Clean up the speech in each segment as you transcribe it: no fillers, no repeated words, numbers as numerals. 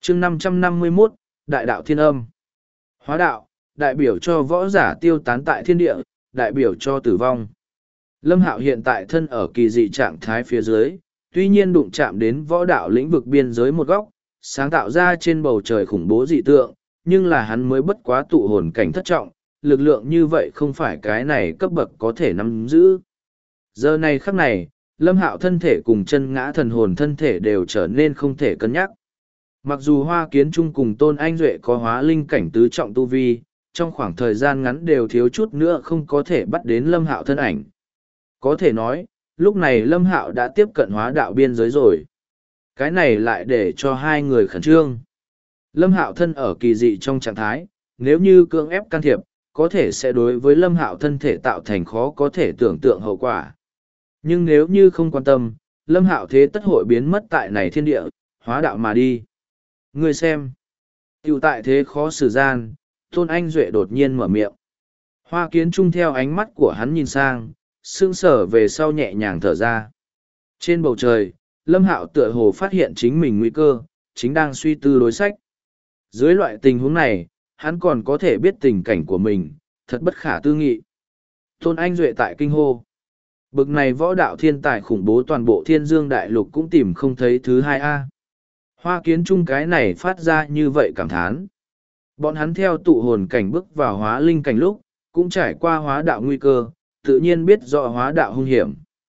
chương 551, Đại đạo thiên âm. Hóa đạo, đại biểu cho võ giả tiêu tán tại thiên địa, đại biểu cho tử vong. Lâm Hạo hiện tại thân ở kỳ dị trạng thái phía dưới, tuy nhiên đụng chạm đến võ đạo lĩnh vực biên giới một góc, sáng tạo ra trên bầu trời khủng bố dị tượng, nhưng là hắn mới bất quá tụ hồn cảnh thất trọng, lực lượng như vậy không phải cái này cấp bậc có thể nắm giữ. Giờ này khắc này, Lâm Hạo thân thể cùng chân ngã thần hồn thân thể đều trở nên không thể cân nhắc. Mặc dù Hoa Kiến Trung cùng Tôn Anh Duệ có hóa linh cảnh tứ trọng tu vi, trong khoảng thời gian ngắn đều thiếu chút nữa không có thể bắt đến Lâm Hạo thân ảnh. Có thể nói, lúc này Lâm Hạo đã tiếp cận hóa đạo biên giới rồi. Cái này lại để cho hai người khẩn trương. Lâm Hạo thân ở kỳ dị trong trạng thái, nếu như cưỡng ép can thiệp, có thể sẽ đối với Lâm Hạo thân thể tạo thành khó có thể tưởng tượng hậu quả. Nhưng nếu như không quan tâm, Lâm Hạo thế tất hội biến mất tại này thiên địa, hóa đạo mà đi. Ngươi xem. Tiểu tại thế khó xử gian, Tôn Anh Duệ đột nhiên mở miệng. Hoa Kiến Trung theo ánh mắt của hắn nhìn sang, sững sờ về sau nhẹ nhàng thở ra. Trên bầu trời, Lâm Hạo tựa hồ phát hiện chính mình nguy cơ, chính đang suy tư đối sách. Dưới loại tình huống này, hắn còn có thể biết tình cảnh của mình, thật bất khả tư nghị. Tôn Anh Duệ tại kinh hô. Bực này võ đạo thiên tài khủng bố toàn bộ thiên dương đại lục cũng tìm không thấy thứ hai a. Hoa Kiến Trung cái này phát ra như vậy cảm thán. Bọn hắn theo tụ hồn cảnh bước vào hóa linh cảnh lúc, cũng trải qua hóa đạo nguy cơ, tự nhiên biết rõ hóa đạo hung hiểm.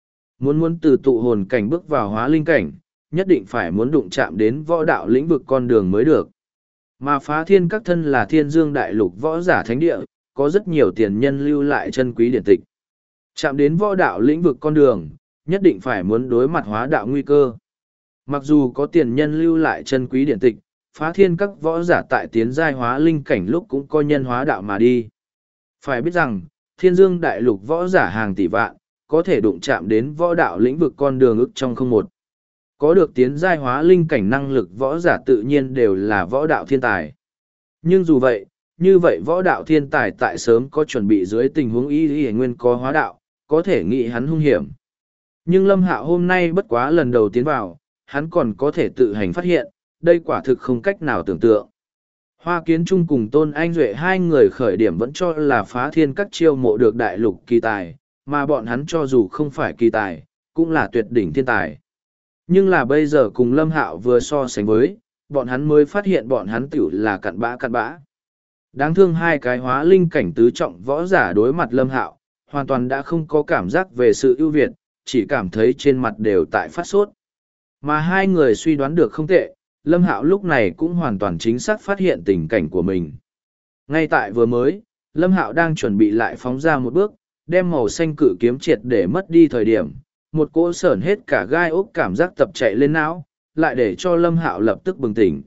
Muốn từ tụ hồn cảnh bước vào hóa linh cảnh, nhất định phải muốn đụng chạm đến võ đạo lĩnh vực con đường mới được. Mà Phá Thiên Các thân là thiên dương đại lục võ giả thánh địa, có rất nhiều tiền nhân lưu lại chân quý điển tịch. Chạm đến võ đạo lĩnh vực con đường, nhất định phải muốn đối mặt hóa đạo nguy cơ. Mặc dù có tiền nhân lưu lại chân quý điển tịch, Phá Thiên Các võ giả tại tiến giai hóa linh cảnh lúc cũng có nhân hóa đạo mà đi. Phải biết rằng, thiên dương đại lục võ giả hàng tỷ vạn, có thể đụng chạm đến võ đạo lĩnh vực con đường ức trong không một. Có được tiến giai hóa linh cảnh năng lực võ giả tự nhiên đều là võ đạo thiên tài. Nhưng dù vậy, như vậy võ đạo thiên tài tại sớm có chuẩn bị dưới tình huống y nguyên có hóa đạo, có thể nghĩ hắn hung hiểm. Nhưng Lâm Hạo hôm nay bất quá lần đầu tiến vào, hắn còn có thể tự hành phát hiện, đây quả thực không cách nào tưởng tượng. Hoa Kiến Trung cùng Tôn Anh Duệ hai người khởi điểm vẫn cho là Phá Thiên Các chiêu mộ được đại lục kỳ tài, mà bọn hắn cho dù không phải kỳ tài, cũng là tuyệt đỉnh thiên tài. Nhưng là bây giờ cùng Lâm Hạo vừa so sánh với, bọn hắn mới phát hiện bọn hắn tiểu là cặn bã. Đáng thương hai cái hóa linh cảnh tứ trọng võ giả đối mặt Lâm Hạo, hoàn toàn đã không có cảm giác về sự ưu việt, chỉ cảm thấy trên mặt đều tại phát sốt. Mà hai người suy đoán được không tệ, Lâm Hạo lúc này cũng hoàn toàn chính xác phát hiện tình cảnh của mình. Ngay tại vừa mới, Lâm Hạo đang chuẩn bị lại phóng ra một bước, đem màu xanh cự kiếm triệt để mất đi thời điểm, một cỗ sởn hết cả gai ốc cảm giác tập chạy lên não, lại để cho Lâm Hạo lập tức bừng tỉnh.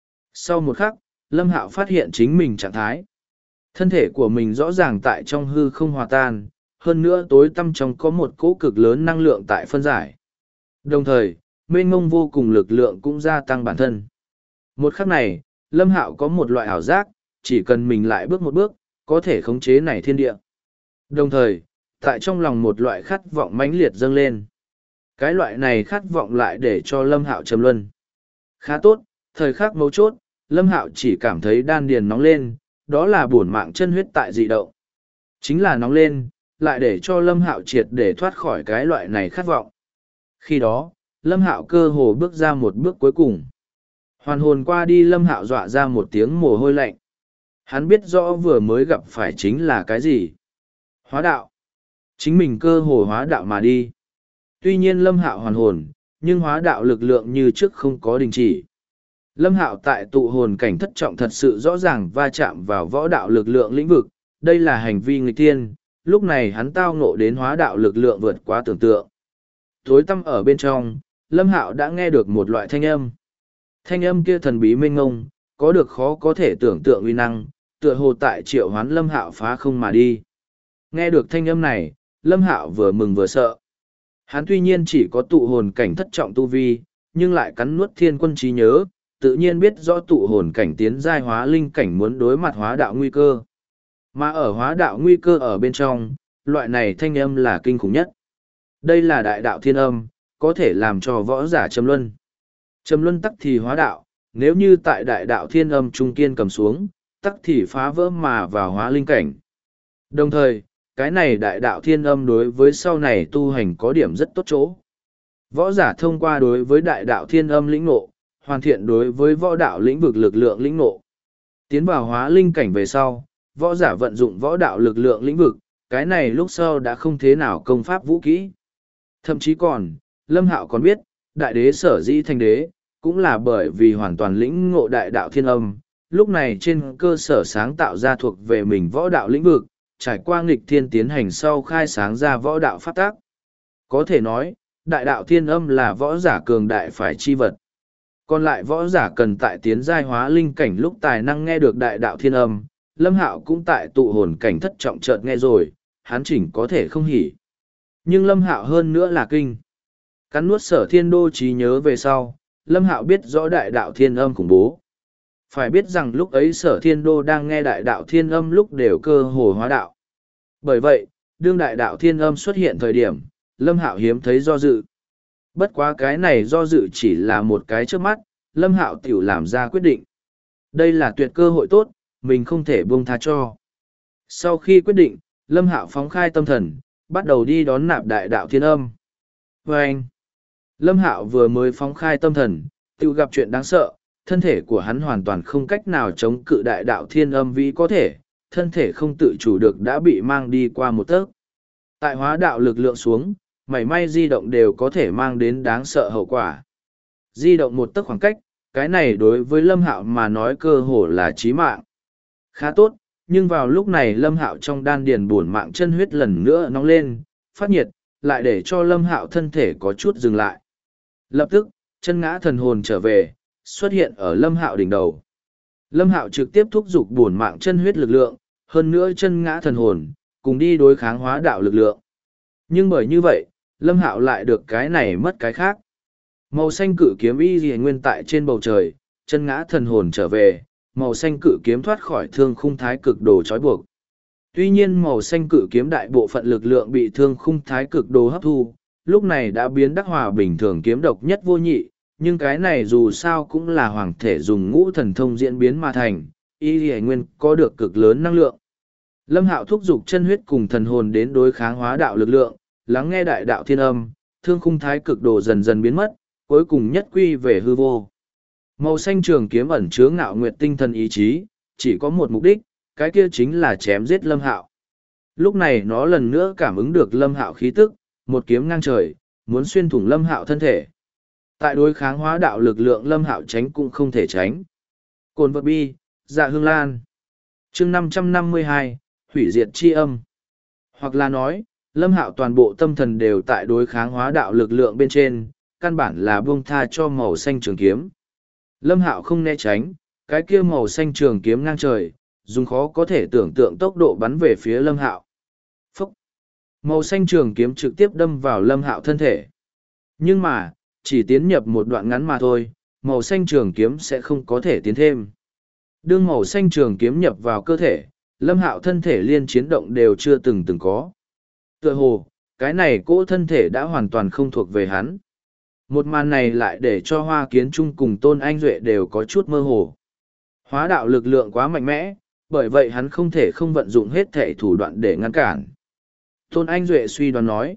Sau một khắc, Lâm Hạo phát hiện chính mình trạng thái. Thân thể của mình rõ ràng tại trong hư không hòa tan, hơn nữa tối tăm trong có một cỗ cực lớn năng lượng tại phân giải. Đồng thời, mênh mông vô cùng lực lượng cũng gia tăng bản thân. Một khắc này, Lâm Hạo có một loại ảo giác, chỉ cần mình lại bước một bước, có thể khống chế này thiên địa. Đồng thời, tại trong lòng một loại khát vọng mãnh liệt dâng lên. Cái loại này khát vọng lại để cho Lâm Hạo trầm luân. Khá tốt, thời khắc mấu chốt, Lâm Hạo chỉ cảm thấy đan điền nóng lên, đó là bổn mạng chân huyết tại dị động. Chính là nóng lên, lại để cho Lâm Hạo triệt để thoát khỏi cái loại này khát vọng. Khi đó, Lâm Hạo cơ hồ bước ra một bước cuối cùng. Hoàn hồn qua đi Lâm Hạo dọa ra một tiếng mồ hôi lạnh. Hắn biết rõ vừa mới gặp phải chính là cái gì. Hóa đạo. Chính mình cơ hồ hóa đạo mà đi. Tuy nhiên Lâm Hạo hoàn hồn, nhưng hóa đạo lực lượng như trước không có đình chỉ. Lâm Hạo tại tụ hồn cảnh thất trọng thật sự rõ ràng va chạm vào võ đạo lực lượng lĩnh vực, đây là hành vi nghịch thiên, lúc này hắn tao ngộ đến hóa đạo lực lượng vượt quá tưởng tượng. Tối tăm ở bên trong, Lâm Hạo đã nghe được một loại thanh âm. Thanh âm kia thần bí mênh ngông, có được khó có thể tưởng tượng uy năng, tựa hồ tại triệu hoán Lâm Hạo phá không mà đi. Nghe được thanh âm này, Lâm Hạo vừa mừng vừa sợ. Hắn tuy nhiên chỉ có tụ hồn cảnh thất trọng tu vi, nhưng lại cắn nuốt thiên quân trí nhớ, tự nhiên biết rõ tụ hồn cảnh tiến giai hóa linh cảnh muốn đối mặt hóa đạo nguy cơ. Mà ở hóa đạo nguy cơ ở bên trong, loại này thanh âm là kinh khủng nhất. Đây là đại đạo thiên âm, có thể làm cho võ giả trầm luân. Trầm luân tắc thì hóa đạo, nếu như tại đại đạo thiên âm trung kiên cầm xuống, tắc thì phá vỡ mà vào hóa linh cảnh. Đồng thời, cái này đại đạo thiên âm đối với sau này tu hành có điểm rất tốt chỗ. Võ giả thông qua đối với đại đạo thiên âm lĩnh ngộ, hoàn thiện đối với võ đạo lĩnh vực lực lượng lĩnh ngộ. Tiến vào hóa linh cảnh về sau, võ giả vận dụng võ đạo lực lượng lĩnh vực, cái này lúc sau đã không thế nào công pháp vũ kỹ. Thậm chí còn, Lâm Hạo còn biết, đại đế sở dĩ thành đế, cũng là bởi vì hoàn toàn lĩnh ngộ đại đạo thiên âm, lúc này trên cơ sở sáng tạo ra thuộc về mình võ đạo lĩnh vực, trải qua nghịch thiên tiến hành sau khai sáng ra võ đạo pháp tác. Có thể nói, đại đạo thiên âm là võ giả cường đại phải chi vật. Còn lại võ giả cần tại tiến giai hóa linh cảnh lúc tài năng nghe được đại đạo thiên âm, Lâm Hạo cũng tại tụ hồn cảnh thất trọng chợt nghe rồi, hắn chỉnh có thể không hỉ. Nhưng Lâm Hạo hơn nữa là kinh. Cắn nuốt Sở Thiên Đô trí nhớ về sau, Lâm Hạo biết rõ đại đạo thiên âm khủng bố. Phải biết rằng lúc ấy Sở Thiên Đô đang nghe đại đạo thiên âm lúc đều cơ hồ hóa đạo. Bởi vậy, đương đại đạo thiên âm xuất hiện thời điểm, Lâm Hạo hiếm thấy do dự. Bất quá cái này do dự chỉ là một cái trước mắt, Lâm Hạo tiểu làm ra quyết định. Đây là tuyệt cơ hội tốt, mình không thể buông tha cho. Sau khi quyết định, Lâm Hạo phóng khai tâm thần, bắt đầu đi đón nạp đại đạo thiên âm. Và anh, Lâm Hạo vừa mới phóng khai tâm thần, tự gặp chuyện đáng sợ, thân thể của hắn hoàn toàn không cách nào chống cự đại đạo thiên âm vĩ có thể, thân thể không tự chủ được đã bị mang đi qua một tấc. Tại hóa đạo lực lượng xuống, mảy may di động đều có thể mang đến đáng sợ hậu quả. Di động một tấc khoảng cách, cái này đối với Lâm Hạo mà nói cơ hồ là chí mạng. Khá tốt, nhưng vào lúc này Lâm Hạo trong đan điền bổn mạng chân huyết lần nữa nóng lên, phát nhiệt, lại để cho Lâm Hạo thân thể có chút dừng lại. Lập tức, chân ngã thần hồn trở về, xuất hiện ở Lâm Hạo đỉnh đầu. Lâm Hạo trực tiếp thúc giục bổn mạng chân huyết lực lượng, hơn nữa chân ngã thần hồn, cùng đi đối kháng hóa đạo lực lượng. Nhưng bởi như vậy, Lâm Hạo lại được cái này mất cái khác. Màu xanh cự kiếm y lìa nguyên tại trên bầu trời, chân ngã thần hồn trở về, màu xanh cự kiếm thoát khỏi thương khung thái cực đồ trói buộc. Tuy nhiên màu xanh cự kiếm đại bộ phận lực lượng bị thương khung thái cực đồ hấp thu, lúc này đã biến đắc hòa bình thường kiếm độc nhất vô nhị, nhưng cái này dù sao cũng là hoàng thể dùng ngũ thần thông diễn biến mà thành, y lìa nguyên có được cực lớn năng lượng. Lâm Hạo thúc giục chân huyết cùng thần hồn đến đối kháng hóa đạo lực lượng, lắng nghe đại đạo thiên âm, thương khung thái cực đồ dần dần biến mất, cuối cùng nhất quy về hư vô. Màu xanh trường kiếm ẩn chứa ngạo nguyệt tinh thần ý chí, chỉ có một mục đích, cái kia chính là chém giết Lâm Hạo. Lúc này nó lần nữa cảm ứng được Lâm Hạo khí tức, một kiếm ngang trời, muốn xuyên thủng Lâm Hạo thân thể. Tại đối kháng hóa đạo lực lượng Lâm Hạo tránh cũng không thể tránh. Cồn vật bi, dạ hương lan. Chương 552, hủy diệt chi âm. Hoặc là nói, Lâm Hạo toàn bộ tâm thần đều tại đối kháng hóa đạo lực lượng bên trên, căn bản là buông tha cho màu xanh trường kiếm. Lâm Hạo không né tránh, cái kia màu xanh trường kiếm ngang trời, dùng khó có thể tưởng tượng tốc độ bắn về phía Lâm Hạo. Phúc! Màu xanh trường kiếm trực tiếp đâm vào Lâm Hạo thân thể. Nhưng mà, chỉ tiến nhập một đoạn ngắn mà thôi, màu xanh trường kiếm sẽ không có thể tiến thêm. Đương màu xanh trường kiếm nhập vào cơ thể, Lâm Hạo thân thể liên chiến động đều chưa từng có. Tựa hồ, cái này cỗ thân thể đã hoàn toàn không thuộc về hắn. Một màn này lại để cho Hoa Kiến Trung cùng Tôn Anh Duệ đều có chút mơ hồ. Hóa đạo lực lượng quá mạnh mẽ, bởi vậy hắn không thể không vận dụng hết thể thủ đoạn để ngăn cản. Tôn Anh Duệ suy đoán nói,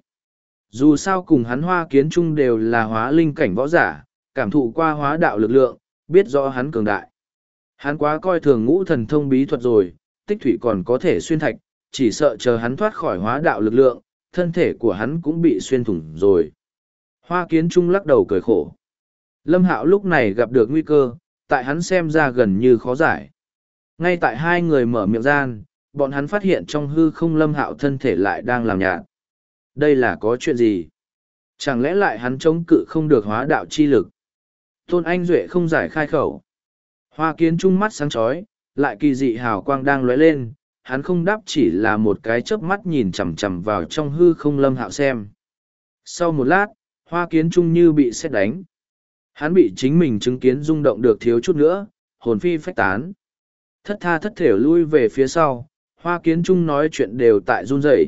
dù sao cùng hắn Hoa Kiến Trung đều là hóa linh cảnh võ giả, cảm thụ qua hóa đạo lực lượng, biết rõ hắn cường đại. Hắn quá coi thường ngũ thần thông bí thuật rồi, tích thủy còn có thể xuyên thạch, chỉ sợ chờ hắn thoát khỏi hóa đạo lực lượng, thân thể của hắn cũng bị xuyên thủng rồi. Hoa Kiến Trung lắc đầu cười khổ. Lâm Hạo lúc này gặp được nguy cơ, tại hắn xem ra gần như khó giải. Ngay tại hai người mở miệng gian, bọn hắn phát hiện trong hư không Lâm Hạo thân thể lại đang làm nhạt. Đây là có chuyện gì? Chẳng lẽ lại hắn chống cự không được hóa đạo chi lực? Tôn Anh Duệ không giải khai khẩu. Hoa Kiến Trung mắt sáng chói, lại kỳ dị hào quang đang lóe lên, hắn không đáp chỉ là một cái chớp mắt nhìn chằm chằm vào trong hư không Lâm Hạo xem. Sau một lát, Hoa Kiến Trung như bị sét đánh. Hắn bị chính mình chứng kiến rung động được thiếu chút nữa, hồn phi phách tán. Thất tha thất thểu lui về phía sau, Hoa Kiến Trung nói chuyện đều tại run rẩy,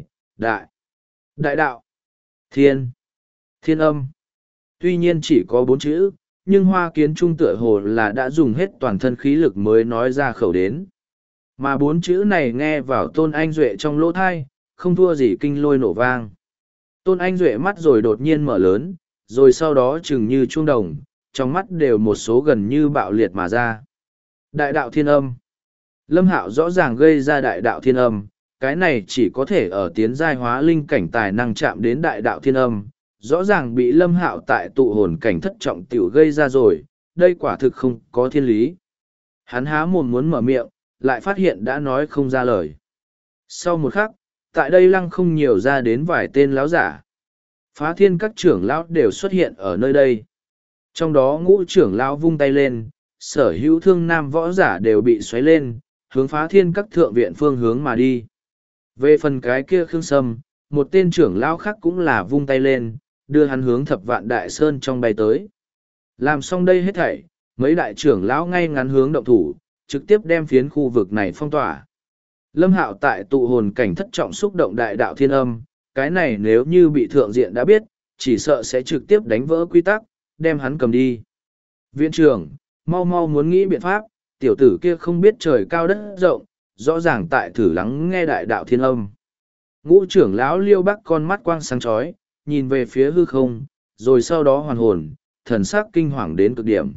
đại đạo, thiên âm. Tuy nhiên chỉ có 4 chữ, nhưng Hoa Kiến Trung tựa hồ là đã dùng hết toàn thân khí lực mới nói ra khẩu đến. Mà bốn chữ này nghe vào Tôn Anh Duệ trong lỗ thai, không thua gì kinh lôi nổ vang. Tôn Anh Duệ mắt rồi đột nhiên mở lớn, rồi sau đó chừng như chuông đồng, trong mắt đều một số gần như bạo liệt mà ra. Đại đạo thiên âm. Lâm Hạo rõ ràng gây ra đại đạo thiên âm, cái này chỉ có thể ở tiến giai hóa linh cảnh tài năng chạm đến đại đạo thiên âm, rõ ràng bị Lâm Hạo tại tụ hồn cảnh thất trọng tiểu gây ra rồi, đây quả thực không có thiên lý. Hắn há mồm muốn mở miệng, lại phát hiện đã nói không ra lời. Sau một khắc, tại đây lăng không nhiều ra đến vài tên lão giả. Phá thiên các trưởng lão đều xuất hiện ở nơi đây. Trong đó ngũ trưởng lão vung tay lên, sở hữu thương nam võ giả đều bị xoáy lên, hướng phá thiên các thượng viện phương hướng mà đi. Về phần cái kia Khương Sâm, một tên trưởng lão khác cũng là vung tay lên, đưa hắn hướng Thập Vạn Đại Sơn trong bay tới. Làm xong đây hết thảy, mấy đại trưởng lão ngay ngắn hướng động thủ, trực tiếp đem phiến khu vực này phong tỏa. Lâm Hạo tại tụ hồn cảnh thất trọng xúc động đại đạo thiên âm, cái này nếu như bị thượng diện đã biết, chỉ sợ sẽ trực tiếp đánh vỡ quy tắc, đem hắn cầm đi. Viện trưởng, mau mau muốn nghĩ biện pháp, tiểu tử kia không biết trời cao đất rộng, rõ ràng tại thử lắng nghe đại đạo thiên âm. Ngũ trưởng lão Liêu Bắc con mắt quang sáng chói, nhìn về phía hư không, rồi sau đó hoàn hồn, thần sắc kinh hoàng đến cực điểm.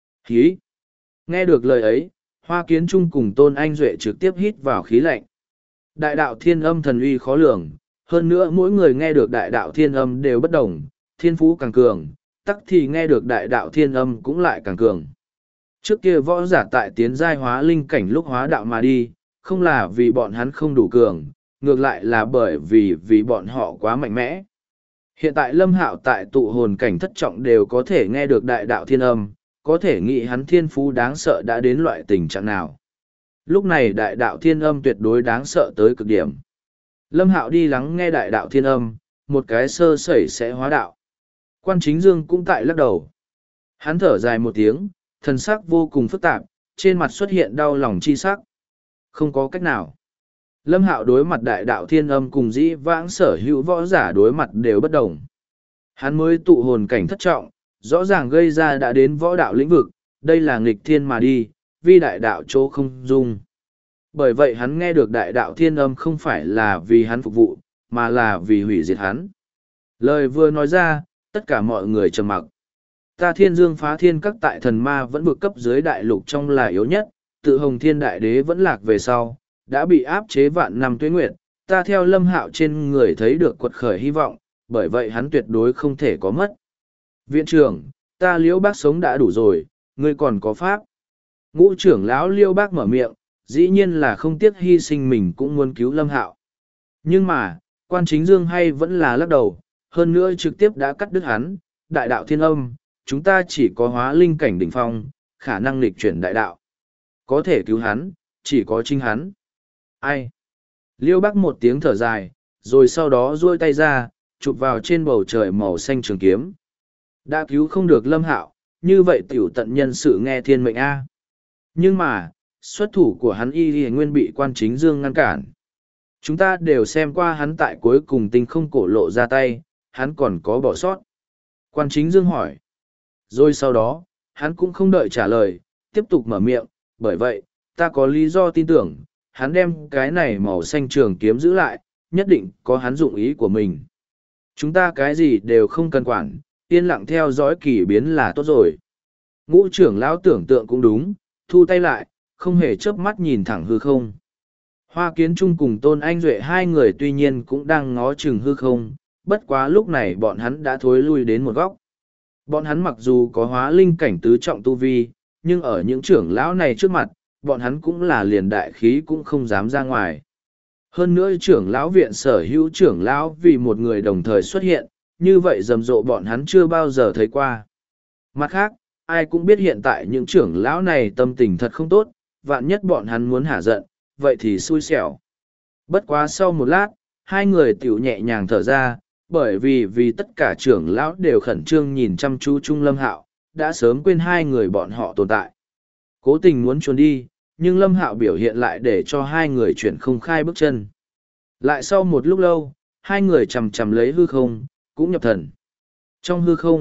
Hí! Nghe được lời ấy, Hoa Kiến Trung cùng Tôn Anh Duệ trực tiếp hít vào khí lạnh. Đại đạo thiên âm thần uy khó lường, hơn nữa mỗi người nghe được đại đạo thiên âm đều bất đồng, thiên phú càng cường, tắc thì nghe được đại đạo thiên âm cũng lại càng cường. Trước kia võ giả tại tiến giai hóa linh cảnh lúc hóa đạo mà đi, không là vì bọn hắn không đủ cường, ngược lại là bởi vì bọn họ quá mạnh mẽ. Hiện tại Lâm Hạo tại tụ hồn cảnh thất trọng đều có thể nghe được đại đạo thiên âm, có thể nghĩ hắn thiên phú đáng sợ đã đến loại tình trạng nào. Lúc này đại đạo thiên âm tuyệt đối đáng sợ tới cực điểm. Lâm Hạo đi lắng nghe đại đạo thiên âm, một cái sơ sẩy sẽ hóa đạo. Quan Chính Dương cũng tại lắc đầu. Hắn thở dài một tiếng, thần sắc vô cùng phức tạp, trên mặt xuất hiện đau lòng chi sắc. Không có cách nào. Lâm Hạo đối mặt đại đạo thiên âm cùng dĩ vãng sở hữu võ giả đối mặt đều bất đồng. Hắn mới tụ hồn cảnh thất trọng, rõ ràng gây ra đã đến võ đạo lĩnh vực, đây là nghịch thiên mà đi, vì đại đạo chỗ không dung. Bởi vậy hắn nghe được đại đạo thiên âm không phải là vì hắn phục vụ, mà là vì hủy diệt hắn. Lời vừa nói ra, tất cả mọi người trầm mặc. Ta Thiên Dương phá thiên các tại thần ma vẫn vượt cấp dưới đại lục trong là yếu nhất, tự Hồng Thiên Đại Đế vẫn lạc về sau, đã bị áp chế vạn năm tuế nguyệt, ta theo Lâm Hạo trên người thấy được quật khởi hy vọng, bởi vậy hắn tuyệt đối không thể có mất. Viện trưởng, ta Liễu Bác sống đã đủ rồi, ngươi còn có pháp. Ngũ trưởng lão Liễu Bác mở miệng, dĩ nhiên là không tiếc hy sinh mình cũng muốn cứu Lâm Hạo. Nhưng mà, Quan Chính Dương hay vẫn là lắc đầu, hơn nữa trực tiếp đã cắt đứt hắn, đại đạo thiên âm, chúng ta chỉ có hóa linh cảnh đỉnh phong, khả năng lịch chuyển đại đạo. Có thể cứu hắn, chỉ có chính hắn. Ai? Liêu Bắc một tiếng thở dài, rồi sau đó duỗi tay ra, chụp vào trên bầu trời màu xanh trường kiếm. Đã cứu không được Lâm Hạo, như vậy tiểu tận nhân sự nghe thiên mệnh A. Nhưng mà, xuất thủ của hắn y nguyên bị Quan Chính Dương ngăn cản. Chúng ta đều xem qua hắn tại cuối cùng tinh không cổ lộ ra tay, hắn còn có bỏ sót. Quan Chính Dương hỏi. Rồi sau đó, hắn cũng không đợi trả lời, tiếp tục mở miệng, bởi vậy, ta có lý do tin tưởng, hắn đem cái này màu xanh trường kiếm giữ lại, nhất định có hắn dụng ý của mình. Chúng ta cái gì đều không cần quản, yên lặng theo dõi kỳ biến là tốt rồi. Ngũ trưởng lão tưởng tượng cũng đúng, thu tay lại, không hề chớp mắt nhìn thẳng hư không. Hoa Kiến Trung cùng Tôn Anh Duệ hai người tuy nhiên cũng đang ngó chừng hư không, bất quá lúc này bọn hắn đã thối lui đến một góc. Bọn hắn mặc dù có hóa linh cảnh tứ trọng tu vi, nhưng ở những trưởng lão này trước mặt, bọn hắn cũng là liền đại khí cũng không dám ra ngoài. Hơn nữa trưởng lão viện sở hữu trưởng lão vì một người đồng thời xuất hiện, như vậy rầm rộ bọn hắn chưa bao giờ thấy qua. Mặt khác, ai cũng biết hiện tại những trưởng lão này tâm tình thật không tốt, vạn nhất bọn hắn muốn hả giận, vậy thì xui xẻo. Bất quá sau một lát, hai người tiểu nhẹ nhàng thở ra, bởi vì tất cả trưởng lão đều khẩn trương nhìn chăm chú Trung Lâm Hạo, đã sớm quên hai người bọn họ tồn tại. Cố tình muốn trốn đi, nhưng Lâm Hạo biểu hiện lại để cho hai người chuyển không khai bước chân. Lại sau một lúc lâu, hai người chầm chầm lấy hư không, cũng nhập thần. Trong hư không,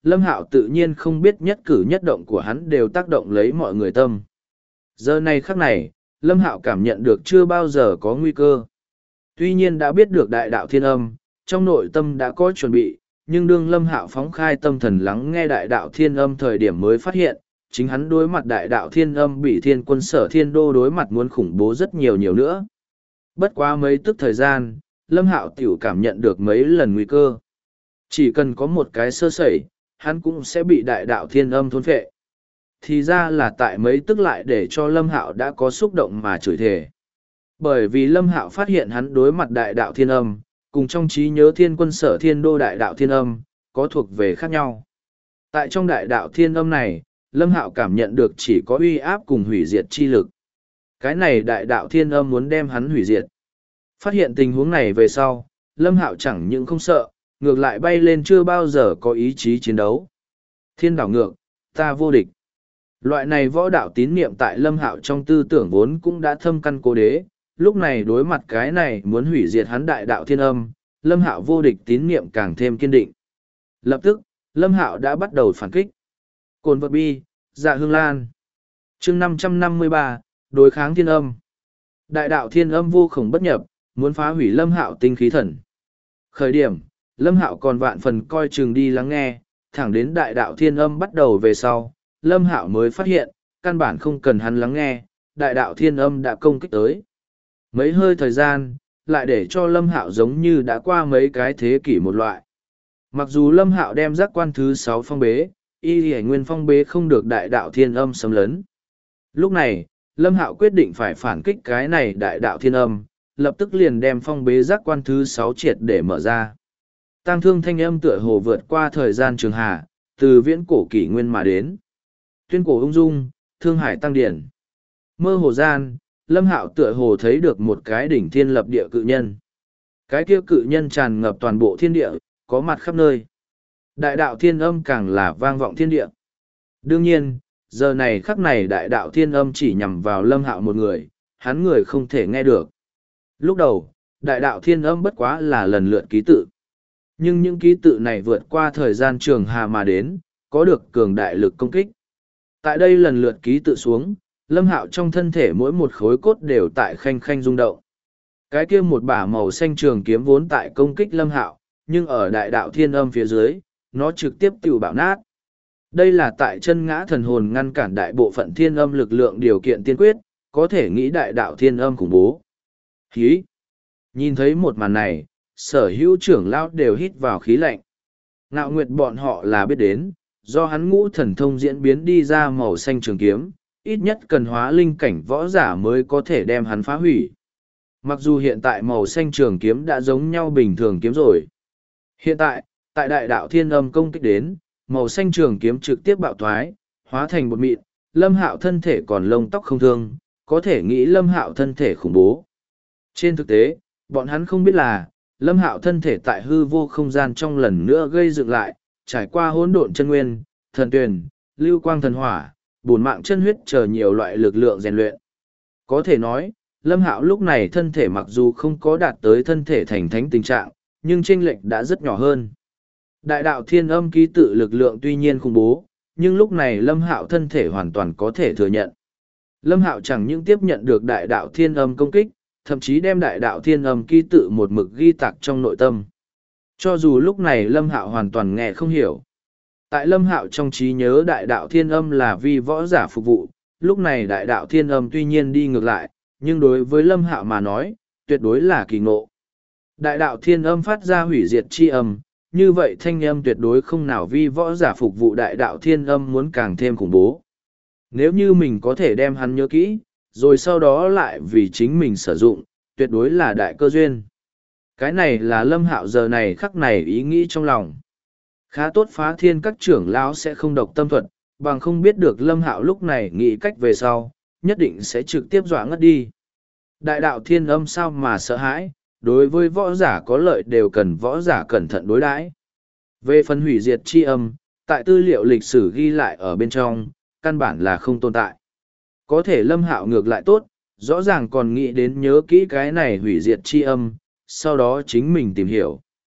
Lâm Hạo tự nhiên không biết nhất cử nhất động của hắn đều tác động lấy mọi người tâm. Giờ này khắc này, Lâm Hạo cảm nhận được chưa bao giờ có nguy cơ. Tuy nhiên đã biết được đại đạo thiên âm, trong nội tâm đã có chuẩn bị, nhưng đương Lâm Hạo phóng khai tâm thần lắng nghe đại đạo thiên âm thời điểm mới phát hiện, chính hắn đối mặt đại đạo thiên âm bị thiên quân sở thiên đô đối mặt muốn khủng bố rất nhiều nhiều nữa. Bất quá mấy tức thời gian, Lâm Hạo tiểu cảm nhận được mấy lần nguy cơ. Chỉ cần có một cái sơ sẩy, hắn cũng sẽ bị đại đạo thiên âm thôn phệ. Thì ra là tại mấy tức lại để cho Lâm Hạo đã có xúc động mà chửi thề. Bởi vì Lâm Hạo phát hiện hắn đối mặt đại đạo thiên âm, cùng trong trí nhớ thiên quân sở thiên đô đại đạo thiên âm, có thuộc về khác nhau. Tại trong đại đạo thiên âm này, Lâm Hạo cảm nhận được chỉ có uy áp cùng hủy diệt chi lực. Cái này đại đạo thiên âm muốn đem hắn hủy diệt. Phát hiện tình huống này về sau, Lâm Hạo chẳng những không sợ, ngược lại bay lên chưa bao giờ có ý chí chiến đấu. Thiên đảo ngược, ta vô địch. Loại này võ đạo tín niệm tại Lâm Hạo trong tư tưởng vốn cũng đã thâm căn cố đế, lúc này đối mặt cái này muốn hủy diệt hắn đại đạo thiên âm, Lâm Hạo vô địch tín niệm càng thêm kiên định. Lập tức, Lâm Hạo đã bắt đầu phản kích. Cồn vật bi, dạ hương lan. Chương 553, đối kháng thiên âm. Đại đạo thiên âm vô khổng bất nhập, muốn phá hủy Lâm Hạo tinh khí thần. Khởi điểm, Lâm Hạo còn vạn phần coi chừng đi lắng nghe, thẳng đến đại đạo thiên âm bắt đầu về sau, Lâm Hạo mới phát hiện, căn bản không cần hắn lắng nghe, đại đạo thiên âm đã công kích tới. Mấy hơi thời gian, lại để cho Lâm Hạo giống như đã qua mấy cái thế kỷ một loại. Mặc dù Lâm Hạo đem giác quan thứ 6 phong bế, y nguyên phong bế không được đại đạo thiên âm xâm lấn. Lúc này, Lâm Hạo quyết định phải phản kích cái này đại đạo thiên âm, lập tức liền đem phong bế giác quan thứ 6 triệt để mở ra. Tang thương thanh âm tựa hồ vượt qua thời gian trường hà, từ viễn cổ kỷ nguyên mà đến. Tuyên cổ ung dung, thương hải tăng điển. Mơ hồ gian, Lâm Hạo tựa hồ thấy được một cái đỉnh thiên lập địa cự nhân. Cái kia cự nhân tràn ngập toàn bộ thiên địa, có mặt khắp nơi. Đại đạo thiên âm càng là vang vọng thiên địa. Đương nhiên, giờ này khắc này đại đạo thiên âm chỉ nhằm vào Lâm Hạo một người, hắn người không thể nghe được. Lúc đầu, đại đạo thiên âm bất quá là lần lượt ký tự. Nhưng những ký tự này vượt qua thời gian trường hà mà đến, có được cường đại lực công kích. Tại đây lần lượt ký tự xuống, Lâm Hạo trong thân thể mỗi một khối cốt đều tại khanh khanh rung động. Cái kia một bả màu xanh trường kiếm vốn tại công kích Lâm Hạo, nhưng ở đại đạo thiên âm phía dưới, nó trực tiếp tiêu bạo nát. Đây là tại chân ngã thần hồn ngăn cản đại bộ phận thiên âm lực lượng điều kiện tiên quyết, có thể nghĩ đại đạo thiên âm khủng bố. Hí! Nhìn thấy một màn này, sở hữu trưởng lão đều hít vào khí lạnh. Ngạo Nguyệt bọn họ là biết đến, do hắn ngũ thần thông diễn biến đi ra màu xanh trường kiếm, ít nhất cần hóa linh cảnh võ giả mới có thể đem hắn phá hủy. Mặc dù hiện tại màu xanh trường kiếm đã giống nhau bình thường kiếm rồi. Hiện tại, tại đại đạo thiên âm công kích đến, màu xanh trường kiếm trực tiếp bạo thoái, hóa thành bột mịn, Lâm Hạo thân thể còn lông tóc không thương, có thể nghĩ Lâm Hạo thân thể khủng bố. Trên thực tế, bọn hắn không biết là, Lâm Hạo thân thể tại hư vô không gian trong lần nữa gây dựng lại, trải qua hỗn độn chân nguyên, thần tuyền, lưu quang thần hỏa, bổn mạng chân huyết chờ nhiều loại lực lượng rèn luyện. Có thể nói, Lâm Hạo lúc này thân thể mặc dù không có đạt tới thân thể thành thánh tình trạng, nhưng chênh lệch đã rất nhỏ hơn. Đại đạo thiên âm ký tự lực lượng tuy nhiên khủng bố, nhưng lúc này Lâm Hạo thân thể hoàn toàn có thể thừa nhận. Lâm Hạo chẳng những tiếp nhận được đại đạo thiên âm công kích, thậm chí đem đại đạo thiên âm ký tự một mực ghi tạc trong nội tâm. Cho dù lúc này Lâm Hạo hoàn toàn nghe không hiểu. Tại Lâm Hạo trong trí nhớ đại đạo thiên âm là vì võ giả phục vụ, lúc này đại đạo thiên âm tuy nhiên đi ngược lại, nhưng đối với Lâm Hạo mà nói, tuyệt đối là kỳ ngộ. Đại đạo thiên âm phát ra hủy diệt chi âm, như vậy thanh âm tuyệt đối không nào vi võ giả phục vụ đại đạo thiên âm muốn càng thêm khủng bố. Nếu như mình có thể đem hắn nhớ kỹ, rồi sau đó lại vì chính mình sử dụng, tuyệt đối là đại cơ duyên. Cái này là Lâm Hạo giờ này khắc này ý nghĩ trong lòng. Khá tốt phá thiên các trưởng lão sẽ không độc tâm thuật, bằng không biết được Lâm Hạo lúc này nghĩ cách về sau, nhất định sẽ trực tiếp dọa ngất đi. Đại đạo thiên âm sao mà sợ hãi, đối với võ giả có lợi đều cần võ giả cẩn thận đối đãi. Về phần hủy diệt chi âm, tại tư liệu lịch sử ghi lại ở bên trong, căn bản là không tồn tại. Có thể Lâm Hạo ngược lại tốt, rõ ràng còn nghĩ đến nhớ kỹ cái này hủy diệt chi âm, sau đó chính mình tìm hiểu.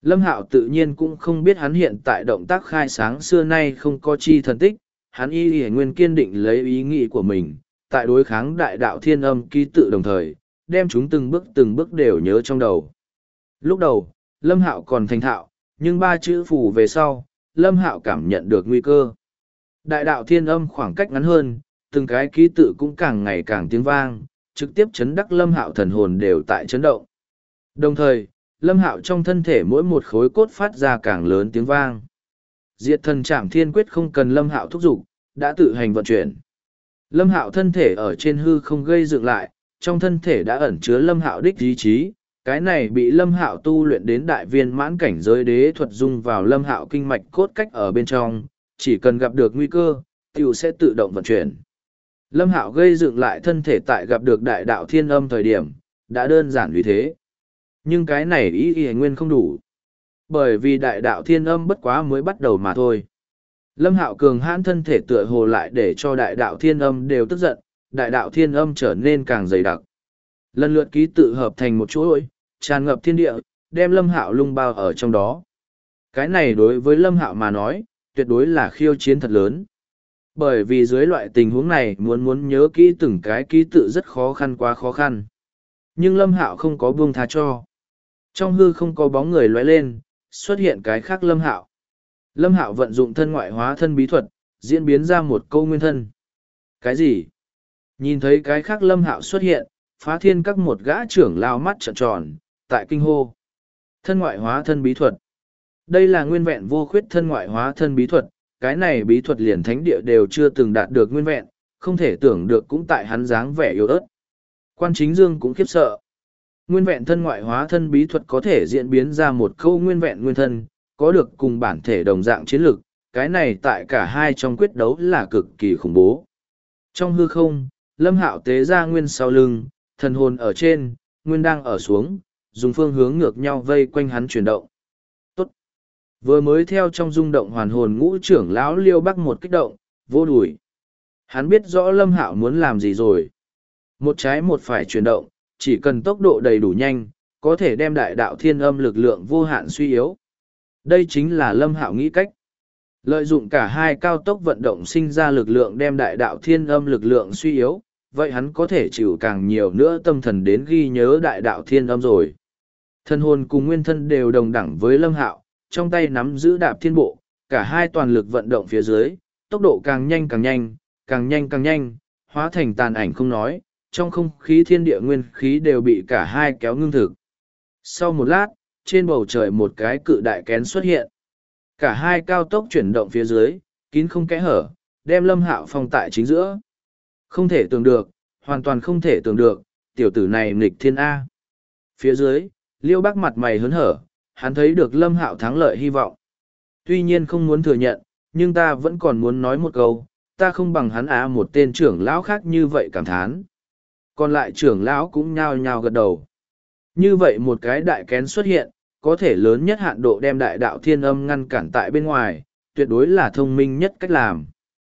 Lâm Hạo tự nhiên cũng không biết hắn hiện tại động tác khai sáng xưa nay không có chi thần tích, hắn y nguyên kiên định lấy ý nghĩ của mình, tại đối kháng đại đạo thiên âm ký tự đồng thời, đem chúng từng bước đều nhớ trong đầu. Lúc đầu, Lâm Hạo còn thành thạo, nhưng ba chữ phù về sau, Lâm Hạo cảm nhận được nguy cơ. Đại đạo thiên âm khoảng cách ngắn hơn, từng cái ký tự cũng càng ngày càng tiếng vang, trực tiếp chấn đắc Lâm Hạo thần hồn đều tại chấn động. Đồng thời, Lâm Hạo trong thân thể mỗi một khối cốt phát ra càng lớn tiếng vang. Diệt thần trảm thiên quyết không cần Lâm Hạo thúc giục, đã tự hành vận chuyển. Lâm Hạo thân thể ở trên hư không gây dựng lại, trong thân thể đã ẩn chứa Lâm Hạo đích ý chí, cái này bị Lâm Hạo tu luyện đến đại viên mãn cảnh giới đế thuật dung vào Lâm Hạo kinh mạch cốt cách ở bên trong, chỉ cần gặp được nguy cơ, tiểu sẽ tự động vận chuyển. Lâm Hạo gây dựng lại thân thể tại gặp được đại đạo thiên âm thời điểm, đã đơn giản vì thế. Nhưng cái này ý nguyên không đủ. Bởi vì đại đạo thiên âm bất quá mới bắt đầu mà thôi. Lâm Hạo cường hãn thân thể tựa hồ lại để cho đại đạo thiên âm đều tức giận, đại đạo thiên âm trở nên càng dày đặc. Lần lượt ký tự hợp thành một chuỗi, tràn ngập thiên địa, đem Lâm Hạo lung bao ở trong đó. Cái này đối với Lâm Hạo mà nói, tuyệt đối là khiêu chiến thật lớn. Bởi vì dưới loại tình huống này muốn nhớ kỹ từng cái ký tự rất khó khăn, quá khó khăn. Nhưng Lâm Hạo không có buông tha cho. Trong hư không có bóng người lóe lên, xuất hiện cái khác Lâm Hạo. Lâm Hạo vận dụng thân ngoại hóa thân bí thuật, diễn biến ra một câu nguyên thân. Cái gì? Nhìn thấy cái khác Lâm Hạo xuất hiện, Phá Thiên các một gã trưởng lao mắt trợn tròn, tại kinh hô. Thân ngoại hóa thân bí thuật. Đây là nguyên vẹn vô khuyết thân ngoại hóa thân bí thuật, cái này bí thuật liền thánh địa đều chưa từng đạt được nguyên vẹn, không thể tưởng được cũng tại hắn dáng vẻ yếu ớt. Quan Chính Dương cũng khiếp sợ. Nguyên vẹn thân ngoại hóa thân bí thuật có thể diễn biến ra một câu nguyên vẹn nguyên thân, có được cùng bản thể đồng dạng chiến lược, cái này tại cả hai trong quyết đấu là cực kỳ khủng bố. Trong hư không, Lâm Hạo tế ra nguyên sau lưng, thần hồn ở trên, nguyên đang ở xuống, dùng phương hướng ngược nhau vây quanh hắn chuyển động. Tốt! Vừa mới theo trong rung động hoàn hồn ngũ trưởng lão Liêu Bắc một kích động, vô đùi. Hắn biết rõ Lâm Hạo muốn làm gì rồi. Một trái một phải chuyển động, chỉ cần tốc độ đầy đủ nhanh, có thể đem đại đạo thiên âm lực lượng vô hạn suy yếu. Đây chính là Lâm Hạo nghĩ cách. Lợi dụng cả hai cao tốc vận động sinh ra lực lượng đem đại đạo thiên âm lực lượng suy yếu, vậy hắn có thể chịu càng nhiều nữa tâm thần đến ghi nhớ đại đạo thiên âm rồi. Thân hồn cùng nguyên thân đều đồng đẳng với Lâm Hạo, trong tay nắm giữ đạp thiên bộ, cả hai toàn lực vận động phía dưới, tốc độ càng nhanh càng nhanh, càng nhanh càng nhanh, hóa thành tàn ảnh không nói, trong không khí thiên địa nguyên khí đều bị cả hai kéo ngưng thực. Sau một lát, trên bầu trời một cái cự đại kén xuất hiện. Cả hai cao tốc chuyển động phía dưới, kín không kẽ hở, đem Lâm Hạo phong tại chính giữa. Không thể tưởng được, hoàn toàn không thể tưởng được, tiểu tử này nghịch thiên A. Phía dưới, Liêu Bắc mặt mày hớn hở, hắn thấy được Lâm Hạo thắng lợi hy vọng. Tuy nhiên không muốn thừa nhận, nhưng ta vẫn còn muốn nói một câu, ta không bằng hắn một tên trưởng lão khác như vậy cảm thán. Còn lại trưởng lão cũng nhao nhao gật đầu. Như vậy một cái đại kén xuất hiện, có thể lớn nhất hạn độ đem đại đạo thiên âm ngăn cản tại bên ngoài, tuyệt đối là thông minh nhất cách làm.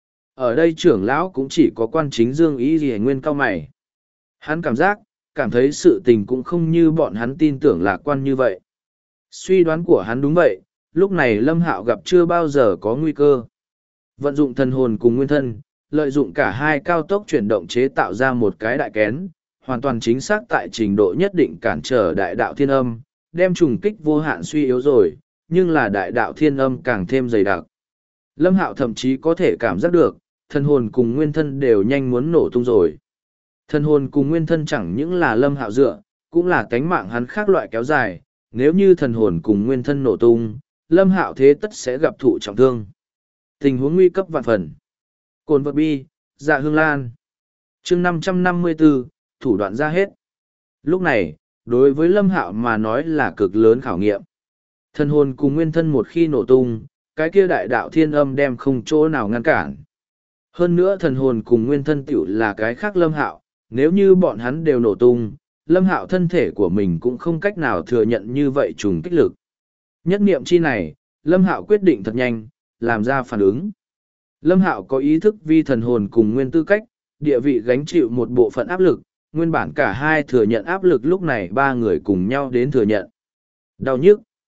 Ở đây trưởng lão cũng chỉ có Quan Chính Dương ý gì nguyên cao mày. Hắn cảm thấy sự tình cũng không như bọn hắn tin tưởng lạc quan như vậy. Suy đoán của hắn đúng vậy, lúc này Lâm Hạo gặp chưa bao giờ có nguy cơ. Vận dụng thần hồn cùng nguyên thân, lợi dụng cả hai cao tốc chuyển động chế tạo ra một cái đại kén, hoàn toàn chính xác tại trình độ nhất định cản trở đại đạo thiên âm, đem trùng kích vô hạn suy yếu rồi, nhưng là đại đạo thiên âm càng thêm dày đặc. Lâm Hạo thậm chí có thể cảm giác được, thần hồn cùng nguyên thân đều nhanh muốn nổ tung rồi. Thần hồn cùng nguyên thân chẳng những là Lâm Hạo dựa, cũng là cánh mạng hắn khác loại kéo dài, nếu như thần hồn cùng nguyên thân nổ tung, Lâm Hạo thế tất sẽ gặp thụ trọng thương. Tình huống nguy cấp vạn phần. Cồn vật bi, dạ hương lan. Chương 554, thủ đoạn ra hết. Lúc này, đối với Lâm Hạo mà nói là cực lớn khảo nghiệm. Thần hồn cùng nguyên thân một khi nổ tung, cái kia đại đạo thiên âm đem không chỗ nào ngăn cản. Hơn nữa thần hồn cùng nguyên thân tiểu là cái khác Lâm Hạo, nếu như bọn hắn đều nổ tung, Lâm Hạo thân thể của mình cũng không cách nào thừa nhận như vậy trùng kích lực. Nhất niệm chi này, Lâm Hạo quyết định thật nhanh, làm ra phản ứng. Lâm Hạo có ý thức vi thần hồn cùng nguyên tư cách, địa vị gánh chịu một bộ phận áp lực, nguyên bản cả hai thừa nhận áp lực lúc này ba người cùng nhau đến thừa nhận. Đau nhức.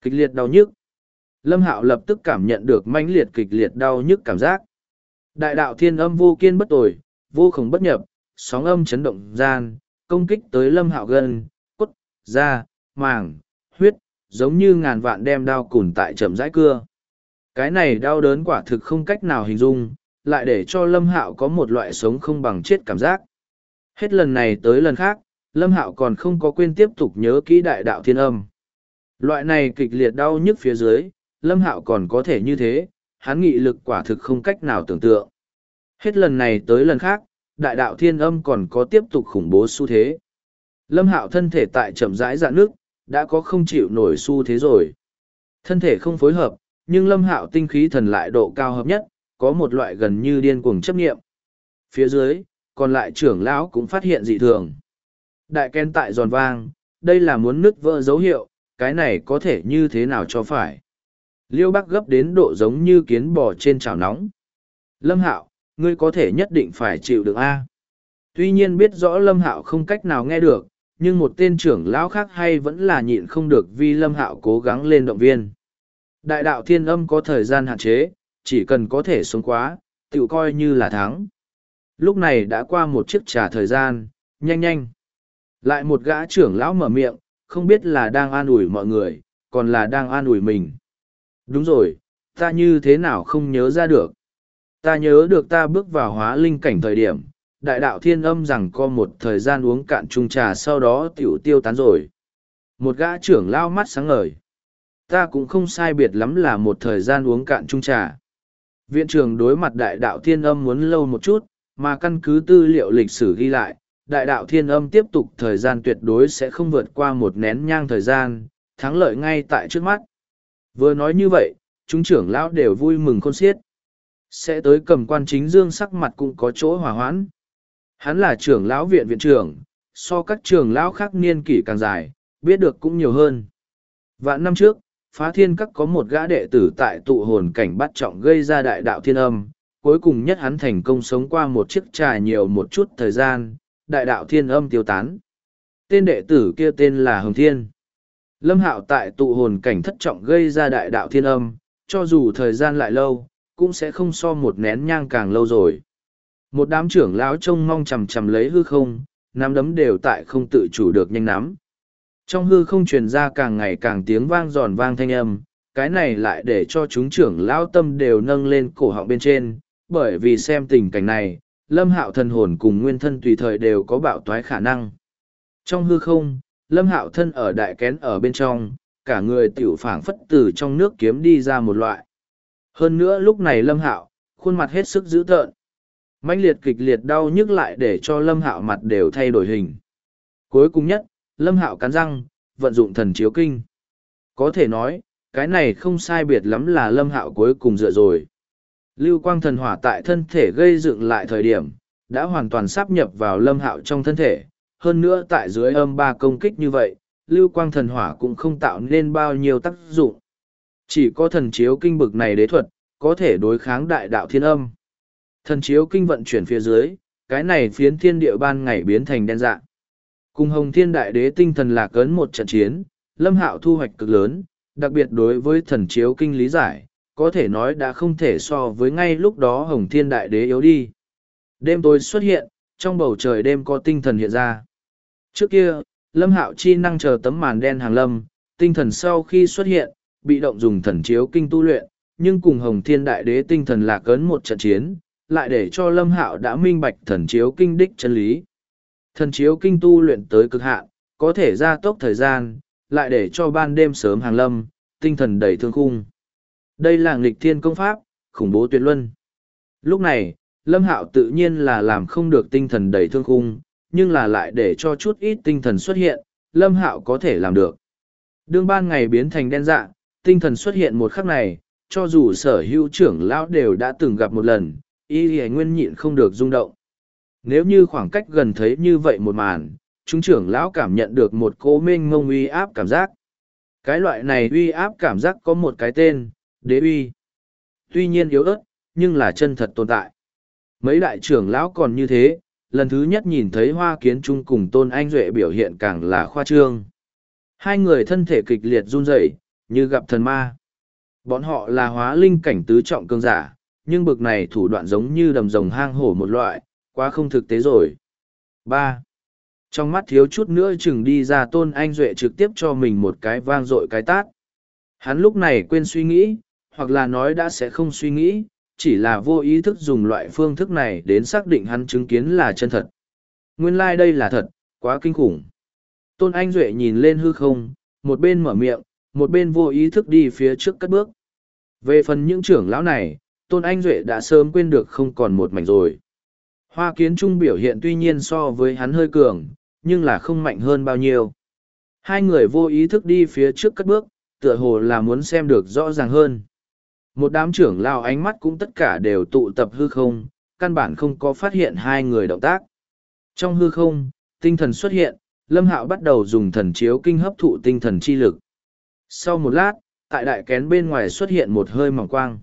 Kịch liệt đau nhức. Lâm Hạo lập tức cảm nhận được mãnh liệt kịch liệt đau nhức cảm giác. Đại đạo thiên âm vô kiên bất tồi, vô khổng bất nhập, sóng âm chấn động gian, công kích tới Lâm Hạo gân, cốt, da, màng, huyết, giống như ngàn vạn đem đao cùn tại chậm rãi cưa. Cái này đau đớn quả thực không cách nào hình dung, lại để cho Lâm Hạo có một loại sống không bằng chết cảm giác. Hết lần này tới lần khác, Lâm Hạo còn không có quên tiếp tục nhớ kỹ đại đạo thiên âm. Loại này kịch liệt đau nhức phía dưới, Lâm Hạo còn có thể như thế, hắn nghị lực quả thực không cách nào tưởng tượng. Hết lần này tới lần khác, đại đạo thiên âm còn có tiếp tục khủng bố xu thế. Lâm Hạo thân thể tại chậm rãi rạn nước, đã có không chịu nổi xu thế rồi. Thân thể không phối hợp, nhưng Lâm Hạo tinh khí thần lại độ cao hợp nhất, có một loại gần như điên cuồng chấp nghiệm. Phía dưới, còn lại trưởng lão cũng phát hiện dị thường. Đại kén tại giòn vang, đây là muốn nứt vỡ dấu hiệu, cái này có thể như thế nào cho phải. Liêu Bắc gấp đến độ giống như kiến bò trên chảo nóng. Lâm Hạo, ngươi có thể nhất định phải chịu được a. Tuy nhiên biết rõ Lâm Hạo không cách nào nghe được, nhưng một tên trưởng lão khác hay vẫn là nhịn không được vì Lâm Hạo cố gắng lên động viên. Đại đạo thiên âm có thời gian hạn chế, chỉ cần có thể sống quá, tự coi như là thắng. Lúc này đã qua một chiếc trà thời gian, nhanh nhanh. Lại một gã trưởng lão mở miệng, không biết là đang an ủi mọi người, còn là đang an ủi mình. Đúng rồi, ta như thế nào không nhớ ra được. Ta nhớ được ta bước vào hóa linh cảnh thời điểm, đại đạo thiên âm rằng có một thời gian uống cạn chung trà sau đó tiểu tiêu tán rồi. Một gã trưởng lao mắt sáng ngời. Ta cũng không sai biệt lắm là một thời gian uống cạn chung trà. Viện trưởng đối mặt đại đạo thiên âm muốn lâu một chút, mà căn cứ tư liệu lịch sử ghi lại, đại đạo thiên âm tiếp tục thời gian tuyệt đối sẽ không vượt qua một nén nhang thời gian, thắng lợi ngay tại trước mắt. Vừa nói như vậy, chúng trưởng lão đều vui mừng khôn xiết. Sẽ tới cầm quan chính dương sắc mặt cũng có chỗ hòa hoãn. Hắn là trưởng lão viện viện trưởng, so các trưởng lão khác niên kỷ càng dài, biết được cũng nhiều hơn. Vạn năm trước, Phá Thiên Các có một gã đệ tử tại tụ hồn cảnh bắt trọng gây ra đại đạo thiên âm, cuối cùng nhất hắn thành công sống qua một chiếc trà nhiều một chút thời gian, đại đạo thiên âm tiêu tán. Tên đệ tử kia tên là Hồng Thiên. Lâm Hạo tại tụ hồn cảnh thất trọng gây ra đại đạo thiên âm, cho dù thời gian lại lâu, cũng sẽ không so một nén nhang càng lâu rồi. Một đám trưởng lão trông mong chằm chằm lấy hư không, nắm đấm đều tại không tự chủ được nhanh nắm. Trong hư không truyền ra càng ngày càng tiếng vang giòn vang thanh âm, cái này lại để cho chúng trưởng lão tâm đều nâng lên cổ họng bên trên, bởi vì xem tình cảnh này, Lâm Hạo thần hồn cùng nguyên thân tùy thời đều có bạo toái khả năng. Trong hư không, Lâm Hạo thân ở đại kén ở bên trong, cả người tiểu phảng phất từ trong nước kiếm đi ra một loại. Hơn nữa lúc này Lâm Hạo, khuôn mặt hết sức dữ tợn. Mãnh liệt kịch liệt đau nhức lại để cho Lâm Hạo mặt đều thay đổi hình. Cuối cùng nhất, Lâm Hạo cắn răng, vận dụng thần chiếu kinh. Có thể nói, cái này không sai biệt lắm là Lâm Hạo cuối cùng dựa rồi. Lưu quang thần hỏa tại thân thể gây dựng lại thời điểm, đã hoàn toàn sáp nhập vào Lâm Hạo trong thân thể. Hơn nữa tại dưới âm 3 công kích như vậy, lưu quang thần hỏa cũng không tạo nên bao nhiêu tác dụng. Chỉ có thần chiếu kinh bực này đế thuật, có thể đối kháng đại đạo thiên âm. Thần chiếu kinh vận chuyển phía dưới, cái này phiến thiên địa ban ngày biến thành đen dạng. Cùng Hồng Thiên Đại Đế tinh thần lạc ấn một trận chiến, Lâm Hạo thu hoạch cực lớn, đặc biệt đối với thần chiếu kinh lý giải, có thể nói đã không thể so với ngay lúc đó Hồng Thiên Đại Đế yếu đi. Đêm tối xuất hiện, trong bầu trời đêm có tinh thần hiện ra. Trước kia, Lâm Hạo chi năng chờ tấm màn đen hàng lâm, tinh thần sau khi xuất hiện, bị động dùng thần chiếu kinh tu luyện, nhưng cùng Hồng Thiên Đại Đế tinh thần lạc ấn một trận chiến, lại để cho Lâm Hạo đã minh bạch thần chiếu kinh đích chân lý. Thần chiếu kinh tu luyện tới cực hạn, có thể gia tốc thời gian, lại để cho ban đêm sớm hàng lâm, tinh thần đầy thương khung. Đây là nghịch thiên công pháp, khủng bố tuyệt luân. Lúc này, Lâm Hạo tự nhiên là làm không được tinh thần đầy thương khung, nhưng là lại để cho chút ít tinh thần xuất hiện, Lâm Hạo có thể làm được. Đương ban ngày biến thành đen dạ, tinh thần xuất hiện một khắc này, cho dù sở hữu trưởng lão đều đã từng gặp một lần, y nguyên nhịn không được rung động. Nếu như khoảng cách gần thấy như vậy một màn, chúng trưởng lão cảm nhận được một cỗ mênh mông uy áp cảm giác. Cái loại này uy áp cảm giác có một cái tên, đế uy. Tuy nhiên yếu ớt, nhưng là chân thật tồn tại. Mấy đại trưởng lão còn như thế, lần thứ nhất nhìn thấy Hoa Kiến Trung cùng Tôn Anh Duệ biểu hiện càng là khoa trương. Hai người thân thể kịch liệt run rẩy, như gặp thần ma. Bọn họ là hóa linh cảnh tứ trọng cường giả, nhưng bực này thủ đoạn giống như đầm rồng hang hổ một loại, quá không thực tế rồi. 3. Trong mắt thiếu chút nữa chừng đi ra Tôn Anh Duệ trực tiếp cho mình một cái vang dội cái tát. Hắn lúc này quên suy nghĩ, hoặc là nói đã sẽ không suy nghĩ, chỉ là vô ý thức dùng loại phương thức này đến xác định hắn chứng kiến là chân thật. Nguyên lai đây là thật, quá kinh khủng. Tôn Anh Duệ nhìn lên hư không, một bên mở miệng, một bên vô ý thức đi phía trước cất bước. Về phần những trưởng lão này, Tôn Anh Duệ đã sớm quên được không còn một mảnh rồi. Hoa Kiến Trung biểu hiện tuy nhiên so với hắn hơi cường, nhưng là không mạnh hơn bao nhiêu. Hai người vô ý thức đi phía trước cất bước, tựa hồ là muốn xem được rõ ràng hơn. Một đám trưởng lão ánh mắt cũng tất cả đều tụ tập hư không, căn bản không có phát hiện hai người động tác. Trong hư không, tinh thần xuất hiện, Lâm Hạo bắt đầu dùng thần chiếu kinh hấp thụ tinh thần chi lực. Sau một lát, tại đại kén bên ngoài xuất hiện một hơi mỏng quang.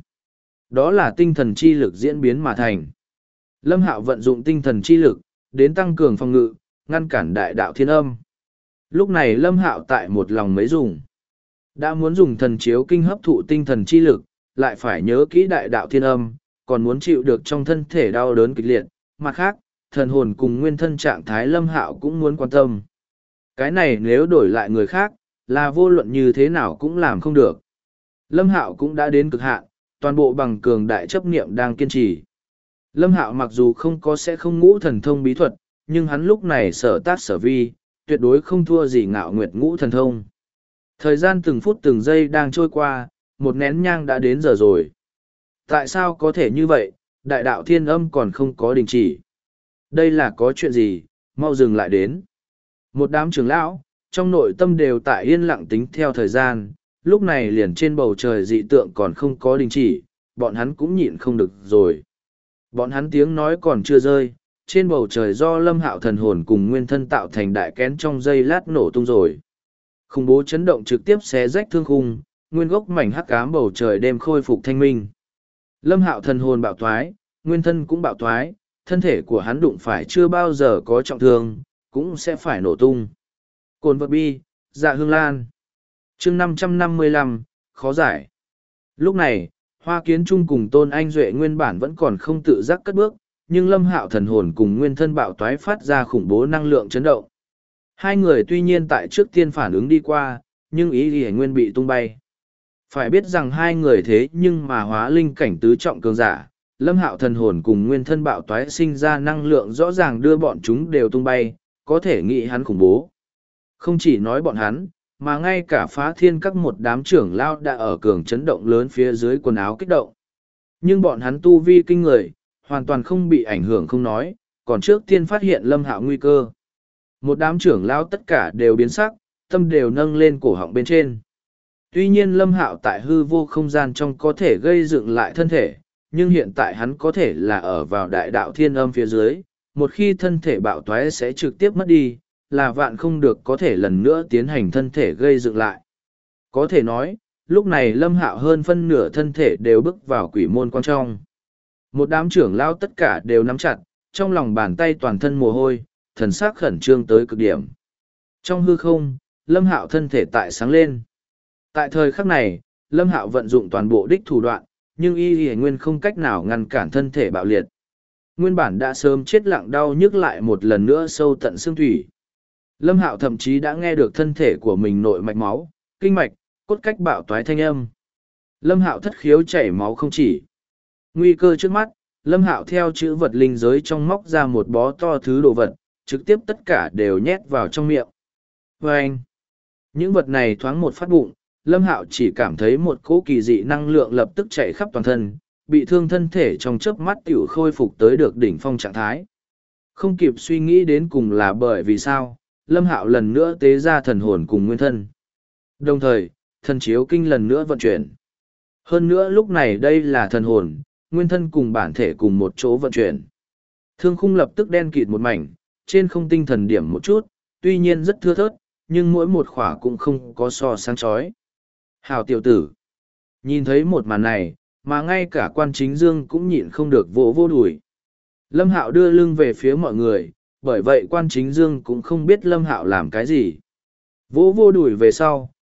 Đó là tinh thần chi lực diễn biến mà thành. Lâm Hạo vận dụng tinh thần chi lực, đến tăng cường phòng ngự, ngăn cản đại đạo thiên âm. Lúc này Lâm Hạo tại một lòng mấy dùng. Đã muốn dùng thần chiếu kinh hấp thụ tinh thần chi lực, lại phải nhớ kỹ đại đạo thiên âm, còn muốn chịu được trong thân thể đau đớn kịch liệt. Mặt khác, thần hồn cùng nguyên thân trạng thái Lâm Hạo cũng muốn quan tâm. Cái này nếu đổi lại người khác, là vô luận như thế nào cũng làm không được. Lâm Hạo cũng đã đến cực hạn, toàn bộ bằng cường đại chấp niệm đang kiên trì. Lâm Hạo mặc dù không có sẽ không ngũ thần thông bí thuật, nhưng hắn lúc này sở tác sở vi, tuyệt đối không thua gì Ngạo Nguyệt ngũ thần thông. Thời gian từng phút từng giây đang trôi qua, một nén nhang đã đến giờ rồi. Tại sao có thể như vậy, đại đạo thiên âm còn không có đình chỉ? Đây là có chuyện gì, mau dừng lại đến. Một đám trưởng lão, trong nội tâm đều tại yên lặng tính theo thời gian, lúc này liền trên bầu trời dị tượng còn không có đình chỉ, bọn hắn cũng nhịn không được rồi. Bọn hắn tiếng nói còn chưa rơi, trên bầu trời do Lâm Hạo thần hồn cùng nguyên thân tạo thành đại kén trong giây lát nổ tung rồi. Khủng bố chấn động trực tiếp xé rách thương khung, nguyên gốc mảnh hắc ám bầu trời đêm khôi phục thanh minh. Lâm Hạo thần hồn bạo thoái, nguyên thân cũng bạo thoái, thân thể của hắn đụng phải chưa bao giờ có trọng thương, cũng sẽ phải nổ tung. Cồn vật bi, dạ hương lan. Chương 555, khó giải. Lúc này, Hoa Kiến Trung cùng Tôn Anh Duệ nguyên bản vẫn còn không tự giác cất bước, nhưng Lâm Hạo thần hồn cùng nguyên thân bạo toái phát ra khủng bố năng lượng chấn động. Hai người tuy nhiên tại trước tiên phản ứng đi qua, nhưng ý thì nguyên bị tung bay. Phải biết rằng hai người thế nhưng mà hóa linh cảnh tứ trọng cường giả, Lâm Hạo thần hồn cùng nguyên thân bạo toái sinh ra năng lượng rõ ràng đưa bọn chúng đều tung bay, có thể nghĩ hắn khủng bố. Không chỉ nói bọn hắn, mà ngay cả Phá Thiên các một đám trưởng lao đã ở cường chấn động lớn phía dưới quần áo kích động. Nhưng bọn hắn tu vi kinh người, hoàn toàn không bị ảnh hưởng không nói, còn trước tiên phát hiện Lâm Hạo nguy cơ. Một đám trưởng lao tất cả đều biến sắc, tâm đều nâng lên cổ họng bên trên. Tuy nhiên Lâm Hạo tại hư vô không gian trong có thể gây dựng lại thân thể, nhưng hiện tại hắn có thể là ở vào đại đạo thiên âm phía dưới, một khi thân thể bạo toái sẽ trực tiếp mất đi, là vạn không được có thể lần nữa tiến hành thân thể gây dựng lại. Có thể nói, lúc này Lâm Hạo hơn phân nửa thân thể đều bước vào quỷ môn quan trong. Một đám trưởng lao tất cả đều nắm chặt, trong lòng bàn tay toàn thân mồ hôi, thần sắc khẩn trương tới cực điểm. Trong hư không, Lâm Hạo thân thể tại sáng lên. Tại thời khắc này, Lâm Hạo vận dụng toàn bộ đích thủ đoạn, nhưng y nguyên không cách nào ngăn cản thân thể bạo liệt. Nguyên bản đã sớm chết lặng đau nhức lại một lần nữa sâu tận xương thủy. Lâm Hạo thậm chí đã nghe được thân thể của mình nội mạch máu, kinh mạch, cốt cách bạo toái thanh âm. Lâm Hạo thất khiếu chảy máu không chỉ. Nguy cơ trước mắt, Lâm Hạo theo chữ vật linh giới trong móc ra một bó to thứ đồ vật, trực tiếp tất cả đều nhét vào trong miệng. Và anh, những vật này thoáng một phát bụng, Lâm Hạo chỉ cảm thấy một cỗ kỳ dị năng lượng lập tức chạy khắp toàn thân, bị thương thân thể trong chớp mắt tiểu khôi phục tới được đỉnh phong trạng thái. Không kịp suy nghĩ đến cùng là bởi vì sao, Lâm Hạo lần nữa tế ra thần hồn cùng nguyên thân. Đồng thời, thần chiếu kinh lần nữa vận chuyển. Hơn nữa lúc này đây là thần hồn, nguyên thân cùng bản thể cùng một chỗ vận chuyển. Thương khung lập tức đen kịt một mảnh, trên không tinh thần điểm một chút, tuy nhiên rất thưa thớt, nhưng mỗi một khỏa cũng không có so sáng chói. Hào tiểu tử. Nhìn thấy một màn này, mà ngay cả quan chính dương cũng nhịn không được vỗ vô đùi. Lâm Hạo đưa lưng về phía mọi người, bởi vậy quan chính dương cũng không biết Lâm Hạo làm cái gì. Vỗ vô đùi về sau,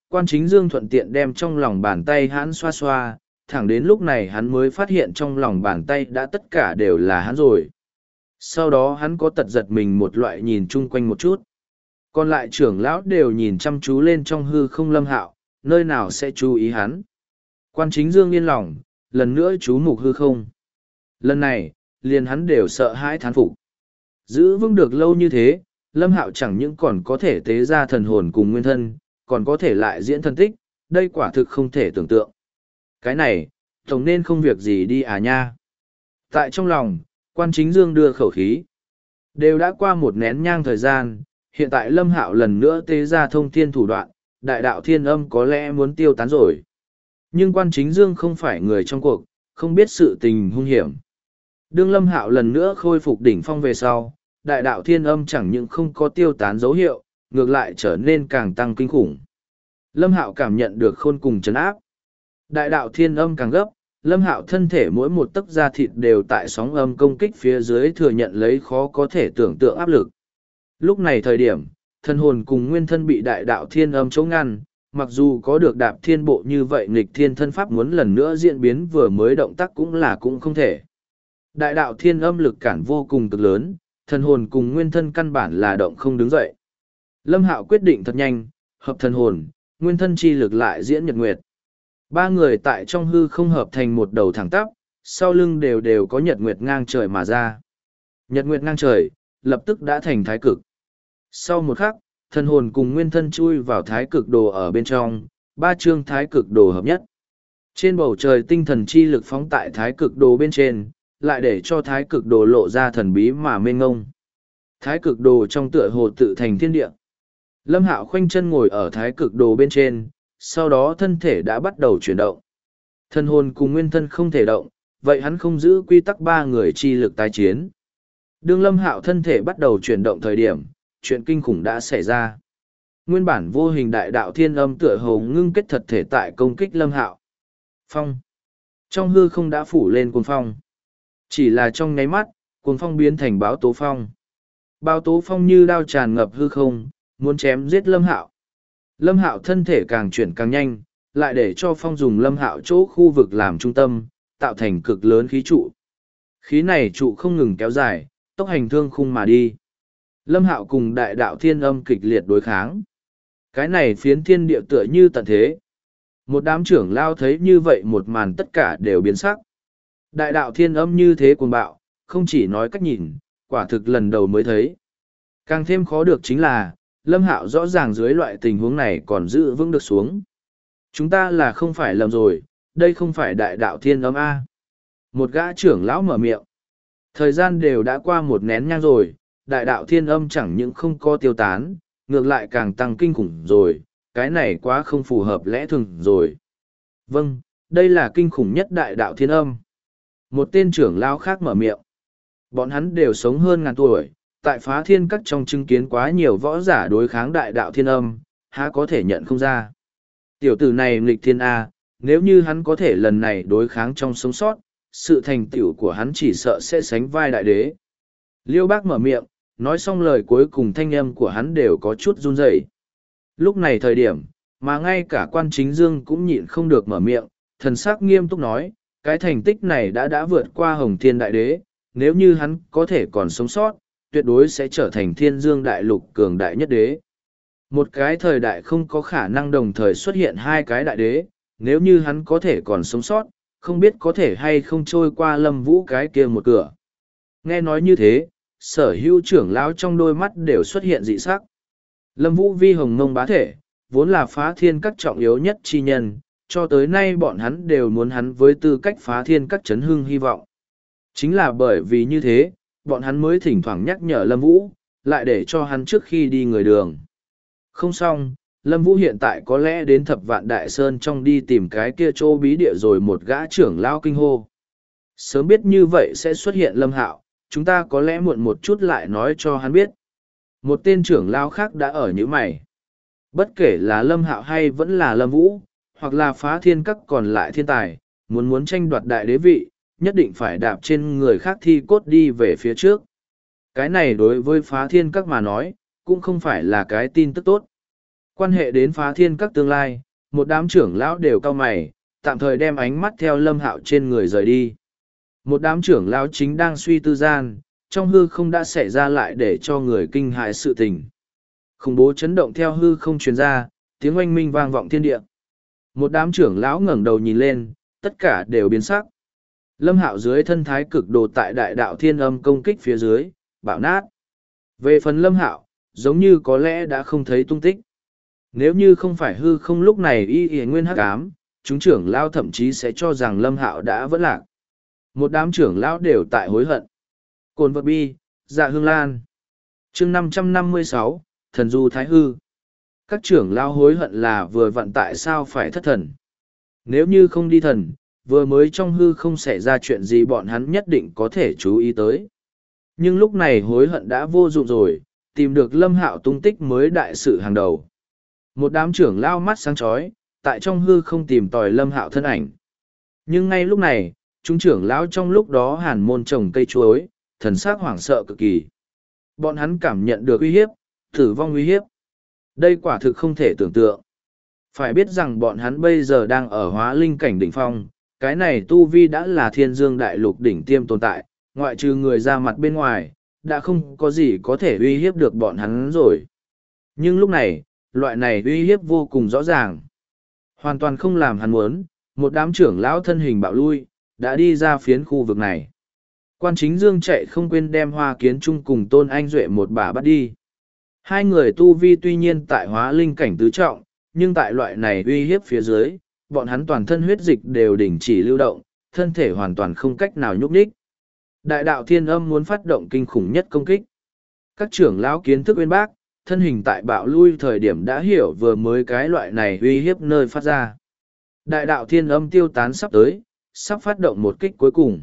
Quan Chính Dương thuận tiện đem trong lòng bàn tay hắn xoa xoa, thẳng đến lúc này hắn mới phát hiện trong lòng bàn tay đã tất cả đều là hắn rồi. Sau đó hắn có tật giật mình một loại nhìn chung quanh một chút. Còn lại trưởng lão đều nhìn chăm chú lên trong hư không Lâm Hạo, nơi nào sẽ chú ý hắn. Quan Chính Dương yên lòng, lần nữa chú mục hư không. Lần này, liền hắn đều sợ hãi thán phục. Giữ vững được lâu như thế, Lâm Hạo chẳng những còn có thể tế ra thần hồn cùng nguyên thân, còn có thể lại diễn thân tích, đây quả thực không thể tưởng tượng. Cái này, tổng nên không việc gì đi à nha. Tại trong lòng, Quan Chính Dương đưa khẩu khí. Đều đã qua một nén nhang thời gian, hiện tại Lâm Hạo lần nữa tế ra thông thiên thủ đoạn, đại đạo thiên âm có lẽ muốn tiêu tán rồi. Nhưng Quan Chính Dương không phải người trong cuộc, không biết sự tình hung hiểm. Đương Lâm Hạo lần nữa khôi phục đỉnh phong về sau, đại đạo thiên âm chẳng những không có tiêu tán dấu hiệu, ngược lại trở nên càng tăng kinh khủng. Lâm Hạo cảm nhận được khôn cùng trấn áp. Đại đạo thiên âm càng gấp, Lâm Hạo thân thể mỗi một tấc da thịt đều tại sóng âm công kích phía dưới thừa nhận lấy khó có thể tưởng tượng áp lực. Lúc này thời điểm, thân hồn cùng nguyên thân bị đại đạo thiên âm chống ngăn, mặc dù có được đạp thiên bộ như vậy nghịch thiên thân pháp muốn lần nữa diễn biến vừa mới động tác cũng không thể. Đại đạo thiên âm lực cản vô cùng cực lớn, thân hồn cùng nguyên thân căn bản là động không đứng dậy. Lâm Hạo quyết định thật nhanh, hợp thân hồn, nguyên thân chi lực lại diễn nhật nguyệt. Ba người tại trong hư không hợp thành một đầu thẳng tắp, sau lưng đều có nhật nguyệt ngang trời mà ra. Nhật nguyệt ngang trời, lập tức đã thành thái cực. Sau một khắc, thân hồn cùng nguyên thân chui vào thái cực đồ ở bên trong, ba chương thái cực đồ hợp nhất. Trên bầu trời tinh thần chi lực phóng tại thái cực đồ bên trên, lại để cho thái cực đồ lộ ra thần bí mà mênh ngông. Thái cực đồ trong tựa hồ tự thành thiên địa. Lâm Hạo khoanh chân ngồi ở thái cực đồ bên trên, sau đó thân thể đã bắt đầu chuyển động. Thân hồn cùng nguyên thân không thể động, vậy hắn không giữ quy tắc ba người chi lực tái chiến. Đương Lâm Hạo thân thể bắt đầu chuyển động thời điểm, chuyện kinh khủng đã xảy ra. Nguyên bản vô hình đại đạo thiên âm tựa hồ ngưng kết thật thể tại công kích Lâm Hạo. Phong. Trong hư không đã phủ lên cuồng phong. Chỉ là trong nháy mắt, cuồng phong biến thành báo tố phong. Báo tố phong như đao tràn ngập hư không, muốn chém giết Lâm Hạo. Lâm Hạo thân thể càng chuyển càng nhanh, lại để cho phong dùng Lâm Hạo chỗ khu vực làm trung tâm, tạo thành cực lớn khí trụ. Khí này trụ không ngừng kéo dài, tốc hành thương khung mà đi. Lâm Hạo cùng đại đạo thiên âm kịch liệt đối kháng. Cái này phiến thiên địa tựa như tận thế. Một đám trưởng lao thấy như vậy một màn tất cả đều biến sắc. Đại đạo thiên âm như thế cuồng bạo, không chỉ nói cách nhìn, quả thực lần đầu mới thấy. Càng thêm khó được chính là, Lâm Hạo rõ ràng dưới loại tình huống này còn giữ vững được xuống. Chúng ta là không phải lầm rồi, đây không phải đại đạo thiên âm A. Một gã trưởng lão mở miệng. Thời gian đều đã qua một nén nhang rồi, đại đạo thiên âm chẳng những không có tiêu tán, ngược lại càng tăng kinh khủng rồi, cái này quá không phù hợp lẽ thường rồi. Vâng, đây là kinh khủng nhất đại đạo thiên âm. Một tên trưởng lão khác mở miệng. Bọn hắn đều sống hơn ngàn tuổi, tại phá thiên các trong chứng kiến quá nhiều võ giả đối kháng đại đạo thiên âm, há có thể nhận không ra. Tiểu tử này nghịch thiên A, nếu như hắn có thể lần này đối kháng trong sống sót, sự thành tựu của hắn chỉ sợ sẽ sánh vai đại đế. Liêu Bác mở miệng, nói xong lời cuối cùng thanh âm của hắn đều có chút run rẩy. Lúc này thời điểm, mà ngay cả Quan Chính Dương cũng nhịn không được mở miệng, thần sắc nghiêm túc nói, cái thành tích này đã vượt qua Hồng Thiên Đại Đế, nếu như hắn có thể còn sống sót, tuyệt đối sẽ trở thành Thiên Dương Đại Lục cường đại nhất đế. Một cái thời đại không có khả năng đồng thời xuất hiện hai cái đại đế, nếu như hắn có thể còn sống sót, không biết có thể hay không trôi qua Lâm Vũ cái kia một cửa. Nghe nói như thế, sở hữu trưởng lão trong đôi mắt đều xuất hiện dị sắc. Lâm Vũ vi hồng mông bá thể, vốn là phá thiên các trọng yếu nhất chi nhân, cho tới nay bọn hắn đều muốn hắn với tư cách phá thiên các chấn hưng hy vọng. Chính là bởi vì như thế, bọn hắn mới thỉnh thoảng nhắc nhở Lâm Vũ, lại để cho hắn trước khi đi người đường. Không xong, Lâm Vũ hiện tại có lẽ đến Thập Vạn Đại Sơn trong đi tìm cái kia chỗ bí địa rồi một gã trưởng lão kinh hô. Sớm biết như vậy sẽ xuất hiện Lâm Hạo, chúng ta có lẽ muộn một chút lại nói cho hắn biết. Một tên trưởng lão khác đã ở như mày. Bất kể là Lâm Hạo hay vẫn là Lâm Vũ, hoặc là phá thiên các còn lại thiên tài, muốn tranh đoạt đại đế vị, nhất định phải đạp trên người khác thi cốt đi về phía trước. Cái này đối với phá thiên các mà nói, cũng không phải là cái tin tức tốt. Quan hệ đến phá thiên các tương lai, một đám trưởng lão đều cau mày, tạm thời đem ánh mắt theo Lâm Hạo trên người rời đi. Một đám trưởng lão chính đang suy tư gian, trong hư không đã xảy ra lại để cho người kinh hại sự tình. Khủng bố chấn động theo hư không truyền ra, tiếng oanh minh vang vọng thiên địa. Một đám trưởng lão ngẩng đầu nhìn lên, tất cả đều biến sắc. Lâm Hạo dưới thân thái cực đồ tại đại đạo thiên âm công kích phía dưới, bạo nát. Về phần Lâm Hạo, giống như có lẽ đã không thấy tung tích. Nếu như không phải hư không lúc này y nguyên hắc ám, chúng trưởng lão thậm chí sẽ cho rằng Lâm Hạo đã vẫn lạc. Một đám trưởng lão đều tại hối hận. Cồn vật bi, dạ hương lan. Chương 556, thần du thái hư. Các trưởng lão hối hận là vừa vặn tại sao phải thất thần. Nếu như không đi thần, vừa mới trong hư không xảy ra chuyện gì bọn hắn nhất định có thể chú ý tới. Nhưng lúc này hối hận đã vô dụng rồi, tìm được Lâm Hạo tung tích mới đại sự hàng đầu. Một đám trưởng lao mắt sáng chói, tại trong hư không tìm tòi Lâm Hạo thân ảnh. Nhưng ngay lúc này, chúng trưởng lão trong lúc đó hàn môn trồng cây chuối, thần sắc hoảng sợ cực kỳ. Bọn hắn cảm nhận được uy hiếp, tử vong uy hiếp. Đây quả thực không thể tưởng tượng. Phải biết rằng bọn hắn bây giờ đang ở hóa linh cảnh đỉnh phong, cái này tu vi đã là thiên dương đại lục đỉnh tiêm tồn tại, ngoại trừ người ra mặt bên ngoài, đã không có gì có thể uy hiếp được bọn hắn rồi. Nhưng lúc này, loại này uy hiếp vô cùng rõ ràng. Hoàn toàn không làm hắn muốn, một đám trưởng lão thân hình bạo lui, đã đi ra phiến khu vực này. Quan Chính Dương chạy không quên đem Hoa Kiến Trung cùng Tôn Anh Duệ một bà bắt đi. Hai người tu vi tuy nhiên tại hóa linh cảnh tứ trọng, nhưng tại loại này uy hiếp phía dưới, bọn hắn toàn thân huyết dịch đều đình chỉ lưu động, thân thể hoàn toàn không cách nào nhúc nhích. Đại đạo thiên âm muốn phát động kinh khủng nhất công kích. Các trưởng lão kiến thức uyên bác, thân hình tại bạo lui thời điểm đã hiểu vừa mới cái loại này uy hiếp nơi phát ra. Đại đạo thiên âm tiêu tán sắp tới, sắp phát động một kích cuối cùng.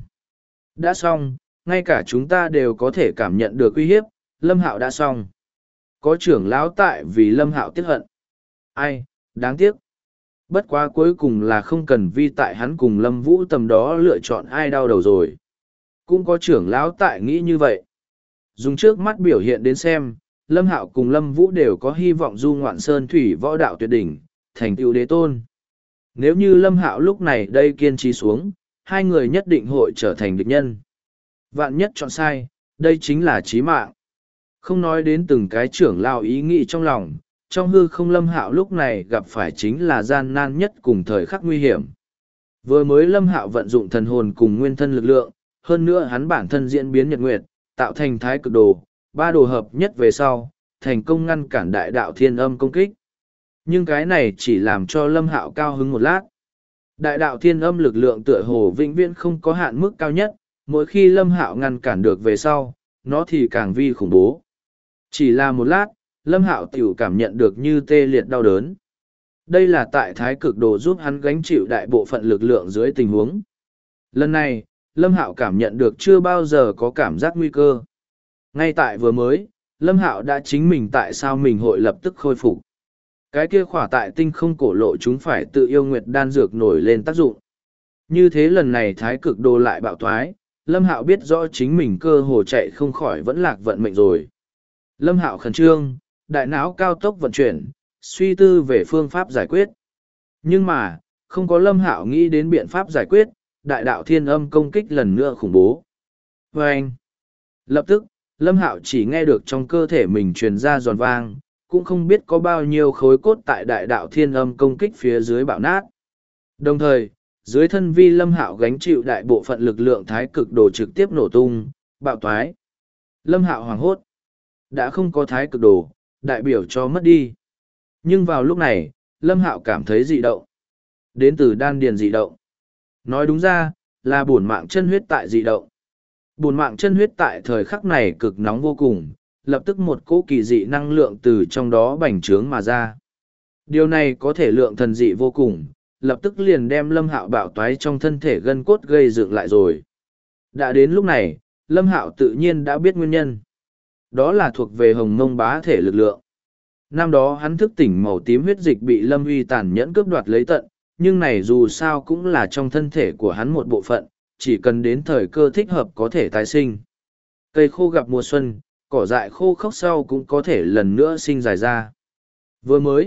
Đã xong, ngay cả chúng ta đều có thể cảm nhận được uy hiếp, Lâm Hạo đã xong. Có trưởng lão tại vì Lâm Hạo tiếc hận. Ai, đáng tiếc. Bất quá cuối cùng là không cần vi tại hắn cùng Lâm Vũ tầm đó lựa chọn ai đau đầu rồi. Cũng có trưởng lão tại nghĩ như vậy. Dùng trước mắt biểu hiện đến xem, Lâm Hạo cùng Lâm Vũ đều có hy vọng du ngoạn sơn thủy võ đạo tuyệt đỉnh, thành tựu đế tôn. Nếu như Lâm Hạo lúc này đây kiên trì xuống, hai người nhất định hội trở thành địch nhân. Vạn nhất chọn sai, đây chính là chí mạng. Không nói đến từng cái trưởng lão ý nghĩ trong lòng, trong hư không Lâm Hạo lúc này gặp phải chính là gian nan nhất cùng thời khắc nguy hiểm. Vừa mới Lâm Hạo vận dụng thần hồn cùng nguyên thân lực lượng, hơn nữa hắn bản thân diễn biến nhật nguyệt, tạo thành thái cực đồ, ba đồ hợp nhất về sau, thành công ngăn cản đại đạo thiên âm công kích. Nhưng cái này chỉ làm cho Lâm Hạo cao hứng một lát. Đại đạo thiên âm lực lượng tựa hồ vĩnh viễn không có hạn mức cao nhất, mỗi khi Lâm Hạo ngăn cản được về sau, nó thì càng vi khủng bố. Chỉ là một lát, Lâm Hạo tiểu cảm nhận được như tê liệt đau đớn. Đây là tại thái cực đồ giúp hắn gánh chịu đại bộ phận lực lượng dưới tình huống. Lần này, Lâm Hạo cảm nhận được chưa bao giờ có cảm giác nguy cơ. Ngay tại vừa mới, Lâm Hạo đã chính mình tại sao mình hội lập tức khôi phục. Cái kia khỏa tại tinh không cổ lộ chúng phải tự yêu nguyệt đan dược nổi lên tác dụng. Như thế lần này thái cực đồ lại bạo thoái, Lâm Hạo biết rõ chính mình cơ hồ chạy không khỏi vẫn lạc vận mệnh rồi. Lâm Hạo khẩn trương, đại não cao tốc vận chuyển, suy tư về phương pháp giải quyết. Nhưng mà, không có Lâm Hạo nghĩ đến biện pháp giải quyết, đại đạo thiên âm công kích lần nữa khủng bố. Và anh, lập tức, Lâm Hạo chỉ nghe được trong cơ thể mình truyền ra giòn vang, cũng không biết có bao nhiêu khối cốt tại đại đạo thiên âm công kích phía dưới bạo nát. Đồng thời, dưới thân vi Lâm Hạo gánh chịu đại bộ phận lực lượng thái cực đồ trực tiếp nổ tung, bạo toái. Lâm Hạo hoảng hốt. Đã không có thái cực đồ, đại biểu cho mất đi. Nhưng vào lúc này, Lâm Hạo cảm thấy dị động. Đến từ đan điền dị động. Nói đúng ra, là bổn mạng chân huyết tại dị động. Bổn mạng chân huyết tại thời khắc này cực nóng vô cùng, lập tức một cỗ kỳ dị năng lượng từ trong đó bành trướng mà ra. Điều này có thể lượng thần dị vô cùng, lập tức liền đem Lâm Hạo bạo toái trong thân thể gân cốt gây dựng lại rồi. Đã đến lúc này, Lâm Hạo tự nhiên đã biết nguyên nhân. Đó là thuộc về hồng mông bá thể lực lượng. Năm đó hắn thức tỉnh màu tím huyết dịch bị Lâm Uy tàn nhẫn cướp đoạt lấy tận, nhưng này dù sao cũng là trong thân thể của hắn một bộ phận, chỉ cần đến thời cơ thích hợp có thể tái sinh. Cây khô gặp mùa xuân, cỏ dại khô khốc sau cũng có thể lần nữa sinh dài ra. Vừa mới,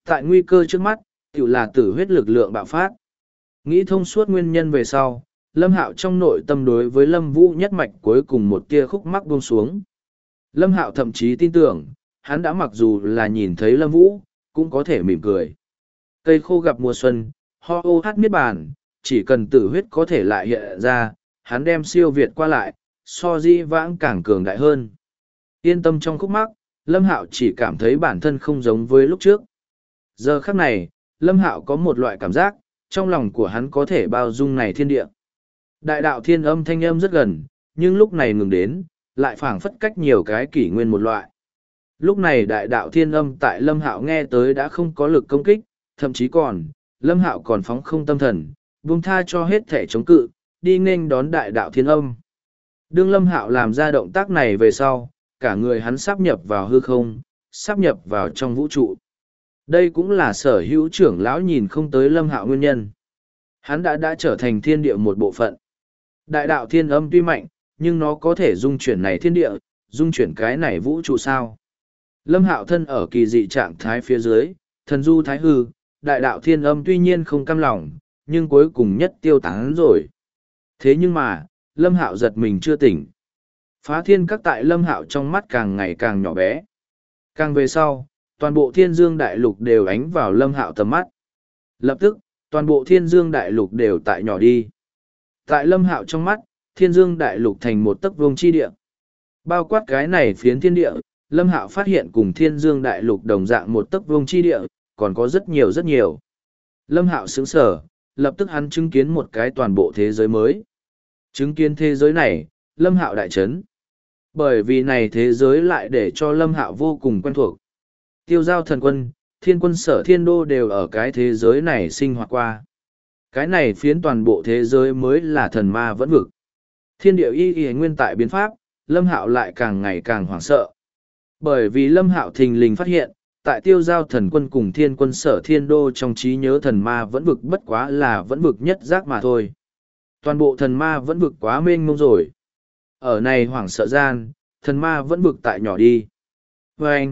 tại nguy cơ trước mắt, tự là tử huyết lực lượng bạo phát. Nghĩ thông suốt nguyên nhân về sau, Lâm Hạo trong nội tâm đối với Lâm Vũ nhất mạch cuối cùng một tia khúc mắc buông xuống. Lâm Hạo thậm chí tin tưởng, hắn đã mặc dù là nhìn thấy Lâm Vũ, cũng có thể mỉm cười. Cây khô gặp mùa xuân, ho ô hát miết bàn, chỉ cần tử huyết có thể lại hiện ra, hắn đem siêu việt qua lại, so di vãng càng cường đại hơn. Yên tâm trong khúc mắc, Lâm Hạo chỉ cảm thấy bản thân không giống với lúc trước. Giờ khắc này, Lâm Hạo có một loại cảm giác, trong lòng của hắn có thể bao dung này thiên địa. Đại đạo thiên âm thanh âm rất gần, nhưng lúc này ngừng đến, lại phảng phất cách nhiều cái kỷ nguyên một loại. Lúc này đại đạo thiên âm tại Lâm Hạo nghe tới đã không có lực công kích, thậm chí còn, Lâm Hạo còn phóng không tâm thần, buông tha cho hết thể chống cự, đi nghênh đón đại đạo thiên âm. Đương Lâm Hạo làm ra động tác này về sau, cả người hắn sáp nhập vào hư không, sáp nhập vào trong vũ trụ. Đây cũng là sở hữu trưởng lão nhìn không tới Lâm Hạo nguyên nhân. Hắn đã trở thành thiên địa một bộ phận. Đại đạo thiên âm tuy mạnh, nhưng nó có thể dung chuyển này thiên địa, dung chuyển cái này vũ trụ sao. Lâm Hạo thân ở kỳ dị trạng thái phía dưới, thần du thái hư, đại đạo thiên âm tuy nhiên không cam lòng, nhưng cuối cùng nhất tiêu tán rồi. Thế nhưng mà, Lâm Hạo giật mình chưa tỉnh. Phá thiên các tại Lâm Hạo trong mắt càng ngày càng nhỏ bé. Càng về sau, toàn bộ thiên dương đại lục đều ánh vào Lâm Hạo tầm mắt. Lập tức, toàn bộ thiên dương đại lục đều tại nhỏ đi. Tại Lâm Hạo trong mắt, thiên dương đại lục thành một tấc vuông chi địa. Bao quát cái này phiến thiên địa, Lâm Hạo phát hiện cùng thiên dương đại lục đồng dạng một tấc vuông chi địa, còn có rất nhiều rất nhiều. Lâm Hạo sững sờ, lập tức hắn chứng kiến một cái toàn bộ thế giới mới. Chứng kiến thế giới này, Lâm Hạo đại chấn. Bởi vì này thế giới lại để cho Lâm Hạo vô cùng quen thuộc. Tiêu giao thần quân, thiên quân sở thiên đô đều ở cái thế giới này sinh hoạt qua. Cái này phiến toàn bộ thế giới mới là thần ma vẫn vực. Thiên địa y nguyên tại biến pháp, Lâm Hạo lại càng ngày càng hoảng sợ. Bởi vì Lâm Hạo thình lình phát hiện, tại tiêu giao thần quân cùng thiên quân sở thiên đô trong trí nhớ thần ma vẫn vực bất quá là vẫn vực nhất giác mà thôi. Toàn bộ thần ma vẫn vực quá mênh mông rồi. Ở này hoảng sợ gian, thần ma vẫn vực tại nhỏ đi. Và anh,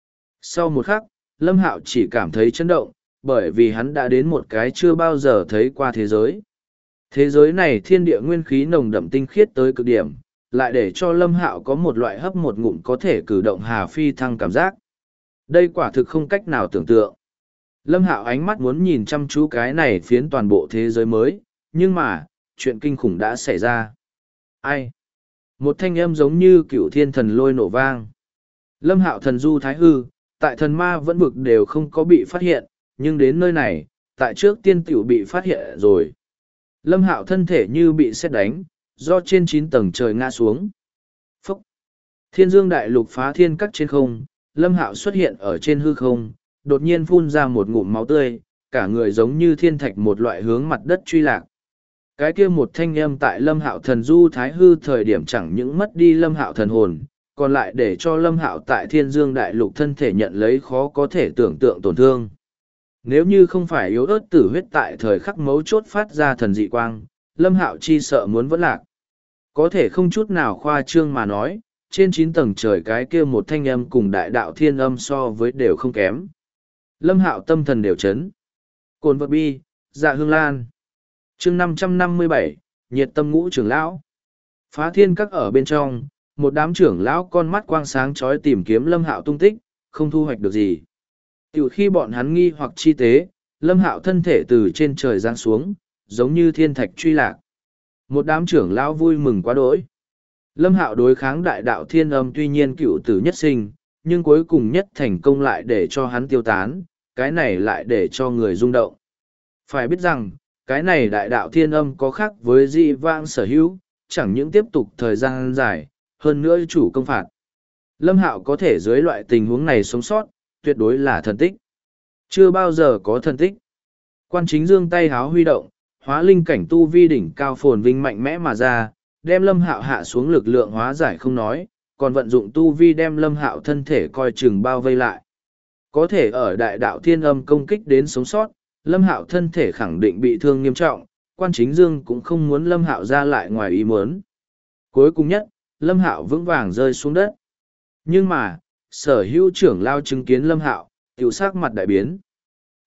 sau một khắc, Lâm Hạo chỉ cảm thấy chấn động, bởi vì hắn đã đến một cái chưa bao giờ thấy qua thế giới. Thế giới này thiên địa nguyên khí nồng đậm tinh khiết tới cực điểm, lại để cho Lâm Hạo có một loại hấp một ngụm có thể cử động hà phi thăng cảm giác. Đây quả thực không cách nào tưởng tượng. Lâm Hạo ánh mắt muốn nhìn chăm chú cái này phiến toàn bộ thế giới mới, nhưng mà, chuyện kinh khủng đã xảy ra. Ai? Một thanh âm giống như cựu thiên thần lôi nổ vang. Lâm Hạo thần du thái hư, tại thần ma vẫn vực đều không có bị phát hiện, nhưng đến nơi này, tại trước tiên tiểu bị phát hiện rồi. Lâm Hạo thân thể như bị sét đánh, do trên 9 tầng trời ngã xuống. Phúc! Thiên dương đại lục phá thiên cắt trên không, Lâm Hạo xuất hiện ở trên hư không, đột nhiên phun ra một ngụm máu tươi, cả người giống như thiên thạch một loại hướng mặt đất truy lạc. Cái kia một thanh âm tại Lâm Hạo thần du thái hư thời điểm chẳng những mất đi Lâm Hạo thần hồn, còn lại để cho Lâm Hạo tại thiên dương đại lục thân thể nhận lấy khó có thể tưởng tượng tổn thương. Nếu như không phải yếu ớt tử huyết tại thời khắc mấu chốt phát ra thần dị quang, Lâm Hạo chi sợ muốn vẫn lạc. Có thể không chút nào khoa trương mà nói, trên 9 tầng trời cái kia một thanh âm cùng đại đạo thiên âm so với đều không kém. Lâm Hạo tâm thần đều chấn. Cồn vật bi, dạ hương lan. Chương 557, nhiệt tâm ngũ trưởng lão. Phá thiên các ở bên trong, một đám trưởng lão con mắt quang sáng chói tìm kiếm Lâm Hạo tung tích, không thu hoạch được gì. Tiểu khi bọn hắn nghi hoặc chi tế, Lâm Hạo thân thể từ trên trời giáng xuống, giống như thiên thạch truy lạc. Một đám trưởng lão vui mừng quá đỗi. Lâm Hạo đối kháng đại đạo thiên âm tuy nhiên cựu tử nhất sinh, nhưng cuối cùng nhất thành công lại để cho hắn tiêu tán, cái này lại để cho người rung động. Phải biết rằng, cái này đại đạo thiên âm có khác với dị vãng sở hữu, chẳng những tiếp tục thời gian dài, hơn nữa chủ công phạt. Lâm Hạo có thể dưới loại tình huống này sống sót, tuyệt đối là thần tích. Chưa bao giờ có thần tích. Quan Chính Dương tay háo huy động, hóa linh cảnh tu vi đỉnh cao phồn vinh mạnh mẽ mà ra, đem Lâm Hạo hạ xuống lực lượng hóa giải không nói, còn vận dụng tu vi đem Lâm Hạo thân thể coi chừng bao vây lại. Có thể ở đại đạo thiên âm công kích đến sống sót, Lâm Hạo thân thể khẳng định bị thương nghiêm trọng, Quan Chính Dương cũng không muốn Lâm Hạo ra lại ngoài ý muốn. Cuối cùng nhất, Lâm Hạo vững vàng rơi xuống đất. Nhưng mà, sở hữu trưởng lao chứng kiến Lâm Hạo, tiểu sắc mặt đại biến.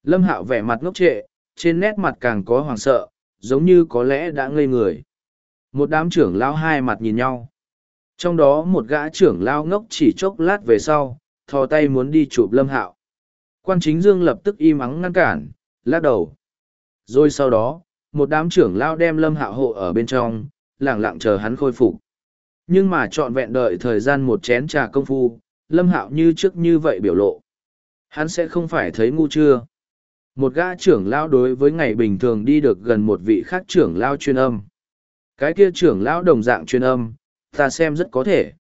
Lâm Hạo vẻ mặt ngốc trệ, trên nét mặt càng có hoảng sợ, giống như có lẽ đã ngây người. Một đám trưởng lão hai mặt nhìn nhau. Trong đó một gã trưởng lão ngốc chỉ chốc lát về sau, thò tay muốn đi chụp Lâm Hạo. Quan Chính Dương lập tức im ắng ngăn cản, lắc đầu. Rồi sau đó, một đám trưởng lão đem Lâm Hạo hộ ở bên trong, lẳng lặng chờ hắn khôi phục. Nhưng mà trọn vẹn đợi thời gian một chén trà công phu, Lâm Hạo như trước như vậy biểu lộ. Hắn sẽ không phải thấy ngu chưa? Một gã trưởng lão đối với ngày bình thường đi được gần một vị khác trưởng lão chuyên âm. Cái kia trưởng lão đồng dạng chuyên âm, ta xem rất có thể.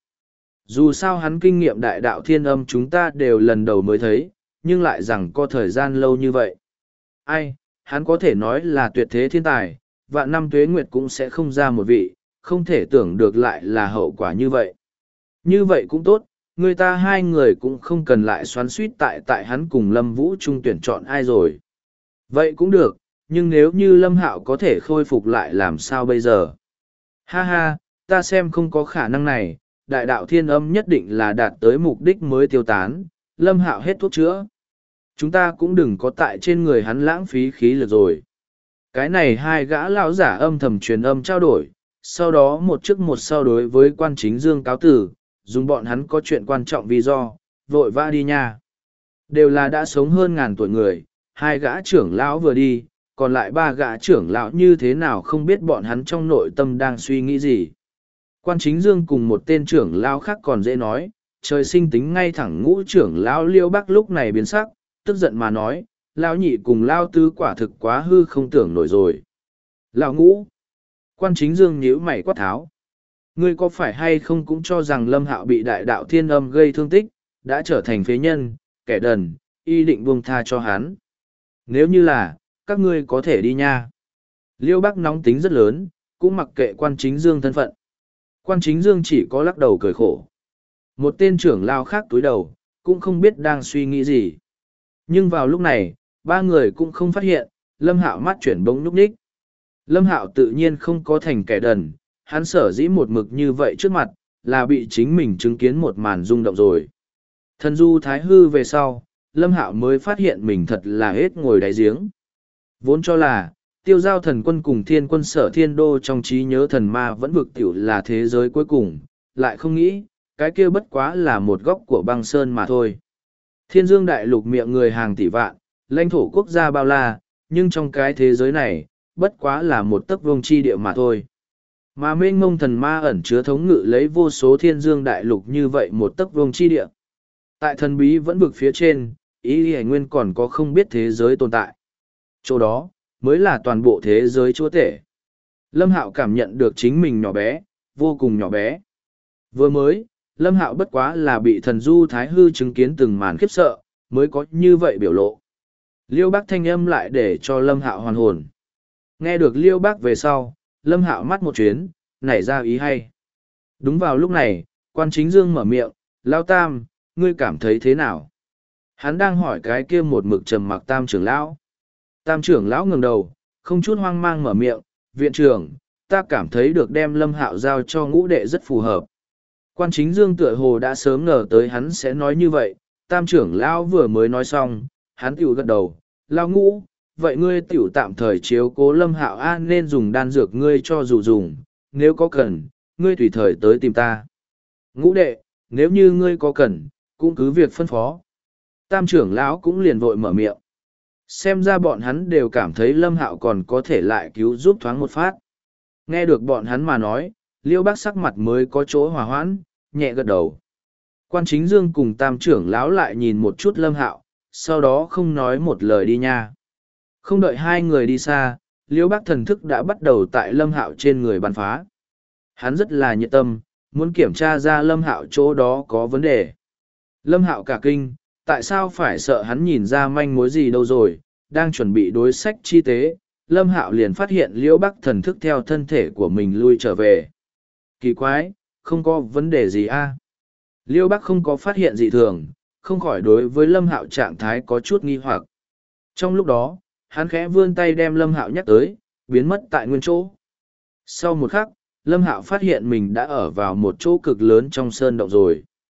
Dù sao hắn kinh nghiệm đại đạo thiên âm chúng ta đều lần đầu mới thấy, nhưng lại rằng có thời gian lâu như vậy. Ai, hắn có thể nói là tuyệt thế thiên tài, vạn năm tuế nguyệt cũng sẽ không ra một vị, không thể tưởng được lại là hậu quả như vậy. Như vậy cũng tốt, người ta hai người cũng không cần lại xoắn suýt tại hắn cùng Lâm Vũ Trung tuyển chọn ai rồi. Vậy cũng được, nhưng nếu như Lâm Hạo có thể khôi phục lại làm sao bây giờ? Ha ha, ta xem không có khả năng này, đại đạo thiên âm nhất định là đạt tới mục đích mới tiêu tán, Lâm Hạo hết thuốc chữa. Chúng ta cũng đừng có tại trên người hắn lãng phí khí lực rồi. Cái này hai gã lão giả âm thầm truyền âm trao đổi, sau đó một trước một sau đối với Quan Chính Dương cáo tử, dùng bọn hắn có chuyện quan trọng vì do, vội vã đi nha. Đều là đã sống hơn ngàn tuổi người, hai gã trưởng lão vừa đi, còn lại ba gã trưởng lão như thế nào không biết bọn hắn trong nội tâm đang suy nghĩ gì. Quan Chính Dương cùng một tên trưởng lão khác còn dễ nói, trời sinh tính ngay thẳng ngũ trưởng lão Liêu Bắc lúc này biến sắc, tức giận mà nói, lão nhị cùng lão tứ quả thực quá hư không tưởng nổi rồi. Lão ngũ, Quan Chính Dương nhíu mày quát tháo. Ngươi có phải hay không cũng cho rằng Lâm Hạo bị đại đạo thiên âm gây thương tích, đã trở thành phế nhân, kẻ đần, y định buông tha cho hắn. Nếu như là, các ngươi có thể đi nha. Liêu Bắc nóng tính rất lớn, cũng mặc kệ Quan Chính Dương thân phận. Quan Chính Dương chỉ có lắc đầu cười khổ. Một tên trưởng lao khác túi đầu, cũng không biết đang suy nghĩ gì. Nhưng vào lúc này, ba người cũng không phát hiện, Lâm Hạo mắt chuyển bỗng nhúc nhích. Lâm Hạo tự nhiên không có thành kẻ đần, hắn sở dĩ một mực như vậy trước mặt, là bị chính mình chứng kiến một màn rung động rồi. Thần du thái hư về sau, Lâm Hạo mới phát hiện mình thật là hết ngồi đáy giếng. Vốn cho là, tiêu giao thần quân cùng thiên quân sở thiên đô trong trí nhớ thần ma vẫn vực tiểu là thế giới cuối cùng, lại không nghĩ, cái kia bất quá là một góc của băng sơn mà thôi. Thiên dương đại lục miệng người hàng tỷ vạn, lãnh thổ quốc gia bao la, nhưng trong cái thế giới này, bất quá là một tấc vuông chi địa mà thôi. Mà mênh mông thần ma ẩn chứa thống ngự lấy vô số thiên dương đại lục như vậy một tấc vuông chi địa. Tại thần bí vẫn vực phía trên, ý hải nguyên còn có không biết thế giới tồn tại. Chỗ đó, mới là toàn bộ thế giới chúa tể. Lâm Hạo cảm nhận được chính mình nhỏ bé, vô cùng nhỏ bé. Vừa mới, Lâm Hạo bất quá là bị thần du thái hư chứng kiến từng màn khiếp sợ, mới có như vậy biểu lộ. Liêu Bắc thanh âm lại để cho Lâm Hạo hoàn hồn. Nghe được Liêu Bắc về sau, Lâm Hạo mắt một chuyến, nảy ra ý hay. Đúng vào lúc này, Quan Chính Dương mở miệng, Lão Tam, ngươi cảm thấy thế nào? Hắn đang hỏi cái kia một mực trầm mặc Tam trưởng lão. Tam trưởng lão ngẩng đầu, không chút hoang mang mở miệng, viện trưởng, ta cảm thấy được đem Lâm Hạo giao cho ngũ đệ rất phù hợp. Quan Chính Dương tựa hồ đã sớm ngờ tới hắn sẽ nói như vậy, Tam trưởng lão vừa mới nói xong, hắn tiểu gật đầu, Lão Ngũ, vậy ngươi tiểu tạm thời chiếu cố Lâm Hạo A nên dùng đan dược ngươi cho dù dùng, nếu có cần, ngươi tùy thời tới tìm ta. Ngũ đệ, nếu như ngươi có cần, cũng cứ việc phân phó. Tam trưởng lão cũng liền vội mở miệng. Xem ra bọn hắn đều cảm thấy Lâm Hạo còn có thể lại cứu giúp thoáng một phát. Nghe được bọn hắn mà nói, Liêu Bắc sắc mặt mới có chỗ hòa hoãn, nhẹ gật đầu. Quan Chính Dương cùng Tam trưởng lão lại nhìn một chút Lâm Hạo, sau đó không nói một lời đi nha. Không đợi hai người đi xa, Liêu Bắc thần thức đã bắt đầu tại Lâm Hạo trên người bắn phá. Hắn rất là nhiệt tâm, muốn kiểm tra ra Lâm Hạo chỗ đó có vấn đề. Lâm Hạo cả kinh, tại sao phải sợ hắn nhìn ra manh mối gì đâu rồi, đang chuẩn bị đối sách chi tế, Lâm Hạo liền phát hiện Liễu Bắc thần thức theo thân thể của mình lui trở về. Kỳ quái, không có vấn đề gì a? Liễu Bắc không có phát hiện gì thường, không khỏi đối với Lâm Hạo trạng thái có chút nghi hoặc. Trong lúc đó, hắn khẽ vươn tay đem Lâm Hạo nhắc tới, biến mất tại nguyên chỗ. Sau một khắc, Lâm Hạo phát hiện mình đã ở vào một chỗ cực lớn trong sơn động rồi.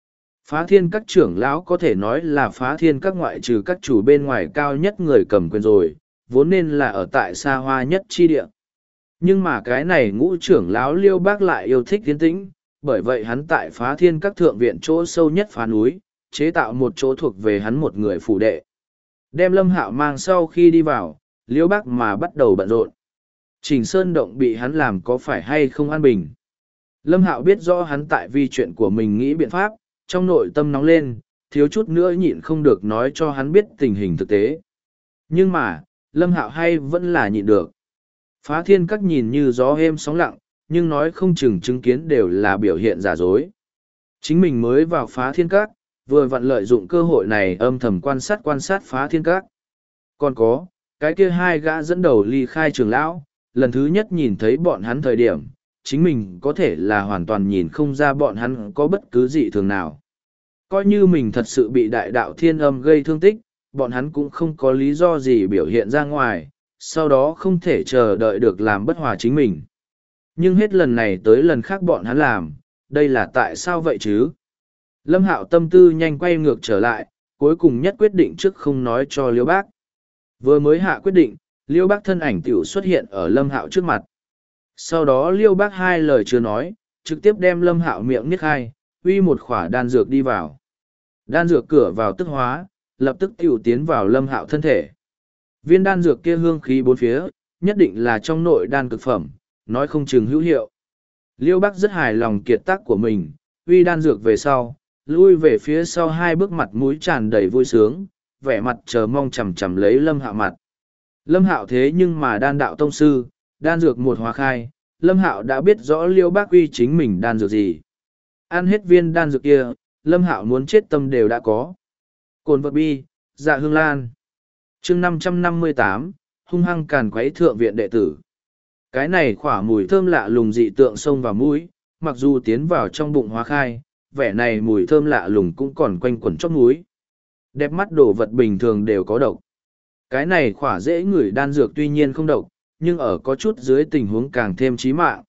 Phá thiên các trưởng lão có thể nói là phá thiên các ngoại trừ các chủ bên ngoài cao nhất người cầm quyền rồi, vốn nên là ở tại xa hoa nhất chi địa. Nhưng mà cái này ngũ trưởng lão Liêu Bác lại yêu thích tiến tĩnh, bởi vậy hắn tại phá thiên các thượng viện chỗ sâu nhất phá núi, chế tạo một chỗ thuộc về hắn một người phủ đệ. Đem Lâm Hạo mang sau khi đi vào, Liêu Bác mà bắt đầu bận rộn. Trình Sơn Động bị hắn làm có phải hay không an bình. Lâm Hạo biết rõ hắn tại vì chuyện của mình nghĩ biện pháp, trong nội tâm nóng lên, thiếu chút nữa nhịn không được nói cho hắn biết tình hình thực tế. Nhưng mà, Lâm Hạo hay vẫn là nhịn được. Phá thiên các nhìn như gió êm sóng lặng, nhưng nói không chừng chứng kiến đều là biểu hiện giả dối. Chính mình mới vào phá thiên các, vừa vặn lợi dụng cơ hội này âm thầm quan sát phá thiên các. Còn có, cái kia hai gã dẫn đầu ly khai trường lão, lần thứ nhất nhìn thấy bọn hắn thời điểm, chính mình có thể là hoàn toàn nhìn không ra bọn hắn có bất cứ gì thường nào. Coi như mình thật sự bị đại đạo thiên âm gây thương tích, bọn hắn cũng không có lý do gì biểu hiện ra ngoài, sau đó không thể chờ đợi được làm bất hòa chính mình. Nhưng hết lần này tới lần khác bọn hắn làm, đây là tại sao vậy chứ? Lâm Hạo tâm tư nhanh quay ngược trở lại, cuối cùng nhất quyết định trước không nói cho Liêu Bác. Vừa mới hạ quyết định, Liêu Bác thân ảnh tiểu xuất hiện ở Lâm Hạo trước mặt. Sau đó Liêu Bác hai lời chưa nói, trực tiếp đem Lâm Hạo miệng niết hai, uy một khỏa đan dược đi vào. Đan dược cửa vào tức hóa, lập tức tiểu tiến vào Lâm Hạo thân thể. Viên đan dược kia hương khí bốn phía, nhất định là trong nội đan cực phẩm, nói không chừng hữu hiệu. Liêu Bác rất hài lòng kiệt tác của mình, uy đan dược về sau, lui về phía sau hai bước, mặt mũi tràn đầy vui sướng, vẻ mặt chờ mong chằm chằm lấy Lâm Hạo mặt. Lâm Hạo thế nhưng mà đan đạo tông sư, đan dược một hóa khai, Lâm Hạo đã biết rõ Liêu Bác uy chính mình đan dược gì. Ăn hết viên đan dược kia, Lâm Hạo muốn chết tâm đều đã có. Cồn vật bi, dạ hương lan. Chương 558, hung hăng càn quấy thượng viện đệ tử. Cái này khỏa mùi thơm lạ lùng dị tượng xông vào mũi, mặc dù tiến vào trong bụng hóa khai, vẻ này mùi thơm lạ lùng cũng còn quanh quẩn chóp mũi. Đẹp mắt đồ vật bình thường đều có độc. Cái này khỏa dễ ngửi đan dược tuy nhiên không độc, nhưng ở có chút dưới tình huống càng thêm chí mạng.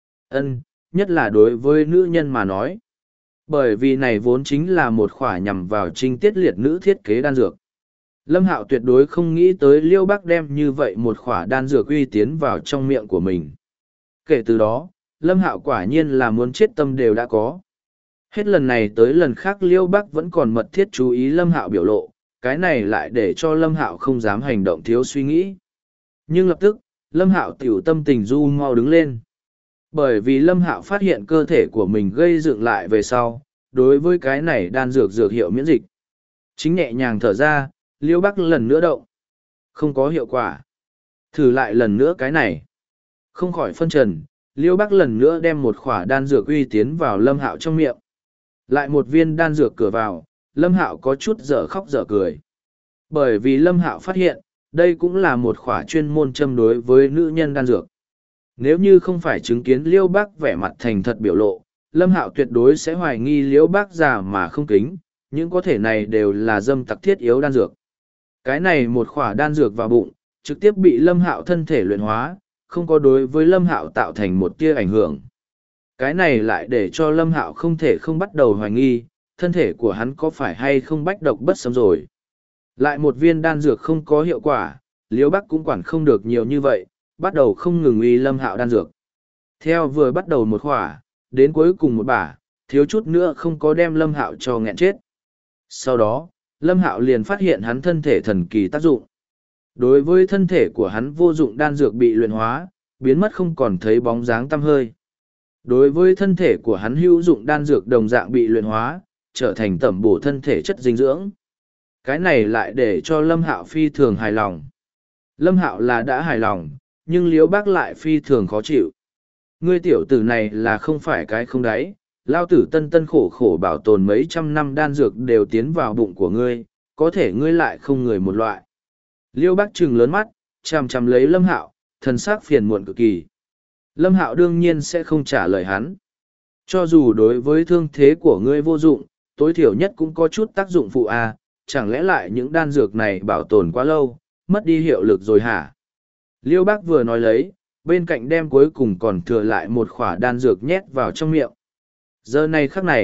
Nhất là đối với nữ nhân mà nói. Bởi vì này vốn chính là một khỏa nhằm vào trinh tiết liệt nữ thiết kế đan dược. Lâm Hạo tuyệt đối không nghĩ tới Liêu Bác đem như vậy một khỏa đan dược uy tiến vào trong miệng của mình. Kể từ đó, Lâm Hạo quả nhiên là muốn chết tâm đều đã có. Hết lần này tới lần khác Liêu Bác vẫn còn mật thiết chú ý Lâm Hạo biểu lộ, cái này lại để cho Lâm Hạo không dám hành động thiếu suy nghĩ. Nhưng lập tức, Lâm Hạo tiểu tâm tình du mau đứng lên. Bởi vì Lâm Hạo phát hiện cơ thể của mình gây dựng lại về sau, đối với cái này đan dược hiệu miễn dịch. Chính nhẹ nhàng thở ra, Liêu Bác lần nữa động. Không có hiệu quả. Thử lại lần nữa cái này. Không khỏi phân trần, Liêu Bác lần nữa đem một khỏa đan dược uy tiến vào Lâm Hạo trong miệng. Lại một viên đan dược cửa vào, Lâm Hạo có chút dở khóc dở cười. Bởi vì Lâm Hạo phát hiện, đây cũng là một khỏa chuyên môn châm đối với nữ nhân đan dược. Nếu như không phải chứng kiến Liêu Bác vẻ mặt thành thật biểu lộ, Lâm Hạo tuyệt đối sẽ hoài nghi Liêu Bác già mà không kính, những có thể này đều là dâm tặc thiết yếu đan dược. Cái này một khỏa đan dược vào bụng, trực tiếp bị Lâm Hạo thân thể luyện hóa, không có đối với Lâm Hạo tạo thành một tia ảnh hưởng. Cái này lại để cho Lâm Hạo không thể không bắt đầu hoài nghi, thân thể của hắn có phải hay không bách độc bất xâm rồi. Lại một viên đan dược không có hiệu quả, Liêu Bác cũng quản không được nhiều như vậy, bắt đầu không ngừng uy Lâm Hạo đan dược. Theo vừa bắt đầu một khỏa, đến cuối cùng một bả, thiếu chút nữa không có đem Lâm Hạo cho nghẹn chết. Sau đó, Lâm Hạo liền phát hiện hắn thân thể thần kỳ tác dụng. Đối với thân thể của hắn vô dụng đan dược bị luyện hóa, biến mất không còn thấy bóng dáng tăm hơi. Đối với thân thể của hắn hữu dụng đan dược đồng dạng bị luyện hóa, trở thành tẩm bổ thân thể chất dinh dưỡng. Cái này lại để cho Lâm Hạo phi thường hài lòng. Lâm Hạo là đã hài lòng, nhưng Liêu Bác lại phi thường khó chịu. Ngươi tiểu tử này là không phải cái không đáy, lao tử tân tân khổ khổ bảo tồn mấy trăm năm đan dược đều tiến vào bụng của ngươi, có thể ngươi lại không người một loại. Liêu Bác trừng lớn mắt, chằm chằm lấy Lâm Hạo, thần sắc phiền muộn cực kỳ. Lâm Hạo đương nhiên sẽ không trả lời hắn. Cho dù đối với thương thế của ngươi vô dụng, tối thiểu nhất cũng có chút tác dụng phụ à, chẳng lẽ lại những đan dược này bảo tồn quá lâu, mất đi hiệu lực rồi hả? Liêu Bác vừa nói lấy, bên cạnh đem cuối cùng còn thừa lại một khỏa đan dược nhét vào trong miệng. Giờ này khắc này,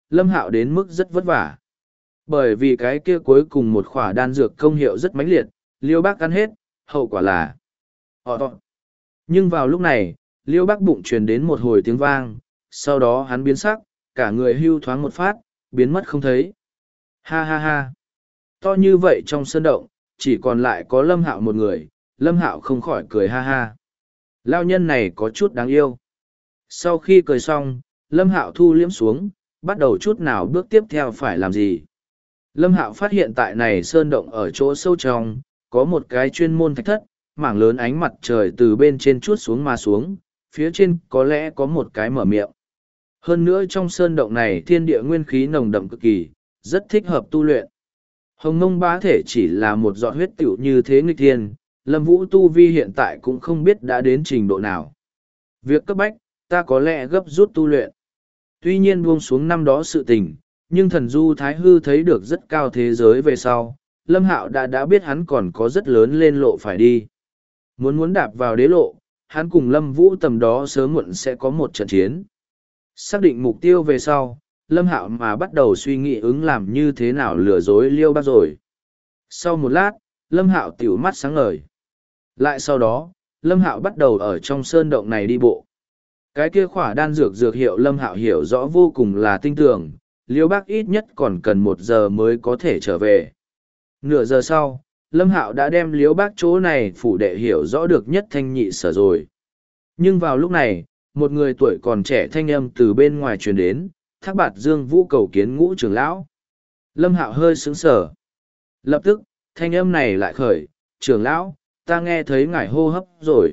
Lâm Hạo đến mức rất vất vả. Bởi vì cái kia cuối cùng một khỏa đan dược công hiệu rất mãnh liệt, Liêu Bác ăn hết, hậu quả là họ. Nhưng vào lúc này, Liêu Bác bụng truyền đến một hồi tiếng vang, sau đó hắn biến sắc, cả người hưu thoáng một phát, biến mất không thấy. Ha ha ha. To như vậy trong sơn động, chỉ còn lại có Lâm Hạo một người, Lâm Hạo không khỏi cười ha ha. Lao nhân này có chút đáng yêu. Sau khi cười xong, Lâm Hạo thu liễm xuống, bắt đầu chút nào bước tiếp theo phải làm gì. Lâm Hạo phát hiện tại này sơn động ở chỗ sâu trong, có một cái chuyên môn thạch thất, mảng lớn ánh mặt trời từ bên trên chuốt xuống mà xuống, phía trên có lẽ có một cái mở miệng. Hơn nữa trong sơn động này thiên địa nguyên khí nồng đậm cực kỳ, rất thích hợp tu luyện. Hồng Mông Bá Thể chỉ là một giọt huyết tiểu như thế nghịch thiên, Lâm Vũ tu vi hiện tại cũng không biết đã đến trình độ nào. Việc cấp bách, ta có lẽ gấp rút tu luyện. Tuy nhiên buông xuống năm đó sự tình, nhưng thần du Thái Hư thấy được rất cao thế giới về sau, Lâm Hạo đã biết hắn còn có rất lớn lên lộ phải đi. Muốn đạp vào đế lộ, hắn cùng Lâm Vũ tầm đó sớm muộn sẽ có một trận chiến. Xác định mục tiêu về sau, Lâm Hạo mà bắt đầu suy nghĩ ứng làm như thế nào lừa dối Liêu Bác rồi. Sau một lát, Lâm Hạo tiểu mắt sáng ngời. Lại sau đó, Lâm Hạo bắt đầu ở trong sơn động này đi bộ. Cái kia khỏa đan dược hiệu Lâm Hạo hiểu rõ vô cùng là tinh tường, Liêu Bác ít nhất còn cần 1 giờ mới có thể trở về. Nửa giờ sau, Lâm Hạo đã đem Liêu Bác chỗ này phủ đệ hiểu rõ được nhất thanh nhị sở rồi. Nhưng vào lúc này, một người tuổi còn trẻ thanh âm từ bên ngoài truyền đến, Thác Bạt Dương Vũ cầu kiến Ngũ trưởng lão. Lâm Hạo hơi sững sờ. Lập tức, thanh âm này lại khởi, trưởng lão, ta nghe thấy ngài hô hấp rồi.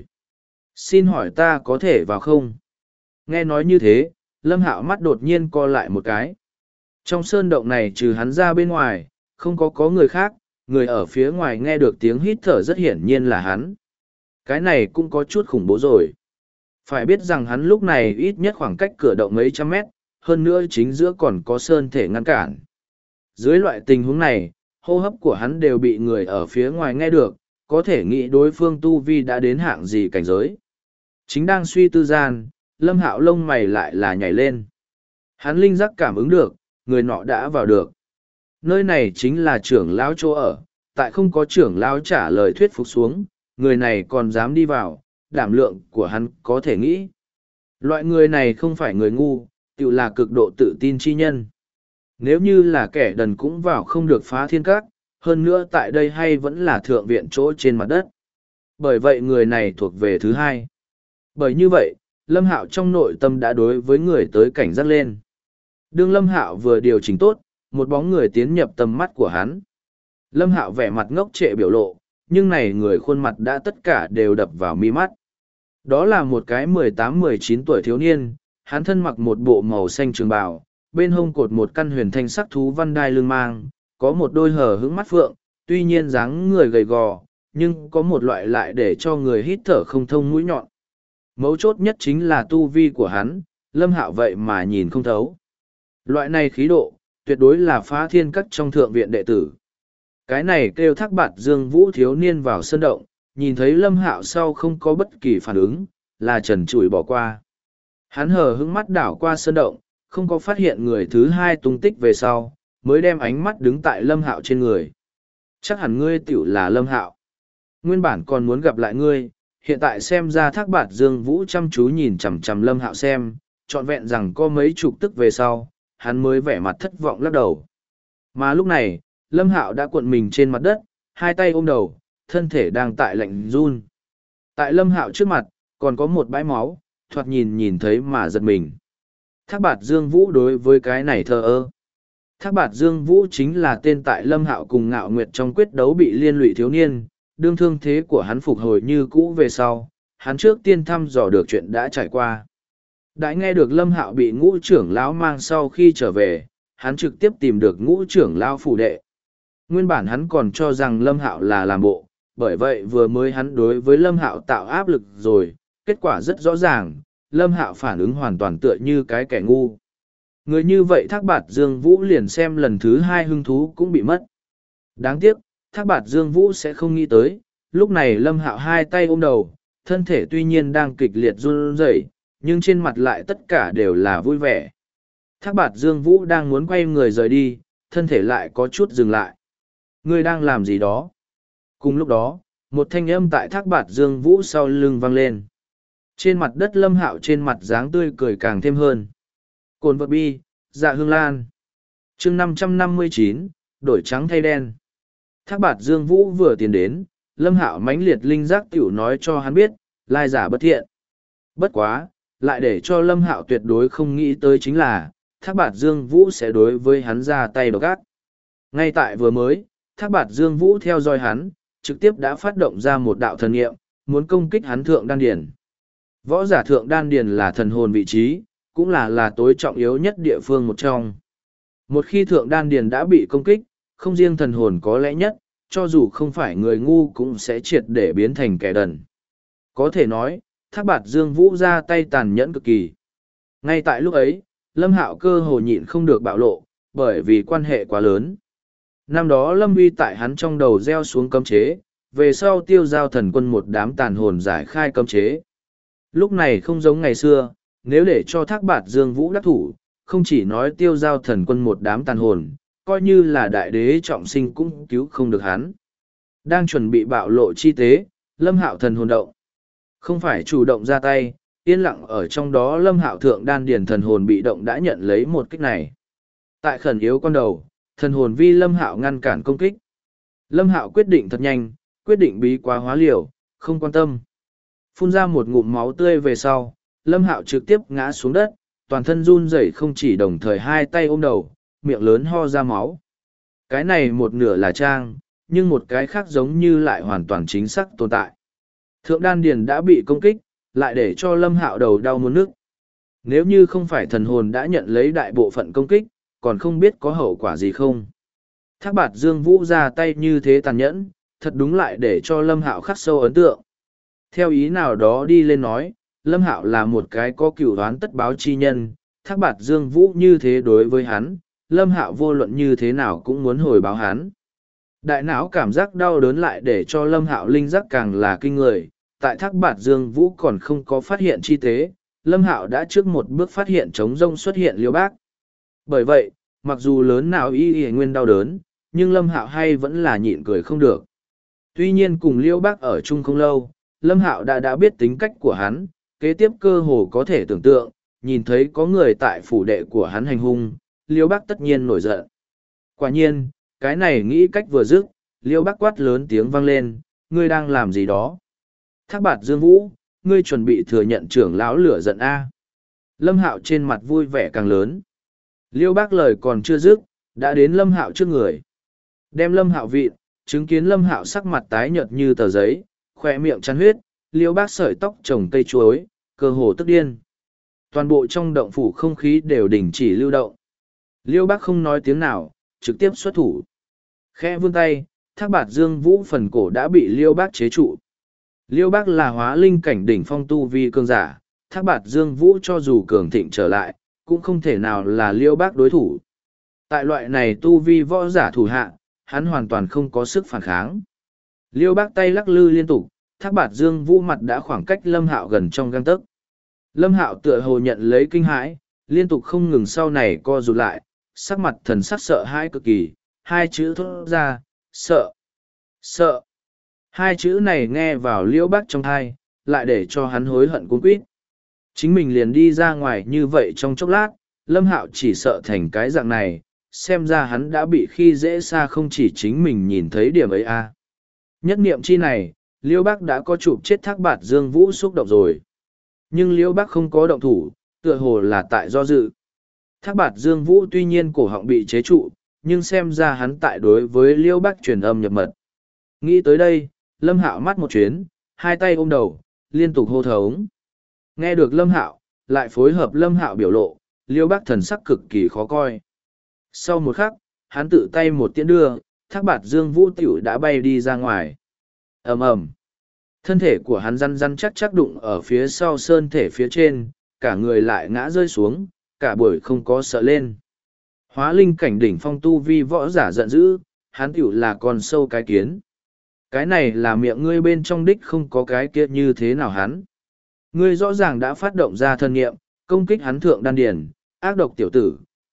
Xin hỏi ta có thể vào không? Nghe nói như thế, Lâm Hạo mắt đột nhiên co lại một cái. Trong sơn động này trừ hắn ra bên ngoài, không có người khác, người ở phía ngoài nghe được tiếng hít thở rất hiển nhiên là hắn. Cái này cũng có chút khủng bố rồi. Phải biết rằng hắn lúc này ít nhất khoảng cách cửa động mấy trăm mét, hơn nữa chính giữa còn có sơn thể ngăn cản. Dưới loại tình huống này, hô hấp của hắn đều bị người ở phía ngoài nghe được, có thể nghĩ đối phương tu vi đã đến hạng gì cảnh giới. Chính đang suy tư gian, Lâm Hạo lông mày lại là nhảy lên. Hắn linh giác cảm ứng được, người nọ đã vào được. Nơi này chính là trưởng lão chỗ ở, tại không có trưởng lão trả lời thuyết phục xuống, người này còn dám đi vào, đảm lượng của hắn có thể nghĩ. Loại người này không phải người ngu, tự là cực độ tự tin chi nhân. Nếu như là kẻ đần cũng vào không được Phá Thiên Các, hơn nữa tại đây hay vẫn là thượng viện chỗ trên mặt đất. Bởi vậy người này thuộc về thứ hai. Bởi như vậy, Lâm Hạo trong nội tâm đã đối với người tới cảnh giác lên. Đương Lâm Hạo vừa điều chỉnh tốt, một bóng người tiến nhập tầm mắt của hắn. Lâm Hạo vẻ mặt ngốc trệ biểu lộ, nhưng này người khuôn mặt đã tất cả đều đập vào mi mắt. Đó là một cái 18-19 tuổi thiếu niên, hắn thân mặc một bộ màu xanh trường bào, bên hông cột một căn huyền thanh sắc thú văn đai lưng mang, có một đôi hờ hững mắt phượng, tuy nhiên dáng người gầy gò, nhưng có một loại lại để cho người hít thở không thông mũi nhọn. Mấu chốt nhất chính là tu vi của hắn, Lâm Hạo vậy mà nhìn không thấu. Loại này khí độ, tuyệt đối là Phá Thiên Các trong thượng viện đệ tử. Cái này kêu Thác Bạt Dương Vũ thiếu niên vào sân động, nhìn thấy Lâm Hạo sau không có bất kỳ phản ứng, là trần trụi bỏ qua. Hắn hờ hững mắt đảo qua sân động, không có phát hiện người thứ hai tung tích về sau, mới đem ánh mắt đứng tại Lâm Hạo trên người. Chắc hẳn ngươi tiểu là Lâm Hạo. Nguyên bản còn muốn gặp lại ngươi, hiện tại xem ra Thác Bạt Dương Vũ chăm chú nhìn chằm chằm Lâm Hạo xem, trọn vẹn rằng có mấy chục tức về sau, hắn mới vẻ mặt thất vọng lắc đầu. Mà lúc này, Lâm Hạo đã cuộn mình trên mặt đất, hai tay ôm đầu, thân thể đang tại lạnh run. Tại Lâm Hạo trước mặt, còn có một bãi máu, thoạt nhìn thấy mà giật mình. Thác Bạt Dương Vũ đối với cái này thờ ơ. Thác Bạt Dương Vũ chính là tên tại Lâm Hạo cùng Ngạo Nguyệt trong quyết đấu bị liên lụy thiếu niên, đương thương thế của hắn phục hồi như cũ về sau, hắn trước tiên thăm dò được chuyện đã trải qua. Đã nghe được Lâm Hạo bị Ngũ trưởng lão mang sau khi trở về, hắn trực tiếp tìm được Ngũ trưởng lão phủ đệ. Nguyên bản hắn còn cho rằng Lâm Hạo là làm bộ, bởi vậy vừa mới hắn đối với Lâm Hạo tạo áp lực rồi, kết quả rất rõ ràng, Lâm Hạo phản ứng hoàn toàn tựa như cái kẻ ngu. Người như vậy Thác Bạt Dương Vũ liền xem lần thứ hai hứng thú cũng bị mất. Đáng tiếc, Thác Bạt Dương Vũ sẽ không nghĩ tới, lúc này Lâm Hạo hai tay ôm đầu, thân thể tuy nhiên đang kịch liệt run rẩy, nhưng trên mặt lại tất cả đều là vui vẻ. Thác bạt Dương Vũ đang muốn quay người rời đi, thân thể lại có chút dừng lại. Ngươi đang làm gì đó? Cùng lúc đó, một thanh âm tại Thác bạt Dương Vũ sau lưng vang lên. Trên mặt đất Lâm Hạo trên mặt dáng tươi cười càng thêm hơn. Cồn vật bi, dạ hương lan. chương 559, đổi trắng thay đen. Thác bạt Dương Vũ vừa tiến đến, Lâm Hạo mãnh liệt linh giác tiểu nói cho hắn biết, lai giả bất thiện. Bất quá, lại để cho Lâm Hạo tuyệt đối không nghĩ tới chính là, Thác bạt Dương Vũ sẽ đối với hắn ra tay độc ác. Ngay tại vừa mới, Thác bạt Dương Vũ theo dõi hắn, trực tiếp đã phát động ra một đạo thần niệm, muốn công kích hắn thượng đan điền. Võ giả thượng đan điền là thần hồn vị trí, cũng là tối trọng yếu nhất địa phương một trong. Một khi thượng đan điền đã bị công kích, không riêng thần hồn có lẽ nhất, cho dù không phải người ngu cũng sẽ triệt để biến thành kẻ đần. Có thể nói, Thác bạt Dương Vũ ra tay tàn nhẫn cực kỳ. Ngay tại lúc ấy, Lâm Hạo cơ hồ nhịn không được bạo lộ, bởi vì quan hệ quá lớn. Năm đó Lâm Uy tại hắn trong đầu gieo xuống cấm chế, về sau tiêu giao thần quân một đám tàn hồn giải khai cấm chế. Lúc này không giống ngày xưa, nếu để cho Thác bạt Dương Vũ đắc thủ, không chỉ nói tiêu giao thần quân một đám tàn hồn, coi như là đại đế trọng sinh cũng cứu không được hắn. Đang chuẩn bị bạo lộ chi tế, Lâm Hạo thần hồn động. Không phải chủ động ra tay, yên lặng ở trong đó Lâm Hạo thượng đan điền thần hồn bị động đã nhận lấy một kích này. Tại khẩn yếu con đầu, thần hồn vi Lâm Hạo ngăn cản công kích. Lâm Hạo quyết định thật nhanh, quyết định bí quá hóa liều, không quan tâm. Phun ra một ngụm máu tươi về sau, Lâm Hạo trực tiếp ngã xuống đất, toàn thân run rẩy không chỉ đồng thời hai tay ôm đầu, miệng lớn ho ra máu. Cái này một nửa là trang, nhưng một cái khác giống như lại hoàn toàn chính xác tồn tại. Thượng đan điền đã bị công kích, lại để cho Lâm Hạo đầu đau muốn nức. Nếu như không phải thần hồn đã nhận lấy đại bộ phận công kích, còn không biết có hậu quả gì không. Thác bạt Dương Vũ ra tay như thế tàn nhẫn, thật đúng lại để cho Lâm Hạo khắc sâu ấn tượng. Theo ý nào đó đi lên nói, Lâm Hạo là một cái có cửu đoán tất báo chi nhân, Thác bạt Dương Vũ như thế đối với hắn, Lâm Hạo vô luận như thế nào cũng muốn hồi báo hắn. Đại não cảm giác đau đớn lại để cho Lâm Hạo linh giác càng là kinh người, tại Thác bạt Dương Vũ còn không có phát hiện chi tế, Lâm Hạo đã trước một bước phát hiện trống rông xuất hiện Liêu Bác. Bởi vậy, mặc dù lớn nào y nguyên đau đớn, nhưng Lâm Hạo hay vẫn là nhịn cười không được. Tuy nhiên cùng Liêu Bác ở chung không lâu, Lâm Hạo đã biết tính cách của hắn, kế tiếp cơ hồ có thể tưởng tượng, nhìn thấy có người tại phủ đệ của hắn hành hung, Liêu Bác tất nhiên nổi giận. Quả nhiên, cái này nghĩ cách vừa dứt, Liêu Bác quát lớn tiếng vang lên, ngươi đang làm gì đó? Thác bạt Dương Vũ, ngươi chuẩn bị thừa nhận trưởng lão lửa giận A. Lâm Hạo trên mặt vui vẻ càng lớn. Liêu Bác lời còn chưa dứt, đã đến Lâm Hạo trước người. Đem Lâm Hạo vịn, chứng kiến Lâm Hạo sắc mặt tái nhợt như tờ giấy, khoe miệng chăn huyết, Liêu Bác sợi tóc trồng cây chuối, cơ hồ tức điên. Toàn bộ trong động phủ không khí đều đình chỉ lưu động. Liêu Bác không nói tiếng nào, trực tiếp xuất thủ. Khẽ vươn tay, Thác bạt Dương Vũ phần cổ đã bị Liêu Bác chế trụ. Liêu Bác là hóa linh cảnh đỉnh phong tu vi cường giả, Thác bạt Dương Vũ cho dù cường thịnh trở lại, cũng không thể nào là Liêu Bác đối thủ. Tại loại này tu vi võ giả thủ hạ, hắn hoàn toàn không có sức phản kháng. Liêu Bác tay lắc lư liên tục, Thác bạt Dương Vũ mặt đã khoảng cách Lâm Hạo gần trong gang tấc. Lâm Hạo tựa hồ nhận lấy kinh hãi, liên tục không ngừng sau này co rụt lại, sắc mặt thần sắc sợ hãi cực kỳ, hai chữ thốt ra, sợ, sợ. Hai chữ này nghe vào Liêu Bác trong thai, lại để cho hắn hối hận cuống quýt. Chính mình liền đi ra ngoài như vậy trong chốc lát, Lâm Hạo chỉ sợ thành cái dạng này, xem ra hắn đã bị khi dễ xa không chỉ chính mình nhìn thấy điểm ấy a. Nhất niệm chi này, Liêu Bác đã có chụp chết Thác bạt Dương Vũ xúc động rồi. Nhưng Liêu Bác không có động thủ, tựa hồ là tại do dự. Thác bạt Dương Vũ tuy nhiên cổ họng bị chế trụ, nhưng xem ra hắn tại đối với Liêu Bác truyền âm nhập mật. Nghĩ tới đây, Lâm Hạo mắt một chuyến, hai tay ôm đầu, liên tục hô thống. Nghe được Lâm Hạo, lại phối hợp Lâm Hạo biểu lộ, Liêu Bác thần sắc cực kỳ khó coi. Sau một khắc, hắn tự tay một tiễn đưa, Thác bạt Dương Vũ tiểu đã bay đi ra ngoài. Ầm ầm. Thân thể của hắn răn răn chắc chắc đụng ở phía sau sơn thể phía trên, cả người lại ngã rơi xuống, cả buổi không có sợ lên. Hóa linh cảnh đỉnh phong tu vi võ giả giận dữ, hắn tiểu là con sâu cái kiến. Cái này là miệng ngươi bên trong đích không có cái kia như thế nào hắn. Ngươi rõ ràng đã phát động ra thân nghiệm, công kích hắn thượng đan điền, ác độc tiểu tử,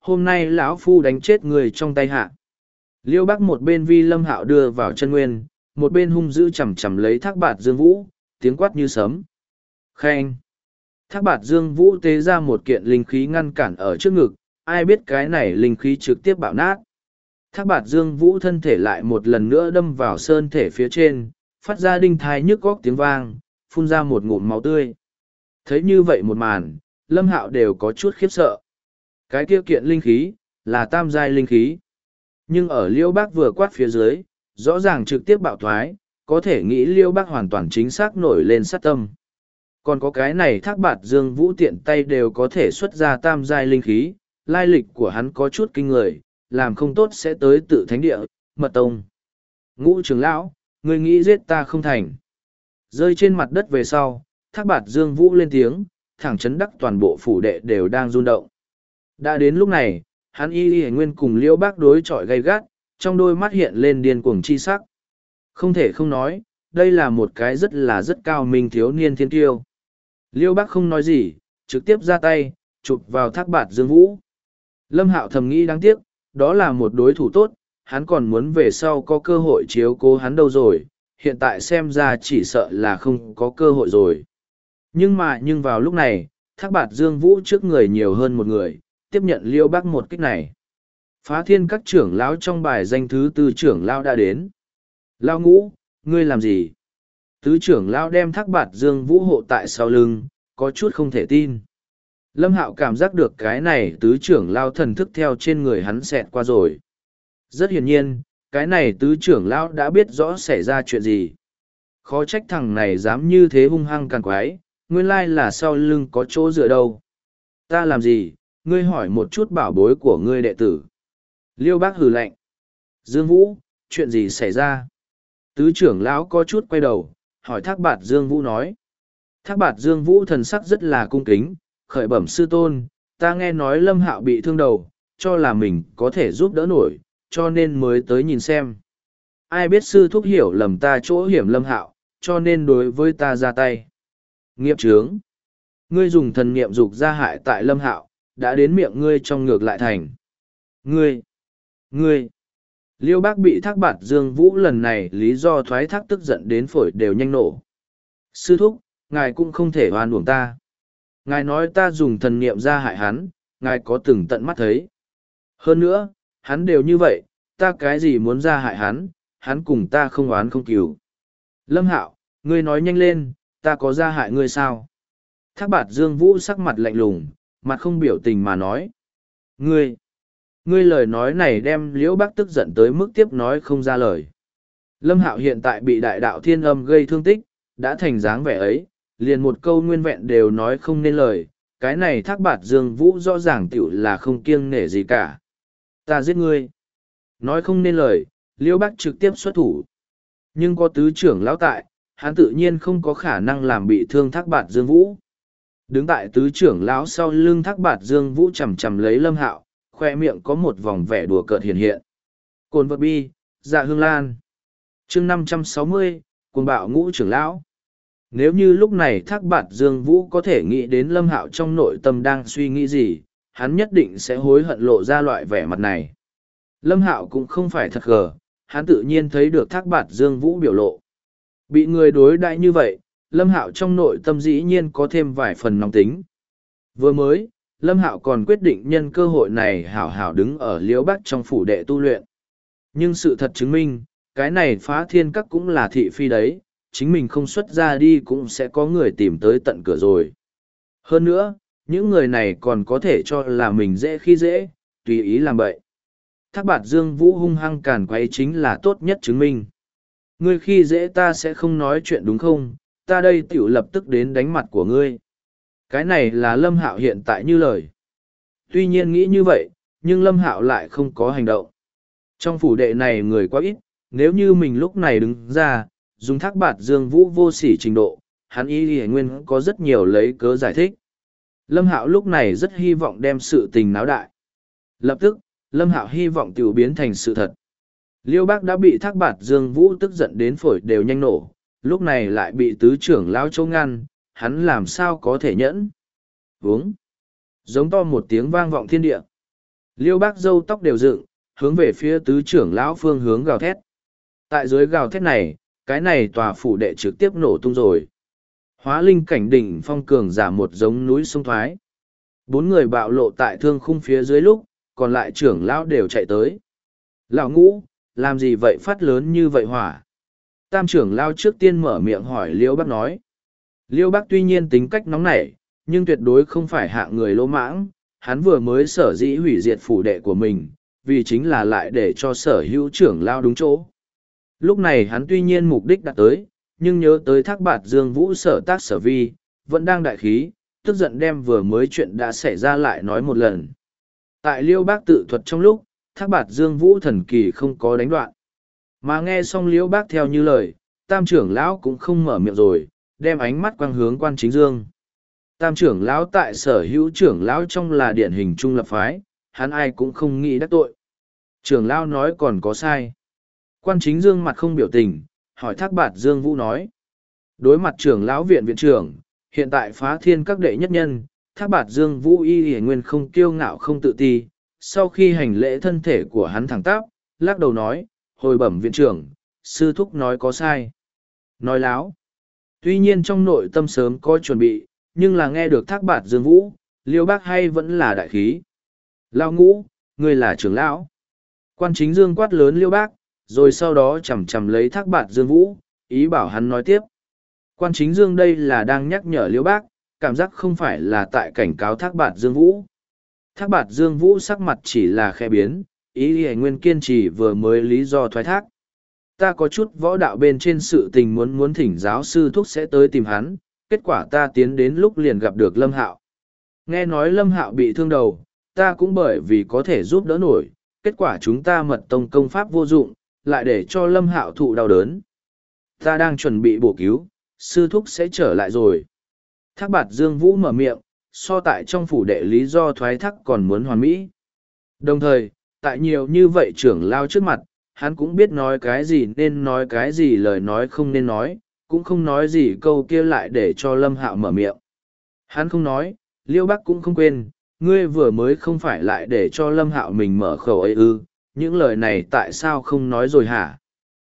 hôm nay lão phu đánh chết người trong tay hạ. Liêu Bắc một bên vi Lâm Hạo đưa vào chân nguyên, một bên hung dữ chầm chầm lấy Thác Bạt Dương Vũ, tiếng quát như sấm. Khen! Thác Bạt Dương Vũ tế ra một kiện linh khí ngăn cản ở trước ngực, ai biết cái này linh khí trực tiếp bạo nát. Thác Bạt Dương Vũ thân thể lại một lần nữa đâm vào sơn thể phía trên, phát ra đinh thai nhức góc tiếng vang, phun ra một ngụm máu tươi. Thấy như vậy một màn, Lâm Hạo đều có chút khiếp sợ. Cái kia kiện linh khí, là tam giai linh khí. Nhưng ở Liêu Bắc vừa quát phía dưới, rõ ràng trực tiếp bạo thoái, có thể nghĩ Liêu Bắc hoàn toàn chính xác nổi lên sát tâm. Còn có cái này Thác Bạt Dương Vũ tiện tay đều có thể xuất ra tam giai linh khí, lai lịch của hắn có chút kinh người, làm không tốt sẽ tới tự thánh địa, mật tông. Ngũ trưởng lão, người nghĩ giết ta không thành. Rơi trên mặt đất về sau, Thác Bạt Dương Vũ lên tiếng, thẳng chấn đắc toàn bộ phủ đệ đều đang run động. Đã đến lúc này, hắn y nguyên cùng Liêu Bắc đối chọi gay gắt, trong đôi mắt hiện lên điên cuồng chi sắc. Không thể không nói, đây là một cái rất cao minh thiếu niên thiên tiêu. Liêu Bắc không nói gì, trực tiếp ra tay, chụp vào Thác Bạt Dương Vũ. Lâm Hạo thầm nghĩ đáng tiếc, đó là một đối thủ tốt, hắn còn muốn về sau có cơ hội chiếu cố hắn đâu rồi, hiện tại xem ra chỉ sợ là không có cơ hội rồi. Nhưng vào lúc này, Thác Bạt Dương Vũ trước người nhiều hơn một người, tiếp nhận Liêu Bắc một kích này. Phá Thiên các trưởng lão trong bài danh thứ tư trưởng lão đã đến. Lão Ngũ, ngươi làm gì? Tứ trưởng lão đem Thác Bạt Dương Vũ hộ tại sau lưng, có chút không thể tin. Lâm Hạo cảm giác được cái này tứ trưởng lão thần thức theo trên người hắn xẹt qua rồi. Rất hiển nhiên, cái này tứ trưởng lão đã biết rõ xảy ra chuyện gì. Khó trách thằng này dám như thế hung hăng càn quái, nguyên lai là sau lưng có chỗ dựa đâu. Ta làm gì, ngươi hỏi một chút bảo bối của ngươi đệ tử. Liêu Bắc hừ lạnh. Dương Vũ, chuyện gì xảy ra? Tứ trưởng lão có chút quay đầu, hỏi Thác Bạt Dương Vũ nói. Thác Bạt Dương Vũ thần sắc rất là cung kính, khởi bẩm sư tôn, ta nghe nói Lâm Hạo bị thương đầu, cho là mình có thể giúp đỡ nổi, cho nên mới tới nhìn xem. Ai biết sư thúc hiểu lầm ta chỗ hiểm Lâm Hạo, cho nên đối với ta ra tay. Nghiệp chướng. Ngươi dùng thần niệm dục ra hại tại Lâm Hạo, đã đến miệng ngươi trong ngược lại thành. Ngươi. Liêu Bắc bị Thác Bạt Dương Vũ lần này lý do thoái thác tức giận đến phổi đều nhanh nổ. Sư thúc, ngài cũng không thể oan uổng ta. Ngài nói ta dùng thần niệm ra hại hắn, ngài có từng tận mắt thấy. Hơn nữa, hắn đều như vậy, ta cái gì muốn ra hại hắn, hắn cùng ta không oán không cừu. Lâm Hạo, ngươi nói nhanh lên, ta có ra hại ngươi sao? Thác Bạt Dương Vũ sắc mặt lạnh lùng, mặt không biểu tình mà nói. Ngươi lời nói này đem Liễu Bắc tức giận tới mức tiếp nói không ra lời. Lâm Hạo hiện tại bị đại đạo thiên âm gây thương tích, đã thành dáng vẻ ấy, liền một câu nguyên vẹn đều nói không nên lời. Cái này Thác Bạt Dương Vũ rõ ràng tiểu là không kiêng nể gì cả. Ta giết ngươi. Nói không nên lời, Liễu Bắc trực tiếp xuất thủ. Nhưng có tứ trưởng lão tại, hắn tự nhiên không có khả năng làm bị thương Thác Bạt Dương Vũ. Đứng tại tứ trưởng lão sau lưng Thác Bạt Dương Vũ chầm chầm lấy Lâm Hạo, khoe miệng có một vòng vẻ đùa cợt hiện hiện. Cồn vật bi, dạ hương lan. chương 560, cuồng bạo ngũ trưởng lão. Nếu như lúc này Thác Bạt Dương Vũ có thể nghĩ đến Lâm Hạo trong nội tâm đang suy nghĩ gì, hắn nhất định sẽ hối hận lộ ra loại vẻ mặt này. Lâm Hạo cũng không phải thật gờ, hắn tự nhiên thấy được Thác Bạt Dương Vũ biểu lộ. Bị người đối đãi như vậy, Lâm Hạo trong nội tâm dĩ nhiên có thêm vài phần nóng tính. Vừa mới, Lâm Hạo còn quyết định nhân cơ hội này hảo hảo đứng ở Liễu Bắc trong phủ đệ tu luyện. Nhưng sự thật chứng minh, cái này Phá Thiên Các cũng là thị phi đấy, chính mình không xuất ra đi cũng sẽ có người tìm tới tận cửa rồi. Hơn nữa, những người này còn có thể cho là mình dễ khi dễ, tùy ý làm bậy. Thác Bạt Dương Vũ hung hăng càn quấy chính là tốt nhất chứng minh. Ngươi khi dễ ta sẽ không nói chuyện đúng không, ta đây tiểu lập tức đến đánh mặt của ngươi. Cái này là Lâm Hạo hiện tại như lời. Tuy nhiên nghĩ như vậy, nhưng Lâm Hạo lại không có hành động. Trong phủ đệ này người quá ít, nếu như mình lúc này đứng ra, dùng Thác Bạt Dương Vũ vô sỉ trình độ, hắn y nguyên có rất nhiều lấy cớ giải thích. Lâm Hạo lúc này rất hy vọng đem sự tình náo đại. Lập tức, Lâm Hạo hy vọng tiểu biến thành sự thật. Liêu Bắc đã bị Thác Bạt Dương Vũ tức giận đến phổi đều nhanh nổ, lúc này lại bị tứ trưởng lão châu ngăn, hắn làm sao có thể nhẫn. Vướng. Giống to một tiếng vang vọng thiên địa. Liêu bác râu tóc đều dựng, hướng về phía tứ trưởng lão phương hướng gào thét. Tại dưới gào thét này, cái này tòa phủ đệ trực tiếp nổ tung rồi. Hóa linh cảnh đỉnh phong cường giả một giống núi sông thoái. Bốn người bạo lộ tại thương khung phía dưới lúc, còn lại trưởng lão đều chạy tới. Lão Ngũ, làm gì vậy phát lớn như vậy hỏa? Tam trưởng lão trước tiên mở miệng hỏi Liêu bác nói. Liêu bác tuy nhiên tính cách nóng nảy, nhưng tuyệt đối không phải hạng người lỗ mãng. Hắn vừa mới sở dĩ hủy diệt phủ đệ của mình, vì chính là lại để cho sở hữu trưởng lão đúng chỗ. Lúc này hắn tuy nhiên mục đích đã tới, nhưng nhớ tới Thác Bạt Dương Vũ sở tác sở vi, vẫn đang đại khí, tức giận đem vừa mới chuyện đã xảy ra lại nói một lần. Tại Liêu bác tự thuật trong lúc, Thác Bạt Dương Vũ thần kỳ không có đánh đoạn. Mà nghe xong Liêu bác theo như lời, tam trưởng lão cũng không mở miệng rồi, đem ánh mắt quang hướng Quan Chính Dương. Tam trưởng lão tại sở hữu trưởng lão trong là điển hình trung lập phái, hắn ai cũng không nghĩ đắc tội. Trưởng lão nói còn có sai. Quan Chính Dương mặt không biểu tình, hỏi Thác Bạt Dương Vũ nói. Đối mặt trưởng lão viện viện trưởng, hiện tại phá thiên các đệ nhất nhân, Thác Bạt Dương Vũ y nguyên không kiêu ngạo không tự ti. Sau khi hành lễ thân thể của hắn thẳng tắp, lắc đầu nói, hồi bẩm viện trưởng, sư thúc nói có sai. Nói láo. Tuy nhiên trong nội tâm sớm có chuẩn bị, nhưng là nghe được Thác Bạt Dương Vũ, Liêu bác hay vẫn là đại khí. Lão Ngũ, ngươi là trưởng lão. Quan Chính Dương quát lớn Liêu bác, rồi sau đó chầm chầm lấy Thác Bạt Dương Vũ, ý bảo hắn nói tiếp. Quan Chính Dương đây là đang nhắc nhở Liêu bác, cảm giác không phải là tại cảnh cáo Thác Bạt Dương Vũ. Thác Bạt Dương Vũ sắc mặt chỉ là khẽ biến, ý hề nguyên kiên trì vừa mới lý do thoái thác. Ta có chút võ đạo bên trên sự tình muốn thỉnh giáo sư thúc sẽ tới tìm hắn, kết quả ta tiến đến lúc liền gặp được Lâm Hạo. Nghe nói Lâm Hạo bị thương đầu, ta cũng bởi vì có thể giúp đỡ nổi, kết quả chúng ta mật tông công pháp vô dụng, lại để cho Lâm Hạo thụ đau đớn. Ta đang chuẩn bị bổ cứu, sư thúc sẽ trở lại rồi. Thác Bạt Dương Vũ mở miệng, so tại trong phủ đệ lý do thoái thác còn muốn hoàn mỹ. Đồng thời, tại nhiều như vậy trưởng lao trước mặt, hắn cũng biết nói cái gì nên nói cái gì lời nói không nên nói, cũng không nói gì câu kia lại để cho Lâm Hạo mở miệng. Hắn không nói, Liêu Bắc cũng không quên, ngươi vừa mới không phải lại để cho Lâm Hạo mình mở khẩu ấy ư, những lời này tại sao không nói rồi hả?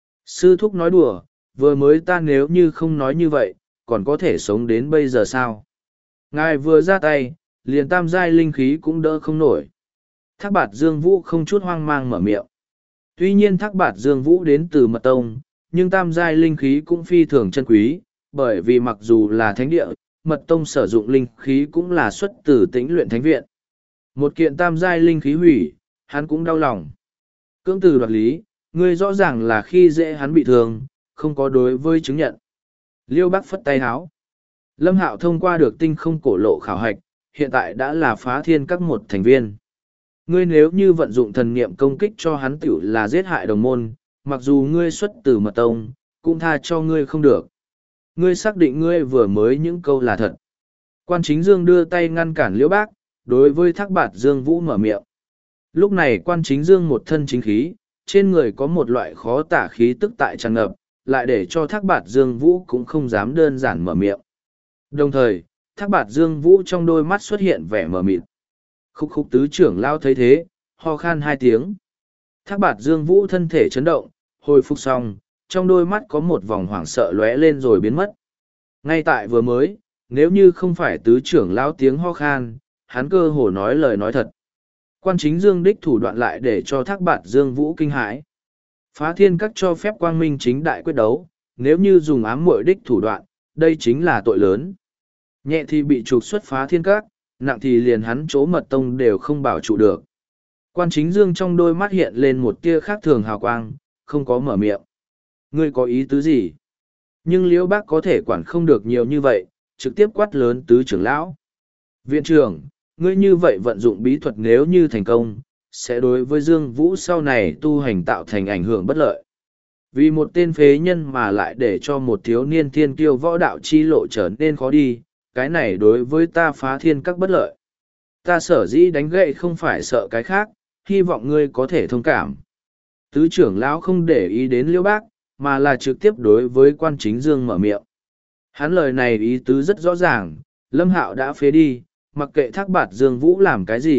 Sư thúc nói đùa, vừa mới ta nếu như không nói như vậy, còn có thể sống đến bây giờ sao? Ngài vừa ra tay, liền tam giai linh khí cũng đỡ không nổi. Thác Bạt Dương Vũ không chút hoang mang mở miệng. Tuy nhiên Thác Bạt Dương Vũ đến từ Mật Tông, nhưng tam giai linh khí cũng phi thường chân quý, bởi vì mặc dù là thánh địa, Mật Tông sử dụng linh khí cũng là xuất từ Tĩnh Luyện Thánh Viện. Một kiện tam giai linh khí hủy, hắn cũng đau lòng. Cưỡng từ đoạt lý, ngươi rõ ràng là khi dễ hắn bị thương, không có đối với chứng nhận. Liêu Bắc phất tay háo. Lâm Hạo thông qua được tinh không cổ lộ khảo hạch, hiện tại đã là phá thiên các một thành viên. Ngươi nếu như vận dụng thần niệm công kích cho hắn tiểu là giết hại đồng môn, mặc dù ngươi xuất từ Mật Tông, cũng tha cho ngươi không được. Ngươi xác định ngươi vừa mới những câu là thật. Quan Chính Dương đưa tay ngăn cản Liễu Bác, đối với Thác Bạt Dương Vũ mở miệng. Lúc này Quan Chính Dương một thân chính khí, trên người có một loại khó tả khí tức tại tràn ngập, lại để cho Thác Bạt Dương Vũ cũng không dám đơn giản mở miệng. Đồng thời, Thác Bạt Dương Vũ trong đôi mắt xuất hiện vẻ mờ mịt. Khúc khúc tứ trưởng lao thấy thế, ho khan hai tiếng. Thác Bạt Dương Vũ thân thể chấn động, hồi phục xong, trong đôi mắt có một vòng hoảng sợ lóe lên rồi biến mất. Ngay tại vừa mới, nếu như không phải tứ trưởng lao tiếng ho khan, hắn cơ hồ nói lời nói thật. Quan Chính Dương đích thủ đoạn lại để cho Thác Bạt Dương Vũ kinh hãi. Phá thiên các cho phép quang minh chính đại quyết đấu, nếu như dùng ám muội đích thủ đoạn, đây chính là tội lớn. Nhẹ thì bị trục xuất phá thiên các, nặng thì liền hắn chỗ Mật Tông đều không bảo trụ được. Quan Chính Dương trong đôi mắt hiện lên một tia khác thường hào quang, không có mở miệng. Ngươi có ý tứ gì? Nhưng Liễu Bác có thể quản không được nhiều như vậy, trực tiếp quát lớn tứ trưởng lão. Viện trưởng, ngươi như vậy vận dụng bí thuật nếu như thành công, sẽ đối với Dương Vũ sau này tu hành tạo thành ảnh hưởng bất lợi. Vì một tên phế nhân mà lại để cho một thiếu niên thiên kiêu võ đạo chi lộ trở nên khó đi, cái này đối với ta phá thiên các bất lợi. Ta sở dĩ đánh gậy không phải sợ cái khác, hy vọng ngươi có thể thông cảm. Tứ trưởng lão không để ý đến Liễu Bác, mà là trực tiếp đối với Quan Chính Dương mở miệng. Hắn lời này ý tứ rất rõ ràng, Lâm Hạo đã phế đi, mặc kệ Thác Bạt Dương Vũ làm cái gì,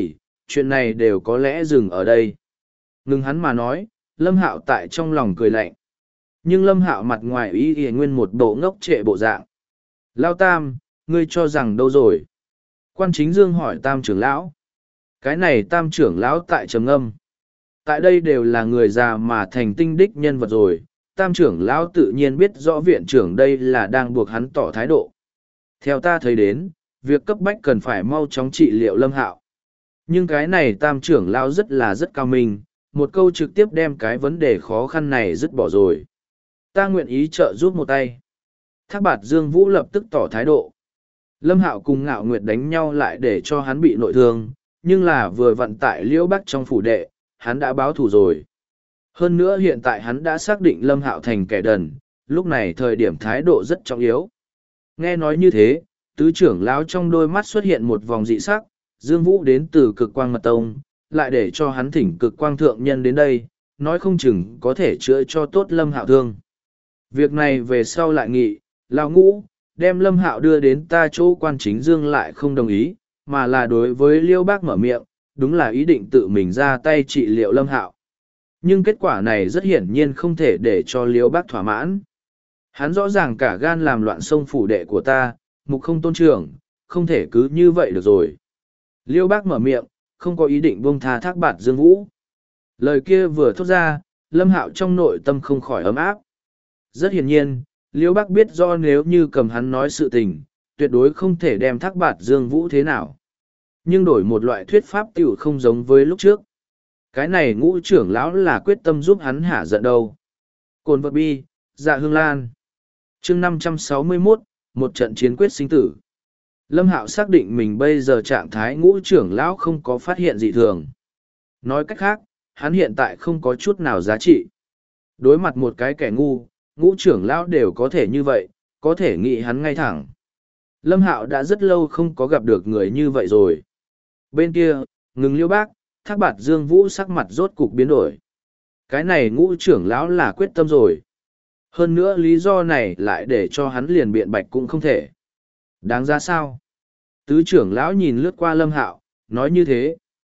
chuyện này đều có lẽ dừng ở đây. Ngừng hắn mà nói, Lâm Hạo tại trong lòng cười lạnh. Nhưng Lâm Hạo mặt ngoài ý y nguyên một bộ ngốc trệ bộ dạng. Lao Tam, ngươi cho rằng đâu rồi? Quan Chính Dương hỏi Tam trưởng lão. Cái này Tam trưởng lão tại trầm ngâm. Tại đây đều là người già mà thành tinh đích nhân vật rồi. Tam trưởng lão tự nhiên biết rõ viện trưởng đây là đang buộc hắn tỏ thái độ. Theo ta thấy đến, việc cấp bách cần phải mau chóng trị liệu Lâm Hạo. Nhưng cái này Tam trưởng lão rất cao minh, một câu trực tiếp đem cái vấn đề khó khăn này dứt bỏ rồi. Ta nguyện ý trợ giúp một tay. Thác Bạt Dương Vũ lập tức tỏ thái độ. Lâm Hạo cùng Ngạo Nguyệt đánh nhau lại để cho hắn bị nội thương, nhưng là vừa vặn tại Liễu Bắc trong phủ đệ, hắn đã báo thù rồi. Hơn nữa hiện tại hắn đã xác định Lâm Hạo thành kẻ đần, lúc này thời điểm thái độ rất trọng yếu. Nghe nói như thế, tứ trưởng lão trong đôi mắt xuất hiện một vòng dị sắc, Dương Vũ đến từ Cực Quang Mật Tông, lại để cho hắn thỉnh Cực Quang Thượng Nhân đến đây, nói không chừng có thể chữa cho tốt Lâm Hạo thương. Việc này về sau lại nghị, lão Ngũ, đem Lâm Hạo đưa đến ta chỗ Quan Chính Dương lại không đồng ý, mà là đối với Liêu Bác mở miệng, đúng là ý định tự mình ra tay trị liệu Lâm Hạo. Nhưng kết quả này rất hiển nhiên không thể để cho Liêu Bác thỏa mãn. Hắn rõ ràng cả gan làm loạn sông phủ đệ của ta, mục không tôn trưởng, không thể cứ như vậy được rồi. Liêu Bác mở miệng, không có ý định buông tha Thác Bạt Dương Vũ. Lời kia vừa thốt ra, Lâm Hạo trong nội tâm không khỏi ấm áp. Rất hiển nhiên, Liêu Bác biết do nếu như cầm hắn nói sự tình, tuyệt đối không thể đem Thác Bạt Dương Vũ thế nào. Nhưng đổi một loại thuyết pháp tiểu không giống với lúc trước. Cái này Ngũ trưởng lão là quyết tâm giúp hắn hả giận đâu. Cồn vật bi, Dạ Hương Lan. Chương 561, một trận chiến quyết sinh tử. Lâm Hạo xác định mình bây giờ trạng thái Ngũ trưởng lão không có phát hiện dị thường. Nói cách khác, hắn hiện tại không có chút nào giá trị. Đối mặt một cái kẻ ngu, Ngũ trưởng lão đều có thể như vậy, có thể nghĩ hắn ngay thẳng. Lâm Hạo đã rất lâu không có gặp được người như vậy rồi. Bên kia, ngừng Liêu Bác, Thác Bạt Dương Vũ sắc mặt rốt cục biến đổi. Cái này Ngũ trưởng lão là quyết tâm rồi. Hơn nữa lý do này lại để cho hắn liền biện bạch cũng không thể. Đáng ra sao? Tứ trưởng lão nhìn lướt qua Lâm Hạo, nói như thế.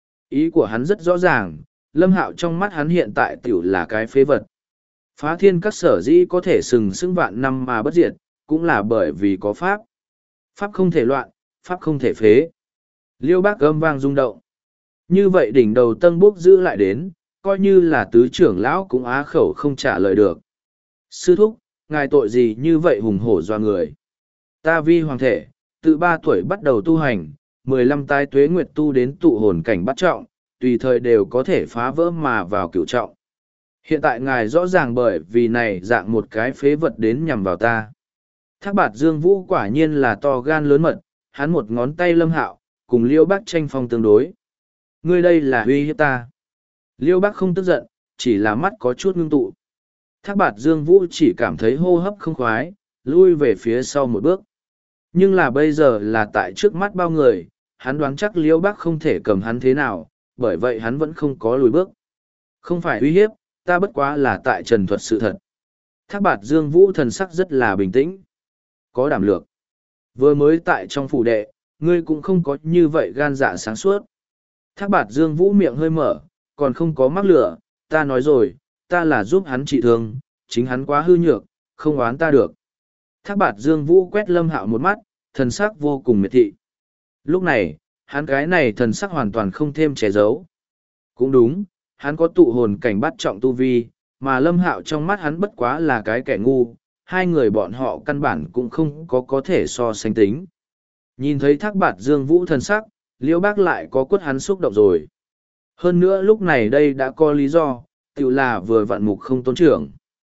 Ý của hắn rất rõ ràng, Lâm Hạo trong mắt hắn hiện tại tiểu là cái phế vật. Phá thiên các sở dĩ có thể sừng sững vạn năm mà bất diệt, cũng là bởi vì có pháp. Pháp không thể loạn, pháp không thể phế. Liêu Bác âm vang rung động. Như vậy đỉnh đầu Tân Bốc giữ lại đến, coi như là tứ trưởng lão cũng á khẩu không trả lời được. Sư thúc, ngài tội gì như vậy hùng hổ doa người? Ta vi hoàng thể, từ 3 tuổi bắt đầu tu hành, 15 tái tuế nguyệt tu đến tụ hồn cảnh bắt trọng, tùy thời đều có thể phá vỡ mà vào cửu trọng. Hiện tại ngài rõ ràng bởi vì này dạng một cái phế vật đến nhằm vào ta. Thác Bạt Dương Vũ quả nhiên là to gan lớn mật, hắn một ngón tay Lâm Hạo, cùng Liêu Bác tranh phong tương đối. Ngươi đây là uy hiếp ta. Liêu Bác không tức giận, chỉ là mắt có chút ngưng tụ. Thác Bạt Dương Vũ chỉ cảm thấy hô hấp không khoái, lui về phía sau một bước. Nhưng là bây giờ là tại trước mắt bao người, hắn đoán chắc Liêu Bác không thể cầm hắn thế nào, bởi vậy hắn vẫn không có lùi bước. Không phải uy hiếp, ta bất quá là tại trần thuật sự thật. Thác Bạt Dương Vũ thần sắc rất là bình tĩnh. Có đảm lược. Vừa mới tại trong phủ đệ, ngươi cũng không có như vậy gan dạ sáng suốt. Thác Bạt Dương Vũ miệng hơi mở, còn không có mắc lửa, ta nói rồi, ta là giúp hắn trị thương, chính hắn quá hư nhược, không oán ta được. Thác Bạt Dương Vũ quét Lâm Hạo một mắt, thần sắc vô cùng miệt thị. Lúc này, hắn cái này thần sắc hoàn toàn không thêm che giấu. Cũng đúng, hắn có tụ hồn cảnh bắt trọng tu vi, mà Lâm Hạo trong mắt hắn bất quá là cái kẻ ngu, hai người bọn họ căn bản cũng không có thể so sánh tính. Nhìn thấy Thác Bạt Dương Vũ thần sắc, Liêu Bác lại có quất hắn xúc động rồi. Hơn nữa lúc này đây đã có lý do, tiểu là vừa vặn mục không tôn trưởng.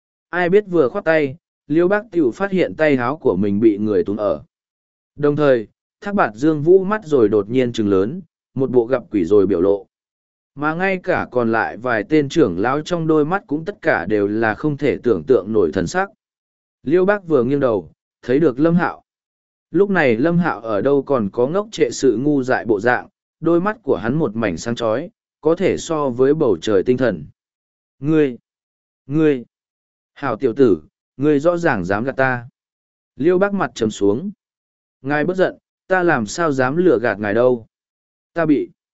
Ai biết vừa khoát tay, Liêu Bác tiểu phát hiện tay háo của mình bị người túm ở. Đồng thời, Thác Bạt Dương Vũ mắt rồi đột nhiên trừng lớn, một bộ gặp quỷ rồi biểu lộ. Mà ngay cả còn lại vài tên trưởng lão trong đôi mắt cũng tất cả đều là không thể tưởng tượng nổi thần sắc. Liêu Bác vừa nghiêng đầu, thấy được Lâm Hạo. Lúc này Lâm Hạo ở đâu còn có ngốc trệ sự ngu dại bộ dạng, đôi mắt của hắn một mảnh sáng chói, có thể so với bầu trời tinh thần. Ngươi, Hảo tiểu tử, ngươi rõ ràng dám gạt ta. Liêu Bác mặt trầm xuống. Ngài bất giận, ta làm sao dám lừa gạt ngài đâu. Ta bị.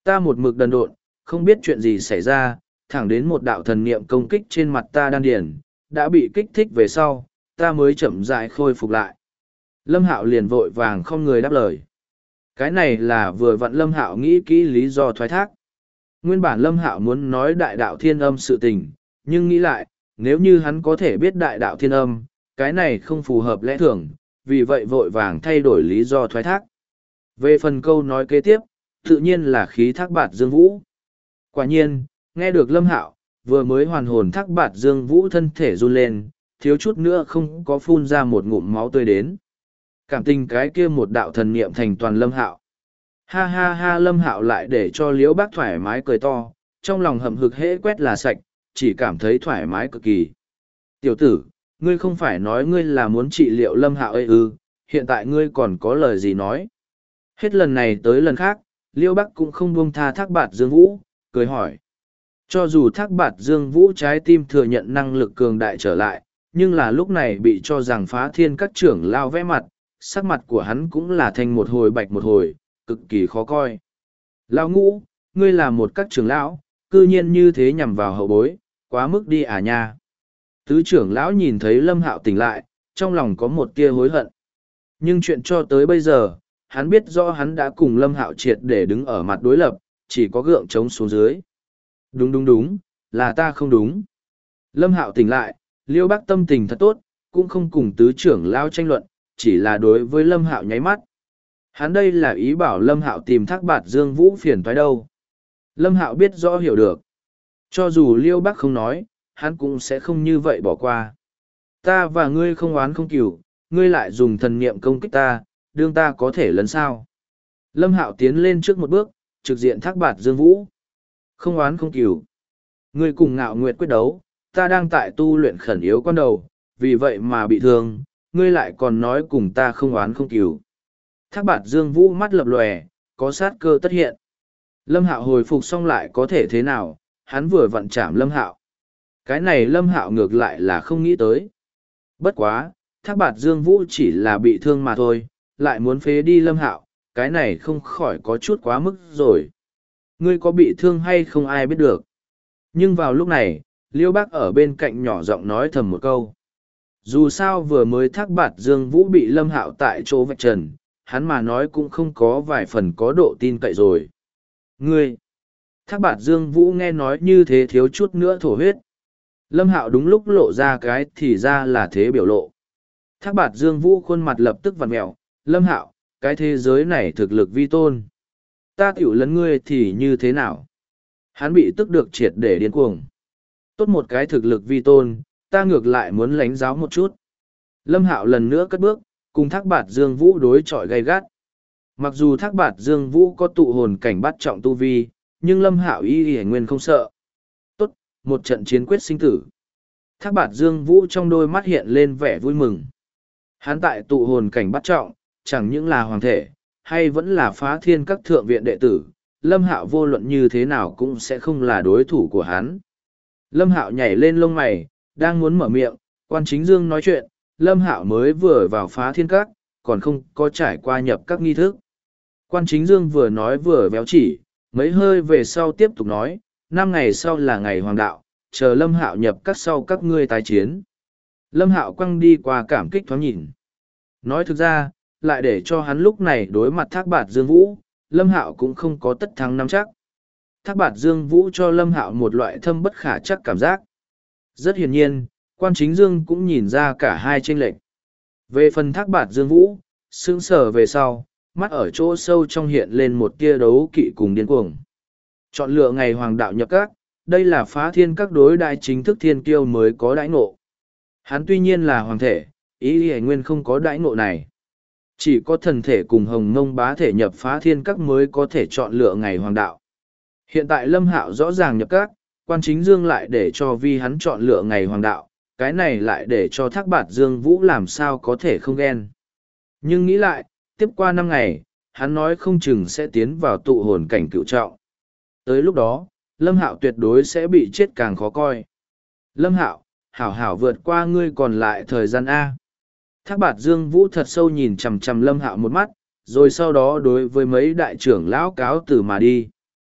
Ta một mực đần độn, không biết chuyện gì xảy ra, thẳng đến một đạo thần niệm công kích trên mặt ta đan điền, đã bị kích thích về sau, ta mới chậm rãi khôi phục lại. Lâm Hạo liền vội vàng không người đáp lời. Cái này là vừa vặn Lâm Hạo nghĩ kỹ lý do thoái thác. Nguyên bản Lâm Hạo muốn nói đại đạo thiên âm sự tình, nhưng nghĩ lại, nếu như hắn có thể biết đại đạo thiên âm, cái này không phù hợp lẽ thường, vì vậy vội vàng thay đổi lý do thoái thác. Về phần câu nói kế tiếp, tự nhiên là khí thác bạt Dương Vũ. Quả nhiên, nghe được Lâm Hạo, vừa mới hoàn hồn thác bạt Dương Vũ thân thể run lên, thiếu chút nữa không có phun ra một ngụm máu tươi đến. Cảm tình cái kia một đạo thần niệm thành toàn Lâm Hạo. Ha ha ha, Lâm Hạo lại để cho Liễu Bác thoải mái cười to, trong lòng hậm hực hễ quét là sạch, chỉ cảm thấy thoải mái cực kỳ. Tiểu tử, ngươi không phải nói ngươi là muốn trị liệu Lâm Hạo ấy ư, hiện tại ngươi còn có lời gì nói. Hết lần này tới lần khác, Liễu Bác cũng không buông tha Thác Bạt Dương Vũ, cười hỏi. Cho dù Thác Bạt Dương Vũ trái tim thừa nhận năng lực cường đại trở lại, nhưng là lúc này bị cho rằng phá thiên các trưởng lao vẽ mặt, sắc mặt của hắn cũng là thành một hồi bạch một hồi, cực kỳ khó coi. Lão Ngũ, ngươi là một các trưởng lão, cư nhiên như thế nhằm vào hậu bối, quá mức đi à nha. Tứ trưởng lão nhìn thấy Lâm Hạo tỉnh lại, trong lòng có một tia hối hận. Nhưng chuyện cho tới bây giờ, hắn biết rõ hắn đã cùng Lâm Hạo triệt để đứng ở mặt đối lập, chỉ có gượng chống xuống dưới. Đúng đúng đúng, là ta không đúng. Lâm Hạo tỉnh lại, Liêu Bác tâm tình thật tốt, cũng không cùng tứ trưởng lão tranh luận, chỉ là đối với Lâm Hạo nháy mắt. Hắn đây là ý bảo Lâm Hạo tìm Thác Bạt Dương Vũ phiền toái đâu. Lâm Hạo biết rõ hiểu được. Cho dù Liêu Bác không nói, hắn cũng sẽ không như vậy bỏ qua. Ta và ngươi không oán không cừu, ngươi lại dùng thần niệm công kích ta, đương ta có thể lấn sao. Lâm Hạo tiến lên trước một bước, trực diện Thác Bạt Dương Vũ. Không oán không cừu. Ngươi cùng Ngạo Nguyệt quyết đấu, ta đang tại tu luyện khẩn yếu quan đầu, vì vậy mà bị thương, ngươi lại còn nói cùng ta không oán không cừu. Thác Bạt Dương Vũ mắt lập lòe, có sát cơ tất hiện. Lâm Hạo hồi phục xong lại có thể thế nào, hắn vừa vặn chạm Lâm Hạo. Cái này Lâm Hạo ngược lại là không nghĩ tới. Bất quá, Thác Bạt Dương Vũ chỉ là bị thương mà thôi, lại muốn phế đi Lâm Hạo, cái này không khỏi có chút quá mức rồi. Ngươi có bị thương hay không ai biết được. Nhưng vào lúc này, Liêu Bác ở bên cạnh nhỏ giọng nói thầm một câu. Dù sao vừa mới Thác Bạt Dương Vũ bị Lâm Hạo tại chỗ vạch trần, hắn mà nói cũng không có vài phần có độ tin cậy rồi. Ngươi! Thác Bạt Dương Vũ nghe nói như thế thiếu chút nữa thổ huyết. Lâm Hạo đúng lúc lộ ra cái thì ra là thế biểu lộ. Thác Bạt Dương Vũ khuôn mặt lập tức vặn mẹo. Lâm Hạo, cái thế giới này thực lực vi tôn. Ta tiểu lấn ngươi thì như thế nào? Hắn bị tức được triệt để điên cuồng. Tốt một cái thực lực vi tôn, ta ngược lại muốn lánh giáo một chút. Lâm Hạo lần nữa cất bước, cùng Thác Bạt Dương Vũ đối chọi gay gắt. Mặc dù Thác Bạt Dương Vũ có tụ hồn cảnh bắt trọng tu vi, nhưng Lâm Hạo y nguyên không sợ. Tốt, một trận chiến quyết sinh tử. Thác Bạt Dương Vũ trong đôi mắt hiện lên vẻ vui mừng. Hắn tại tụ hồn cảnh bắt trọng, chẳng những là hoàng thể, hay vẫn là phá thiên các thượng viện đệ tử, Lâm Hạo vô luận như thế nào cũng sẽ không là đối thủ của hắn. Lâm Hạo nhảy lên lông mày, đang muốn mở miệng, Quan Chính Dương nói chuyện, Lâm Hạo mới vừa vào phá thiên các, còn không có trải qua nhập các nghi thức. Quan Chính Dương vừa nói vừa véo chỉ, mấy hơi về sau tiếp tục nói, 5 ngày sau là ngày hoàng đạo, chờ Lâm Hạo nhập các sau các ngươi tái chiến. Lâm Hạo quăng đi qua cảm kích thoáng nhìn. Nói thực ra, lại để cho hắn lúc này đối mặt Thác Bạt Dương Vũ, Lâm Hạo cũng không có tất thắng nắm chắc. Thác Bạt Dương Vũ cho Lâm Hạo một loại thâm bất khả chắc cảm giác. Rất hiển nhiên, Quan Chính Dương cũng nhìn ra cả hai chênh lệch. Về phần Thác Bạt Dương Vũ, sững sờ về sau, mắt ở chỗ sâu trong hiện lên một tia đấu kỵ cùng điên cuồng. Chọn lựa ngày hoàng đạo nhập các, đây là phá thiên các đối đại chính thức thiên kiêu mới có đãi ngộ. Hắn tuy nhiên là hoàng thể, ý y nguyên không có đãi ngộ này. Chỉ có thần thể cùng hồng mông bá thể nhập phá thiên các mới có thể chọn lựa ngày hoàng đạo. Hiện tại Lâm Hạo rõ ràng nhập các, Quan Chính Dương lại để cho vi hắn chọn lựa ngày hoàng đạo, cái này lại để cho Thác Bạt Dương Vũ làm sao có thể không ghen. Nhưng nghĩ lại, tiếp qua 5 ngày, hắn nói không chừng sẽ tiến vào tụ hồn cảnh cựu trọng. Tới lúc đó, Lâm Hạo tuyệt đối sẽ bị chết càng khó coi. Lâm Hạo, hảo hảo vượt qua ngươi còn lại thời gian A. Thác Bạt Dương Vũ thật sâu nhìn chằm chằm Lâm Hạo một mắt, rồi sau đó đối với mấy đại trưởng lão cáo từ mà đi.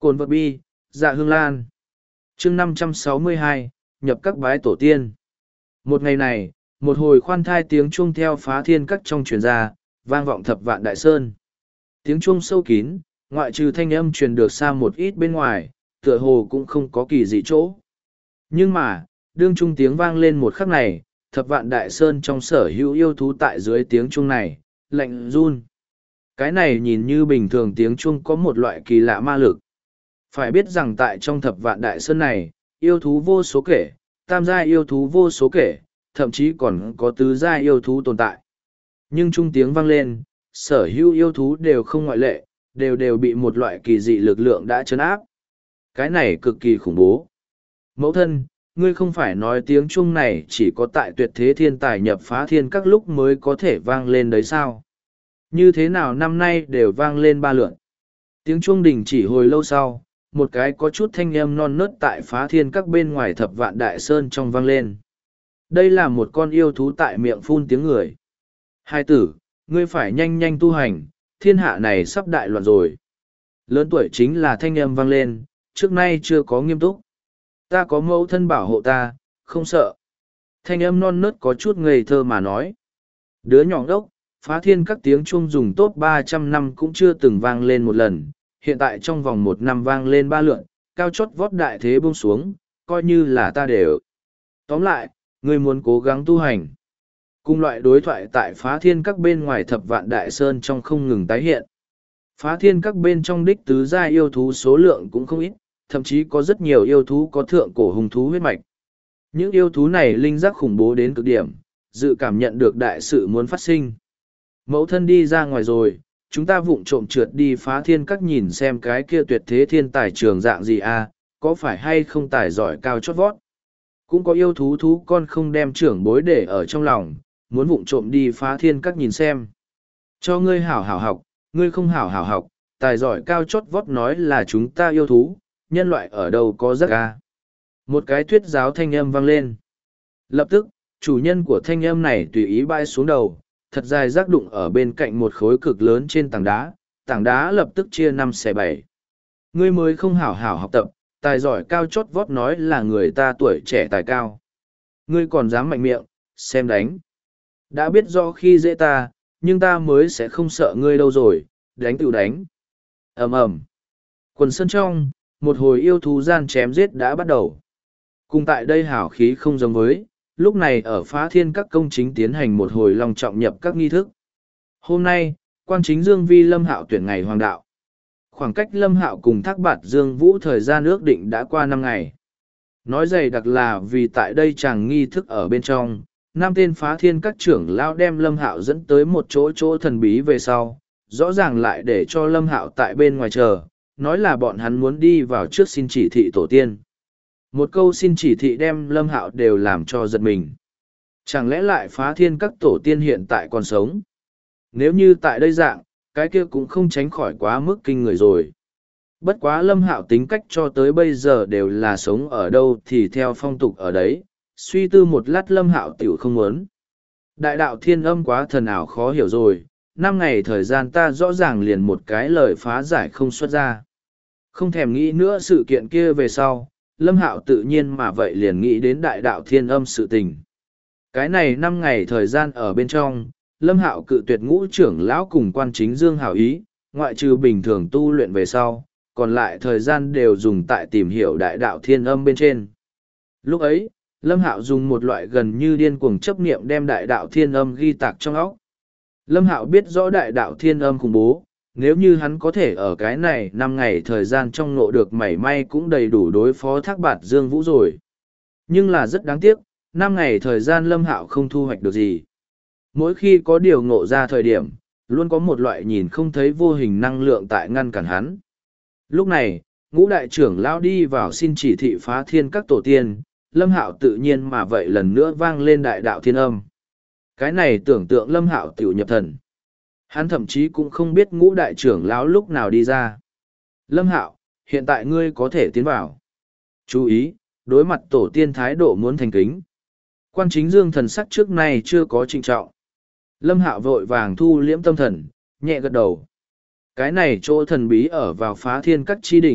Cồn vật bi, dạ hương lan. Chương 562, nhập các bái tổ tiên. Một ngày này, một hồi khoan thai tiếng chuông theo phá thiên các trong truyền ra, vang vọng thập vạn đại sơn. Tiếng chuông sâu kín, ngoại trừ thanh âm truyền được xa một ít bên ngoài, tựa hồ cũng không có kỳ dị chỗ. Nhưng mà, đương trung tiếng vang lên một khắc này, thập vạn đại sơn trong sở hữu yêu thú tại dưới tiếng chuông này, lạnh run. Cái này nhìn như bình thường tiếng chuông có một loại kỳ lạ ma lực. Phải biết rằng tại trong thập vạn đại sơn này, yêu thú vô số kể, tam giai yêu thú vô số kể, thậm chí còn có tứ giai yêu thú tồn tại. Nhưng trung tiếng vang lên, sở hữu yêu thú đều không ngoại lệ, đều bị một loại kỳ dị lực lượng đã trấn áp. Cái này cực kỳ khủng bố. Mẫu thân, ngươi không phải nói tiếng chuông này chỉ có tại tuyệt thế thiên tài nhập phá thiên các lúc mới có thể vang lên đấy sao? Như thế nào năm nay đều vang lên 3 lượt? Tiếng chuông đình chỉ hồi lâu sau, một cái có chút thanh âm non nớt tại phá thiên các bên ngoài thập vạn đại sơn trong vang lên. Đây là một con yêu thú tại miệng phun tiếng người. Hai tử, ngươi phải nhanh nhanh tu hành, thiên hạ này sắp đại loạn rồi. Lớn tuổi chính là thanh âm vang lên, trước nay chưa có nghiêm túc. Ta có mẫu thân bảo hộ ta, không sợ. Thanh âm non nớt có chút ngây thơ mà nói. Đứa nhỏ đốc, phá thiên các tiếng chuông dùng top 300 năm cũng chưa từng vang lên một lần, hiện tại trong vòng 1 năm vang lên 3 lượn, cao chót vót đại thế buông xuống, coi như là ta đều. Tóm lại, ngươi muốn cố gắng tu hành. Cùng loại đối thoại tại phá thiên các bên ngoài thập vạn đại sơn trong không ngừng tái hiện. Phá thiên các bên trong đích tứ gia yêu thú số lượng cũng không ít, thậm chí có rất nhiều yêu thú có thượng cổ hùng thú huyết mạch. Những yêu thú này linh giác khủng bố đến cực điểm, dự cảm nhận được đại sự muốn phát sinh. Mẫu thân đi ra ngoài rồi, chúng ta vụng trộm trượt đi phá thiên các nhìn xem cái kia tuyệt thế thiên tài trường dạng gì à, có phải hay không tài giỏi cao chót vót. Cũng có yêu thú con không đem trưởng bối để ở trong lòng, muốn vụng trộm đi phá thiên các nhìn xem. Cho ngươi hảo hảo học, ngươi không hảo hảo học, tài giỏi cao chót vót nói là chúng ta yêu thú, nhân loại ở đâu có giấc ca. Một cái thuyết giáo thanh âm vang lên. Lập tức, chủ nhân của thanh âm này tùy ý bay xuống đầu, thật dài rác đụng ở bên cạnh một khối cực lớn trên tảng đá lập tức chia 5/7. Ngươi mới không hảo hảo học tập, tài giỏi cao chót vót nói là người ta tuổi trẻ tài cao. Ngươi còn dám mạnh miệng, xem đánh. Đã biết rõ khi dễ ta, nhưng ta mới sẽ không sợ ngươi đâu rồi, đánh tự đánh. Ầm ầm. Quần sân trong, một hồi yêu thú gian chém giết đã bắt đầu. Cùng tại đây hảo khí không giống với, lúc này ở phá thiên các công chính tiến hành một hồi long trọng nhập các nghi thức. Hôm nay, quan chính Dương Vi Lâm Hạo tuyển ngày hoàng đạo. Khoảng cách Lâm Hạo cùng Thác Bạt Dương Vũ thời gian ước định đã qua 5 ngày. Nói dày đặc là vì tại đây chàng nghi thức ở bên trong, 5 tên phá thiên các trưởng lao đem Lâm Hạo dẫn tới một chỗ thần bí về sau, rõ ràng lại để cho Lâm Hạo tại bên ngoài chờ, nói là bọn hắn muốn đi vào trước xin chỉ thị tổ tiên. Một câu xin chỉ thị đem Lâm Hạo đều làm cho giật mình. Chẳng lẽ lại phá thiên các tổ tiên hiện tại còn sống? Nếu như tại đây dạng, cái kia cũng không tránh khỏi quá mức kinh người rồi. Bất quá Lâm Hạo tính cách cho tới bây giờ đều là sống ở đâu thì theo phong tục ở đấy, suy tư một lát Lâm Hạo tiểu không muốn. Đại đạo thiên âm quá thần ảo khó hiểu rồi, 5 ngày thời gian ta rõ ràng liền một cái lời phá giải không xuất ra. Không thèm nghĩ nữa sự kiện kia về sau, Lâm Hạo tự nhiên mà vậy liền nghĩ đến đại đạo thiên âm sự tình. Cái này 5 ngày thời gian ở bên trong, Lâm Hạo cự tuyệt ngũ trưởng lão cùng quan chính Dương hảo ý, ngoại trừ bình thường tu luyện về sau, còn lại thời gian đều dùng tại tìm hiểu đại đạo thiên âm bên trên. Lúc ấy, Lâm Hạo dùng một loại gần như điên cuồng chấp niệm đem đại đạo thiên âm ghi tạc trong óc. Lâm Hạo biết rõ đại đạo thiên âm khủng bố, nếu như hắn có thể ở cái này 5 ngày thời gian trong ngộ được mảy may cũng đầy đủ đối phó Thác Bạt Dương Vũ rồi. Nhưng là rất đáng tiếc, 5 ngày thời gian Lâm Hạo không thu hoạch được gì. Mỗi khi có điều ngộ ra thời điểm, luôn có một loại nhìn không thấy vô hình năng lượng tại ngăn cản hắn. Lúc này, ngũ đại trưởng lão đi vào xin chỉ thị phá thiên các tổ tiên, Lâm Hạo tự nhiên mà vậy lần nữa vang lên đại đạo thiên âm. Cái này tưởng tượng Lâm Hạo tiểu nhập thần. Hắn thậm chí cũng không biết ngũ đại trưởng lão lúc nào đi ra. Lâm Hạo, hiện tại ngươi có thể tiến vào. Chú ý, đối mặt tổ tiên thái độ muốn thành kính. Quan chính Dương thần sắc trước nay chưa có trịnh trọng. Lâm Hạo vội vàng thu liễm tâm thần, nhẹ gật đầu. Cái này chỗ thần bí ở vào phá thiên các chi đỉnh,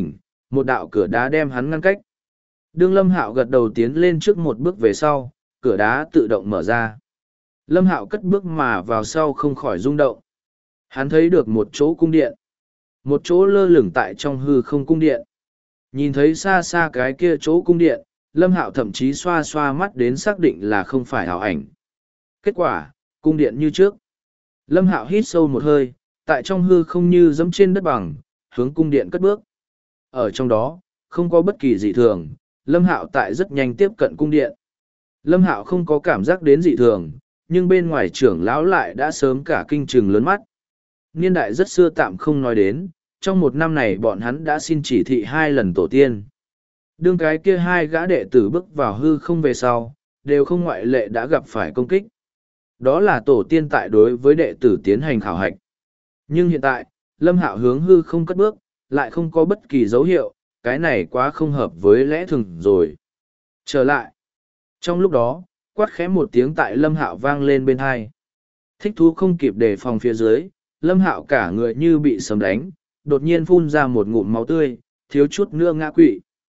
một đạo cửa đá đem hắn ngăn cách. Đương Lâm Hạo gật đầu tiến lên trước một bước về sau, cửa đá tự động mở ra. Lâm Hạo cất bước mà vào sau không khỏi rung động. Hắn thấy được một chỗ cung điện. Một chỗ lơ lửng tại trong hư không cung điện. Nhìn thấy xa xa cái kia chỗ cung điện, Lâm Hạo thậm chí xoa xoa mắt đến xác định là không phải ảo ảnh. Kết quả, cung điện như trước. Lâm Hạo hít sâu một hơi, tại trong hư không như dẫm trên đất bằng, hướng cung điện cất bước. Ở trong đó, không có bất kỳ dị thường, Lâm Hạo tại rất nhanh tiếp cận cung điện. Lâm Hạo không có cảm giác đến dị thường, nhưng bên ngoài trưởng lão lại đã sớm cả kinh trừng lớn mắt. Niên đại rất xưa tạm không nói đến, trong một năm này bọn hắn đã xin chỉ thị 2 lần tổ tiên. Đương cái kia 2 gã đệ tử bước vào hư không về sau, đều không ngoại lệ đã gặp phải công kích. Đó là tổ tiên tại đối với đệ tử tiến hành khảo hạch. Nhưng hiện tại, Lâm Hạo hướng hư không cất bước, lại không có bất kỳ dấu hiệu, cái này quá không hợp với lẽ thường rồi. Trở lại. Trong lúc đó, quát khẽ một tiếng tại Lâm Hạo vang lên bên hai. Thích thú không kịp đề phòng phía dưới, Lâm Hạo cả người như bị sấm đánh, đột nhiên phun ra một ngụm máu tươi, thiếu chút nữa ngã quỵ.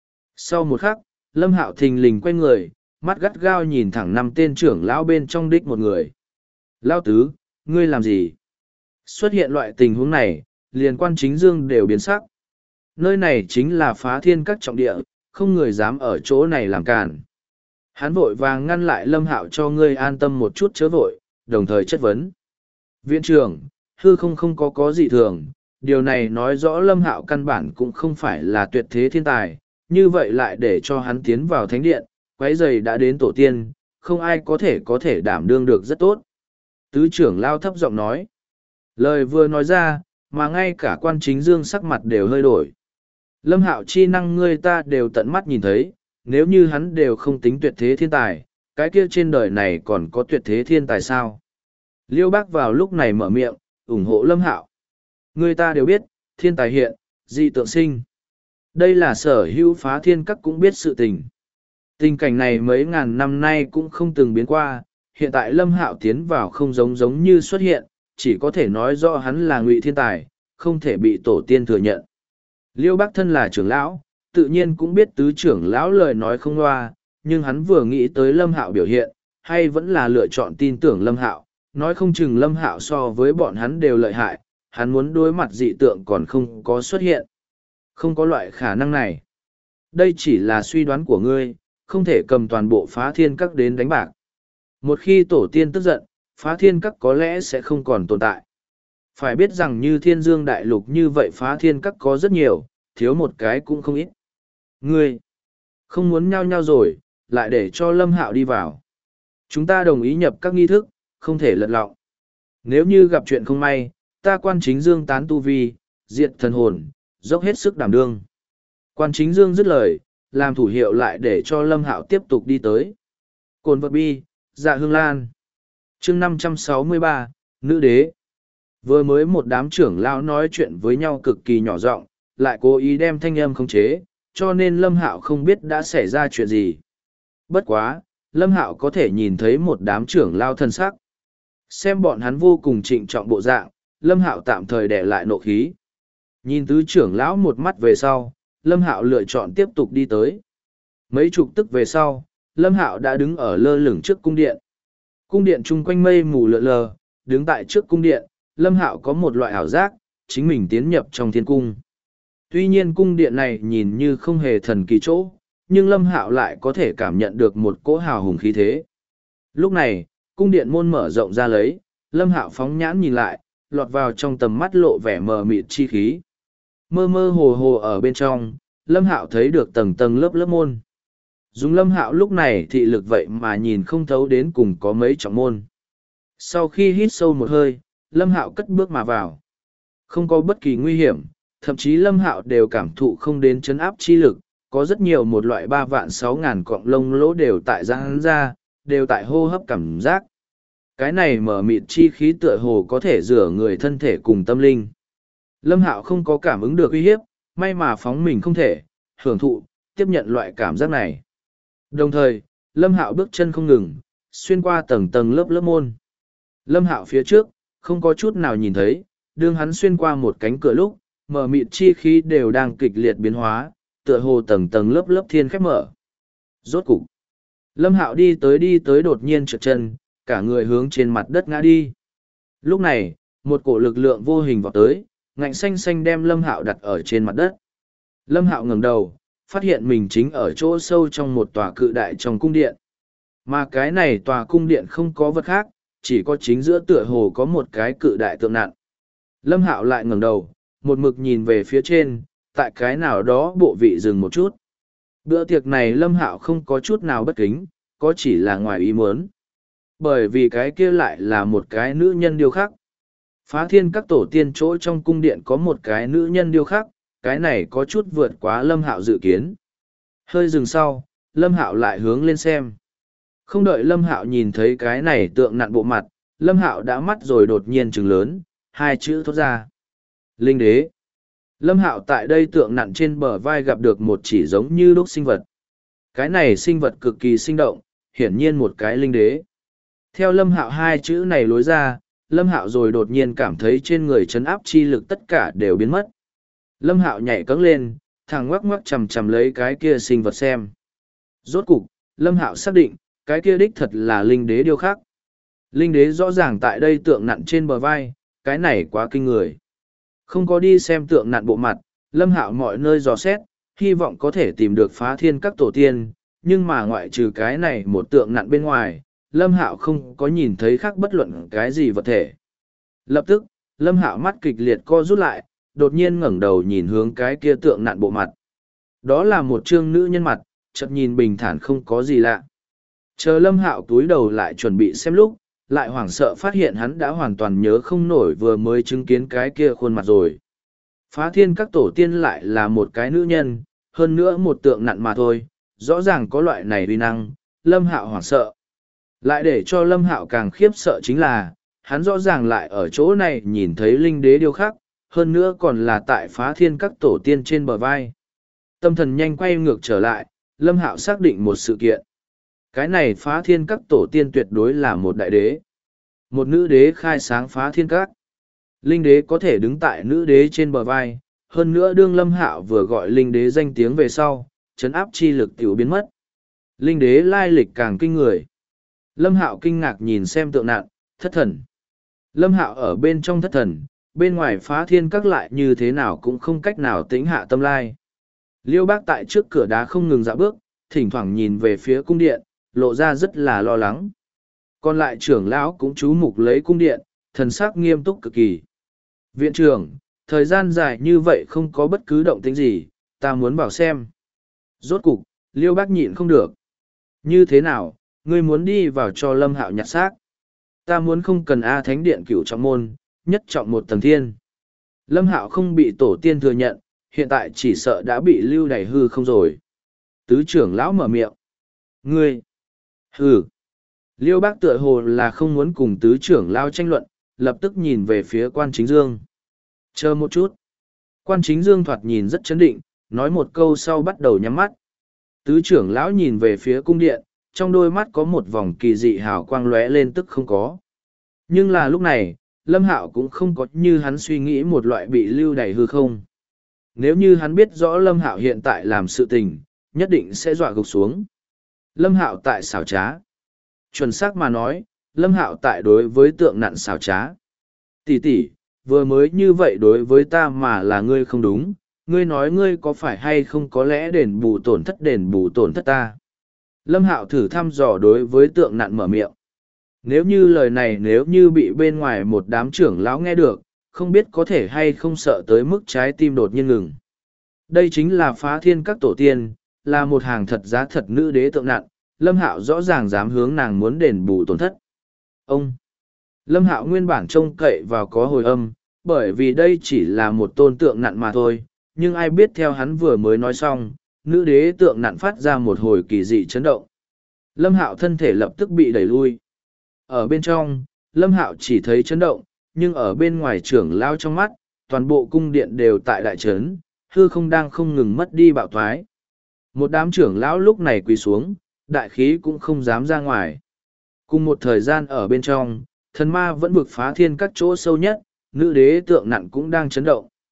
Sau một khắc, Lâm Hạo thình lình quay người, mắt gắt gao nhìn thẳng 5 tên trưởng lão bên trong đích một người. Lão tứ, ngươi làm gì? Xuất hiện loại tình huống này, liền Quan Chính Dương đều biến sắc. Nơi này chính là Phá Thiên Các trọng địa, không người dám ở chỗ này làm cản. Hắn vội vàng ngăn lại Lâm Hạo cho ngươi an tâm một chút chớ vội, đồng thời chất vấn. Viện trưởng, hư không có gì thường, điều này nói rõ Lâm Hạo căn bản cũng không phải là tuyệt thế thiên tài, như vậy lại để cho hắn tiến vào thánh điện, quấy giày đã đến tổ tiên, không ai có thể đảm đương được rất tốt. Tứ trưởng lao thấp giọng nói. Lời vừa nói ra, mà ngay cả Quan Chính Dương sắc mặt đều hơi đổi. Lâm Hạo chi năng ngươi ta đều tận mắt nhìn thấy, nếu như hắn đều không tính tuyệt thế thiên tài, cái kia trên đời này còn có tuyệt thế thiên tài sao? Liêu Bác vào lúc này mở miệng, ủng hộ Lâm Hạo. Người ta đều biết, thiên tài hiện, dị tượng sinh. Đây là sở hữu Phá Thiên Các cũng biết sự tình. Tình cảnh này mấy ngàn năm nay cũng không từng biến qua, hiện tại Lâm Hạo tiến vào không giống như xuất hiện, chỉ có thể nói rõ hắn là ngụy thiên tài, không thể bị tổ tiên thừa nhận. Liêu Bác thân là trưởng lão, tự nhiên cũng biết tứ trưởng lão lời nói không loa, nhưng hắn vừa nghĩ tới Lâm Hạo biểu hiện, hay vẫn là lựa chọn tin tưởng Lâm Hạo, nói không chừng Lâm Hạo so với bọn hắn đều lợi hại, hắn muốn đối mặt dị tượng còn không có xuất hiện. Không có loại khả năng này. Đây chỉ là suy đoán của ngươi, không thể cầm toàn bộ Phá Thiên Các đến đánh bạc. Một khi tổ tiên tức giận, Phá Thiên Các có lẽ sẽ không còn tồn tại. Phải biết rằng như Thiên Dương Đại Lục như vậy Phá Thiên Các có rất nhiều, thiếu một cái cũng không ít. Ngươi không muốn nhau nhau rồi, lại để cho Lâm Hạo đi vào. Chúng ta đồng ý nhập các nghi thức, không thể lật lọng. Nếu như gặp chuyện không may, ta Quan Chính Dương tán tu vi, diệt thần hồn, dốc hết sức đảm đương. Quan Chính Dương dứt lời, làm thủ hiệu lại để cho Lâm Hạo tiếp tục đi tới. Cồn vật bi, dạ hương lan. chương 563, Nữ Đế. Vừa mới một đám trưởng lão nói chuyện với nhau cực kỳ nhỏ giọng, lại cố ý đem thanh âm khống chế, cho nên Lâm Hạo không biết đã xảy ra chuyện gì. Bất quá, Lâm Hạo có thể nhìn thấy một đám trưởng lão thân sắc. Xem bọn hắn vô cùng trịnh trọng bộ dạng, Lâm Hạo tạm thời đè lại nộ khí. Nhìn tứ trưởng lão một mắt về sau, Lâm Hạo lựa chọn tiếp tục đi tới. Mấy chục tức về sau, Lâm Hạo đã đứng ở lơ lửng trước cung điện. Cung điện chung quanh mây mù lượn lờ, đứng tại trước cung điện, Lâm Hạo có một loại ảo giác, chính mình tiến nhập trong thiên cung. Tuy nhiên cung điện này nhìn như không hề thần kỳ chỗ, nhưng Lâm Hạo lại có thể cảm nhận được một cỗ hào hùng khí thế. Lúc này, cung điện môn mở rộng ra lấy, Lâm Hạo phóng nhãn nhìn lại, lọt vào trong tầm mắt lộ vẻ mờ mịt chi khí. Mơ mơ hồ hồ ở bên trong, Lâm Hạo thấy được tầng tầng lớp lớp môn. Dùng Lâm Hạo lúc này thị lực vậy mà nhìn không thấu đến cùng có mấy trọng môn. Sau khi hít sâu một hơi, Lâm Hạo cất bước mà vào. Không có bất kỳ nguy hiểm, thậm chí Lâm Hạo đều cảm thụ không đến chấn áp chi lực, có rất nhiều một loại 3.600.000 cọng lông lỗ đều tại giãn ra, đều tại hô hấp cảm giác. Cái này mở mịt chi khí tựa hồ có thể rửa người thân thể cùng tâm linh. Lâm Hạo không có cảm ứng được uy hiếp, may mà phóng mình không thể, hưởng thụ, tiếp nhận loại cảm giác này. Đồng thời, Lâm Hạo bước chân không ngừng, xuyên qua tầng tầng lớp lớp môn. Lâm Hạo phía trước, không có chút nào nhìn thấy, đương hắn xuyên qua một cánh cửa lúc, mở mịt chi khí đều đang kịch liệt biến hóa, tựa hồ tầng tầng lớp lớp thiên khép mở. Rốt cục, Lâm Hạo đi tới đột nhiên trượt chân, cả người hướng trên mặt đất ngã đi. Lúc này, một cổ lực lượng vô hình vọt tới, ngạnh xanh xanh đem Lâm Hạo đặt ở trên mặt đất. Lâm Hạo ngẩng đầu, phát hiện mình chính ở chỗ sâu trong một tòa cự đại trong cung điện. Mà cái này tòa cung điện không có vật khác, chỉ có chính giữa tựa hồ có một cái cự đại tượng nặn. Lâm Hạo lại ngẩng đầu, một mực nhìn về phía trên, tại cái nào đó bộ vị dừng một chút. Bữa tiệc này Lâm Hạo không có chút nào bất kính, có chỉ là ngoài ý muốn. Bởi vì cái kia lại là một cái nữ nhân điêu khắc. Phá thiên các tổ tiên chỗ trong cung điện có một cái nữ nhân điêu khắc, cái này có chút vượt quá Lâm Hạo dự kiến. Hơi dừng sau, Lâm Hạo lại hướng lên xem. Không đợi Lâm Hạo nhìn thấy cái này tượng nặn bộ mặt, Lâm Hạo đã mắt rồi đột nhiên trừng lớn, hai chữ thốt ra. Linh đế. Lâm Hạo tại đây tượng nặn trên bờ vai gặp được một chỉ giống như đúc sinh vật. Cái này sinh vật cực kỳ sinh động, hiển nhiên một cái linh đế. Theo Lâm Hạo hai chữ này lối ra, Lâm Hạo rồi đột nhiên cảm thấy trên người chấn áp chi lực tất cả đều biến mất. Lâm Hạo nhảy cẫng lên, thằng ngoắc ngoắc chầm chầm lấy cái kia sinh vật xem. Rốt cục, Lâm Hạo xác định, cái kia đích thật là linh đế điêu khắc. Linh đế rõ ràng tại đây tượng nặn trên bờ vai, cái này quá kinh người. Không có đi xem tượng nặn bộ mặt, Lâm Hạo mọi nơi dò xét, hy vọng có thể tìm được phá thiên các tổ tiên, nhưng mà ngoại trừ cái này một tượng nặn bên ngoài, Lâm Hạo không có nhìn thấy khác bất luận cái gì vật thể. Lập tức, Lâm Hạo mắt kịch liệt co rút lại, đột nhiên ngẩng đầu nhìn hướng cái kia tượng nặn bộ mặt. Đó là một trương nữ nhân mặt, chợt nhìn bình thản không có gì lạ. Chờ Lâm Hạo túi đầu lại chuẩn bị xem lúc, lại hoảng sợ phát hiện hắn đã hoàn toàn nhớ không nổi vừa mới chứng kiến cái kia khuôn mặt rồi. Phá thiên các tổ tiên lại là một cái nữ nhân, hơn nữa một tượng nặn mà thôi, rõ ràng có loại này uy năng, Lâm Hạo hoảng sợ. Lại để cho Lâm Hạo càng khiếp sợ chính là, hắn rõ ràng lại ở chỗ này nhìn thấy linh đế điêu khắc, hơn nữa còn là tại phá thiên các tổ tiên trên bờ vai. Tâm thần nhanh quay ngược trở lại, Lâm Hạo xác định một sự kiện. Cái này phá thiên các tổ tiên tuyệt đối là một đại đế. Một nữ đế khai sáng phá thiên các. Linh đế có thể đứng tại nữ đế trên bờ vai, hơn nữa đương Lâm Hạo vừa gọi linh đế danh tiếng về sau, chấn áp chi lực tiểu biến mất. Linh đế lai lịch càng kinh người. Lâm Hạo kinh ngạc nhìn xem tượng nặn, thất thần. Lâm Hạo ở bên trong thất thần, bên ngoài phá thiên các lại như thế nào cũng không cách nào tĩnh hạ tâm lai. Liêu Bác tại trước cửa đá không ngừng dạo bước, thỉnh thoảng nhìn về phía cung điện, lộ ra rất là lo lắng. Còn lại trưởng lão cũng chú mục lấy cung điện, thần sắc nghiêm túc cực kỳ. Viện trưởng, thời gian dài như vậy không có bất cứ động tĩnh gì, ta muốn vào xem. Rốt cục, Liêu Bác nhịn không được. Như thế nào, ngươi muốn đi vào cho Lâm Hạo nhặt xác? Ta muốn không cần A Thánh Điện cửu trọng môn, nhất trọng một tầng thiên. Lâm Hạo không bị tổ tiên thừa nhận, hiện tại chỉ sợ đã bị lưu đày hư không rồi. Tứ trưởng lão mở miệng. Ngươi! Hừ! Liêu Bác tựa hồ là không muốn cùng tứ trưởng lão tranh luận, lập tức nhìn về phía quan chính dương. Chờ một chút. Quan chính dương thoạt nhìn rất chấn định, nói một câu sau bắt đầu nhắm mắt. Tứ trưởng lão nhìn về phía cung điện, trong đôi mắt có một vòng kỳ dị hào quang lóe lên tức không có. Nhưng là lúc này, Lâm Hạo cũng không có như hắn suy nghĩ một loại bị lưu đày hư không. Nếu như hắn biết rõ Lâm Hạo hiện tại làm sự tình, nhất định sẽ dọa gục xuống. Lâm Hạo tại xảo trá. Chuẩn xác mà nói, Lâm Hạo tại đối với tượng nặn xảo trá. Tỷ tỷ, vừa mới như vậy đối với ta mà là ngươi không đúng, ngươi nói ngươi có phải hay không có lẽ đền bù tổn thất ta. Lâm Hạo thử thăm dò đối với tượng nặn mở miệng. Nếu như lời này nếu như bị bên ngoài một đám trưởng lão nghe được, không biết có thể hay không sợ tới mức trái tim đột nhiên ngừng. Đây chính là phá thiên các tổ tiên, là một hàng thật giá thật nữ đế tượng nặn, Lâm Hạo rõ ràng dám hướng nàng muốn đền bù tổn thất. Ông! Lâm Hạo nguyên bản trông cậy vào có hồi âm, bởi vì đây chỉ là một tôn tượng nặn mà thôi, nhưng ai biết theo hắn vừa mới nói xong, nữ đế tượng nặn phát ra một hồi kỳ dị chấn động. Lâm Hạo thân thể lập tức bị đẩy lui. Ở bên trong, Lâm Hạo chỉ thấy chấn động, nhưng ở bên ngoài trưởng lao trong mắt, toàn bộ cung điện đều tại đại trấn, hư không đang không ngừng mất đi bạo thoái. Một đám trưởng lão lúc này quỳ xuống, đại khí cũng không dám ra ngoài. Cùng một thời gian ở bên trong, thần ma vẫn vực phá thiên các chỗ sâu nhất, nữ đế tượng nặn cũng đang chấn động.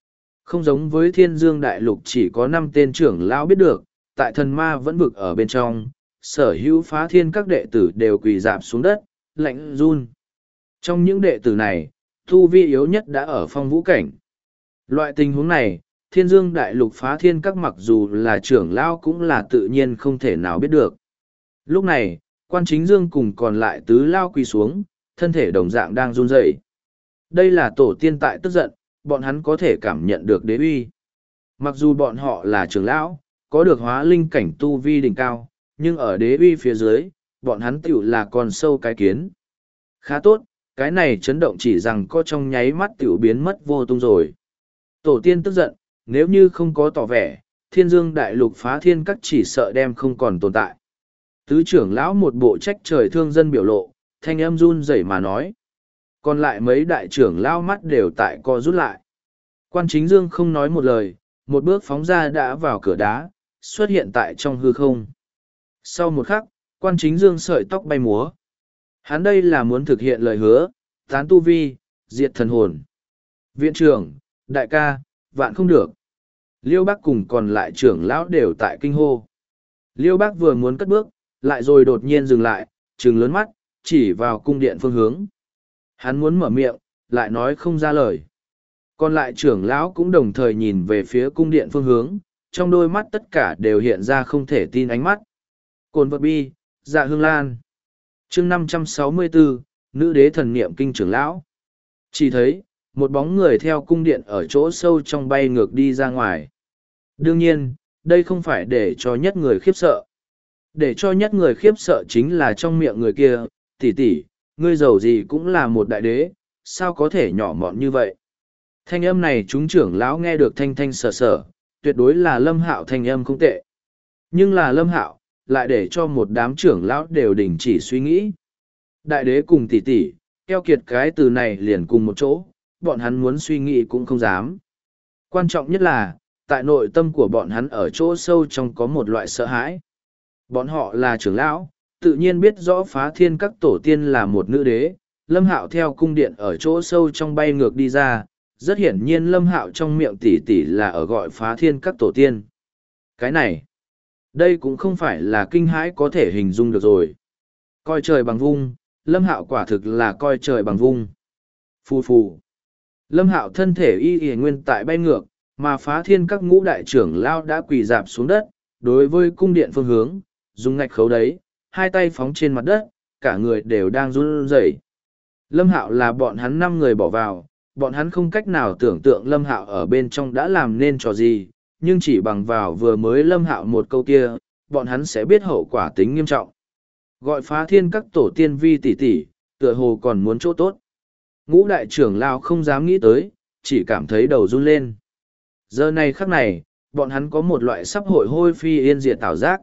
Không giống với Thiên Dương Đại Lục chỉ có 5 tên trưởng lão biết được, tại thần ma vẫn vực ở bên trong, sở hữu phá thiên các đệ tử đều quỳ rạp xuống đất, lạnh run. Trong những đệ tử này, tu vi yếu nhất đã ở phong vũ cảnh. Loại tình huống này, Thiên Dương Đại Lục phá thiên các mặc dù là trưởng lão cũng là tự nhiên không thể nào biết được. Lúc này, Quan Chính Dương cùng còn lại tứ lao quỳ xuống, thân thể đồng dạng đang run rẩy. Đây là tổ tiên tại tức giận, bọn hắn có thể cảm nhận được đế uy. Mặc dù bọn họ là trưởng lão, có được hóa linh cảnh tu vi đỉnh cao, nhưng ở đế uy phía dưới, bọn hắn tiểu là con sâu cái kiến. Khá tốt, cái này chấn động chỉ rằng có trong nháy mắt tiểu biến mất vô tung rồi. Tổ tiên tức giận, nếu như không có tỏ vẻ, Thiên Dương Đại Lục phá thiên các chỉ sợ đem không còn tồn tại. Tứ trưởng lão một bộ trách trời thương dân biểu lộ, thanh âm run rẩy mà nói. Còn lại mấy đại trưởng lão mắt đều tại co rút lại. Quan Chính Dương không nói một lời, một bước phóng ra đã vào cửa đá, xuất hiện tại trong hư không. Sau một khắc, Quan Chính Dương sợi tóc bay múa. Hắn đây là muốn thực hiện lời hứa, tán tu vi, diệt thần hồn. Viện trưởng, đại ca, vạn không được. Liêu Bắc cùng còn lại trưởng lão đều tại kinh hô. Liêu Bắc vừa muốn cất bước, lại rồi đột nhiên dừng lại, trừng lớn mắt, chỉ vào cung điện phương hướng. Hắn muốn mở miệng, lại nói không ra lời. Còn lại trưởng lão cũng đồng thời nhìn về phía cung điện phương hướng, trong đôi mắt tất cả đều hiện ra không thể tin ánh mắt. Cồn vật bi, dạ hương lan. chương 564, nữ đế thần niệm kinh trưởng lão. Chỉ thấy, một bóng người theo cung điện ở chỗ sâu trong bay ngược đi ra ngoài. Đương nhiên, đây không phải để cho nhất người khiếp sợ. Để cho nhất người khiếp sợ chính là trong miệng người kia, tỷ tỷ, ngươi giàu gì cũng là một đại đế, sao có thể nhỏ mọn như vậy. Thanh âm này chúng trưởng lão nghe được thanh thanh sở sở, tuyệt đối là Lâm Hạo thanh âm không tệ. Nhưng là Lâm Hạo, lại để cho một đám trưởng lão đều đình chỉ suy nghĩ. Đại đế cùng tỷ tỷ, keo kiệt cái từ này liền cùng một chỗ, bọn hắn muốn suy nghĩ cũng không dám. Quan trọng nhất là, tại nội tâm của bọn hắn ở chỗ sâu trong có một loại sợ hãi. Bọn họ là trưởng lão, tự nhiên biết rõ phá thiên các tổ tiên là một nữ đế, Lâm Hạo theo cung điện ở chỗ sâu trong bay ngược đi ra, rất hiển nhiên Lâm Hạo trong miệng tỷ tỷ là ở gọi phá thiên các tổ tiên. Cái này, đây cũng không phải là kinh hãi có thể hình dung được rồi. Coi trời bằng vung, Lâm Hạo quả thực là coi trời bằng vung. Phù phù. Lâm Hạo thân thể y y nguyên tại bay ngược, mà phá thiên các ngũ đại trưởng lao đã quỳ dạp xuống đất, đối với cung điện phương hướng, dùng ngạch khấu đấy, hai tay phóng trên mặt đất, cả người đều đang run rẩy. Lâm Hạo là bọn hắn 5 người bỏ vào, bọn hắn không cách nào tưởng tượng Lâm Hạo ở bên trong đã làm nên trò gì, nhưng chỉ bằng vào vừa mới Lâm Hạo một câu kia, bọn hắn sẽ biết hậu quả tính nghiêm trọng. Gọi phá thiên các tổ tiên vi tỷ tỷ, tựa hồ còn muốn chỗ tốt. Ngũ đại trưởng lao không dám nghĩ tới, chỉ cảm thấy đầu run lên. Giờ này khắc này, bọn hắn có một loại sắp hội hôi phi yên diệt ảo giác.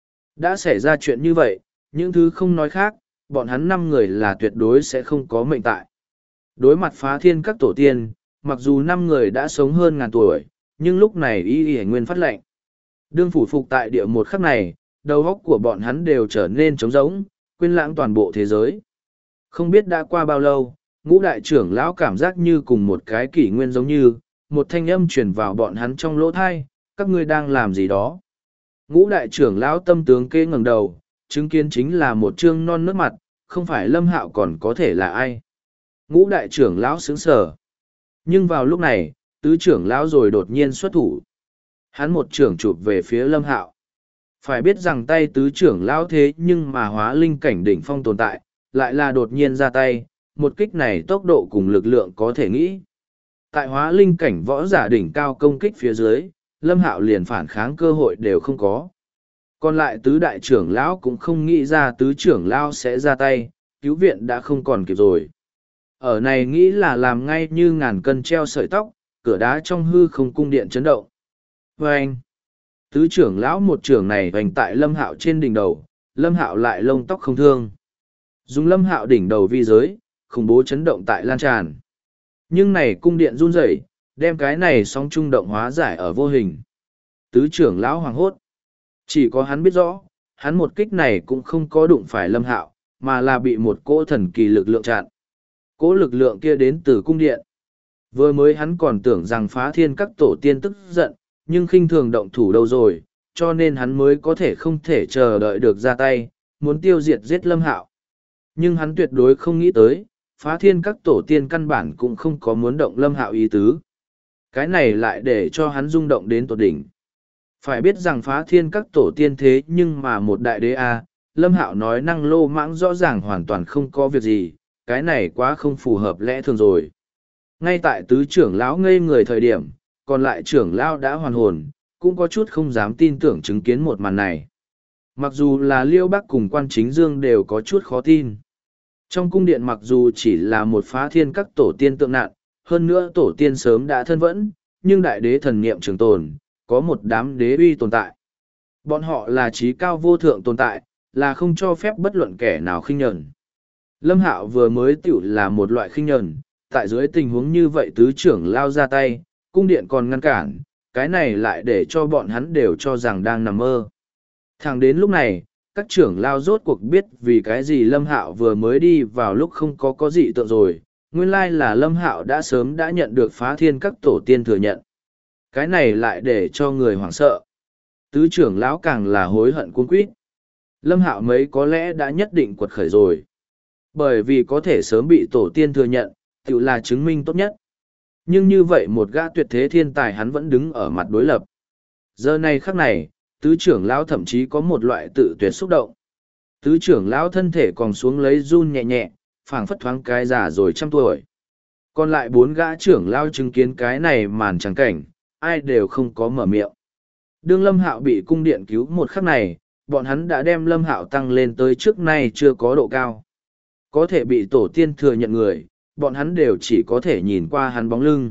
Đã xảy ra chuyện như vậy, những thứ không nói khác, bọn hắn 5 người là tuyệt đối sẽ không có mệnh tại. Đối mặt phá thiên các tổ tiên, mặc dù 5 người đã sống hơn ngàn tuổi, nhưng lúc này y y nguyên phát lệnh. Đương phủ phục tại địa một khắc này, đầu óc của bọn hắn đều trở nên trống rỗng, quên lãng toàn bộ thế giới. Không biết đã qua bao lâu, ngũ đại trưởng lão cảm giác như cùng một cái kỷ nguyên giống như, một thanh âm truyền vào bọn hắn trong lỗ thai, các ngươi đang làm gì đó. Ngũ đại trưởng lão tâm tướng kê ngẩng đầu, chứng kiến chính là một trương non nớt mặt, không phải Lâm Hạo còn có thể là ai. Ngũ đại trưởng lão sững sờ. Nhưng vào lúc này, tứ trưởng lão rồi đột nhiên xuất thủ. Hắn một trưởng chụp về phía Lâm Hạo. Phải biết rằng tay tứ trưởng lão thế nhưng mà hóa linh cảnh đỉnh phong tồn tại, lại là đột nhiên ra tay, một kích này tốc độ cùng lực lượng có thể nghĩ. Tại hóa linh cảnh võ giả đỉnh cao công kích phía dưới, Lâm Hạo liền phản kháng cơ hội đều không có. Còn lại tứ đại trưởng lão cũng không nghĩ ra tứ trưởng lão sẽ ra tay, cứu viện đã không còn kịp rồi. Ở này nghĩ là làm ngay như ngàn cân treo sợi tóc, cửa đá trong hư không cung điện chấn động. Và anh, tứ trưởng lão một trưởng này hoành tại Lâm Hạo trên đỉnh đầu, Lâm Hạo lại lông tóc không thương. Dùng Lâm Hạo đỉnh đầu vi giới, khủng bố chấn động tại lan tràn. Nhưng này cung điện run rẩy, đem cái này sóng trung động hóa giải ở vô hình. Tứ trưởng lão hoàng hốt. Chỉ có hắn biết rõ, hắn một kích này cũng không có đụng phải Lâm Hạo, mà là bị một cỗ thần kỳ lực lượng chặn. Cỗ lực lượng kia đến từ cung điện. Vừa mới hắn còn tưởng rằng Phá Thiên các tổ tiên tức giận, nhưng khinh thường động thủ đâu rồi, cho nên hắn mới có thể không thể chờ đợi được ra tay, muốn tiêu diệt giết Lâm Hạo. Nhưng hắn tuyệt đối không nghĩ tới, Phá Thiên các tổ tiên căn bản cũng không có muốn động Lâm Hạo ý tứ. Cái này lại để cho hắn rung động đến tột đỉnh. Phải biết rằng Phá Thiên các tổ tiên thế nhưng mà một đại đế a, Lâm Hạo nói năng lô mãng rõ ràng hoàn toàn không có việc gì, cái này quá không phù hợp lẽ thường rồi. Ngay tại tứ trưởng lão ngây người thời điểm, còn lại trưởng lão đã hoàn hồn, cũng có chút không dám tin tưởng chứng kiến một màn này. Mặc dù là Liêu Bắc cùng Quan Chính Dương đều có chút khó tin. Trong cung điện mặc dù chỉ là một Phá Thiên các tổ tiên tượng nạn, hơn nữa tổ tiên sớm đã thân vẫn, nhưng đại đế thần niệm trường tồn, có một đám đế uy tồn tại. Bọn họ là trí cao vô thượng tồn tại, là không cho phép bất luận kẻ nào khinh nhẫn. Lâm Hạo vừa mới tiểu là một loại khinh nhẫn, tại dưới tình huống như vậy tứ trưởng lao ra tay, cung điện còn ngăn cản, cái này lại để cho bọn hắn đều cho rằng đang nằm mơ. Thẳng đến lúc này, các trưởng lao rốt cuộc biết vì cái gì Lâm Hạo vừa mới đi vào lúc không có dị tượng rồi, nguyên lai là Lâm Hạo đã sớm đã nhận được Phá Thiên các tổ tiên thừa nhận. Cái này lại để cho người hoảng sợ. Tứ trưởng lão càng là hối hận cuống quýt. Lâm Hạo mấy có lẽ đã nhất định quật khởi rồi. Bởi vì có thể sớm bị tổ tiên thừa nhận, tự là chứng minh tốt nhất. Nhưng như vậy một gã tuyệt thế thiên tài hắn vẫn đứng ở mặt đối lập. Giờ này khắc này, tứ trưởng lão thậm chí có một loại tự tuyệt xúc động. Tứ trưởng lão thân thể còn xuống lấy run nhẹ nhẹ, phảng phất thoáng cái già rồi 100 tuổi. Còn lại 4 gã trưởng lão chứng kiến cái này màn trắng cảnh, ai đều không có mở miệng. Đương Lâm Hạo bị cung điện cứu một khắc này, bọn hắn đã đem Lâm Hạo tăng lên tới trước nay chưa có độ cao. Có thể bị tổ tiên thừa nhận người, bọn hắn đều chỉ có thể nhìn qua hắn bóng lưng.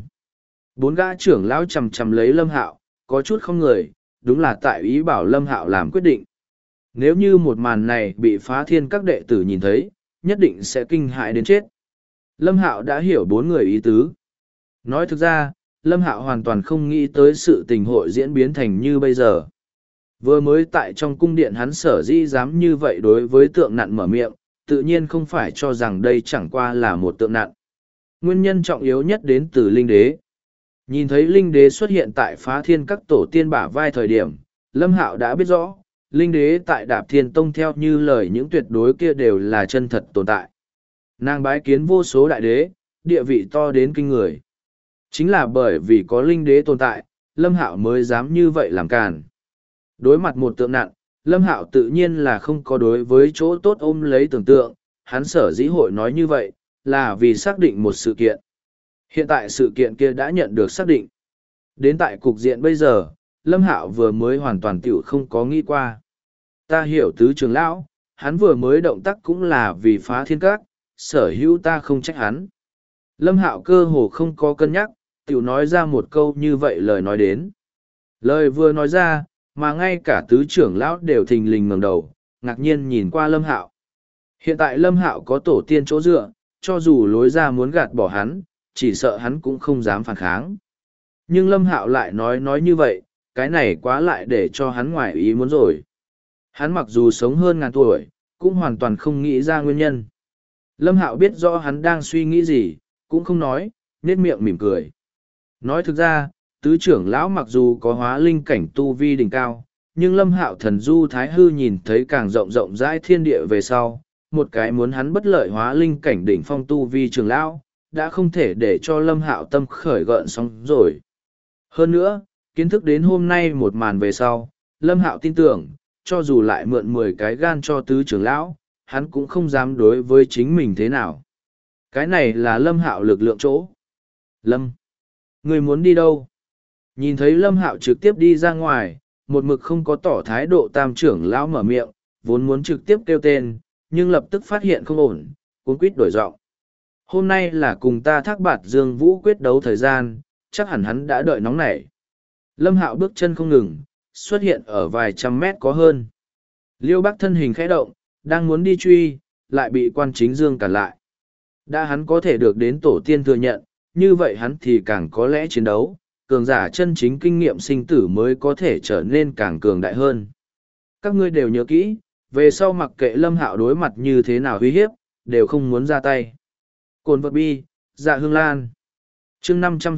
4 gã trưởng lão chầm chầm lấy Lâm Hạo, có chút không người, đúng là tại ý bảo Lâm Hạo làm quyết định. Nếu như một màn này bị Phá Thiên các đệ tử nhìn thấy, nhất định sẽ kinh hãi đến chết. Lâm Hạo đã hiểu 4 người ý tứ. Nói thực ra, Lâm Hạo hoàn toàn không nghĩ tới sự tình hội diễn biến thành như bây giờ. Vừa mới tại trong cung điện hắn sở dĩ dám như vậy đối với tượng nặn mở miệng, tự nhiên không phải cho rằng đây chẳng qua là một tượng nặn. Nguyên nhân trọng yếu nhất đến từ Linh Đế. Nhìn thấy Linh Đế xuất hiện tại Phá Thiên các tổ tiên bả vai thời điểm, Lâm Hạo đã biết rõ, Linh Đế tại Đạp Thiên Tông theo như lời những tuyệt đối kia đều là chân thật tồn tại. Nàng bái kiến vô số đại đế, địa vị to đến kinh người. Chính là bởi vì có Linh Đế tồn tại, Lâm Hạo mới dám như vậy làm càn. Đối mặt một tượng nặng, Lâm Hạo tự nhiên là không có đối với chỗ tốt ôm lấy tưởng tượng, hắn sở dĩ hội nói như vậy, là vì xác định một sự kiện. Hiện tại sự kiện kia đã nhận được xác định. Đến tại cục diện bây giờ, Lâm Hạo vừa mới hoàn toàn tiểu không có nghĩ qua. Ta hiểu tứ trưởng lão, hắn vừa mới động tác cũng là vì Phá Thiên các, sở hữu ta không trách hắn. Lâm Hạo cơ hồ không có cân nhắc, tiểu nói ra một câu như vậy lời nói đến. Lời vừa nói ra, mà ngay cả tứ trưởng lão đều thình lình ngẩng đầu, ngạc nhiên nhìn qua Lâm Hạo. Hiện tại Lâm Hạo có tổ tiên chỗ dựa, cho dù lối ra muốn gạt bỏ hắn, chỉ sợ hắn cũng không dám phản kháng. Nhưng Lâm Hạo lại nói như vậy, cái này quá lại để cho hắn ngoài ý muốn rồi. Hắn mặc dù sống hơn 1000 tuổi, cũng hoàn toàn không nghĩ ra nguyên nhân. Lâm Hạo biết rõ hắn đang suy nghĩ gì, cũng không nói, nét miệng mỉm cười. Nói thực ra, tứ trưởng lão mặc dù có hóa linh cảnh tu vi đỉnh cao, nhưng Lâm Hạo thần du thái hư nhìn thấy càng rộng rộng rãi thiên địa về sau, một cái muốn hắn bất lợi hóa linh cảnh đỉnh phong tu vi trưởng lão, đã không thể để cho Lâm Hạo tâm khởi gợn sóng rồi. Hơn nữa, kiến thức đến hôm nay một màn về sau, Lâm Hạo tin tưởng, cho dù lại mượn 10 cái gan cho tứ trưởng lão, hắn cũng không dám đối với chính mình thế nào. Cái này là Lâm Hạo lực lượng chỗ. Lâm, người muốn đi đâu? Nhìn thấy Lâm Hạo trực tiếp đi ra ngoài, một mực không có tỏ thái độ tam trưởng lão mở miệng, vốn muốn trực tiếp kêu tên, nhưng lập tức phát hiện không ổn, cuống quýt đổi giọng. Hôm nay là cùng ta Thác Bạt Dương Vũ quyết đấu thời gian, chắc hẳn hắn đã đợi nóng nảy. Lâm Hạo bước chân không ngừng, xuất hiện ở vài trăm mét có hơn. Liêu Bắc thân hình khẽ động, đang muốn đi truy, lại bị Quan Chính Dương cản lại. Đã hắn có thể được đến tổ tiên thừa nhận, như vậy hắn thì càng có lẽ chiến đấu, cường giả chân chính kinh nghiệm sinh tử mới có thể trở nên càng cường đại hơn. Các ngươi đều nhớ kỹ, về sau mặc kệ Lâm Hạo đối mặt như thế nào uy hiếp, đều không muốn ra tay. Cồn vật bi, dạ hương lan. chương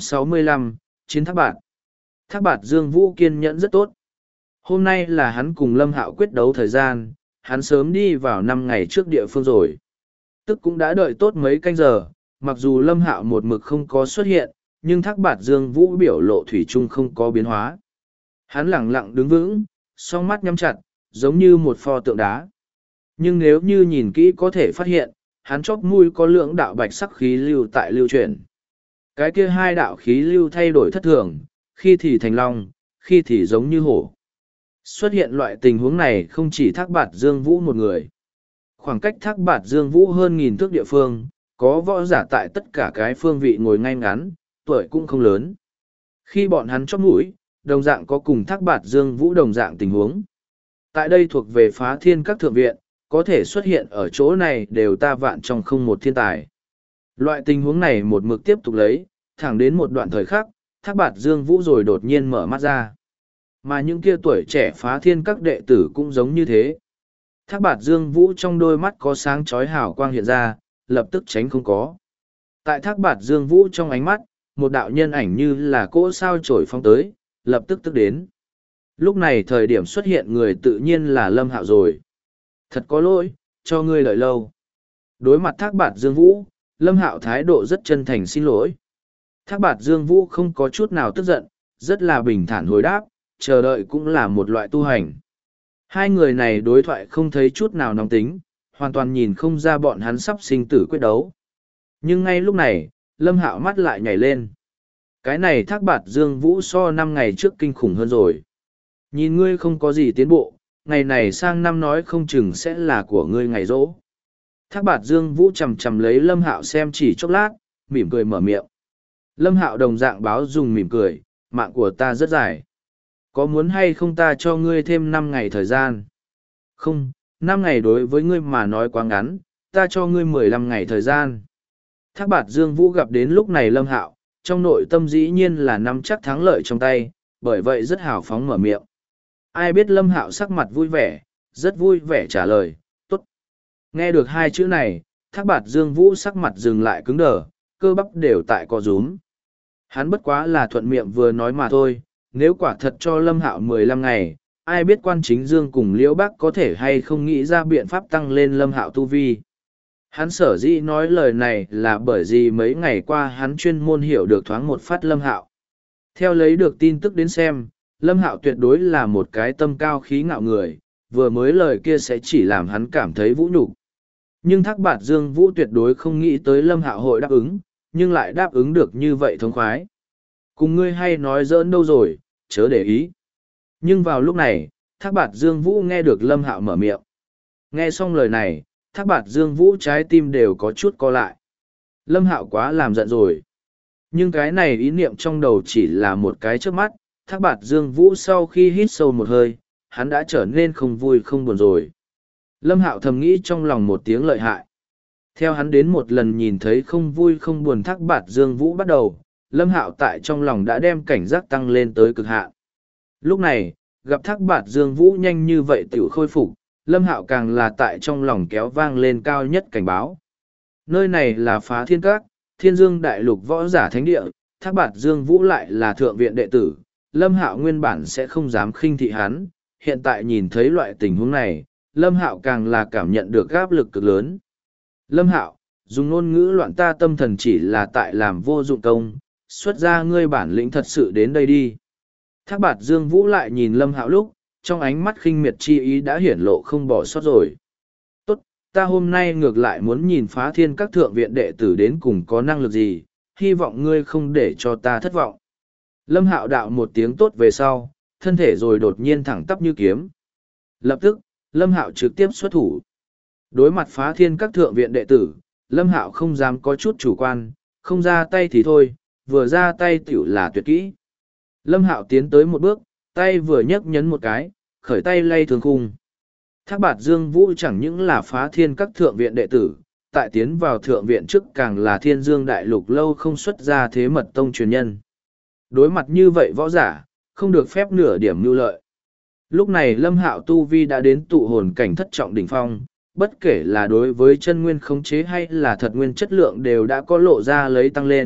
565, Chiến Thác Bạt. Thác Bạt Dương Vũ kiên nhẫn rất tốt. Hôm nay là hắn cùng Lâm Hạo quyết đấu thời gian, hắn sớm đi vào 5 ngày trước địa phương rồi. Tức cũng đã đợi tốt mấy canh giờ, mặc dù Lâm Hạo một mực không có xuất hiện, nhưng Thác Bạt Dương Vũ biểu lộ thủy chung không có biến hóa. Hắn lẳng lặng đứng vững, song mắt nhắm chặt, giống như một pho tượng đá. Nhưng nếu như nhìn kỹ có thể phát hiện, hắn chóp mũi có lưỡng đạo bạch sắc khí lưu tại lưu chuyển. Cái kia hai đạo khí lưu thay đổi thất thường, khi thì thành long, khi thì giống như hổ. Xuất hiện loại tình huống này không chỉ Thác Bạt Dương Vũ một người. Khoảng cách Thác Bạt Dương Vũ hơn 1000 thước địa phương, có võ giả tại tất cả cái phương vị ngồi ngay ngắn, tuổi cũng không lớn. Khi bọn hắn chóp mũi, đồng dạng có cùng Thác Bạt Dương Vũ đồng dạng tình huống. Tại đây thuộc về Phá Thiên các thượng viện, có thể xuất hiện ở chỗ này đều ta vạn trong không một thiên tài. Loại tình huống này một mực tiếp tục lấy, thẳng đến một đoạn thời khắc, Thác Bạt Dương Vũ rồi đột nhiên mở mắt ra. Mà những kia tuổi trẻ Phá Thiên các đệ tử cũng giống như thế. Thác Bạt Dương Vũ trong đôi mắt có sáng chói hào quang hiện ra, lập tức tránh không có. Tại Thác Bạt Dương Vũ trong ánh mắt, một đạo nhân ảnh như là cỗ sao chổi phong tới, lập tức tức đến. Lúc này thời điểm xuất hiện người tự nhiên là Lâm Hạo rồi. Thật có lỗi, cho ngươi đợi lâu. Đối mặt Thác Bạt Dương Vũ, Lâm Hạo thái độ rất chân thành xin lỗi. Thác Bạt Dương Vũ không có chút nào tức giận, rất là bình thản hồi đáp, chờ đợi cũng là một loại tu hành. Hai người này đối thoại không thấy chút nào nóng tính, hoàn toàn nhìn không ra bọn hắn sắp sinh tử quyết đấu. Nhưng ngay lúc này, Lâm Hạo mắt lại nhảy lên. Cái này Thác Bạt Dương Vũ so 5 ngày trước kinh khủng hơn rồi. Nhìn ngươi không có gì tiến bộ, ngày này sang năm nói không chừng sẽ là của ngươi ngày rỗ. Thác Bạt Dương Vũ chầm chầm lấy Lâm Hạo xem chỉ chốc lát, mỉm cười mở miệng. Lâm Hạo đồng dạng báo dùng mỉm cười, mạng của ta rất dài. Có muốn hay không ta cho ngươi thêm 5 ngày thời gian? Không, 5 ngày đối với ngươi mà nói quá ngắn, ta cho ngươi 15 ngày thời gian. Thác Bạt Dương Vũ gặp đến lúc này Lâm Hạo, trong nội tâm dĩ nhiên là nắm chắc thắng lợi trong tay, bởi vậy rất hào phóng mở miệng. Ai biết Lâm Hạo sắc mặt vui vẻ, rất vui vẻ trả lời, tốt. Nghe được hai chữ này, Thác Bạt Dương Vũ sắc mặt dừng lại cứng đờ, cơ bắp đều tại co rúm. Hắn bất quá là thuận miệng vừa nói mà thôi, nếu quả thật cho Lâm Hạo 15 ngày, ai biết Quan Chính Dương cùng Liễu Bác có thể hay không nghĩ ra biện pháp tăng lên Lâm Hạo tu vi. Hắn sở dĩ nói lời này là bởi vì mấy ngày qua hắn chuyên môn hiểu được thoáng một phát Lâm Hạo. Theo lấy được tin tức đến xem, Lâm Hạo tuyệt đối là một cái tâm cao khí ngạo người, vừa mới lời kia sẽ chỉ làm hắn cảm thấy vũ nhục. Nhưng Thác Bạt Dương Vũ tuyệt đối không nghĩ tới Lâm Hạo hội đáp ứng, nhưng lại đáp ứng được như vậy thống khoái. Cùng ngươi hay nói giỡn đâu rồi, chớ để ý. Nhưng vào lúc này, Thác Bạt Dương Vũ nghe được Lâm Hạo mở miệng. Nghe xong lời này, Thác Bạt Dương Vũ trái tim đều có chút co lại. Lâm Hạo quá làm giận rồi. Nhưng cái này ý niệm trong đầu chỉ là một cái trước mắt, Thác Bạt Dương Vũ sau khi hít sâu một hơi, hắn đã trở nên không vui không buồn rồi. Lâm Hạo thầm nghĩ trong lòng một tiếng lợi hại. Theo hắn đến một lần nhìn thấy không vui không buồn Thác Bạt Dương Vũ bắt đầu, Lâm Hạo tại trong lòng đã đem cảnh giác tăng lên tới cực hạn. Lúc này, gặp Thác Bạt Dương Vũ nhanh như vậy tiểu khôi phục, Lâm Hạo càng là tại trong lòng kéo vang lên cao nhất cảnh báo. Nơi này là Phá Thiên Các, Thiên Dương Đại Lục võ giả thánh địa, Thác Bạt Dương Vũ lại là thượng viện đệ tử, Lâm Hạo nguyên bản sẽ không dám khinh thị hắn, hiện tại nhìn thấy loại tình huống này, Lâm Hạo càng là cảm nhận được áp lực cực lớn. Lâm Hạo, dùng ngôn ngữ loạn ta tâm thần chỉ là tại làm vô dụng công, xuất ra ngươi bản lĩnh thật sự đến đây đi. Thác Bạt Dương Vũ lại nhìn Lâm Hạo lúc, trong ánh mắt khinh miệt chi ý đã hiển lộ không bỏ sót rồi. Tốt, ta hôm nay ngược lại muốn nhìn Phá Thiên các thượng viện đệ tử đến cùng có năng lực gì, hy vọng ngươi không để cho ta thất vọng. Lâm Hạo đạo một tiếng tốt về sau, thân thể rồi đột nhiên thẳng tắp như kiếm. Lập tức, Lâm Hạo trực tiếp xuất thủ. Đối mặt Phá Thiên các thượng viện đệ tử, Lâm Hạo không dám có chút chủ quan, không ra tay thì thôi, vừa ra tay tiểu là tuyệt kỹ. Lâm Hạo tiến tới một bước, tay vừa nhấc nhấn một cái, khởi tay lay thường khung. Thác Bạt Dương Vũ chẳng những là Phá Thiên các thượng viện đệ tử, tại tiến vào thượng viện trước càng là Thiên Dương Đại Lục lâu không xuất ra thế mật tông truyền nhân. Đối mặt như vậy võ giả, không được phép nửa điểm mưu lợi. Lúc này Lâm Hạo tu vi đã đến tụ hồn cảnh thất trọng đỉnh phong, bất kể là đối với chân nguyên khống chế hay là thật nguyên chất lượng đều đã có lộ ra lấy tăng lên,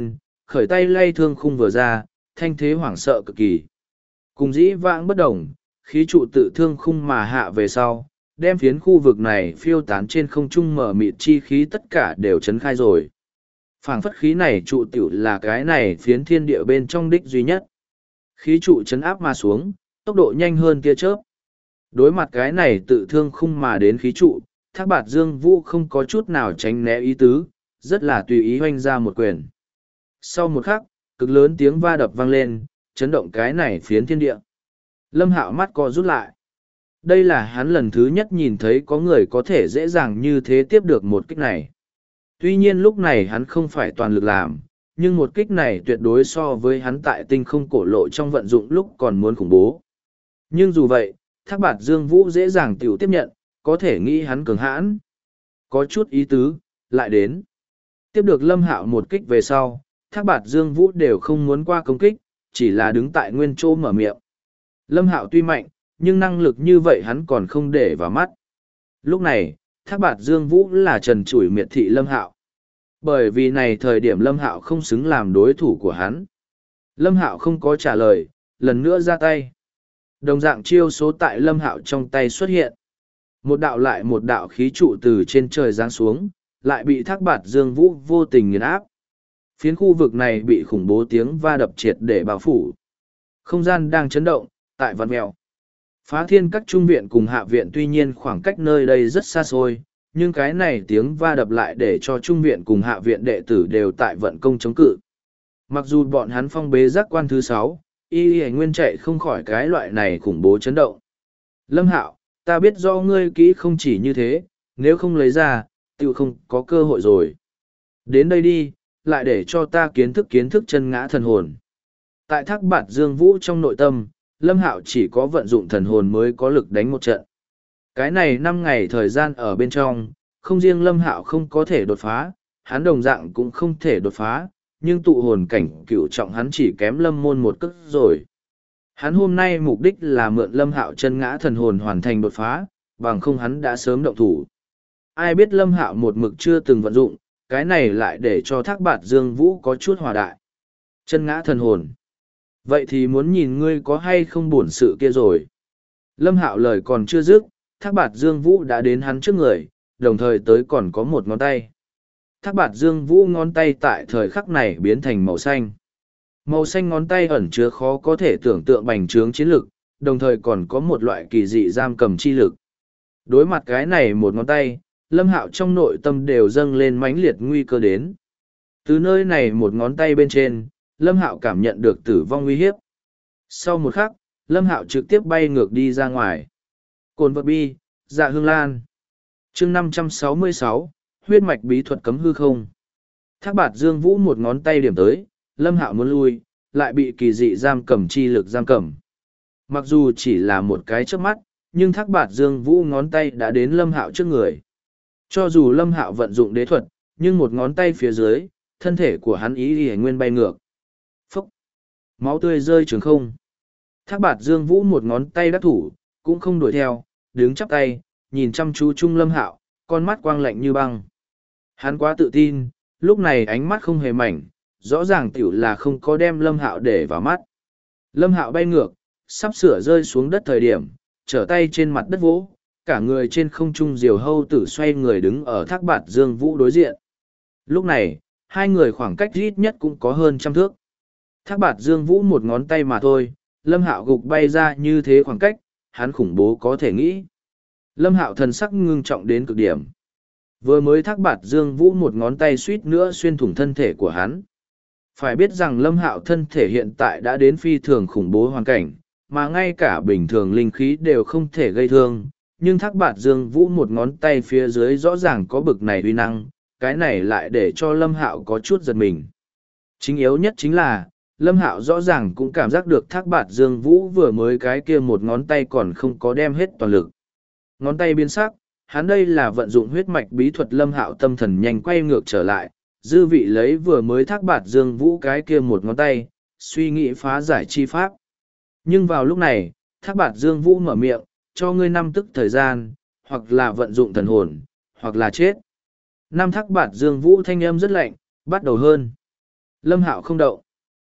khởi tay lay thương khung vừa ra, thanh thế hoảng sợ cực kỳ. Cùng dĩ vãng bất đồng, khí trụ tự thương khung mà hạ về sau, đem phiến khu vực này phiêu tán trên không trung mở mịt chi khí tất cả đều chấn khai rồi. Phảng phất khí này trụ tiểu là cái này phiến thiên địa bên trong đích duy nhất. Khí trụ chấn áp mà xuống, tốc độ nhanh hơn tia chớp. Đối mặt cái này tự thương khung mà đến khí trụ, Thác Bạt Dương Vũ không có chút nào tránh né ý tứ, rất là tùy ý hoanh ra một quyền. Sau một khắc, cực lớn tiếng va đập vang lên, chấn động cái này phiến thiên địa. Lâm Hạo mắt co rút lại. Đây là hắn lần thứ nhất nhìn thấy có người có thể dễ dàng như thế tiếp được một kích này. Tuy nhiên lúc này hắn không phải toàn lực làm, nhưng một kích này tuyệt đối so với hắn tại tinh không cổ lộ trong vận dụng lúc còn muốn khủng bố. Nhưng dù vậy, Thác Bạt Dương Vũ dễ dàng tiểu tiếp nhận, có thể nghĩ hắn cường hãn. Có chút ý tứ, lại đến. Tiếp được Lâm Hạo một kích về sau, Thác Bạt Dương Vũ đều không muốn qua công kích, chỉ là đứng tại nguyên chỗ mở miệng. Lâm Hạo tuy mạnh, nhưng năng lực như vậy hắn còn không để vào mắt. Lúc này, Thác Bạt Dương Vũ là trần trụi miệt thị Lâm Hạo. Bởi vì này thời điểm Lâm Hạo không xứng làm đối thủ của hắn. Lâm Hạo không có trả lời, lần nữa ra tay. Đồng dạng chiêu số tại Lâm Hạo trong tay xuất hiện. Một đạo lại một đạo khí trụ từ trên trời giáng xuống, lại bị Thác Bạt Dương Vũ vô tình nghiền áp. Phiến khu vực này bị khủng bố tiếng va đập triệt để bao phủ. Không gian đang chấn động, tại vạn mèo. Phá Thiên các trung viện cùng hạ viện tuy nhiên khoảng cách nơi đây rất xa xôi, nhưng cái này tiếng va đập lại để cho trung viện cùng hạ viện đệ tử đều tại vận công chống cự. Mặc dù bọn hắn phong bế giác quan thứ 6, y nguyên chạy không khỏi cái loại này khủng bố chấn động. Lâm Hạo, ta biết do ngươi kỹ không chỉ như thế, nếu không lấy ra, tự không có cơ hội rồi. Đến đây đi, lại để cho ta kiến thức chân ngã thần hồn. Tại Thác Bạt Dương Vũ trong nội tâm, Lâm Hạo chỉ có vận dụng thần hồn mới có lực đánh một trận. Cái này 5 ngày thời gian ở bên trong, không riêng Lâm Hạo không có thể đột phá, hắn đồng dạng cũng không thể đột phá, nhưng tụ hồn cảnh cửu trọng hắn chỉ kém Lâm Môn một cước rồi. Hắn hôm nay mục đích là mượn Lâm Hạo chân ngã thần hồn hoàn thành đột phá, bằng không hắn đã sớm động thủ. Ai biết Lâm Hạo một mực chưa từng vận dụng, cái này lại để cho Thác Bạt Dương Vũ có chút hòa đại. Chân ngã thần hồn. Vậy thì muốn nhìn ngươi có hay không buồn sự kia rồi. Lâm Hạo lời còn chưa dứt, Thác Bạt Dương Vũ đã đến hắn trước người, đồng thời tới còn có một ngón tay. Thác Bạt Dương Vũ ngón tay tại thời khắc này biến thành màu xanh. Màu xanh ngón tay ẩn chứa khó có thể tưởng tượng bành trướng chiến lực, đồng thời còn có một loại kỳ dị giam cầm chi lực. Đối mặt cái này một ngón tay, Lâm Hạo trong nội tâm đều dâng lên mãnh liệt nguy cơ đến. Từ nơi này một ngón tay bên trên, Lâm Hạo cảm nhận được tử vong uy hiếp. Sau một khắc, Lâm Hạo trực tiếp bay ngược đi ra ngoài. Cồn vật bi, Dạ Hương Lan. Chương 566, huyết mạch bí thuật cấm hư không. Thác Bạt Dương Vũ một ngón tay điểm tới, Lâm Hạo muốn lui, lại bị kỳ dị giam cầm chi lực giam cầm. Mặc dù chỉ là một cái chớp mắt, nhưng Thác Bạt Dương Vũ ngón tay đã đến Lâm Hạo trước người. Cho dù Lâm Hạo vận dụng đế thuật, nhưng một ngón tay phía dưới, thân thể của hắn ý nguyên bay ngược. Phốc! Máu tươi rơi trường không. Thác Bạt Dương Vũ một ngón tay đắc thủ, cũng không đuổi theo, đứng chắp tay, nhìn chăm chú chung Lâm Hạo, con mắt quang lạnh như băng. Hắn quá tự tin, lúc này ánh mắt không hề mảnh, rõ ràng tiểu là không có đem Lâm Hạo để vào mắt. Lâm Hạo bay ngược, sắp sửa rơi xuống đất thời điểm, trở tay trên mặt đất vỗ, cả người trên không trung diều hâu tử xoay người đứng ở Thác Bạt Dương Vũ đối diện. Lúc này, hai người khoảng cách ít nhất cũng có hơn 100 thước. Thác Bạt Dương Vũ một ngón tay mà thôi, Lâm Hạo gục bay ra như thế khoảng cách, hắn khủng bố có thể nghĩ. Lâm Hạo thần sắc ngưng trọng đến cực điểm. Vừa mới Thác Bạt Dương Vũ một ngón tay suýt nữa xuyên thủng thân thể của hắn. Phải biết rằng Lâm Hạo thân thể hiện tại đã đến phi thường khủng bố hoàn cảnh, mà ngay cả bình thường linh khí đều không thể gây thương, nhưng Thác Bạt Dương Vũ một ngón tay phía dưới rõ ràng có bực này uy năng, cái này lại để cho Lâm Hạo có chút giật mình. Chính yếu nhất chính là, Lâm Hạo rõ ràng cũng cảm giác được Thác Bạt Dương Vũ vừa mới cái kia một ngón tay còn không có đem hết toàn lực. Ngón tay biến sắc, hắn đây là vận dụng huyết mạch bí thuật. Lâm Hạo tâm thần nhanh quay ngược trở lại, dư vị lấy vừa mới Thác Bạt Dương Vũ cái kia một ngón tay, suy nghĩ phá giải chi pháp. Nhưng vào lúc này, Thác Bạt Dương Vũ mở miệng, cho ngươi 5 tức thời gian, hoặc là vận dụng thần hồn, hoặc là chết. Thác Bạt Dương Vũ thanh âm rất lạnh, bắt đầu hơn. Lâm Hạo không động.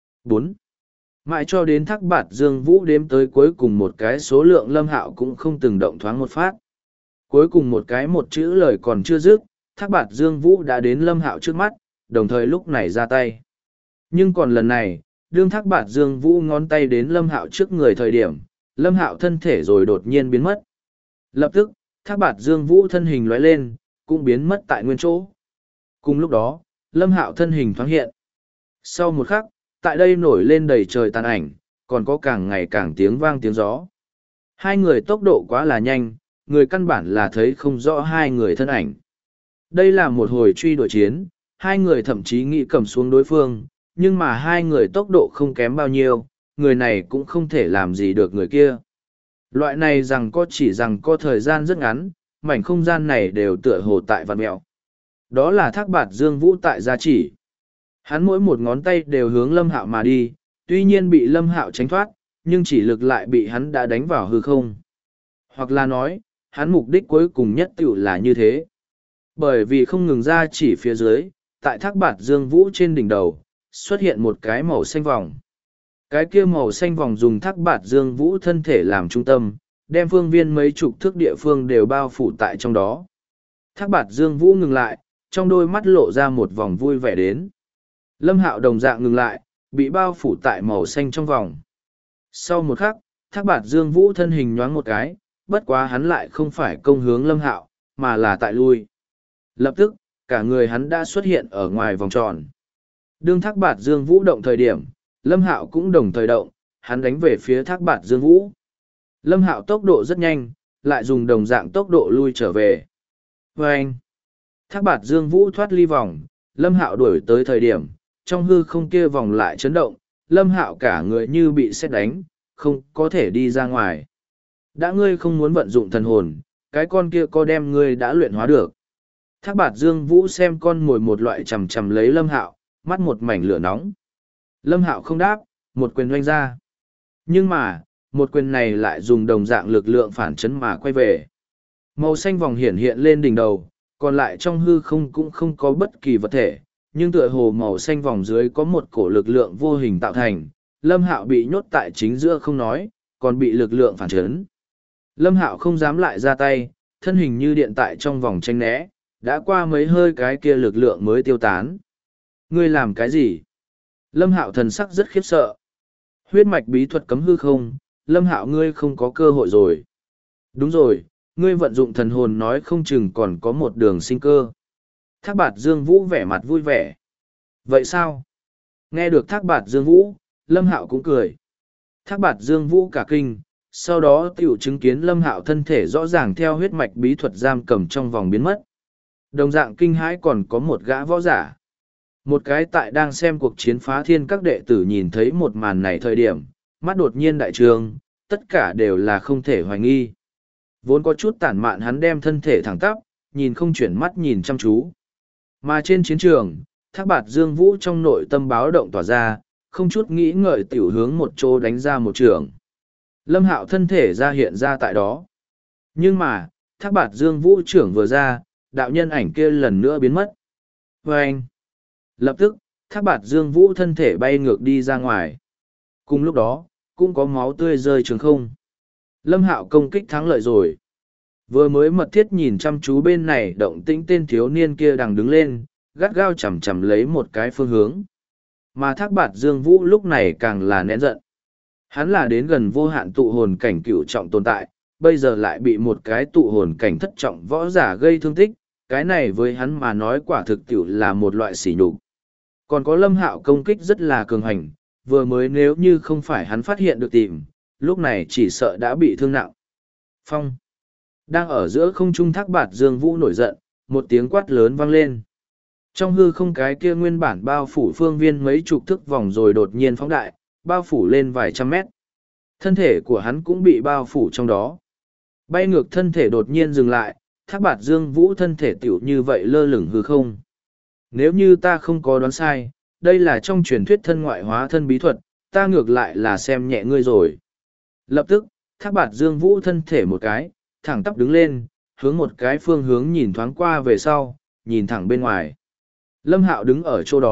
4. Mãi cho đến Thác Bạt Dương Vũ đếm tới cuối cùng một cái số lượng, Lâm Hạo cũng không từng động thoáng một phát. Cuối cùng một cái một chữ lời còn chưa dứt, Thác Bạt Dương Vũ đã đến Lâm Hạo trước mắt, đồng thời lúc này ra tay. Nhưng còn lần này, đương Thác Bạt Dương Vũ ngón tay đến Lâm Hạo trước người thời điểm, Lâm Hạo thân thể rồi đột nhiên biến mất. Lập tức, Thác Bạt Dương Vũ thân hình lóe lên, cũng biến mất tại nguyên chỗ. Cùng lúc đó, Lâm Hạo thân hình thoáng hiện. Sau một khắc, tại đây nổi lên đầy trời tàn ảnh, còn có càng ngày càng tiếng vang tiếng gió. Hai người tốc độ quá là nhanh, người căn bản là thấy không rõ hai người thân ảnh. Đây là một hồi truy đuổi chiến, hai người thậm chí nghĩ cầm xuống đối phương, nhưng mà hai người tốc độ không kém bao nhiêu, người này cũng không thể làm gì được người kia. Loại này chỉ rằng có thời gian rất ngắn, mảnh không gian này đều tựa hồ tại vạn mẹo. Đó là Thác Bạt Dương Vũ tại gia chỉ. Hắn mỗi một ngón tay đều hướng Lâm Hạo mà đi, tuy nhiên bị Lâm Hạo tránh thoát, nhưng chỉ lực lại bị hắn đã đánh vào hư không. Hoặc là nói, hắn mục đích cuối cùng nhất tựu là như thế. Bởi vì không ngừng ra chỉ phía dưới, tại Thác Bạt Dương Vũ trên đỉnh đầu, xuất hiện một cái màu xanh vòng. Cái kia màu xanh vòng dùng Thác Bạt Dương Vũ thân thể làm trung tâm, đem phương viên mấy chục thước địa phương đều bao phủ tại trong đó. Thác Bạt Dương Vũ ngừng lại, trong đôi mắt lộ ra một vòng vui vẻ đến. Lâm Hạo đồng dạng ngừng lại, bị bao phủ tại màu xanh trong vòng. Sau một khắc, Thác Bạt Dương Vũ thân hình nhoáng một cái, bất quá hắn lại không phải công hướng Lâm Hạo, mà là tại lui. Lập tức, cả người hắn đã xuất hiện ở ngoài vòng tròn. Đương Thác Bạt Dương Vũ động thời điểm, Lâm Hạo cũng đồng thời động, hắn đánh về phía Thác Bạt Dương Vũ. Lâm Hạo tốc độ rất nhanh, lại dùng đồng dạng tốc độ lui trở về. Và anh, Thác Bạt Dương Vũ thoát ly vòng, Lâm Hạo đuổi tới thời điểm, trong hư không kia vòng lại chấn động, Lâm Hạo cả người như bị sét đánh, không có thể đi ra ngoài. Đã ngươi không muốn vận dụng thần hồn, cái con kia có đem ngươi đã luyện hóa được. Thác Bạt Dương Vũ xem con mồi một loại chầm chầm lấy Lâm Hạo, mắt một mảnh lửa nóng. Lâm Hạo không đáp, một quyền oanh ra. Nhưng mà, một quyền này lại dùng đồng dạng lực lượng phản chấn mà quay về. Màu xanh vòng hiển hiện lên đỉnh đầu, còn lại trong hư không cũng không có bất kỳ vật thể, nhưng tựa hồ màu xanh vòng dưới có một cổ lực lượng vô hình tạo thành. Lâm Hạo bị nhốt tại chính giữa không nói, còn bị lực lượng phản chấn. Lâm Hạo không dám lại ra tay, thân hình như điện tại trong vòng tranh né, đã qua mấy hơi cái kia lực lượng mới tiêu tán. Ngươi làm cái gì? Lâm Hạo thần sắc rất khiếp sợ. Huyết mạch bí thuật cấm hư không, Lâm Hạo ngươi không có cơ hội rồi. Đúng rồi, ngươi vận dụng thần hồn nói không chừng còn có một đường sinh cơ. Thác Bạt Dương Vũ vẻ mặt vui vẻ. Vậy sao? Nghe được Thác Bạt Dương Vũ, Lâm Hạo cũng cười. Thác Bạt Dương Vũ cả kinh, sau đó tiểu chứng kiến Lâm Hạo thân thể rõ ràng theo huyết mạch bí thuật giam cầm trong vòng biến mất. Đồng dạng kinh hãi còn có một gã võ giả. Một cái tại đang xem cuộc chiến phá thiên các đệ tử nhìn thấy một màn này thời điểm, mắt đột nhiên đại trường, tất cả đều là không thể hoài nghi. Vốn có chút tản mạn hắn đem thân thể thẳng tắp, nhìn không chuyển mắt nhìn chăm chú. Mà trên chiến trường, Thác Bạt Dương Vũ trong nội tâm báo động tỏa ra, không chút nghĩ ngợi tiểu hướng một chỗ đánh ra một trường. Lâm Hạo thân thể ra hiện ra tại đó. Nhưng mà, Thác Bạt Dương Vũ trưởng vừa ra, đạo nhân ảnh kia lần nữa biến mất. Và anh, lập tức, Thác Bạt Dương Vũ thân thể bay ngược đi ra ngoài. Cùng lúc đó, cũng có máu tươi rơi trường không. Lâm Hạo công kích thắng lợi rồi. Vừa mới mật thiết nhìn chăm chú bên này động tĩnh tên thiếu niên kia đang đứng lên, gắt gao chầm chầm lấy một cái phương hướng. Mà Thác Bạt Dương Vũ lúc này càng là nén giận. Hắn là đến gần vô hạn tụ hồn cảnh cửu trọng tồn tại, bây giờ lại bị một cái tụ hồn cảnh thất trọng võ giả gây thương tích, cái này với hắn mà nói quả thực tiểu là một loại sỉ nhục. Còn có Lâm Hạo công kích rất là cường hành, vừa mới nếu như không phải hắn phát hiện được tìm, lúc này chỉ sợ đã bị thương nặng. Phong. Đang ở giữa không trung Thác Bạt Dương Vũ nổi giận, một tiếng quát lớn vang lên. Trong hư không cái kia nguyên bản bao phủ phương viên mấy chục thước vòng rồi đột nhiên phóng đại, bao phủ lên vài trăm mét. Thân thể của hắn cũng bị bao phủ trong đó. Bay ngược thân thể đột nhiên dừng lại, Thác Bạt Dương Vũ thân thể tiểu như vậy lơ lửng hư không. Nếu như ta không có đoán sai, đây là trong truyền thuyết thân ngoại hóa thân bí thuật, ta ngược lại là xem nhẹ ngươi rồi. Lập tức, Thác Bạt Dương Vũ thân thể một cái, thẳng tắp đứng lên, hướng một cái phương hướng nhìn thoáng qua về sau, nhìn thẳng bên ngoài. Lâm Hạo đứng ở chỗ đó,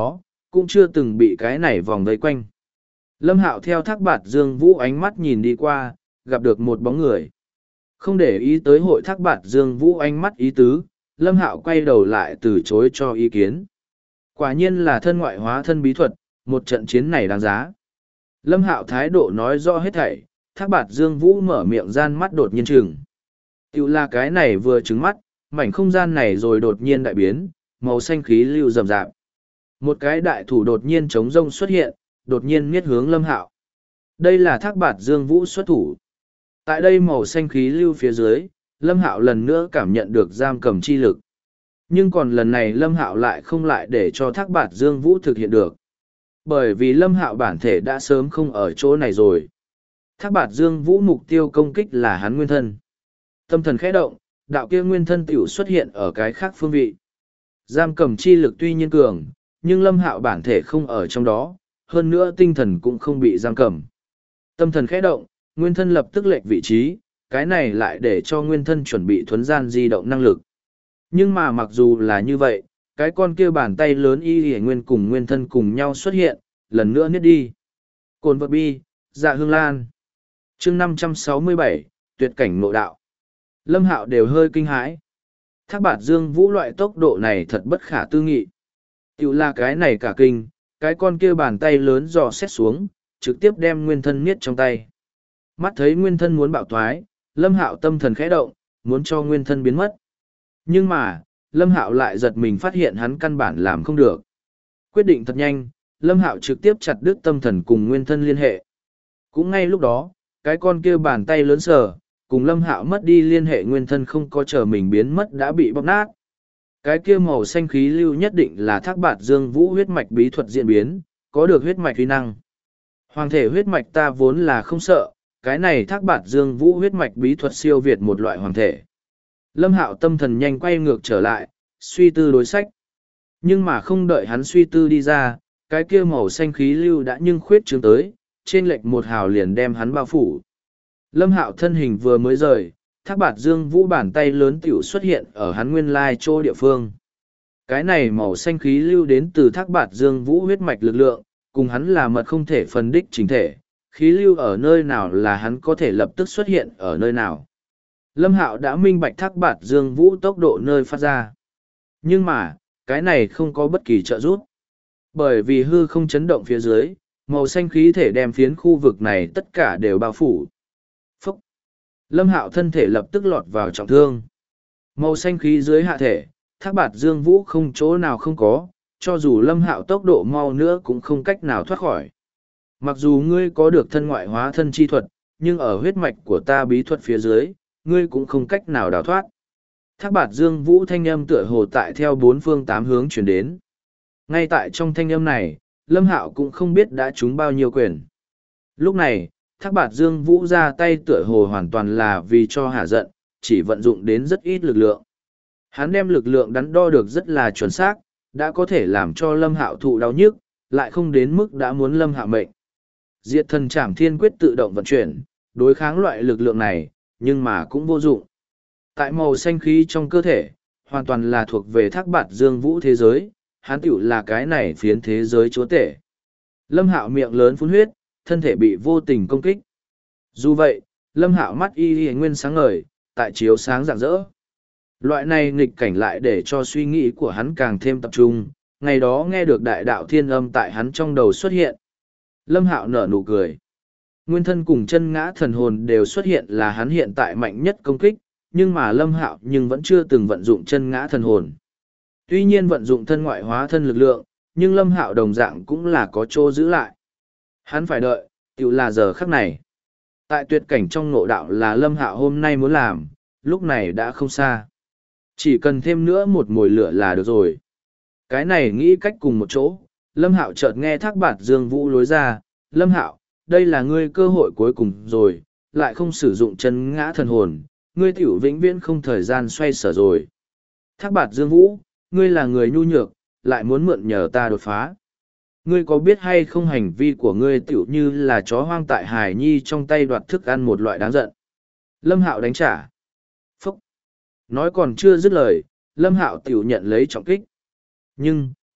cũng chưa từng bị cái này vòng vây quanh. Lâm Hạo theo Thác Bạt Dương Vũ ánh mắt nhìn đi qua, gặp được một bóng người. Không để ý tới hội Thác Bạt Dương Vũ ánh mắt ý tứ, Lâm Hạo quay đầu lại từ chối cho ý kiến. Quả nhiên là thân ngoại hóa thân bí thuật, một trận chiến này đáng giá. Lâm Hạo thái độ nói rõ hết thảy, Thác Bạt Dương Vũ mở miệng gian mắt đột nhiên trừng. Tiểu là cái này vừa trừng mắt, mảnh không gian này rồi đột nhiên đại biến, màu xanh khí lưu rầm rạp. Một cái đại thủ đột nhiên chống rông xuất hiện, đột nhiên miết hướng Lâm Hạo. Đây là Thác Bạt Dương Vũ xuất thủ. Tại đây màu xanh khí lưu phía dưới, Lâm Hạo lần nữa cảm nhận được giam cầm chi lực. Nhưng còn lần này Lâm Hạo lại không lại để cho Thác Bạt Dương Vũ thực hiện được. Bởi vì Lâm Hạo bản thể đã sớm không ở chỗ này rồi. Thác Bạt Dương Vũ mục tiêu công kích là hắn nguyên thân. Tâm thần khẽ động, đạo kia nguyên thân tiểu xuất hiện ở cái khác phương vị. Giam cầm chi lực tuy nhiên cường, nhưng Lâm Hạo bản thể không ở trong đó, hơn nữa tinh thần cũng không bị giam cầm. Tâm thần khẽ động, nguyên thân lập tức lệch vị trí, cái này lại để cho nguyên thân chuẩn bị thuấn gian di động năng lực. Nhưng mà mặc dù là như vậy, cái con kia bàn tay lớn y hề nguyên cùng nguyên thân cùng nhau xuất hiện, lần nữa niết đi. Cồn vật bi, dạ hương lan. chương 567, tuyệt cảnh nội đạo. Lâm Hạo đều hơi kinh hãi. Thác Bạt Dương Vũ loại tốc độ này thật bất khả tư nghị. Tiểu là cái này cả kinh, cái con kia bàn tay lớn dò xét xuống, trực tiếp đem nguyên thân niết trong tay. Mắt thấy nguyên thân muốn bạo thoái, Lâm Hạo tâm thần khẽ động, muốn cho nguyên thân biến mất. Nhưng mà, Lâm Hạo lại giật mình phát hiện hắn căn bản làm không được. Quyết định thật nhanh, Lâm Hạo trực tiếp chặt đứt tâm thần cùng nguyên thân liên hệ. Cũng ngay lúc đó, cái con kia bàn tay lớn sờ, cùng Lâm Hạo mất đi liên hệ nguyên thân không có chờ mình biến mất đã bị bóp nát. Cái kia màu xanh khí lưu nhất định là Thác Bạt Dương Vũ huyết mạch bí thuật diễn biến, có được huyết mạch uy năng. Hoàng thể huyết mạch ta vốn là không sợ, cái này Thác Bạt Dương Vũ huyết mạch bí thuật siêu việt một loại hoàng thể. Lâm Hạo tâm thần nhanh quay ngược trở lại, suy tư đối sách. Nhưng mà không đợi hắn suy tư đi ra, cái kia màu xanh khí lưu đã nhưng khuyết trương tới, trên lệch một hào liền đem hắn bao phủ. Lâm Hạo thân hình vừa mới rời, Thác Bạt Dương Vũ bàn tay lớn tiểu xuất hiện ở hắn nguyên lai chỗ địa phương. Cái này màu xanh khí lưu đến từ Thác Bạt Dương Vũ huyết mạch lực lượng, cùng hắn là mật không thể phân đích chính thể, khí lưu ở nơi nào là hắn có thể lập tức xuất hiện ở nơi nào. Lâm Hạo đã minh bạch Thác Bạt Dương Vũ tốc độ nơi phát ra. Nhưng mà, cái này không có bất kỳ trợ giúp. Bởi vì hư không chấn động phía dưới, màu xanh khí thể đem phiến khu vực này tất cả đều bao phủ. Phúc! Lâm Hạo thân thể lập tức lọt vào trọng thương. Màu xanh khí dưới hạ thể, Thác Bạt Dương Vũ không chỗ nào không có, cho dù Lâm Hạo tốc độ mau nữa cũng không cách nào thoát khỏi. Mặc dù ngươi có được thân ngoại hóa thân chi thuật, nhưng ở huyết mạch của ta bí thuật phía dưới, ngươi cũng không cách nào đào thoát. Thác Bạt Dương Vũ thanh âm tựa hồ tại theo bốn phương tám hướng chuyển đến. Ngay tại trong thanh âm này, Lâm Hạo cũng không biết đã trúng bao nhiêu quyền. Lúc này, Thác Bạt Dương Vũ ra tay tựa hồ hoàn toàn là vì cho hả giận, chỉ vận dụng đến rất ít lực lượng. Hắn đem lực lượng đắn đo được rất là chuẩn xác, đã có thể làm cho Lâm Hạo thụ đau nhức, lại không đến mức đã muốn Lâm Hạo mệnh. Diệt thần trảm thiên quyết tự động vận chuyển, đối kháng loại lực lượng này, nhưng mà cũng vô dụng. Tại màu xanh khí trong cơ thể, hoàn toàn là thuộc về Thác Bạt Dương Vũ thế giới, hắn tiểu là cái này phiến thế giới chúa tể. Lâm Hạo miệng lớn phun huyết, thân thể bị vô tình công kích. Dù vậy, Lâm Hạo mắt y nguyên sáng ngời, tại chiếu sáng rạng rỡ. Loại này nghịch cảnh lại để cho suy nghĩ của hắn càng thêm tập trung, ngày đó nghe được đại đạo thiên âm tại hắn trong đầu xuất hiện. Lâm Hạo nở nụ cười. Nguyên thân cùng chân ngã thần hồn đều xuất hiện là hắn hiện tại mạnh nhất công kích, nhưng mà Lâm Hạo nhưng vẫn chưa từng vận dụng chân ngã thần hồn. Tuy nhiên vận dụng thân ngoại hóa thân lực lượng, nhưng Lâm Hạo đồng dạng cũng là có chỗ giữ lại. Hắn phải đợi, tiểu là giờ khắc này. Tại tuyệt cảnh trong ngộ đạo là Lâm Hạo hôm nay muốn làm, lúc này đã không xa. Chỉ cần thêm nữa một mồi lửa là được rồi. Cái này nghĩ cách cùng một chỗ, Lâm Hạo chợt nghe Thác Bạt Dương Vũ lối ra, Lâm Hạo, đây là ngươi cơ hội cuối cùng rồi, lại không sử dụng chân ngã thần hồn, ngươi tiểu vĩnh viễn không thời gian xoay sở rồi. Thác Bạt Dương Vũ, ngươi là người nhu nhược, lại muốn mượn nhờ ta đột phá. Ngươi có biết hay không hành vi của ngươi tiểu như là chó hoang tại Hải Nhi trong tay đoạt thức ăn một loại đáng giận. Lâm Hạo đánh trả. Phúc. Nói còn chưa dứt lời, Lâm Hạo tiểu nhận lấy trọng kích. Nhưng,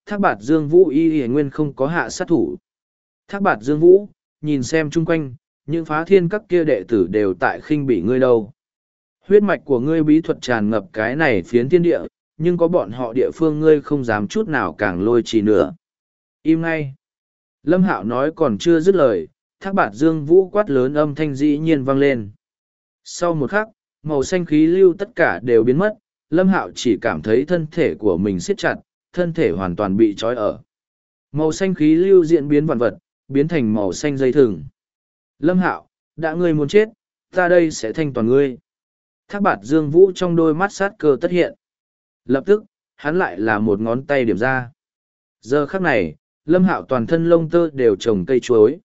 Thác Bạt Dương Vũ y nguyên không có hạ sát thủ. Thác Bạt Dương Vũ, nhìn xem chung quanh, những phá thiên các kia đệ tử đều tại khinh bỉ ngươi đâu. Huyết mạch của ngươi bí thuật tràn ngập cái này phiến thiên địa, nhưng có bọn họ địa phương ngươi không dám chút nào càng lôi trì nữa. Im ngay. Lâm Hạo nói còn chưa dứt lời, Thác Bạt Dương Vũ quát lớn âm thanh dĩ nhiên vang lên. Sau một khắc, màu xanh khí lưu tất cả đều biến mất, Lâm Hạo chỉ cảm thấy thân thể của mình siết chặt, thân thể hoàn toàn bị trói ở. Màu xanh khí lưu diễn biến vạn vật, biến thành màu xanh dây thừng. Lâm Hạo, đã ngươi muốn chết, ta đây sẽ thanh toàn ngươi. Thác Bạt Dương Vũ trong đôi mắt sát cơ tất hiện. Lập tức, hắn lại là một ngón tay điểm ra. Giờ khắc này, Lâm Hạo toàn thân lông tơ đều trồng cây chuối.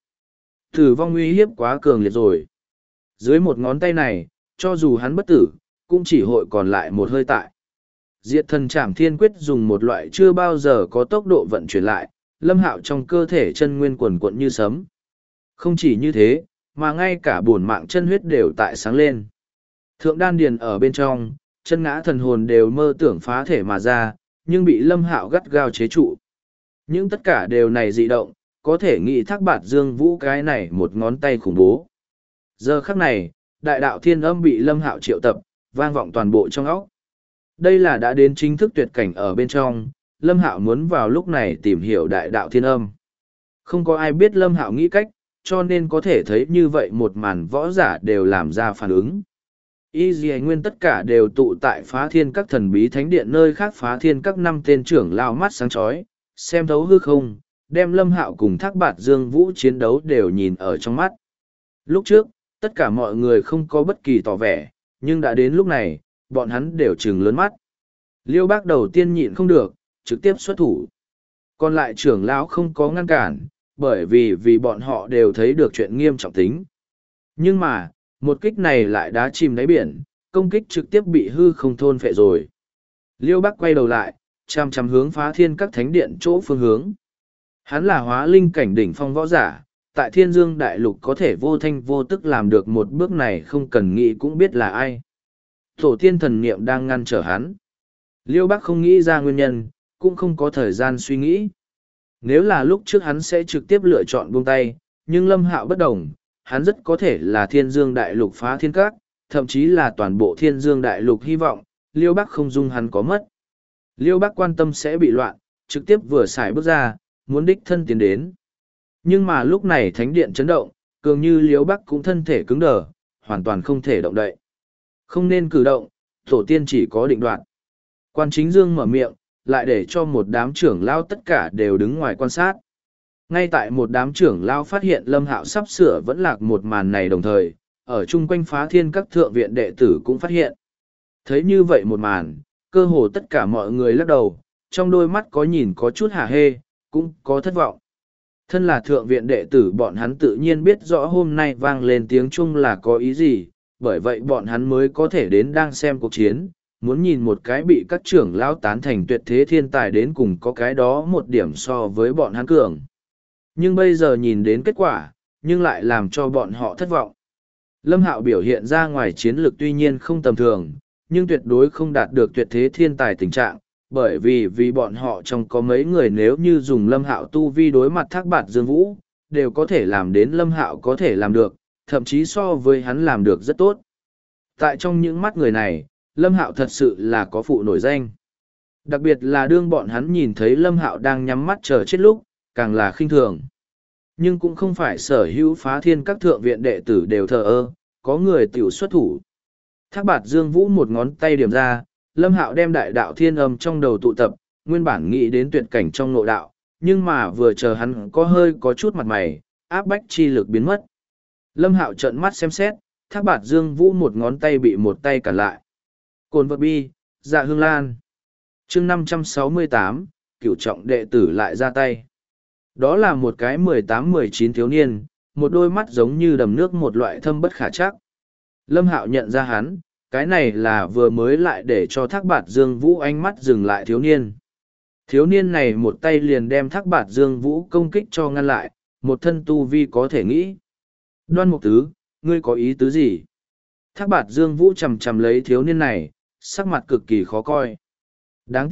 Tử vong uy hiếp quá cường liệt rồi. Dưới một ngón tay này, cho dù hắn bất tử, cũng chỉ hội còn lại một hơi tại. Diệt thần trảm thiên quyết dùng một loại chưa bao giờ có tốc độ vận chuyển lại, Lâm Hạo trong cơ thể chân nguyên quần cuộn như sấm. Không chỉ như thế, mà ngay cả bổn mạng chân huyết đều tại sáng lên. Thượng đan điền ở bên trong, chân ngã thần hồn đều mơ tưởng phá thể mà ra, nhưng bị Lâm Hạo gắt gao chế trụ. Nhưng tất cả đều này dị động, có thể nghĩ Thác Bạt Dương Vũ cái này một ngón tay khủng bố. Giờ khắc này, đại đạo thiên âm bị Lâm Hạo triệu tập, vang vọng toàn bộ trong óc. Đây là đã đến chính thức tuyệt cảnh ở bên trong, Lâm Hạo muốn vào lúc này tìm hiểu đại đạo thiên âm. Không có ai biết Lâm Hạo nghĩ cách, cho nên có thể thấy như vậy một màn võ giả đều làm ra phản ứng. Y dì nguyên tất cả đều tụ tại phá thiên các thần bí thánh điện nơi khác phá thiên các năm tên trưởng lao mắt sáng chói xem thấu hư không, đem Lâm Hạo cùng Thác Bạt Dương Vũ chiến đấu đều nhìn ở trong mắt. Lúc trước, tất cả mọi người không có bất kỳ tỏ vẻ, nhưng đã đến lúc này, bọn hắn đều trừng lớn mắt. Liêu Bác đầu tiên nhịn không được, trực tiếp xuất thủ. Còn lại trưởng lão không có ngăn cản, bởi vì bọn họ đều thấy được chuyện nghiêm trọng tính. Nhưng mà, một kích này lại đá chìm đáy biển, công kích trực tiếp bị hư không thôn phệ rồi. Liêu Bác quay đầu lại, chăm chăm hướng phá thiên các thánh điện chỗ phương hướng. Hắn là hóa linh cảnh đỉnh phong võ giả, tại thiên dương đại lục có thể vô thanh vô tức làm được một bước này không cần nghĩ cũng biết là ai. Tổ tiên thần niệm đang ngăn trở hắn. Liêu Bác không nghĩ ra nguyên nhân, cũng không có thời gian suy nghĩ. Nếu là lúc trước hắn sẽ trực tiếp lựa chọn buông tay, nhưng Lâm Hạo bất đồng, hắn rất có thể là thiên dương đại lục phá thiên các, thậm chí là toàn bộ thiên dương đại lục hy vọng, Liêu Bác không dung hắn có mất. Liêu Bác quan tâm sẽ bị loạn, trực tiếp vừa xài bước ra, muốn đích thân tiến đến. Nhưng mà lúc này thánh điện chấn động, cường như Liêu Bác cũng thân thể cứng đờ, hoàn toàn không thể động đậy. Không nên cử động, tổ tiên chỉ có định đoạt. Quan Chính Dương mở miệng, lại để cho một đám trưởng lao tất cả đều đứng ngoài quan sát. Ngay tại một đám trưởng lao phát hiện Lâm Hạo sắp sửa vẫn lạc một màn này đồng thời, ở chung quanh phá thiên các thượng viện đệ tử cũng phát hiện. Thấy như vậy một màn, cơ hồ tất cả mọi người lắc đầu, trong đôi mắt có nhìn có chút hả hê, cũng có thất vọng. Thân là thượng viện đệ tử bọn hắn tự nhiên biết rõ hôm nay vang lên tiếng Trung là có ý gì, bởi vậy bọn hắn mới có thể đến đang xem cuộc chiến, muốn nhìn một cái bị các trưởng lão tán thành tuyệt thế thiên tài đến cùng có cái đó một điểm so với bọn hắn cường. Nhưng bây giờ nhìn đến kết quả, nhưng lại làm cho bọn họ thất vọng. Lâm Hạo biểu hiện ra ngoài chiến lược tuy nhiên không tầm thường, nhưng tuyệt đối không đạt được tuyệt thế thiên tài tình trạng, bởi vì bọn họ trong có mấy người nếu như dùng Lâm Hạo tu vi đối mặt Thác Bạt Dương Vũ, đều có thể làm đến Lâm Hạo có thể làm được, thậm chí so với hắn làm được rất tốt. Tại trong những mắt người này, Lâm Hạo thật sự là có phụ nổi danh. Đặc biệt là đương bọn hắn nhìn thấy Lâm Hạo đang nhắm mắt chờ chết lúc, càng là khinh thường. Nhưng cũng không phải sở hữu phá thiên các thượng viện đệ tử đều thờ ơ, có người tiểu xuất thủ. Thác Bạt Dương Vũ một ngón tay điểm ra, Lâm Hạo đem đại đạo thiên âm trong đầu tụ tập, nguyên bản nghĩ đến tuyệt cảnh trong nội đạo, nhưng mà vừa chờ hắn có chút mặt mày, áp bách chi lực biến mất. Lâm Hạo trợn mắt xem xét, Thác Bạt Dương Vũ một ngón tay bị một tay cản lại. Cồn vật bi, Dạ Hương Lan. Chương 568, cửu trọng đệ tử lại ra tay. Đó là một cái 18-19 thiếu niên, một đôi mắt giống như đầm nước một loại thâm bất khả trắc. Lâm Hạo nhận ra hắn, cái này là vừa mới lại để cho Thác Bạt Dương Vũ ánh mắt dừng lại thiếu niên. Thiếu niên này một tay liền đem Thác Bạt Dương Vũ công kích cho ngăn lại, một thân tu vi có thể nghĩ. Đoan Mục Tứ, ngươi có ý tứ gì? Thác Bạt Dương Vũ chầm chầm lấy thiếu niên này, sắc mặt cực kỳ khó coi. Đáng tiếc,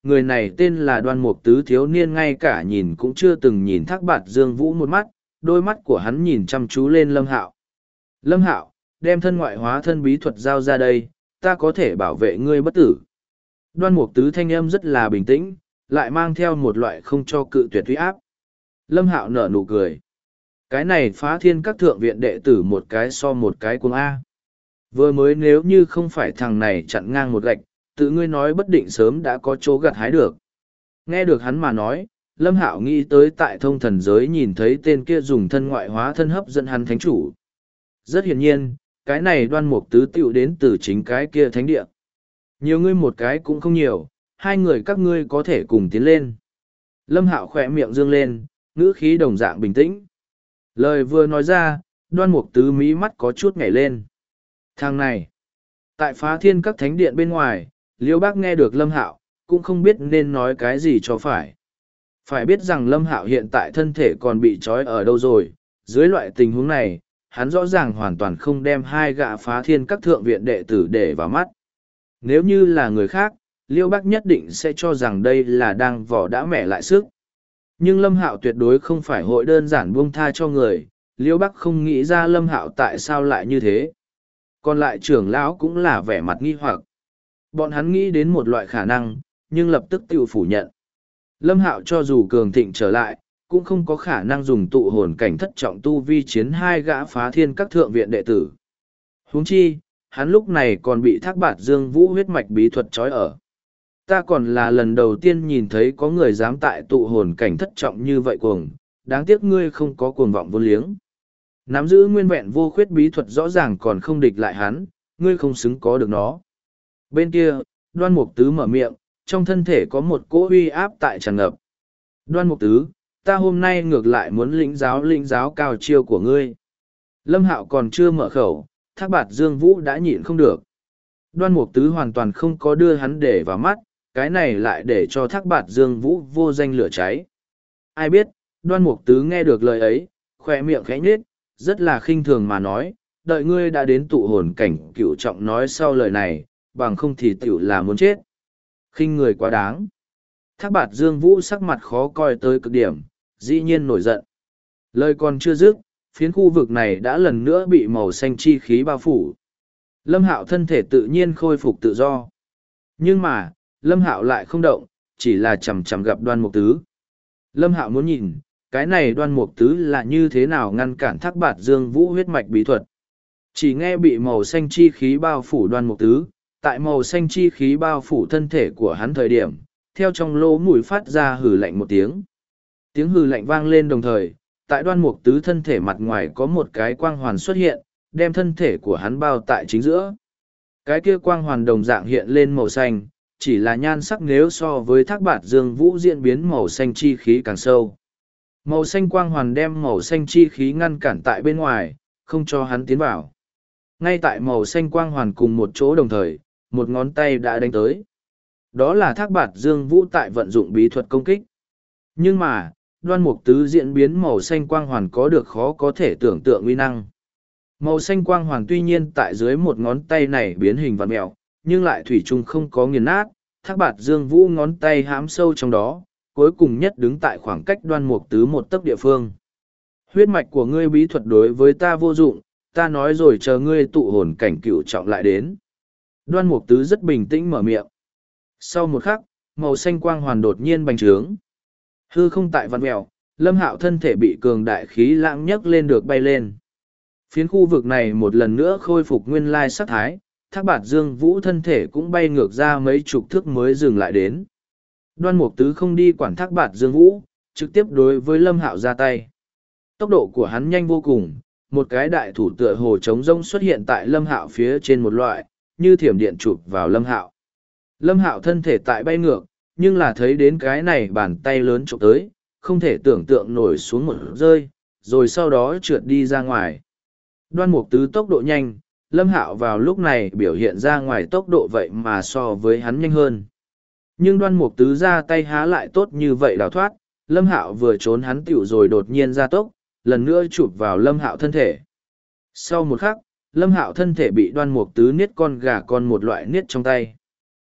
người này tên là Đoan Mục Tứ, thiếu niên ngay cả nhìn cũng chưa từng nhìn Thác Bạt Dương Vũ một mắt, đôi mắt của hắn nhìn chăm chú lên Lâm Hạo. Lâm Hạo, đem thân ngoại hóa thân bí thuật giao ra đây, ta có thể bảo vệ ngươi bất tử. Đoan Mục Tứ thanh âm rất là bình tĩnh, lại mang theo một loại không cho cự tuyệt uy áp. Lâm Hạo nở nụ cười. Cái này Phá Thiên Các thượng viện đệ tử một cái so một cái cuồng A. Vừa mới nếu như không phải thằng này chặn ngang một gạch, tự ngươi nói bất định sớm đã có chỗ gặt hái được. Nghe được hắn mà nói, Lâm Hạo nghĩ tới tại thông thần giới nhìn thấy tên kia dùng thân ngoại hóa thân hấp dẫn hắn thánh chủ. Rất hiển nhiên, cái này Đoan Mục Tứ tựu đến từ chính cái kia thánh địa. Nhiều ngươi một cái cũng không nhiều, hai người các ngươi có thể cùng tiến lên. Lâm Hạo khỏe miệng dương lên, ngữ khí đồng dạng bình tĩnh. Lời vừa nói ra, Đoan Mục Tứ mí mắt có chút nhảy lên. Thằng này, tại Phá Thiên Các thánh điện bên ngoài, Liêu Bác nghe được Lâm Hạo, cũng không biết nên nói cái gì cho phải. Phải biết rằng Lâm Hạo hiện tại thân thể còn bị trói ở đâu rồi, dưới loại tình huống này, hắn rõ ràng hoàn toàn không đem hai gã Phá Thiên Các thượng viện đệ tử để vào mắt. Nếu như là người khác, Liêu Bác nhất định sẽ cho rằng đây là đang vỏ đã mẻ lại sức. Nhưng Lâm Hạo tuyệt đối không phải hội đơn giản buông tha cho người, Liêu Bác không nghĩ ra Lâm Hạo tại sao lại như thế. Còn lại trưởng lão cũng là vẻ mặt nghi hoặc. Bọn hắn nghĩ đến một loại khả năng, nhưng lập tức tự phủ nhận. Lâm Hạo cho dù cường thịnh trở lại, cũng không có khả năng dùng tụ hồn cảnh thất trọng tu vi chiến hai gã Phá Thiên Các thượng viện đệ tử. Huống chi, hắn lúc này còn bị Thác Bạt Dương Vũ huyết mạch bí thuật trói ở. Ta còn là lần đầu tiên nhìn thấy có người dám tại tụ hồn cảnh thất trọng như vậy cuồng, đáng tiếc ngươi không có cuồng vọng vô liếng. Nắm giữ nguyên vẹn vô khuyết bí thuật rõ ràng còn không địch lại hắn, ngươi không xứng có được nó. Bên kia, Đoan Mục Tứ mở miệng, trong thân thể có một cỗ uy áp tại tràn ngập. Đoan Mục Tứ, ta hôm nay ngược lại muốn lĩnh giáo cao chiêu của ngươi. Lâm Hạo còn chưa mở khẩu, Thác Bạt Dương Vũ đã nhịn không được. Đoan Mục Tứ hoàn toàn không có đưa hắn để vào mắt, cái này lại để cho Thác Bạt Dương Vũ vô danh lửa cháy. Ai biết, Đoan Mục Tứ nghe được lời ấy, khoe miệng khẽ nhếch, rất là khinh thường mà nói, đợi ngươi đã đến tụ hồn cảnh cửu trọng nói sau lời này, bằng không thì tiểu là muốn chết. Khinh người quá đáng. Thác Bạt Dương Vũ sắc mặt khó coi tới cực điểm, dĩ nhiên nổi giận. Lời còn chưa dứt, phiến khu vực này đã lần nữa bị màu xanh chi khí bao phủ. Lâm Hạo thân thể tự nhiên khôi phục tự do. Nhưng mà, Lâm Hạo lại không động, chỉ là chằm chằm gặp Đoan Mục Tứ. Lâm Hạo muốn nhìn, cái này Đoan Mục Tứ là như thế nào ngăn cản Thác Bạt Dương Vũ huyết mạch bí thuật. Chỉ nghe bị màu xanh chi khí bao phủ Đoan Mục Tứ, tại màu xanh chi khí bao phủ thân thể của hắn thời điểm, theo trong lỗ mũi phát ra hừ lạnh một tiếng. Tiếng hừ lạnh vang lên đồng thời, tại Đoan Mục Tứ thân thể mặt ngoài có một cái quang hoàn xuất hiện, đem thân thể của hắn bao tại chính giữa. Cái kia quang hoàn đồng dạng hiện lên màu xanh, chỉ là nhan sắc nếu so với Thác Bạt Dương Vũ diễn biến màu xanh chi khí càng sâu. Màu xanh quang hoàn đem màu xanh chi khí ngăn cản tại bên ngoài, không cho hắn tiến vào. Ngay tại màu xanh quang hoàn cùng một chỗ đồng thời, một ngón tay đã đánh tới. Đó là Thác Bạt Dương Vũ tại vận dụng bí thuật công kích. Nhưng mà, Đoan Mục Tứ diễn biến màu xanh quang hoàn có được khó có thể tưởng tượng uy năng. Màu xanh quang hoàn tuy nhiên tại dưới một ngón tay này biến hình vặn mẹo, nhưng lại thủy chung không có nghiền nát. Thác Bạt Dương Vũ ngón tay hãm sâu trong đó, cuối cùng nhất đứng tại khoảng cách Đoan Mục Tứ một tấc địa phương. Huyết mạch của ngươi bí thuật đối với ta vô dụng, ta nói rồi chờ ngươi tụ hồn cảnh cửu trọng lại đến. Đoan Mục Tứ rất bình tĩnh mở miệng. Sau một khắc, màu xanh quang hoàn đột nhiên bành trướng. Hư không tại vặn mèo, Lâm Hạo thân thể bị cường đại khí lãng nhấc lên được bay lên. Phiến khu vực này một lần nữa khôi phục nguyên lai sắc thái, Thác Bạt Dương Vũ thân thể cũng bay ngược ra mấy chục thước mới dừng lại đến. Đoan Mục Tứ không đi quản Thác Bạt Dương Vũ, trực tiếp đối với Lâm Hạo ra tay. Tốc độ của hắn nhanh vô cùng, một cái đại thủ tựa hồ trống rông xuất hiện tại Lâm Hạo phía trên một loại, như thiểm điện chụp vào Lâm Hạo. Lâm Hạo thân thể tại bay ngược, nhưng là thấy đến cái này bàn tay lớn chụp tới, không thể tưởng tượng nổi xuống một rơi, rồi sau đó trượt đi ra ngoài. Đoan Mục Tứ tốc độ nhanh, Lâm Hạo vào lúc này biểu hiện ra ngoài tốc độ vậy mà so với hắn nhanh hơn. Nhưng Đoan Mục Tứ ra tay há lại tốt như vậy đào thoát, Lâm Hạo vừa trốn hắn tiểu rồi đột nhiên ra tốc, lần nữa chụp vào Lâm Hạo thân thể. Sau một khắc, Lâm Hạo thân thể bị Đoan Mục Tứ niết con gà con một loại niết trong tay.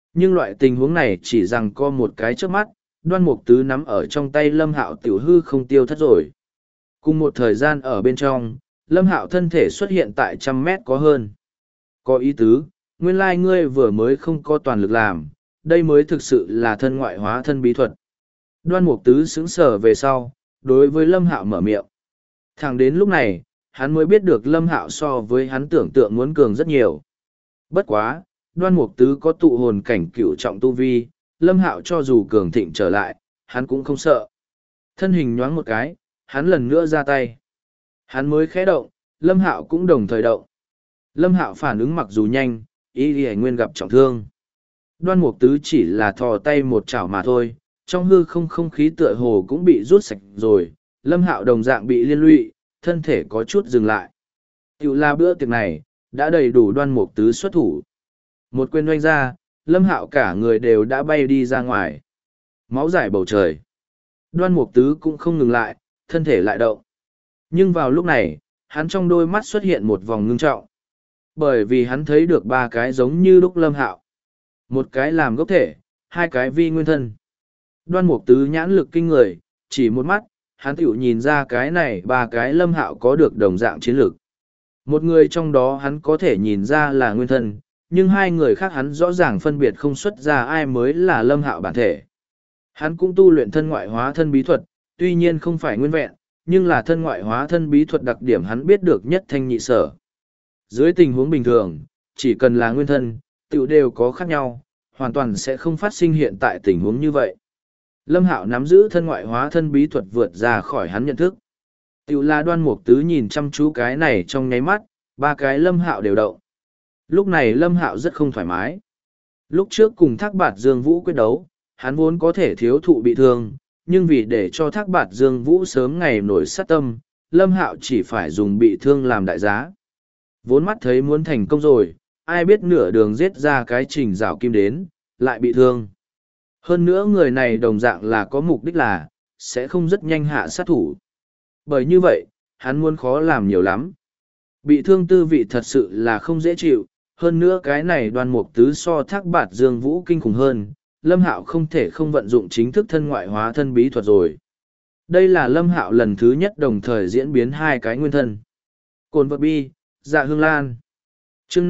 Nhưng loại tình huống này chỉ rằng có một cái trước mắt, Đoan Mục Tứ nắm ở trong tay Lâm Hạo tiểu hư không tiêu thất rồi. Cùng một thời gian ở bên trong, Lâm Hạo thân thể xuất hiện tại 100 mét có hơn. Có ý tứ, nguyên lai ngươi vừa mới không có toàn lực làm, đây mới thực sự là thân ngoại hóa thân bí thuật. Đoan Mục Tứ sững sờ về sau, đối với Lâm Hạo mở miệng. Thẳng đến lúc này, hắn mới biết được Lâm Hạo so với hắn tưởng tượng muốn cường rất nhiều. Bất quá, Đoan Mục Tứ có tụ hồn cảnh cửu trọng tu vi, Lâm Hạo cho dù cường thịnh trở lại, hắn cũng không sợ. Thân hình nhoáng một cái, hắn lần nữa ra tay. Hắn mới khẽ động, Lâm Hạo cũng đồng thời động. Lâm Hạo phản ứng mặc dù nhanh, Y Lì Nguyên gặp trọng thương. Đoan Mục Tứ chỉ là thò tay một chảo mà thôi, trong hư không không khí tựa hồ cũng bị rút sạch rồi, Lâm Hạo đồng dạng bị liên lụy, thân thể có chút dừng lại. Tiểu là bữa tiệc này, đã đầy đủ Đoan Mục Tứ xuất thủ. Một quyền oanh ra, Lâm Hạo cả người đều đã bay đi ra ngoài. Máu rải bầu trời. Đoan Mục Tứ cũng không ngừng lại, thân thể lại động. Nhưng vào lúc này, hắn trong đôi mắt xuất hiện một vòng ngưng trọng. Bởi vì hắn thấy được ba cái giống như lúc Lâm Hạo. Một cái làm gốc thể, hai cái vi nguyên thân. Đoan Mục Tứ nhãn lực kinh người, chỉ một mắt, hắn tiểu nhìn ra cái này ba cái Lâm Hạo có được đồng dạng chiến lược. Một người trong đó hắn có thể nhìn ra là nguyên thân, nhưng hai người khác hắn rõ ràng phân biệt không xuất ra ai mới là Lâm Hạo bản thể. Hắn cũng tu luyện thân ngoại hóa thân bí thuật, tuy nhiên không phải nguyên vẹn, nhưng là thân ngoại hóa thân bí thuật đặc điểm hắn biết được nhất thanh nhị sở. Dưới tình huống bình thường, chỉ cần là nguyên thân, tiểu đều có khác nhau, hoàn toàn sẽ không phát sinh hiện tại tình huống như vậy. Lâm Hạo nắm giữ thân ngoại hóa thân bí thuật vượt ra khỏi hắn nhận thức. Tiểu là Đoan Mục Tứ nhìn chăm chú cái này trong nháy mắt, ba cái Lâm Hạo đều động. Lúc này Lâm Hạo rất không thoải mái. Lúc trước cùng Thác Bạt Dương Vũ quyết đấu, hắn vốn có thể thiếu thụ bị thương, nhưng vì để cho Thác Bạt Dương Vũ sớm ngày nổi sát tâm, Lâm Hạo chỉ phải dùng bị thương làm đại giá. Vốn mắt thấy muốn thành công rồi, ai biết nửa đường giết ra cái Trình Giảo Kim đến, lại bị thương. Hơn nữa người này đồng dạng là có mục đích là, sẽ không rất nhanh hạ sát thủ. Bởi như vậy, hắn muốn khó làm nhiều lắm. Bị thương tư vị thật sự là không dễ chịu, hơn nữa cái này Đoan Mục Tứ so Thác Bạt Dương Vũ kinh khủng hơn, Lâm Hạo không thể không vận dụng chính thức thân ngoại hóa thân bí thuật rồi. Đây là Lâm Hạo lần thứ nhất đồng thời diễn biến hai cái nguyên thân. Cồn vật bi, Dạ Hương Lan. Chương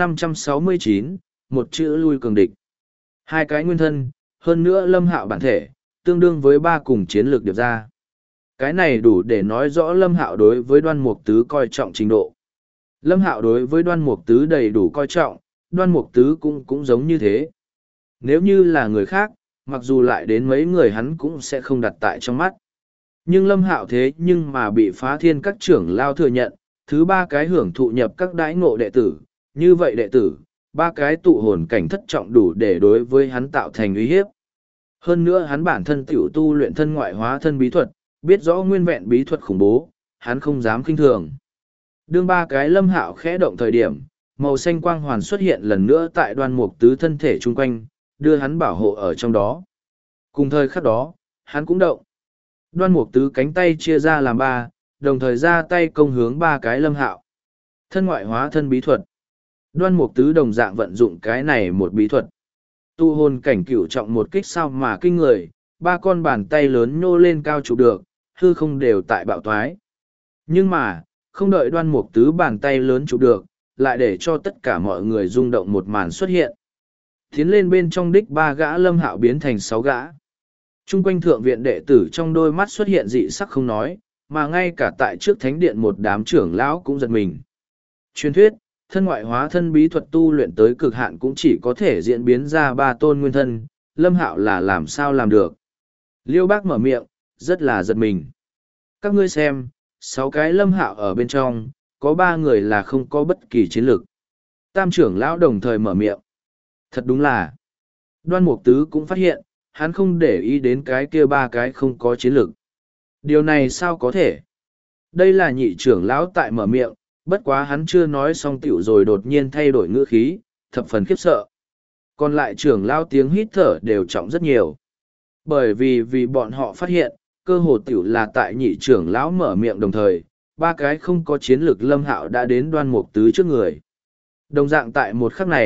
569, một chữ lui cường địch. Hai cái nguyên thân, hơn nữa Lâm Hạo bản thể, tương đương với ba cùng chiến lược điệp ra. Cái này đủ để nói rõ Lâm Hạo đối với Đoan Mục Tứ coi trọng trình độ. Lâm Hạo đối với Đoan Mục Tứ đầy đủ coi trọng, Đoan Mục Tứ cũng giống như thế. Nếu như là người khác, mặc dù lại đến mấy người hắn cũng sẽ không đặt tại trong mắt. Nhưng Lâm Hạo thế nhưng mà bị Phá Thiên các trưởng lao thừa nhận, thứ ba cái hưởng thụ nhập các đãi ngộ đệ tử, như vậy đệ tử, ba cái tụ hồn cảnh thất trọng đủ để đối với hắn tạo thành uy hiếp. Hơn nữa hắn bản thân tiểu tu luyện thân ngoại hóa thân bí thuật, biết rõ nguyên vẹn bí thuật khủng bố, hắn không dám khinh thường. Đương ba cái Lâm Hạo khẽ động thời điểm, màu xanh quang hoàn xuất hiện lần nữa tại Đoan Mục Tứ thân thể chung quanh, đưa hắn bảo hộ ở trong đó. Cùng thời khắc đó, hắn cũng động. Đoan Mục Tứ cánh tay chia ra làm ba, đồng thời ra tay công hướng ba cái Lâm Hạo. Thân ngoại hóa thân bí thuật. Đoan Mục Tứ đồng dạng vận dụng cái này một bí thuật. Tu hồn cảnh cửu trọng một kích sao mà kinh người, ba con bàn tay lớn nhô lên cao chụp được, hư không đều tại bạo toái. Nhưng mà, không đợi Đoan Mục Tứ bàn tay lớn chụp được, lại để cho tất cả mọi người rung động một màn xuất hiện. Tiến lên bên trong đích ba gã Lâm Hạo biến thành 6 gã. Trung quanh thượng viện đệ tử trong đôi mắt xuất hiện dị sắc không nói, mà ngay cả tại trước thánh điện một đám trưởng lão cũng giật mình. Truyền thuyết, thân ngoại hóa thân bí thuật tu luyện tới cực hạn cũng chỉ có thể diễn biến ra ba tôn nguyên thân, Lâm Hạo là làm sao làm được. Liêu Bác mở miệng, rất là giật mình. Các ngươi xem, 6 cái Lâm Hạo ở bên trong, có 3 người là không có bất kỳ chiến lược. Tam trưởng lão đồng thời mở miệng. Thật đúng là, Đoan Mục Tứ cũng phát hiện, hắn không để ý đến cái kia 3 cái không có chiến lược. Điều này sao có thể? Đây là nhị trưởng lão tại mở miệng, bất quá hắn chưa nói xong tiểu rồi đột nhiên thay đổi ngữ khí, thập phần khiếp sợ. Còn lại trưởng lão tiếng hít thở đều trọng rất nhiều. Bởi vì bọn họ phát hiện, cơ hồ tiểu là tại nhị trưởng lão mở miệng đồng thời, 3 cái không có chiến lược Lâm Hạo đã đến Đoan Mục Tứ trước người. Đồng dạng tại một khắc này,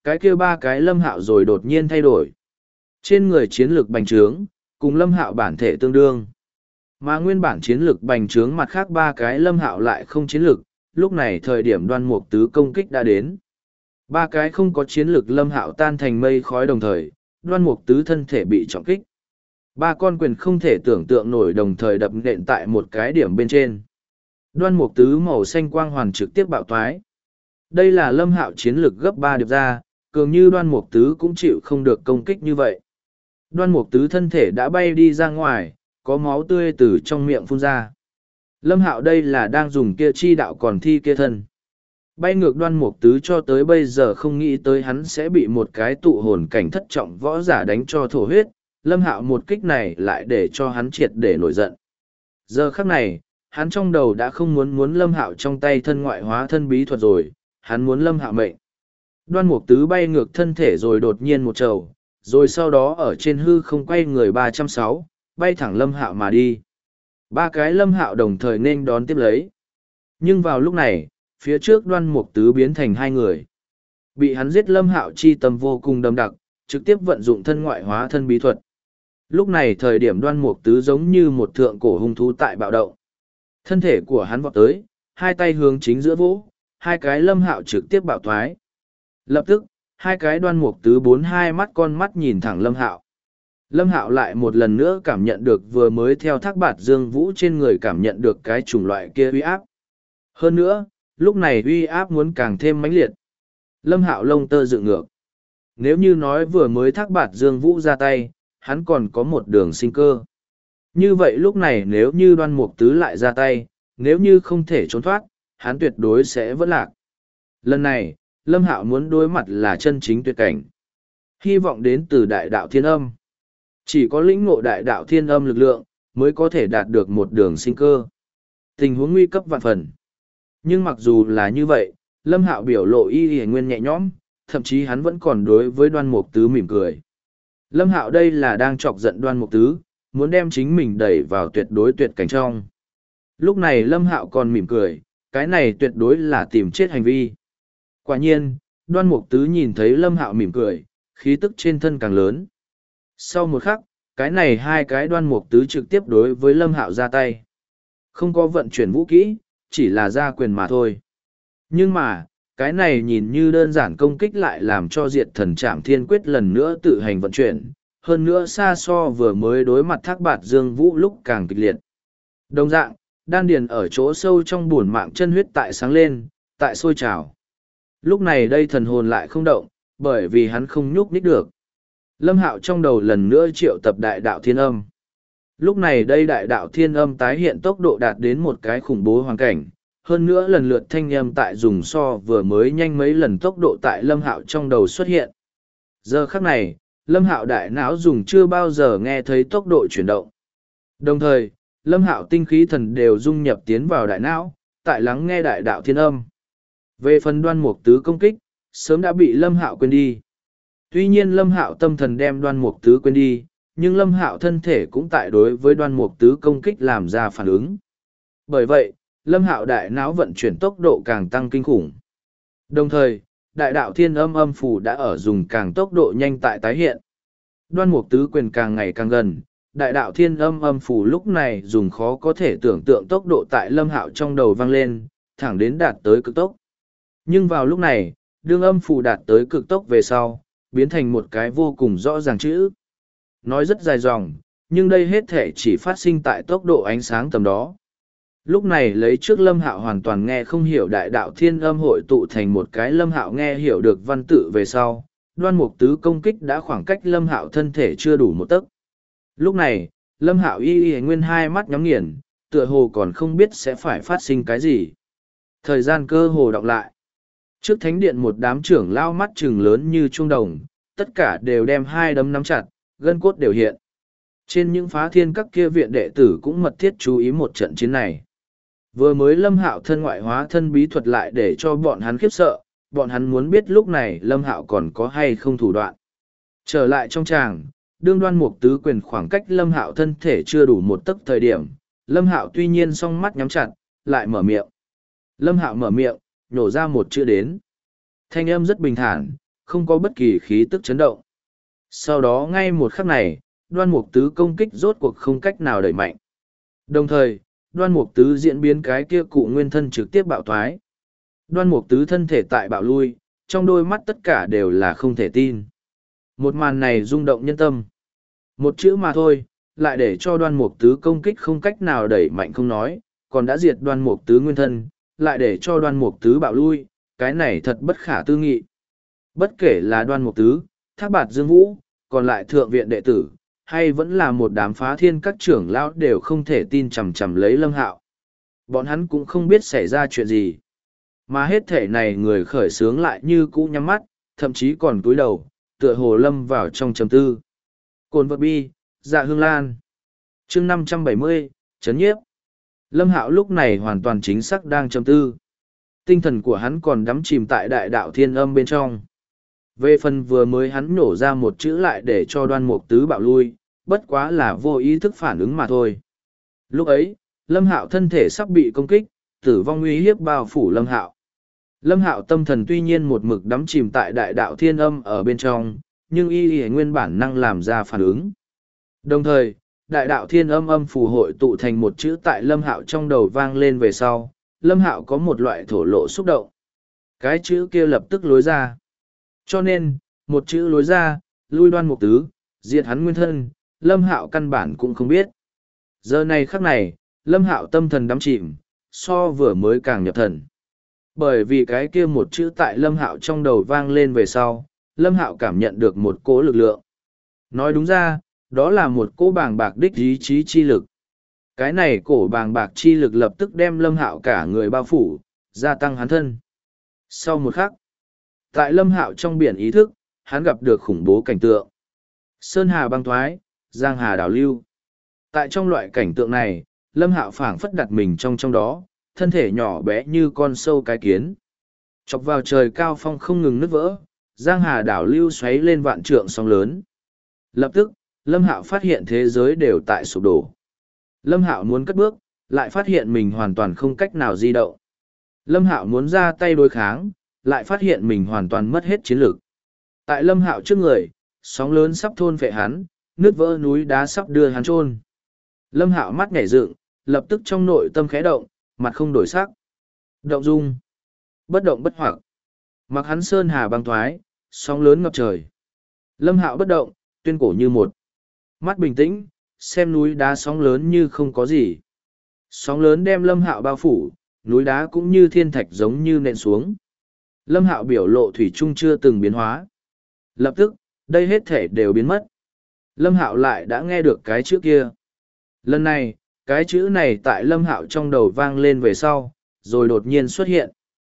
cái kia ba cái Lâm Hạo rồi đột nhiên thay đổi. Trên người chiến lược bành trướng, cùng Lâm Hạo bản thể tương đương. Mà nguyên bản chiến lược bành trướng mặt khác ba cái Lâm Hạo lại không chiến lược, lúc này thời điểm Đoan Mục Tứ công kích đã đến. Ba cái không có chiến lược Lâm Hạo tan thành mây khói đồng thời, Đoan Mục Tứ thân thể bị trọng kích. Ba con quyền không thể tưởng tượng nổi đồng thời đập nện tại một cái điểm bên trên. Đoan Mục Tứ màu xanh quang hoàn trực tiếp bạo thoái. Đây là Lâm Hạo chiến lược gấp 3 điệp ra, cường như Đoan Mục Tứ cũng chịu không được công kích như vậy. Đoan Mục Tứ thân thể đã bay đi ra ngoài, có máu tươi từ trong miệng phun ra. Lâm Hạo đây là đang dùng kia chi đạo còn thi kia thân. Bay ngược Đoan Mục Tứ cho tới bây giờ không nghĩ tới hắn sẽ bị một cái tụ hồn cảnh thất trọng võ giả đánh cho thổ huyết. Lâm Hạo một kích này lại để cho hắn triệt để nổi giận. Giờ khắc này, hắn trong đầu đã không muốn Lâm Hạo trong tay thân ngoại hóa thân bí thuật rồi, hắn muốn Lâm Hạo mệnh. Đoan Mục Tứ bay ngược thân thể rồi đột nhiên một trầu, rồi sau đó ở trên hư không quay người 360, bay thẳng Lâm Hạo mà đi. Ba cái Lâm Hạo đồng thời nên đón tiếp lấy. Nhưng vào lúc này, phía trước Đoan Mục Tứ biến thành hai người. Bị hắn giết Lâm Hạo chi tâm vô cùng đậm đặc, trực tiếp vận dụng thân ngoại hóa thân bí thuật. Lúc này thời điểm Đoan Mục Tứ giống như một thượng cổ hung thú tại bạo động. Thân thể của hắn vọt tới, hai tay hướng chính giữa vỗ, hai cái Lâm Hạo trực tiếp bạo thoái. Lập tức, hai cái Đoan Mục Tứ bốn hai mắt con mắt nhìn thẳng Lâm Hạo. Lâm Hạo lại một lần nữa cảm nhận được vừa mới theo Thác Bạt Dương Vũ trên người cảm nhận được cái chủng loại kia uy áp. Hơn nữa, lúc này uy áp muốn càng thêm mãnh liệt. Lâm Hạo lông tơ dựng ngược. Nếu như nói vừa mới Thác Bạt Dương Vũ ra tay, hắn còn có một đường sinh cơ. Như vậy lúc này nếu như Đoan Mục Tứ lại ra tay, nếu như không thể trốn thoát, hắn tuyệt đối sẽ vẫn lạc. Lần này, Lâm Hạo muốn đối mặt là chân chính tuyệt cảnh. Hy vọng đến từ đại đạo thiên âm. Chỉ có lĩnh ngộ đại đạo thiên âm lực lượng, mới có thể đạt được một đường sinh cơ. Tình huống nguy cấp vạn phần. Nhưng mặc dù là như vậy, Lâm Hạo biểu lộ y nguyên nhẹ nhõm, thậm chí hắn vẫn còn đối với Đoan Mục Tứ mỉm cười. Lâm Hạo đây là đang chọc giận Đoan Mục Tứ, muốn đem chính mình đẩy vào tuyệt đối tuyệt cảnh trong. Lúc này Lâm Hạo còn mỉm cười, cái này tuyệt đối là tìm chết hành vi. Quả nhiên, Đoan Mục Tứ nhìn thấy Lâm Hạo mỉm cười, khí tức trên thân càng lớn. Sau một khắc, cái này hai cái Đoan Mục Tứ trực tiếp đối với Lâm Hạo ra tay. Không có vận chuyển vũ kỹ, chỉ là ra quyền mà thôi. Nhưng mà, cái này nhìn như đơn giản công kích lại làm cho Diệt Thần Trảm Thiên Quyết lần nữa tự hành vận chuyển, hơn nữa xa so vừa mới đối mặt Thác Bạt Dương Vũ lúc càng kịch liệt. Đồng dạng, đan điền ở chỗ sâu trong buồn mạng chân huyết tại sáng lên, tại sôi trào. Lúc này đây thần hồn lại không động, bởi vì hắn không nhúc nhích được. Lâm Hạo trong đầu lần nữa triệu tập đại đạo thiên âm. Lúc này đây đại đạo thiên âm tái hiện tốc độ đạt đến một cái khủng bố hoàn cảnh, hơn nữa lần lượt thanh âm tại dùng so vừa mới nhanh mấy lần tốc độ tại Lâm Hạo trong đầu xuất hiện. Giờ khắc này, Lâm Hạo đại não dùng chưa bao giờ nghe thấy tốc độ chuyển động. Đồng thời, Lâm Hạo tinh khí thần đều dung nhập tiến vào đại não, tại lắng nghe đại đạo thiên âm. Về phần Đoan Mục Tứ công kích, sớm đã bị Lâm Hạo quên đi. Tuy nhiên Lâm Hạo tâm thần đem Đoan Mục Tứ quên đi, nhưng Lâm Hạo thân thể cũng tại đối với Đoan Mục Tứ công kích làm ra phản ứng. Bởi vậy, Lâm Hạo đại não vận chuyển tốc độ càng tăng kinh khủng. Đồng thời, đại đạo thiên âm âm phủ đã ở dùng càng tốc độ nhanh tại tái hiện. Đoan Mục Tứ quyền càng ngày càng gần, đại đạo thiên âm âm phủ lúc này dùng khó có thể tưởng tượng tốc độ tại Lâm Hạo trong đầu vang lên, thẳng đến đạt tới cực tốc. Nhưng vào lúc này, đương âm phủ đạt tới cực tốc về sau, biến thành một cái vô cùng rõ ràng chữ. Nói rất dài dòng, nhưng đây hết thể chỉ phát sinh tại tốc độ ánh sáng tầm đó. Lúc này lấy trước Lâm Hạo hoàn toàn nghe không hiểu đại đạo thiên âm hội tụ thành một cái Lâm Hạo nghe hiểu được văn tự về sau, Đoan Mục Tứ công kích đã khoảng cách Lâm Hạo thân thể chưa đủ một tấc. Lúc này, Lâm Hạo y nguyên hai mắt nhắm nghiền, tựa hồ còn không biết sẽ phải phát sinh cái gì. Thời gian cơ hồ đọng lại. Trước thánh điện một đám trưởng lao mắt trừng lớn như chuông đồng, tất cả đều đem hai đấm nắm chặt, gân cốt đều hiện. Trên những phá thiên các kia viện đệ tử cũng mật thiết chú ý một trận chiến này. Vừa mới Lâm Hạo thân ngoại hóa thân bí thuật lại để cho bọn hắn khiếp sợ, bọn hắn muốn biết lúc này Lâm Hạo còn có hay không thủ đoạn. Trở lại trong tràng, đương Đoan Mục Tứ quyền khoảng cách Lâm Hạo thân thể chưa đủ một tấc thời điểm, Lâm Hạo tuy nhiên song mắt nhắm chặt, lại mở miệng. Lâm Hạo mở miệng, nhổ ra một chữ đến. Thanh âm rất bình thản, không có bất kỳ khí tức chấn động. Sau đó ngay một khắc này, Đoan Mục Tứ công kích rốt cuộc không cách nào đẩy mạnh. Đồng thời, Đoan Mục Tứ diễn biến cái kia cụ nguyên thân trực tiếp bạo thoái. Đoan Mục Tứ thân thể tại bạo lui, trong đôi mắt tất cả đều là không thể tin. Một màn này rung động nhân tâm. Một chữ mà thôi, lại để cho Đoan Mục Tứ công kích không cách nào đẩy mạnh không nói, còn đã diệt Đoan Mục Tứ nguyên thân, lại để cho Đoan Mục Tứ bạo lui, cái này thật bất khả tư nghị. Bất kể là Đoan Mục Tứ, Thác Bạt Dương Vũ, còn lại thượng viện đệ tử, hay vẫn là một đám phá thiên các trưởng lão đều không thể tin chằm chằm lấy Lâm Hạo. Bọn hắn cũng không biết xảy ra chuyện gì. Mà hết thể này người khởi sướng lại như cũ nhắm mắt, thậm chí còn cúi đầu, tựa hồ lâm vào trong trầm tư. Cồn vật bi, Dạ Hương Lan. Chương 570, Chấn nhiếp. Lâm Hạo lúc này hoàn toàn chính xác đang trầm tư. Tinh thần của hắn còn đắm chìm tại đại đạo thiên âm bên trong. Về phần vừa mới hắn nổ ra một chữ lại để cho Đoan Mục Tứ bạo lui, bất quá là vô ý thức phản ứng mà thôi. Lúc ấy, Lâm Hạo thân thể sắp bị công kích, tử vong uy hiếp bao phủ Lâm Hạo. Lâm Hạo tâm thần tuy nhiên một mực đắm chìm tại đại đạo thiên âm ở bên trong, nhưng y nguyên bản năng làm ra phản ứng. Đồng thời, đại đạo thiên âm âm phù hội tụ thành một chữ tại Lâm Hạo trong đầu vang lên về sau, Lâm Hạo có một loại thổ lộ xúc động. Cái chữ kia lập tức lối ra. Cho nên, một chữ lối ra, lui Đoan Mục Tứ, diệt hắn nguyên thân, Lâm Hạo căn bản cũng không biết. Giờ này khắc này, Lâm Hạo tâm thần đắm chìm, so vừa mới càng nhập thần. Bởi vì cái kia một chữ tại Lâm Hạo trong đầu vang lên về sau, Lâm Hạo cảm nhận được một cỗ lực lượng. Nói đúng ra, đó là một cỗ bàng bạc đích ý chí chi lực. Cái này cổ bàng bạc chi lực lập tức đem Lâm Hạo cả người bao phủ, gia tăng hắn thân. Sau một khắc, tại Lâm Hạo trong biển ý thức, hắn gặp được khủng bố cảnh tượng. Sơn hà băng thoái, giang hà đảo lưu. Tại trong loại cảnh tượng này, Lâm Hạo phảng phất đặt mình trong đó, thân thể nhỏ bé như con sâu cái kiến. Chọc vào trời cao phong không ngừng nứt vỡ, giang hà đảo lưu xoáy lên vạn trượng sóng lớn. Lập tức, Lâm Hạo phát hiện thế giới đều tại sụp đổ. Lâm Hạo muốn cất bước, lại phát hiện mình hoàn toàn không cách nào di động. Lâm Hạo muốn ra tay đối kháng, lại phát hiện mình hoàn toàn mất hết chiến lược. Tại Lâm Hạo trước người, sóng lớn sắp thôn phệ hắn, nứt vỡ núi đá sắp đưa hắn chôn. Lâm Hạo mắt nhảy dựng, lập tức trong nội tâm khẽ động, mặt không đổi sắc. Động dung, bất động bất hoặc. Mặc hắn sơn hà băng thoái, sóng lớn ngập trời. Lâm Hạo bất động, tuyên cổ như một. Mắt bình tĩnh, xem núi đá sóng lớn như không có gì. Sóng lớn đem Lâm Hạo bao phủ, núi đá cũng như thiên thạch giống như nện xuống. Lâm Hạo biểu lộ thủy chung chưa từng biến hóa. Lập tức, đây hết thể đều biến mất. Lâm Hạo lại đã nghe được cái chữ kia. Lần này, cái chữ này tại Lâm Hạo trong đầu vang lên về sau, rồi đột nhiên xuất hiện.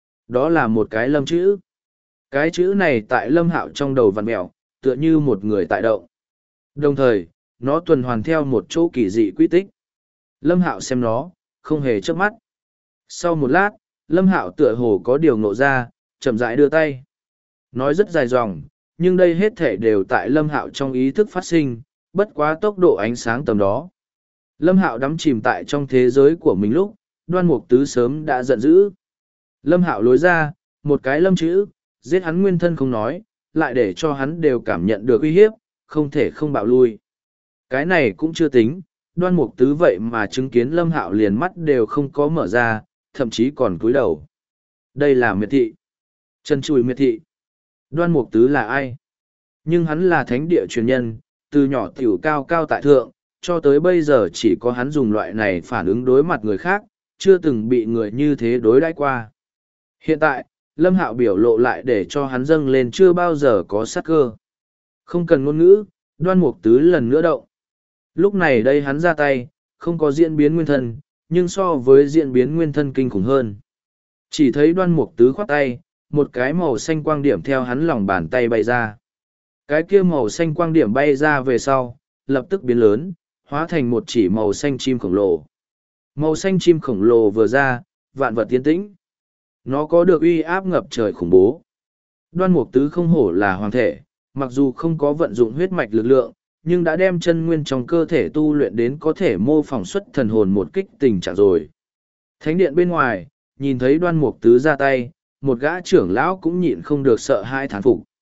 Đó là một cái lâm chữ. Cái chữ này tại Lâm Hạo trong đầu vặn mẹo, tựa như một người tại động. Đồng thời, nó tuần hoàn theo một chỗ kỳ dị quy tích. Lâm Hạo xem nó, không hề chớp mắt. Sau một lát, Lâm Hạo tựa hồ có điều ngộ ra, chậm rãi đưa tay. Nói rất dài dòng, nhưng đây hết thể đều tại Lâm Hạo trong ý thức phát sinh, bất quá tốc độ ánh sáng tầm đó. Lâm Hạo đắm chìm tại trong thế giới của mình lúc, Đoan Mục Tứ sớm đã giận dữ. Lâm Hạo lối ra, một cái lâm chữ, giết hắn nguyên thân không nói, lại để cho hắn đều cảm nhận được uy hiếp, không thể không bạo lui. Cái này cũng chưa tính, Đoan Mục Tứ vậy mà chứng kiến Lâm Hạo liền mắt đều không có mở ra, thậm chí còn cúi đầu. Đây là miệt thị. Chân chùi miệt thị. Đoan Mục Tứ là ai? Nhưng hắn là thánh địa truyền nhân, từ nhỏ tiểu cao cao tại thượng, cho tới bây giờ chỉ có hắn dùng loại này phản ứng đối mặt người khác, chưa từng bị người như thế đối đãi qua. Hiện tại, Lâm Hạo biểu lộ lại để cho hắn dâng lên chưa bao giờ có sát cơ. Không cần ngôn ngữ, Đoan Mục Tứ lần nữa động. Lúc này đây hắn ra tay, không có diễn biến nguyên thân, nhưng so với diễn biến nguyên thân kinh khủng hơn. Chỉ thấy Đoan Mục Tứ khoát tay, một cái màu xanh quang điểm theo hắn lòng bàn tay bay ra. Cái kia màu xanh quang điểm bay ra về sau, lập tức biến lớn, hóa thành một chỉ màu xanh chim khổng lồ. Màu xanh chim khổng lồ vừa ra, vạn vật tiến tĩnh. Nó có được uy áp ngập trời khủng bố. Đoan Mục Tứ không hổ là hoàng thể, mặc dù không có vận dụng huyết mạch lực lượng, nhưng đã đem chân nguyên trong cơ thể tu luyện đến có thể mô phỏng xuất thần hồn một kích tình trạng rồi. Thánh điện bên ngoài, nhìn thấy Đoan Mục Tứ ra tay, một gã trưởng lão cũng nhịn không được sợ hãi thán phục.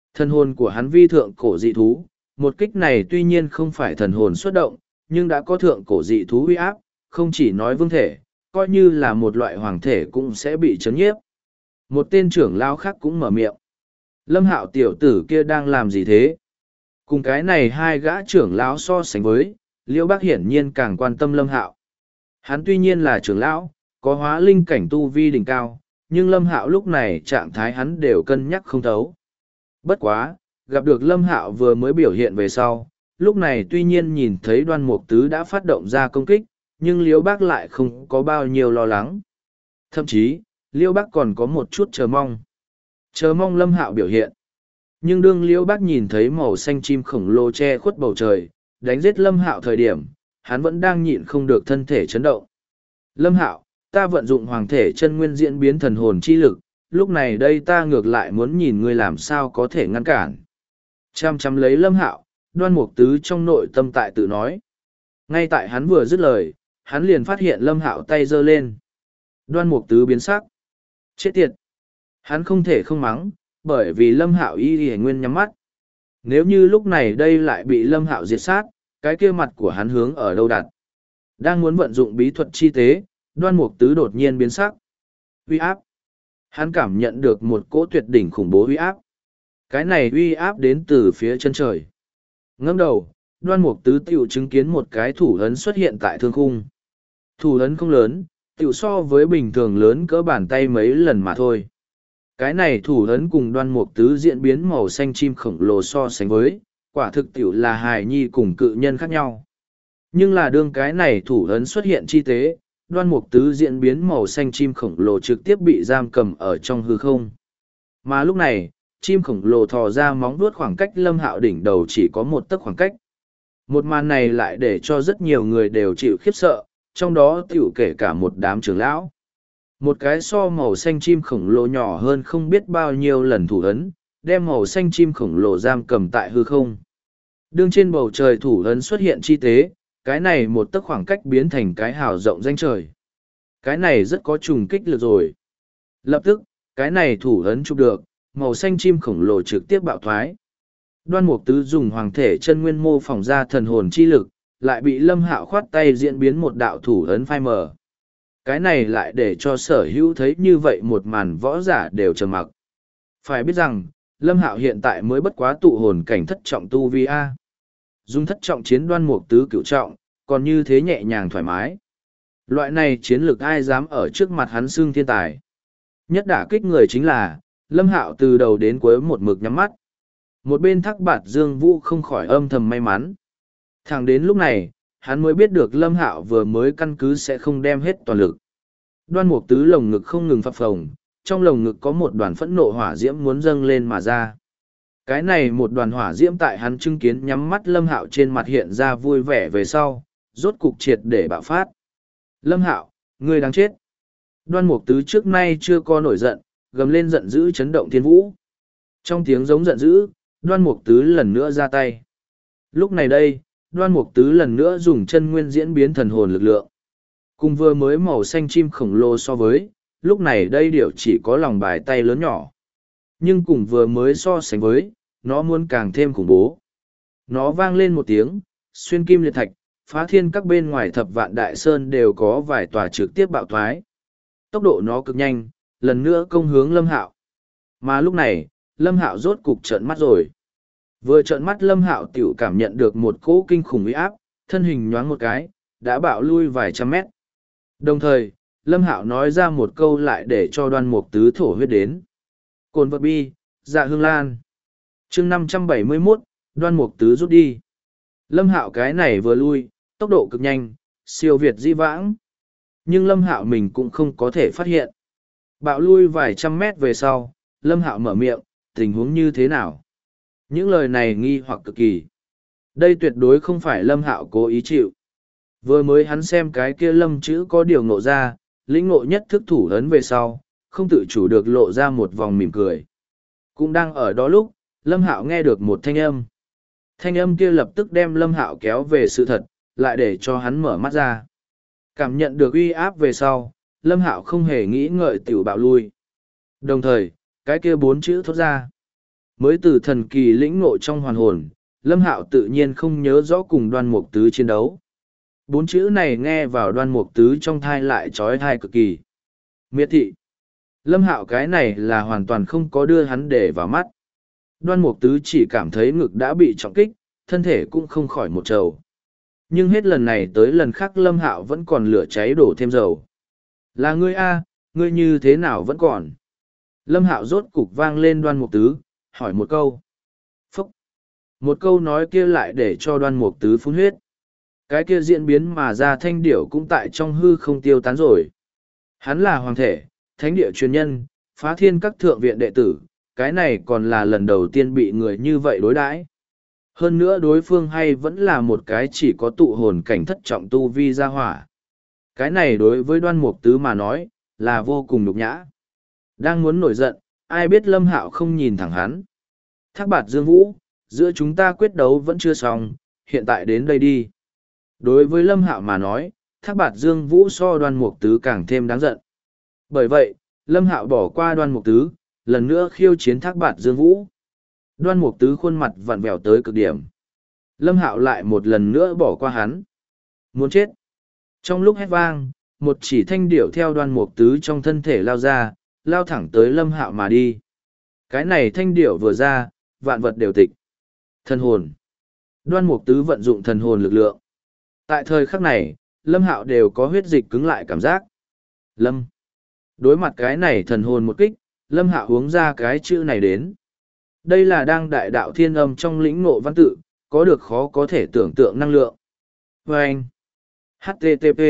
Thần hồn của hắn vi thượng cổ dị thú, một kích này tuy nhiên không phải thần hồn xuất động, nhưng đã có thượng cổ dị thú uy áp, không chỉ nói vương thể, coi như là một loại hoàng thể cũng sẽ bị chấn nhiếp. Một tên trưởng lao khác cũng mở miệng. Lâm Hạo tiểu tử kia đang làm gì thế? Cùng cái này hai gã trưởng lão so sánh với, Liễu Bác hiển nhiên càng quan tâm Lâm Hạo. Hắn tuy nhiên là trưởng lão, có hóa linh cảnh tu vi đỉnh cao, nhưng Lâm Hạo lúc này trạng thái hắn đều cân nhắc không thấu. Bất quá, gặp được Lâm Hạo vừa mới biểu hiện về sau, lúc này tuy nhiên nhìn thấy Đoan Mục Tứ đã phát động ra công kích, nhưng Liễu Bác lại không có bao nhiêu lo lắng. Thậm chí, Liễu Bác còn có một chút chờ mong. Chờ mong Lâm Hạo biểu hiện. Nhưng đương Liễu Bác nhìn thấy màu xanh chim khổng lồ che khuất bầu trời, đánh giết Lâm Hạo thời điểm, hắn vẫn đang nhịn không được thân thể chấn động. Lâm Hạo, ta vận dụng hoàng thể chân nguyên diễn biến thần hồn chi lực, lúc này đây ta ngược lại muốn nhìn ngươi làm sao có thể ngăn cản. Chăm chăm lấy Lâm Hạo, Đoan Mục Tứ trong nội tâm tại tự nói. Ngay tại hắn vừa dứt lời, hắn liền phát hiện Lâm Hạo tay giơ lên. Đoan Mục Tứ biến sắc. Chết tiệt! Hắn không thể không mắng, bởi vì Lâm Hạo y nguyên nhắm mắt. Nếu như lúc này đây lại bị Lâm Hạo diệt sát, cái kia mặt của hắn hướng ở đâu đặt? Đang muốn vận dụng bí thuật chi tế, Đoan Mục Tứ đột nhiên biến sắc. Uy áp! Hắn cảm nhận được một cỗ tuyệt đỉnh khủng bố uy áp. Cái này uy áp đến từ phía chân trời. Ngẫm đầu, Đoan Mục Tứ tiểu chứng kiến một cái thủ ấn xuất hiện tại thương khung. Thủ ấn không lớn, tiểu so với bình thường lớn cỡ bàn tay mấy lần mà thôi. Cái này thủ ấn cùng Đoan Mục Tứ diễn biến màu xanh chim khổng lồ so sánh với, quả thực tiểu là hài nhi cùng cự nhân khác nhau. Nhưng là đương cái này thủ ấn xuất hiện chi tế, Đoan Mục Tứ diễn biến màu xanh chim khổng lồ trực tiếp bị giam cầm ở trong hư không. Mà lúc này, chim khổng lồ thò ra móng vuốt khoảng cách Lâm Hạo đỉnh đầu chỉ có một tấc khoảng cách. Một màn này lại để cho rất nhiều người đều chịu khiếp sợ, trong đó tiểu kể cả một đám trưởng lão. Một cái so màu xanh chim khổng lồ nhỏ hơn không biết bao nhiêu lần thủ ấn, đem màu xanh chim khổng lồ giam cầm tại hư không. Đương trên bầu trời thủ ấn xuất hiện chi tế, cái này một tấc khoảng cách biến thành cái hào rộng danh trời. Cái này rất có trùng kích lực rồi. Lập tức, cái này thủ ấn chụp được, màu xanh chim khổng lồ trực tiếp bạo thoái. Đoan Mục Tứ dùng hoàng thể chân nguyên mô phỏng ra thần hồn chi lực, lại bị Lâm Hạo khoát tay diễn biến một đạo thủ ấn phai mờ. Cái này lại để cho sở hữu thấy như vậy một màn võ giả đều trầm mặc. Phải biết rằng, Lâm Hạo hiện tại mới bất quá tụ hồn cảnh thất trọng tu vi A. Dùng thất trọng chiến Đoan Mục Tứ cửu trọng, còn như thế nhẹ nhàng thoải mái. Loại này chiến lược ai dám ở trước mặt hắn xưng thiên tài. Nhất đả kích người chính là, Lâm Hạo từ đầu đến cuối một mực nhắm mắt. Một bên Thác Bạt Dương Vũ không khỏi âm thầm may mắn. Thẳng đến lúc này, hắn mới biết được Lâm Hạo vừa mới căn cứ sẽ không đem hết toàn lực. Đoan Mục Tứ lồng ngực không ngừng phập phồng, trong lồng ngực có một đoàn phẫn nộ hỏa diễm muốn dâng lên mà ra. Cái này một đoàn hỏa diễm tại hắn chứng kiến nhắm mắt Lâm Hạo trên mặt hiện ra vui vẻ về sau, rốt cục triệt để bạo phát. Lâm Hạo, ngươi đáng chết. Đoan Mục Tứ trước nay chưa có nổi giận, gầm lên giận dữ chấn động thiên vũ. Trong tiếng giống giận dữ, Đoan Mục Tứ lần nữa ra tay. Lúc này đây, Đoan Mục Tứ lần nữa dùng chân nguyên diễn biến thần hồn lực lượng. Cùng vừa mới màu xanh chim khổng lồ so với, lúc này đây điểu chỉ có lòng bài tay lớn nhỏ. Nhưng cùng vừa mới so sánh với, nó muốn càng thêm khủng bố. Nó vang lên một tiếng, xuyên kim liệt thạch, phá thiên các bên ngoài thập vạn đại sơn đều có vài tòa trực tiếp bạo thoái. Tốc độ nó cực nhanh, lần nữa công hướng Lâm Hạo. Mà lúc này, Lâm Hạo rốt cục trợn mắt rồi. Vừa trợn mắt Lâm Hạo tiểu cảm nhận được một cỗ kinh khủng uy áp, thân hình nhoáng một cái, đã bạo lui vài trăm mét. Đồng thời, Lâm Hạo nói ra một câu lại để cho Đoan Mục Tứ thổ huyết đến. Cồn vật bi, dạ hương lan. Chương 571, Đoan Mục Tứ rút đi. Lâm Hạo cái này vừa lui, tốc độ cực nhanh, siêu việt di vãng. Nhưng Lâm Hạo mình cũng không có thể phát hiện. Bạo lui vài trăm mét về sau, Lâm Hạo mở miệng, tình huống như thế nào? Những lời này nghi hoặc cực kỳ. Đây tuyệt đối không phải Lâm Hạo cố ý chịu. Vừa mới hắn xem cái kia Lâm chữ có điều ngộ ra, lĩnh ngộ nhất thức thủ ấn về sau, không tự chủ được lộ ra một vòng mỉm cười. Cũng đang ở đó lúc, Lâm Hạo nghe được một thanh âm. Thanh âm kia lập tức đem Lâm Hạo kéo về sự thật, lại để cho hắn mở mắt ra. Cảm nhận được uy áp về sau, Lâm Hạo không hề nghĩ ngợi tiểu bạo lui. Đồng thời, cái kia bốn chữ thốt ra. Mới từ thần kỳ lĩnh ngộ trong hoàn hồn, Lâm Hạo tự nhiên không nhớ rõ cùng Đoan Mục Tứ chiến đấu. Bốn chữ này nghe vào Đoan Mục Tứ trong thai lại trói thai cực kỳ. Miệt thị. Lâm Hạo cái này là hoàn toàn không có đưa hắn để vào mắt. Đoan Mục Tứ chỉ cảm thấy ngực đã bị trọng kích, thân thể cũng không khỏi một trầu. Nhưng hết lần này tới lần khác Lâm Hạo vẫn còn lửa cháy đổ thêm dầu. Là ngươi a, ngươi như thế nào vẫn còn? Lâm Hạo rốt cục vang lên Đoan Mục Tứ, hỏi một câu. Phúc! Một câu nói kia lại để cho Đoan Mục Tứ phun huyết. Cái kia diễn biến mà ra thanh điểu cũng tại trong hư không tiêu tán rồi. Hắn là hoàng thể, thánh địa truyền nhân, phá thiên các thượng viện đệ tử, cái này còn là lần đầu tiên bị người như vậy đối đãi. Hơn nữa đối phương hay vẫn là một cái chỉ có tụ hồn cảnh thất trọng tu vi ra hỏa. Cái này đối với Đoan Mục Tứ mà nói, là vô cùng nhục nhã. Đang muốn nổi giận, ai biết Lâm Hạo không nhìn thẳng hắn. Thác Bạt Dương Vũ, giữa chúng ta quyết đấu vẫn chưa xong, hiện tại đến đây đi. Đối với Lâm Hạo mà nói, Thác Bạt Dương Vũ so Đoan Mục Tứ càng thêm đáng giận. Bởi vậy, Lâm Hạo bỏ qua Đoan Mục Tứ, lần nữa khiêu chiến Thác Bạt Dương Vũ. Đoan Mục Tứ khuôn mặt vặn vẹo tới cực điểm. Lâm Hạo lại một lần nữa bỏ qua hắn. Muốn chết. Trong lúc hét vang, một chỉ thanh điểu theo Đoan Mục Tứ trong thân thể lao ra, lao thẳng tới Lâm Hạo mà đi. Cái này thanh điểu vừa ra, vạn vật đều tịch. Thần hồn. Đoan Mục Tứ vận dụng thần hồn lực lượng. Tại thời khắc này, Lâm Hạo đều có huyết dịch cứng lại cảm giác. Lâm. Đối mặt cái này thần hồn một kích, Lâm Hạo uống ra cái chữ này đến. Đây là đang đại đạo thiên âm trong lĩnh ngộ văn tự, có được khó có thể tưởng tượng năng lượng. Vâng! HTTP.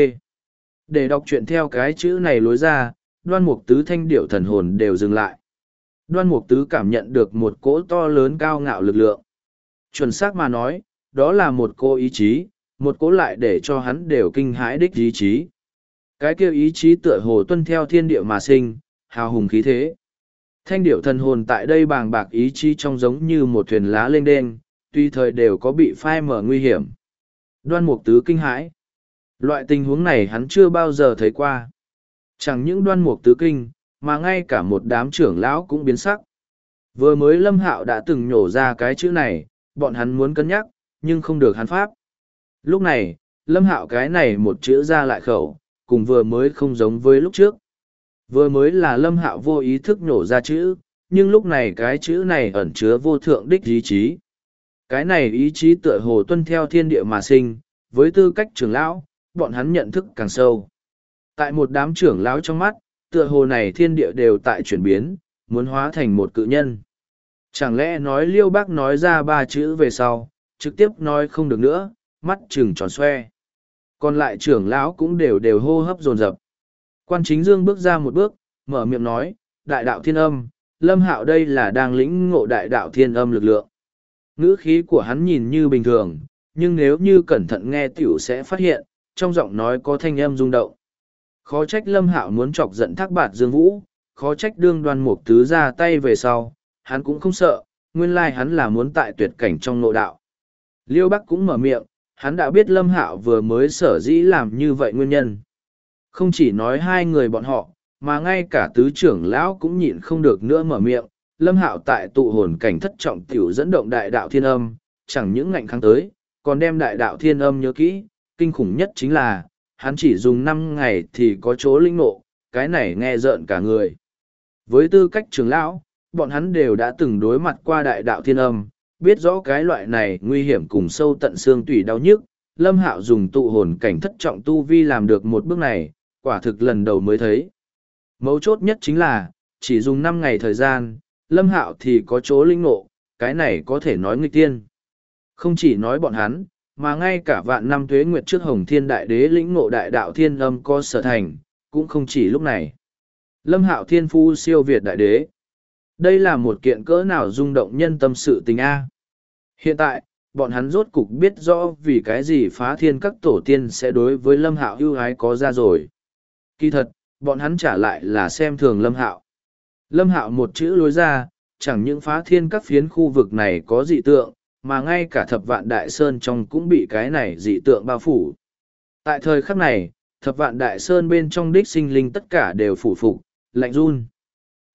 Để đọc truyện theo cái chữ này lối ra, Đoan Mục Tứ thanh điểu thần hồn đều dừng lại. Đoan Mục Tứ cảm nhận được một cỗ to lớn cao ngạo lực lượng. Chuẩn xác mà nói, đó là một cô ý chí, một cỗ lại để cho hắn đều kinh hãi đích ý chí. Cái kêu ý chí tựa hồ tuân theo thiên địa mà sinh, hào hùng khí thế. Thanh điểu thần hồn tại đây bàng bạc ý chí trong giống như một thuyền lá lênh đênh, tuy thời đều có bị phai mở nguy hiểm. Đoan Mục Tứ kinh hãi. Loại tình huống này hắn chưa bao giờ thấy qua. Chẳng những Đoan Mục Tứ kinh, mà ngay cả một đám trưởng lão cũng biến sắc. Vừa mới Lâm Hạo đã từng nhổ ra cái chữ này, bọn hắn muốn cân nhắc, nhưng không được hắn pháp. Lúc này, Lâm Hạo cái này một chữ ra lại khẩu, cùng vừa mới không giống với lúc trước. Vừa mới là Lâm Hạo vô ý thức nhổ ra chữ, nhưng lúc này cái chữ này ẩn chứa vô thượng đích ý chí. Cái này ý chí tựa hồ tuân theo thiên địa mà sinh, với tư cách trưởng lão, bọn hắn nhận thức càng sâu. Tại một đám trưởng lão trong mắt, tựa hồ này thiên địa đều tại chuyển biến, muốn hóa thành một cự nhân. Chẳng lẽ nói Liêu Bác nói ra ba chữ về sau, trực tiếp nói không được nữa, mắt trừng tròn xoe. Còn lại trưởng lão cũng đều hô hấp dồn dập. Quan Chính Dương bước ra một bước, mở miệng nói, đại đạo thiên âm, Lâm Hạo đây là đang lĩnh ngộ đại đạo thiên âm lực lượng. Ngữ khí của hắn nhìn như bình thường, nhưng nếu như cẩn thận nghe tiểu sẽ phát hiện, trong giọng nói có thanh âm rung động. Khó trách Lâm Hạo muốn chọc giận Thác Bạt Dương Vũ, khó trách đương Đoan Mục Tứ ra tay về sau, hắn cũng không sợ, nguyên lai hắn là muốn tại tuyệt cảnh trong nội đạo. Liêu Bắc cũng mở miệng, hắn đã biết Lâm Hạo vừa mới sở dĩ làm như vậy nguyên nhân. Không chỉ nói hai người bọn họ, mà ngay cả tứ trưởng lão cũng nhịn không được nữa mở miệng, Lâm Hạo tại tụ hồn cảnh thất trọng tiểu dẫn động đại đạo thiên âm, chẳng những ngạnh kháng tới, còn đem đại đạo thiên âm nhớ kỹ, kinh khủng nhất chính là, hắn chỉ dùng 5 ngày thì có chỗ linh ngộ, cái này nghe rợn cả người. Với tư cách trưởng lão, bọn hắn đều đã từng đối mặt qua đại đạo thiên âm, biết rõ cái loại này nguy hiểm cùng sâu tận xương tủy đau nhức, Lâm Hạo dùng tụ hồn cảnh thất trọng tu vi làm được một bước này, quả thực lần đầu mới thấy. Mấu chốt nhất chính là, chỉ dùng 5 ngày thời gian, Lâm Hạo thì có chỗ linh ngộ, cái này có thể nói nghịch tiên. Không chỉ nói bọn hắn, mà ngay cả vạn năm tuế nguyệt trước Hồng Thiên Đại Đế lĩnh ngộ đại đạo thiên âm có sở thành, cũng không chỉ lúc này. Lâm Hạo thiên phu siêu việt đại đế. Đây là một kiện cỡ nào rung động nhân tâm sự tình A. Hiện tại, bọn hắn rốt cục biết rõ vì cái gì phá thiên các tổ tiên sẽ đối với Lâm Hạo ưu ái có ra rồi. Kỳ thật, bọn hắn trả lại là xem thường Lâm Hạo. Lâm Hạo một chữ lối ra, chẳng những phá thiên các phiến khu vực này có dị tượng, mà ngay cả thập vạn đại sơn trong cũng bị cái này dị tượng bao phủ. Tại thời khắc này, thập vạn đại sơn bên trong đích sinh linh tất cả đều phủ phục, lạnh run.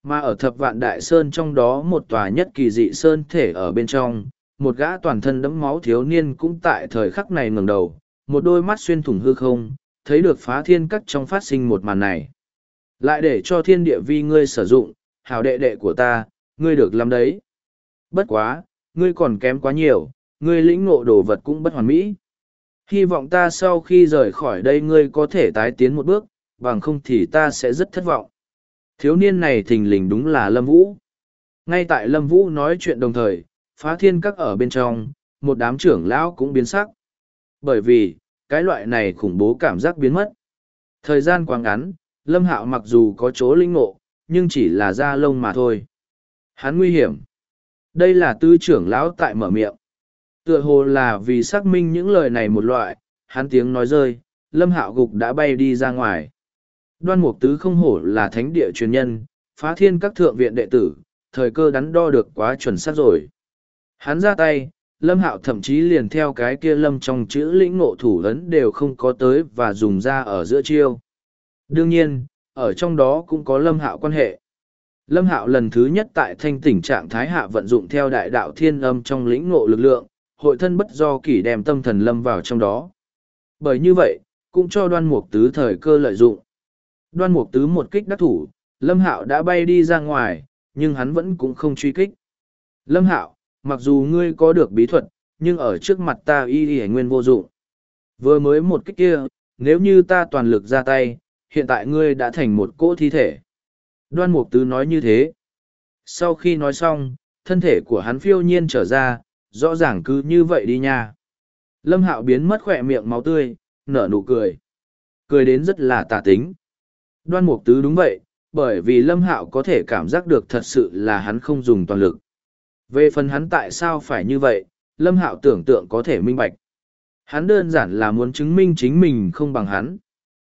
Mà ở Thập Vạn Đại Sơn trong đó một tòa nhất kỳ dị sơn thể ở bên trong, một gã toàn thân đẫm máu thiếu niên cũng tại thời khắc này ngẩng đầu, một đôi mắt xuyên thủng hư không, thấy được Phá Thiên Các trong phát sinh một màn này. Lại để cho thiên địa vi ngươi sử dụng, hảo đệ đệ của ta, ngươi được làm đấy. Bất quá, ngươi còn kém quá nhiều, ngươi lĩnh ngộ đồ vật cũng bất hoàn mỹ. Hy vọng ta sau khi rời khỏi đây ngươi có thể tái tiến một bước, bằng không thì ta sẽ rất thất vọng. Thiếu niên này thình lình đúng là Lâm Vũ. Ngay tại Lâm Vũ nói chuyện đồng thời, Phá Thiên Các ở bên trong, một đám trưởng lão cũng biến sắc. Bởi vì, cái loại này khủng bố cảm giác biến mất. Thời gian quá ngắn, Lâm Hạo mặc dù có chỗ linh ngộ, nhưng chỉ là da lông mà thôi. Hắn nguy hiểm. Đây là tư trưởng lão tại mở miệng. Tựa hồ là vì xác minh những lời này một loại, hắn tiếng nói rơi, Lâm Hạo gục đã bay đi ra ngoài. Đoan Mục Tứ không hổ là thánh địa truyền nhân, Phá Thiên Các thượng viện đệ tử, thời cơ đắn đo được quá chuẩn xác rồi. Hắn ra tay, Lâm Hạo thậm chí liền theo cái kia lâm trong chữ lĩnh ngộ thủ ấn đều không có tới và dùng ra ở giữa chiêu. Đương nhiên, ở trong đó cũng có Lâm Hạo quan hệ. Lâm Hạo lần thứ nhất tại thanh tỉnh trạng thái hạ vận dụng theo đại đạo thiên âm trong lĩnh ngộ lực lượng, hội thân bất do kỷ đem tâm thần lâm vào trong đó. Bởi như vậy, cũng cho Đoan Mục Tứ thời cơ lợi dụng. Đoan Mục Tứ một kích đắc thủ, Lâm Hạo đã bay đi ra ngoài, nhưng hắn vẫn cũng không truy kích. Lâm Hạo, mặc dù ngươi có được bí thuật, nhưng ở trước mặt ta y nguyên vô dụng. Vừa mới một kích kia, nếu như ta toàn lực ra tay, hiện tại ngươi đã thành một cỗ thi thể. Đoan Mục Tứ nói như thế. Sau khi nói xong, thân thể của hắn phiêu nhiên trở ra, rõ ràng cứ như vậy đi nha. Lâm Hạo biến mất khỏe miệng máu tươi, nở nụ cười. Cười đến rất là tà tính. Đoan Mục Tứ đúng vậy, bởi vì Lâm Hạo có thể cảm giác được thật sự là hắn không dùng toàn lực. Về phần hắn tại sao phải như vậy, Lâm Hạo tưởng tượng có thể minh bạch. Hắn đơn giản là muốn chứng minh chính mình không bằng hắn.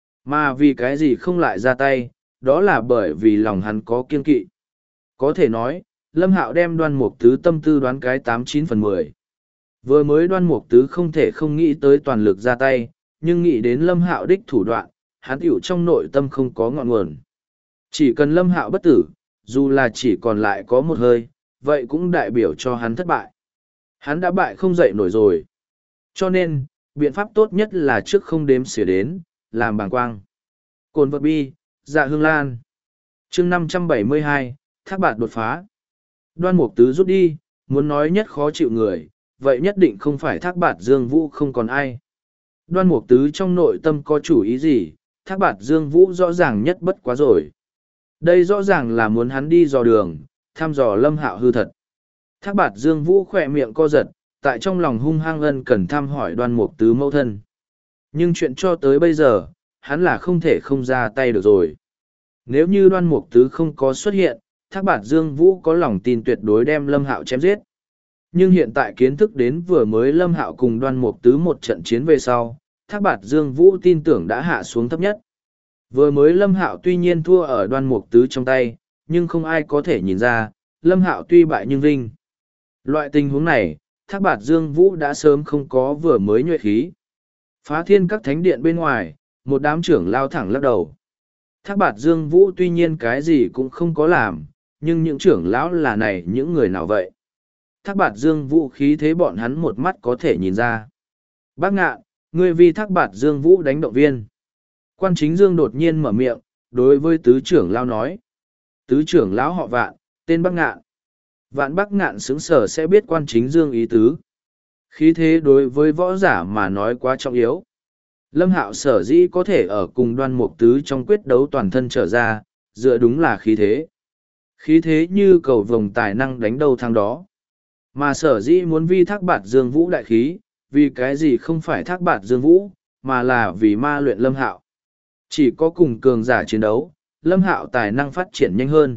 Mà vì cái gì không lại ra tay, đó là bởi vì lòng hắn có kiên kỵ. Có thể nói, Lâm Hạo đem Đoan Mục Tứ tâm tư đoán cái 89/10. Vừa mới Đoan Mục Tứ không thể không nghĩ tới toàn lực ra tay, nhưng nghĩ đến Lâm Hạo đích thủ đoạn, hắn tiểu trong nội tâm không có ngọn nguồn. Chỉ cần Lâm Hạo bất tử, dù là chỉ còn lại có một hơi, vậy cũng đại biểu cho hắn thất bại. Hắn đã bại không dậy nổi rồi. Cho nên, biện pháp tốt nhất là trước không đếm xỉa đến, làm bàng quang. Cồn vật bi, dạ hương lan. chương 572, Thác Bạt đột phá. Đoan Mục Tứ rút đi, muốn nói nhất khó chịu người, vậy nhất định không phải Thác Bạt Dương Vũ không còn ai. Đoan Mục Tứ trong nội tâm có chủ ý gì, Thác Bạt Dương Vũ rõ ràng nhất bất quá rồi. Đây rõ ràng là muốn hắn đi dò đường, thăm dò Lâm Hạo hư thật. Thác Bạt Dương Vũ khỏe miệng co giật, tại trong lòng hung hăng ân cần thăm hỏi Đoan Mục Tứ mẫu thân. Nhưng chuyện cho tới bây giờ, hắn là không thể không ra tay được rồi. Nếu như Đoan Mục Tứ không có xuất hiện, Thác Bạt Dương Vũ có lòng tin tuyệt đối đem Lâm Hạo chém giết. Nhưng hiện tại kiến thức đến vừa mới Lâm Hạo cùng Đoan Mục Tứ một trận chiến về sau, Thác Bạt Dương Vũ tin tưởng đã hạ xuống thấp nhất. Vừa mới Lâm Hạo tuy nhiên thua ở Đoan Mục Tứ trong tay, nhưng không ai có thể nhìn ra, Lâm Hạo tuy bại nhưng vinh. Loại tình huống này, Thác Bạt Dương Vũ đã sớm không có vừa mới nhuệ khí. Phá Thiên Các thánh điện bên ngoài, một đám trưởng lao thẳng lắc đầu. Thác Bạt Dương Vũ tuy nhiên cái gì cũng không có làm, nhưng những trưởng lão là này những người nào vậy? Thác Bạt Dương Vũ khí thế bọn hắn một mắt có thể nhìn ra. Bác Ngạn, ngươi vì Thác Bạt Dương Vũ đánh động viên. Quan Chính Dương đột nhiên mở miệng, đối với tứ trưởng lão nói. Tứ trưởng lão họ Vạn, tên Bác Ngạn. Vạn Bác Ngạn xứng sở sẽ biết Quan Chính Dương ý tứ. Khí thế đối với võ giả mà nói quá trọng yếu. Lâm Hạo sở dĩ có thể ở cùng Đoan Mục Tứ trong quyết đấu toàn thân trở ra, dựa đúng là khí thế. Khí thế như cầu vồng tài năng đánh đầu thằng đó. Mà sở dĩ muốn vi Thác Bạt Dương Vũ đại khí, vì cái gì không phải Thác Bạt Dương Vũ, mà là vì ma luyện Lâm Hạo. Chỉ có cùng cường giả chiến đấu, Lâm Hạo tài năng phát triển nhanh hơn.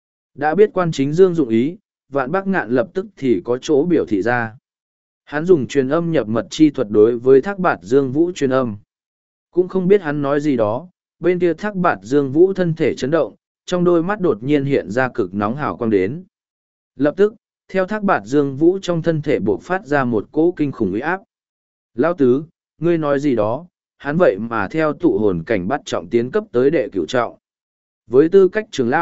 Đã biết Quan Chính Dương dụng ý, Vạn Bác Ngạn lập tức thì có chỗ biểu thị ra. Hắn dùng truyền âm nhập mật chi thuật đối với Thác Bạt Dương Vũ truyền âm. Cũng không biết hắn nói gì đó, bên kia Thác Bạt Dương Vũ thân thể chấn động, trong đôi mắt đột nhiên hiện ra cực nóng hào quang đến. Lập tức, theo Thác Bạt Dương Vũ trong thân thể bộc phát ra một cỗ kinh khủng uy áp. Lão tứ, ngươi nói gì đó, hắn vậy mà theo tụ hồn cảnh bắt trọng tiến cấp tới đệ cửu trọng. Với tư cách trưởng lão,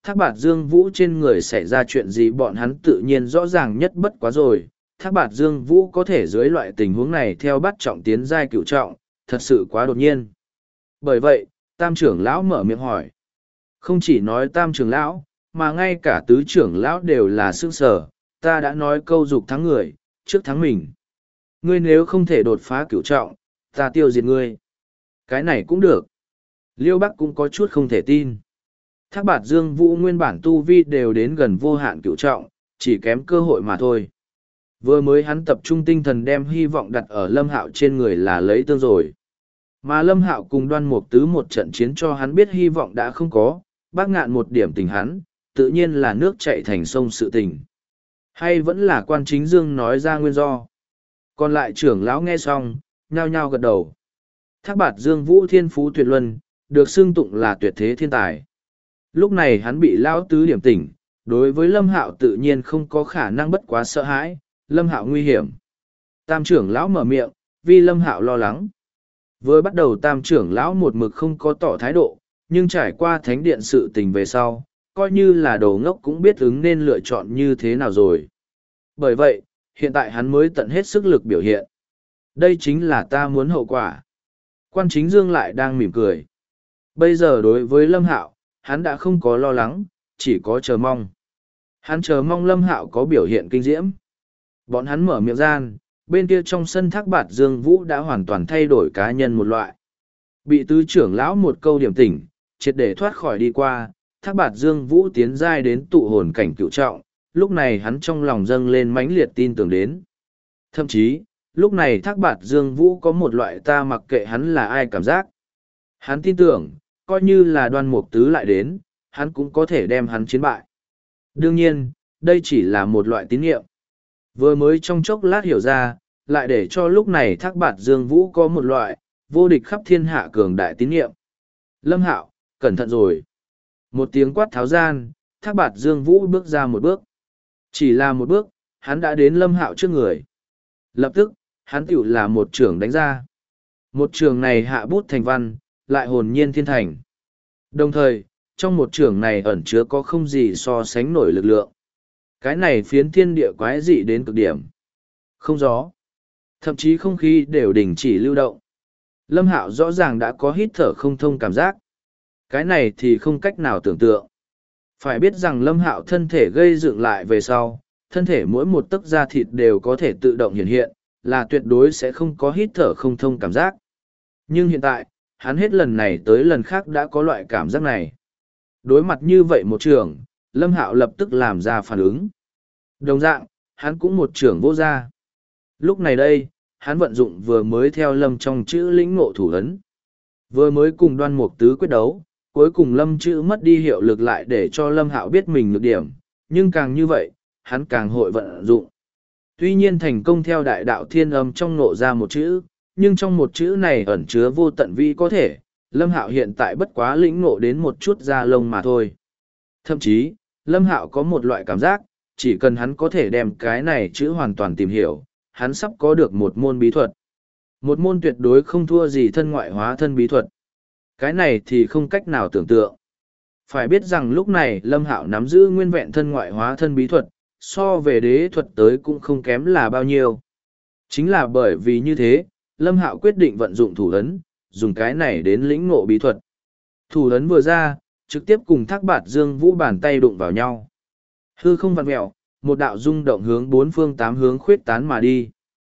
Thác Bạt Dương Vũ trên người xảy ra chuyện gì bọn hắn tự nhiên rõ ràng nhất bất quá rồi. Thác Bạt Dương Vũ có thể dưới loại tình huống này theo bắt trọng tiến giai cựu trọng, thật sự quá đột nhiên. Bởi vậy, Tam trưởng lão mở miệng hỏi. Không chỉ nói Tam trưởng lão, mà ngay cả tứ trưởng lão đều là sững sờ. Ta đã nói câu dục thắng người, trước thắng mình. Ngươi nếu không thể đột phá cựu trọng, ta tiêu diệt ngươi. Cái này cũng được. Liêu Bắc cũng có chút không thể tin. Thác Bạt Dương Vũ nguyên bản tu vi đều đến gần vô hạn cựu trọng, chỉ kém cơ hội mà thôi. Vừa mới hắn tập trung tinh thần đem hy vọng đặt ở Lâm Hạo trên người là lấy tương rồi. Mà Lâm Hạo cùng Đoan Mục Tứ một trận chiến cho hắn biết hy vọng đã không có, Bác Ngạn một điểm tình hắn, tự nhiên là nước chảy thành sông sự tình. Hay vẫn là Quan Chính Dương nói ra nguyên do. Còn lại trưởng lão nghe xong, nhao nhao gật đầu. Thác Bạt Dương Vũ thiên phú tuyệt luân, được xưng tụng là tuyệt thế thiên tài. Lúc này hắn bị lão tứ điểm tỉnh, đối với Lâm Hạo tự nhiên không có khả năng bất quá sợ hãi, Lâm Hạo nguy hiểm. Tam trưởng lão mở miệng, vì Lâm Hạo lo lắng. Vừa bắt đầu tam trưởng lão một mực không có tỏ thái độ, nhưng trải qua thánh điện sự tình về sau, coi như là đồ ngốc cũng biết ứng nên lựa chọn như thế nào rồi. Bởi vậy, hiện tại hắn mới tận hết sức lực biểu hiện. Đây chính là ta muốn hậu quả. Quan Chính Dương lại đang mỉm cười. Bây giờ đối với Lâm Hạo, hắn đã không có lo lắng, chỉ có chờ mong. Hắn chờ mong Lâm Hạo có biểu hiện kinh diễm. Bọn hắn mở miệng gian, bên kia trong sân Thác Bạt Dương Vũ đã hoàn toàn thay đổi cá nhân một loại. Bị tứ trưởng lão một câu điểm tỉnh, triệt để thoát khỏi đi qua, Thác Bạt Dương Vũ tiến giai đến tụ hồn cảnh cựu trọng, lúc này hắn trong lòng dâng lên mãnh liệt tin tưởng đến. Thậm chí, lúc này Thác Bạt Dương Vũ có một loại ta mặc kệ hắn là ai cảm giác. Hắn tin tưởng, coi như là Đoan Mục Tứ lại đến, hắn cũng có thể đem hắn chiến bại. Đương nhiên, đây chỉ là một loại tín nhiệm. Vừa mới trong chốc lát hiểu ra, lại để cho lúc này Thác Bạt Dương Vũ có một loại, vô địch khắp thiên hạ cường đại tín nhiệm. Lâm Hạo, cẩn thận rồi. Một tiếng quát tháo gian, Thác Bạt Dương Vũ bước ra một bước. Chỉ là một bước, hắn đã đến Lâm Hạo trước người. Lập tức, hắn tiểu là một trường đánh ra. Một trường này hạ bút thành văn, lại hồn nhiên thiên thành. Đồng thời, trong một trường này ẩn chứa có không gì so sánh nổi lực lượng. Cái này phiến thiên địa quái dị đến cực điểm. Không gió. Thậm chí không khí đều đình chỉ lưu động. Lâm Hạo rõ ràng đã có hít thở không thông cảm giác. Cái này thì không cách nào tưởng tượng. Phải biết rằng Lâm Hạo thân thể gây dựng lại về sau, thân thể mỗi một tấc da thịt đều có thể tự động hiện hiện, là tuyệt đối sẽ không có hít thở không thông cảm giác. Nhưng hiện tại, hắn hết lần này tới lần khác đã có loại cảm giác này. Đối mặt như vậy một trường, Lâm Hạo lập tức làm ra phản ứng. Đồng dạng, hắn cũng một trường vô ra. Lúc này đây, hắn vận dụng vừa mới theo Lâm trong chữ lĩnh ngộ thủ ấn. Vừa mới cùng Đoan Mục Tứ quyết đấu, cuối cùng Lâm chữ mất đi hiệu lực lại để cho Lâm Hạo biết mình nhược điểm, nhưng càng như vậy, hắn càng hội vận dụng. Tuy nhiên thành công theo đại đạo thiên âm trong ngộ ra một chữ, nhưng trong một chữ này ẩn chứa vô tận vi có thể, Lâm Hạo hiện tại bất quá lĩnh ngộ đến một chút da lông mà thôi. Thậm chí, Lâm Hạo có một loại cảm giác, chỉ cần hắn có thể đem cái này chữ hoàn toàn tìm hiểu, hắn sắp có được một môn bí thuật. Một môn tuyệt đối không thua gì thân ngoại hóa thân bí thuật. Cái này thì không cách nào tưởng tượng. Phải biết rằng lúc này Lâm Hạo nắm giữ nguyên vẹn thân ngoại hóa thân bí thuật, so về đế thuật tới cũng không kém là bao nhiêu. Chính là bởi vì như thế, Lâm Hạo quyết định vận dụng thủ ấn, dùng cái này đến lĩnh ngộ bí thuật. Thủ ấn vừa ra, trực tiếp cùng Thác Bạt Dương Vũ bàn tay đụng vào nhau. Hư không vặn mẹo, một đạo rung động hướng bốn phương tám hướng khuyết tán mà đi.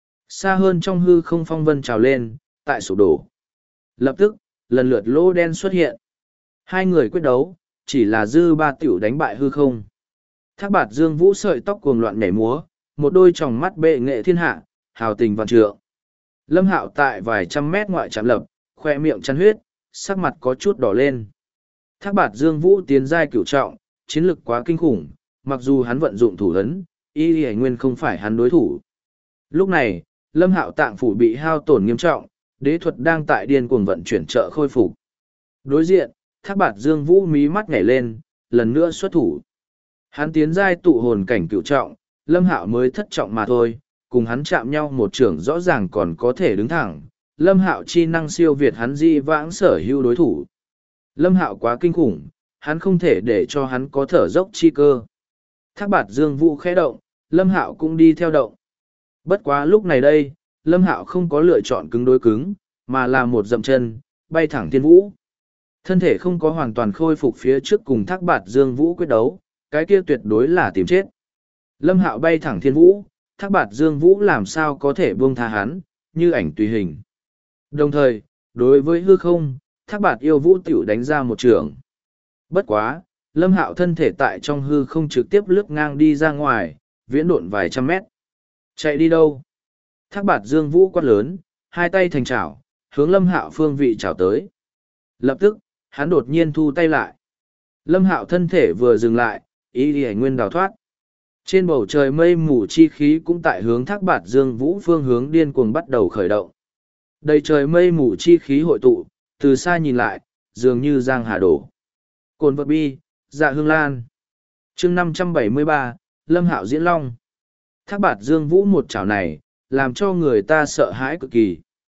Xa hơn trong hư không phong vân trào lên, tại sụp đổ. Lập tức, lần lượt lỗ đen xuất hiện. Hai người quyết đấu, chỉ là dư ba tiểu đánh bại hư không. Thác Bạt Dương Vũ sợi tóc cuồng loạn nhảy múa, một đôi tròng mắt bệ nghệ thiên hạ, hào tình vạn trượng. Lâm Hạo tại vài trăm mét ngoại chạm lập, khoe miệng chăn huyết, sắc mặt có chút đỏ lên. Thác Bạt Dương Vũ tiến giai cửu trọng, chiến lực quá kinh khủng, mặc dù hắn vận dụng thủ ấn, y y nguyên không phải hắn đối thủ. Lúc này, Lâm Hạo tạng phủ bị hao tổn nghiêm trọng, đế thuật đang tại điên cuồng vận chuyển trợ khôi phục. Đối diện, Thác Bạt Dương Vũ mí mắt nhảy lên, lần nữa xuất thủ. Hắn tiến giai tụ hồn cảnh cửu trọng, Lâm Hạo mới thất trọng mà thôi, cùng hắn chạm nhau một trường rõ ràng còn có thể đứng thẳng. Lâm Hạo chi năng siêu việt hắn di vãng sở hữu đối thủ. Lâm Hạo quá kinh khủng, hắn không thể để cho hắn có thở dốc chi cơ. Thác bạt dương vũ khẽ động, Lâm Hạo cũng đi theo động. Bất quá lúc này đây, Lâm Hạo không có lựa chọn cứng đối cứng, mà là một dậm chân, bay thẳng thiên vũ. Thân thể không có hoàn toàn khôi phục phía trước cùng thác bạt dương vũ quyết đấu, cái kia tuyệt đối là tìm chết. Lâm Hạo bay thẳng thiên vũ, thác bạt dương vũ làm sao có thể buông tha hắn, như ảnh tùy hình. Đồng thời, đối với hư không, thác bạt yêu vũ tiểu đánh ra một trường. Bất quá, Lâm Hạo thân thể tại trong hư không trực tiếp lướt ngang đi ra ngoài, viễn độn vài trăm mét. Chạy đi đâu? Thác bạt dương vũ quát lớn, hai tay thành chảo, hướng Lâm Hạo phương vị chảo tới. Lập tức, hắn đột nhiên thu tay lại. Lâm Hạo thân thể vừa dừng lại, ý đi nguyên đào thoát. Trên bầu trời mây mù chi khí cũng tại hướng thác bạt dương vũ phương hướng điên cuồng bắt đầu khởi động. Đầy trời mây mù chi khí hội tụ, từ xa nhìn lại, dường như giang hà đổ. Cồn vật bi, dạ hương lan. chương 573, Lâm Hạo diễn long. Thác bạt dương vũ một chảo này, làm cho người ta sợ hãi cực kỳ.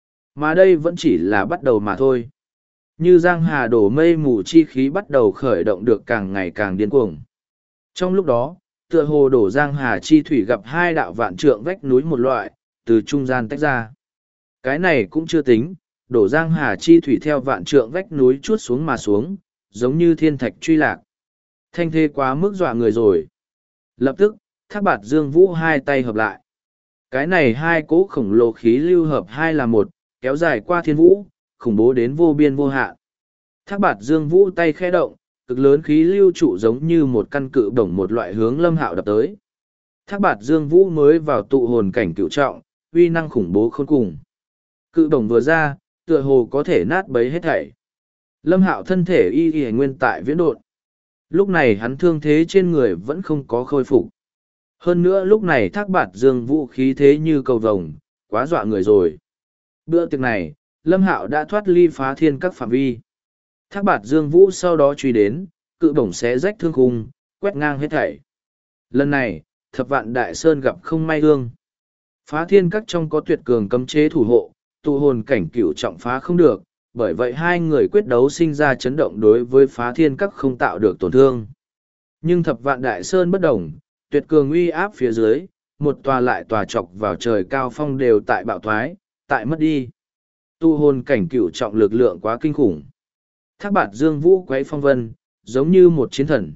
Mà đây vẫn chỉ là bắt đầu mà thôi. Như giang hà đổ mây mù chi khí bắt đầu khởi động được càng ngày càng điên cuồng. Trong lúc đó, tựa hồ đổ giang hà chi thủy gặp hai đạo vạn trượng vách núi một loại, từ trung gian tách ra. Cái này cũng chưa tính, đổ giang hà chi thủy theo vạn trượng vách núi chuốt xuống mà xuống, giống như thiên thạch truy lạc. Thanh thế quá mức dọa người rồi. Lập tức, thác bạt dương vũ hai tay hợp lại. Cái này hai cỗ khổng lồ khí lưu hợp hai là một, kéo dài qua thiên vũ, khủng bố đến vô biên vô hạn. Thác bạt dương vũ tay khẽ động, cực lớn khí lưu trụ giống như một căn cự bổng một loại hướng Lâm Hạo đập tới. Thác bạt dương vũ mới vào tụ hồn cảnh cựu trọng, uy năng khủng bố khôn cùng. Cự bổng vừa ra, tựa hồ có thể nát bấy hết thảy. Lâm Hạo thân thể y nguyên tại viễn độn. Lúc này hắn thương thế trên người vẫn không có khôi phục. Hơn nữa lúc này thác bạt dương vũ khí thế như cầu vồng, quá dọa người rồi. Bữa tiệc này, Lâm Hạo đã thoát ly phá thiên các phạm vi. Thác bạt dương vũ sau đó truy đến, cự bổng xé rách thương khung, quét ngang hết thảy. Lần này, thập vạn đại sơn gặp không may thương. Phá thiên các trong có tuyệt cường cấm chế thủ hộ, tụ hồn cảnh cửu trọng phá không được, bởi vậy hai người quyết đấu sinh ra chấn động đối với phá thiên các không tạo được tổn thương. Nhưng thập vạn đại sơn bất đồng, tuyệt cường uy áp phía dưới, một tòa lại tòa chọc vào trời cao phong đều tại bạo thoái, tại mất đi. Tu hồn cảnh cửu trọng lực lượng quá kinh khủng. Thác bạt dương vũ quấy phong vân, giống như một chiến thần.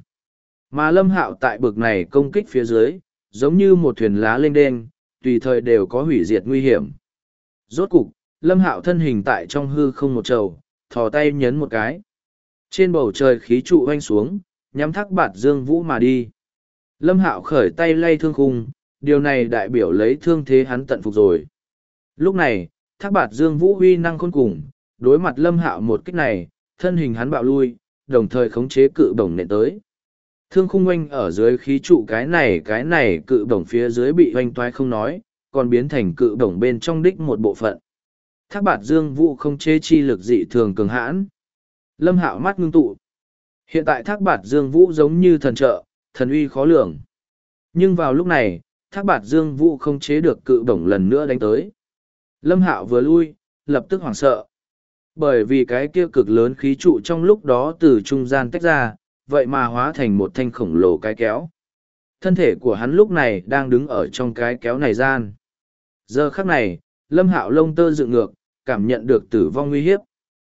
Mà Lâm Hạo tại bực này công kích phía dưới, giống như một thuyền lá lênh đênh, tùy thời đều có hủy diệt nguy hiểm. Rốt cục, Lâm Hạo thân hình tại trong hư không một trầu, thò tay nhấn một cái. Trên bầu trời khí trụ oanh xuống, nhắm thác bạt dương vũ mà đi. Lâm Hạo khởi tay lay thương khung, điều này đại biểu lấy thương thế hắn tận phục rồi. Lúc này, thác bạt dương vũ huy năng khôn cùng, đối mặt Lâm Hạo một kích này, thân hình hắn bạo lui, đồng thời khống chế cự bổng nện tới. Thương khung oanh ở dưới khí trụ cái này cự bổng phía dưới bị oanh toái không nói, còn biến thành cự bổng bên trong đích một bộ phận. Thác bạt dương vũ không chế chi lực dị thường cường hãn. Lâm Hạo mắt ngưng tụ. Hiện tại thác bạt dương vũ giống như thần trợ, thần uy khó lường. Nhưng vào lúc này, thác bạt dương vũ không chế được cự bổng lần nữa đánh tới. Lâm Hạo vừa lui, lập tức hoảng sợ. Bởi vì cái kia cực lớn khí trụ trong lúc đó từ trung gian tách ra, vậy mà hóa thành một thanh khổng lồ cái kéo. Thân thể của hắn lúc này đang đứng ở trong cái kéo này gian. Giờ khắc này, Lâm Hạo lông tơ dựng ngược, cảm nhận được tử vong nguy hiếp.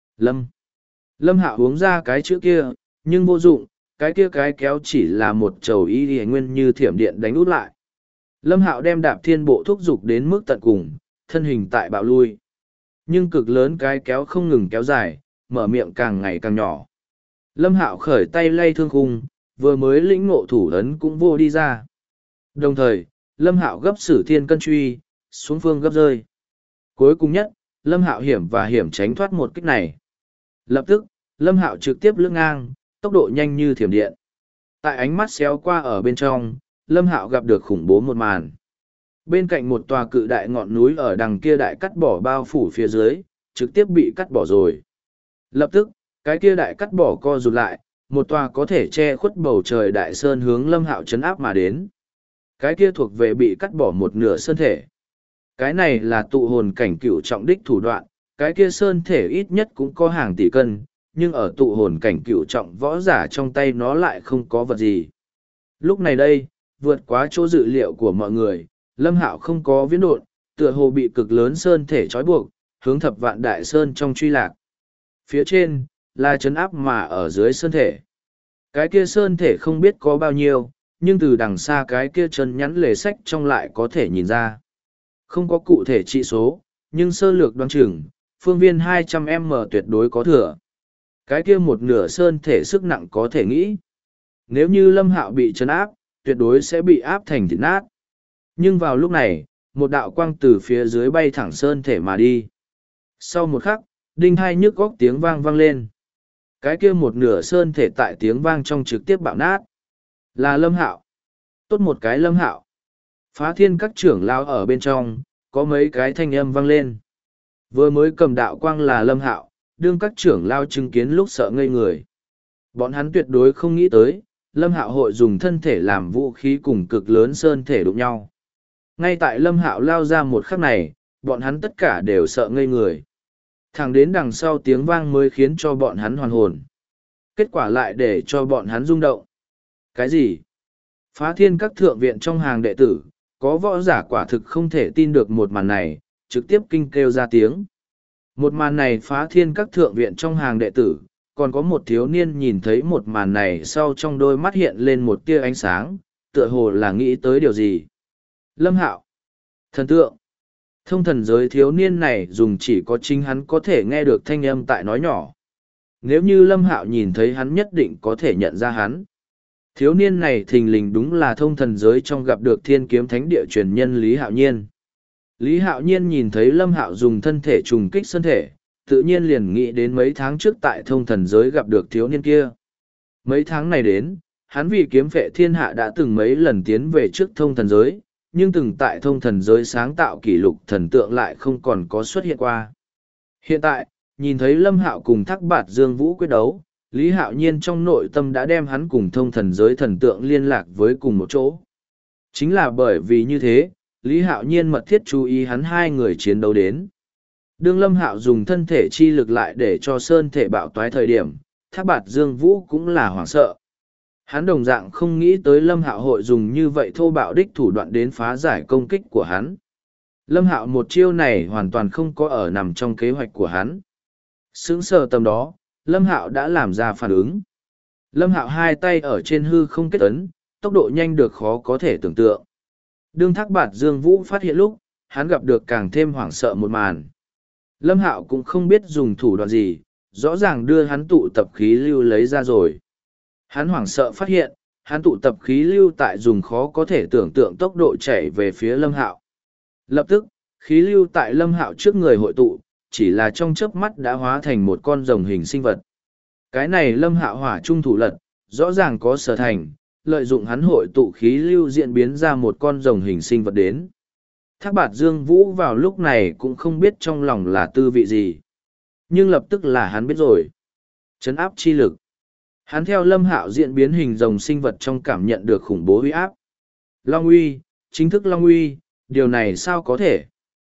Lâm Hạo uống ra cái chữ kia, nhưng vô dụng, cái kia cái kéo chỉ là một chầu y nguyên như thiểm điện đánh út lại. Lâm Hạo đem đạp thiên bộ thúc dục đến mức tận cùng, thân hình tại bạo lui. Nhưng cực lớn cái kéo không ngừng kéo dài, mở miệng càng ngày càng nhỏ. Lâm Hạo khởi tay lay thương khung, vừa mới lĩnh ngộ thủ ấn cũng vô đi ra. Đồng thời, Lâm Hạo gấp sử thiên cân truy, xuống phương gấp rơi. Cuối cùng nhất, Lâm Hạo hiểm tránh thoát một kích này. Lập tức, Lâm Hạo trực tiếp lướt ngang, tốc độ nhanh như thiểm điện. Tại ánh mắt xéo qua ở bên trong, Lâm Hạo gặp được khủng bố một màn. Bên cạnh một tòa cự đại ngọn núi ở đằng kia đại cắt bỏ bao phủ phía dưới, trực tiếp bị cắt bỏ rồi. Lập tức, cái kia đại cắt bỏ co rụt lại, một tòa có thể che khuất bầu trời đại sơn hướng Lâm Hạo chấn áp mà đến. Cái kia thuộc về bị cắt bỏ một nửa sơn thể. Cái này là tụ hồn cảnh cửu trọng đích thủ đoạn, cái kia sơn thể ít nhất cũng có hàng tỷ cân, nhưng ở tụ hồn cảnh cựu trọng võ giả trong tay nó lại không có vật gì. Lúc này đây, vượt quá chỗ dự liệu của mọi người, Lâm Hạo không có viễn độn, tựa hồ bị cực lớn sơn thể trói buộc, hướng thập vạn đại sơn trong truy lạc. Phía trên, là trấn áp mà ở dưới sơn thể. Cái kia sơn thể không biết có bao nhiêu, nhưng từ đằng xa cái kia chân nhắn lề sách trong lại có thể nhìn ra. Không có cụ thể trị số, nhưng sơ lược đoán chừng, phương viên 200m tuyệt đối có thừa. Cái kia một nửa sơn thể sức nặng có thể nghĩ. Nếu như Lâm Hạo bị trấn áp, tuyệt đối sẽ bị áp thành thịt nát. Nhưng vào lúc này, một đạo quang từ phía dưới bay thẳng sơn thể mà đi. Sau một khắc, đinh hai nhức góc tiếng vang vang lên. Cái kia một nửa sơn thể tại tiếng vang trong trực tiếp bạo nát. Là Lâm Hạo. Tốt một cái Lâm Hạo. Phá thiên các trưởng lao ở bên trong, có mấy cái thanh âm vang lên. Vừa mới cầm đạo quang là Lâm Hạo, đương các trưởng lao chứng kiến lúc sợ ngây người. Bọn hắn tuyệt đối không nghĩ tới, Lâm Hạo hội dùng thân thể làm vũ khí cùng cực lớn sơn thể đụng nhau. Ngay tại Lâm Hạo lao ra một khắc này, bọn hắn tất cả đều sợ ngây người. Thẳng đến đằng sau tiếng vang mới khiến cho bọn hắn hoàn hồn. Kết quả lại để cho bọn hắn rung động. Cái gì? Phá thiên các thượng viện trong hàng đệ tử, có võ giả quả thực không thể tin được một màn này, trực tiếp kinh kêu ra tiếng. Một màn này phá thiên các thượng viện trong hàng đệ tử, còn có một thiếu niên nhìn thấy một màn này sau trong đôi mắt hiện lên một tia ánh sáng, tựa hồ là nghĩ tới điều gì. Lâm Hạo. Thần tượng. Thông thần giới thiếu niên này dùng chỉ có chính hắn có thể nghe được thanh âm tại nói nhỏ. Nếu như Lâm Hạo nhìn thấy hắn nhất định có thể nhận ra hắn. Thiếu niên này thình lình đúng là thông thần giới trong gặp được thiên kiếm thánh địa truyền nhân Lý Hạo Nhiên. Lý Hạo Nhiên nhìn thấy Lâm Hạo dùng thân thể trùng kích thân thể, tự nhiên liền nghĩ đến mấy tháng trước tại thông thần giới gặp được thiếu niên kia. Mấy tháng này đến, hắn vì kiếm phệ thiên hạ đã từng mấy lần tiến về trước thông thần giới, nhưng từng tại thông thần giới sáng tạo kỷ lục thần tượng lại không còn có xuất hiện qua. Hiện tại, nhìn thấy Lâm Hạo cùng Thác Bạt Dương Vũ quyết đấu, Lý Hạo Nhiên trong nội tâm đã đem hắn cùng thông thần giới thần tượng liên lạc với cùng một chỗ. Chính là bởi vì như thế, Lý Hạo Nhiên mật thiết chú ý hắn hai người chiến đấu đến. Đương Lâm Hạo dùng thân thể chi lực lại để cho sơn thể bạo toái thời điểm, Thác Bạt Dương Vũ cũng là hoảng sợ. Hắn đồng dạng không nghĩ tới Lâm Hạo hội dùng như vậy thô bạo đích thủ đoạn đến phá giải công kích của hắn. Lâm Hạo một chiêu này hoàn toàn không có ở nằm trong kế hoạch của hắn. Sững sờ tầm đó, Lâm Hạo đã làm ra phản ứng. Lâm Hạo hai tay ở trên hư không kết ấn, tốc độ nhanh được khó có thể tưởng tượng. Đương Thác Bạt Dương Vũ phát hiện lúc, hắn gặp được càng thêm hoảng sợ một màn. Lâm Hạo cũng không biết dùng thủ đoạn gì, rõ ràng đưa hắn tụ tập khí lưu lấy ra rồi. Hắn hoảng sợ phát hiện, hắn tụ tập khí lưu tại dùng khó có thể tưởng tượng tốc độ chảy về phía Lâm Hạo. Lập tức, khí lưu tại Lâm Hạo trước người hội tụ, chỉ là trong chớp mắt đã hóa thành một con rồng hình sinh vật. Cái này Lâm Hạo hỏa trung thủ lật, rõ ràng có sở thành, lợi dụng hắn hội tụ khí lưu diễn biến ra một con rồng hình sinh vật đến. Thác Bạt Dương Vũ vào lúc này cũng không biết trong lòng là tư vị gì. Nhưng lập tức là hắn biết rồi. Trấn áp chi lực. Hắn theo Lâm Hạo diễn biến hình rồng sinh vật trong cảm nhận được khủng bố uy áp. Long uy, chính thức Long uy, điều này sao có thể?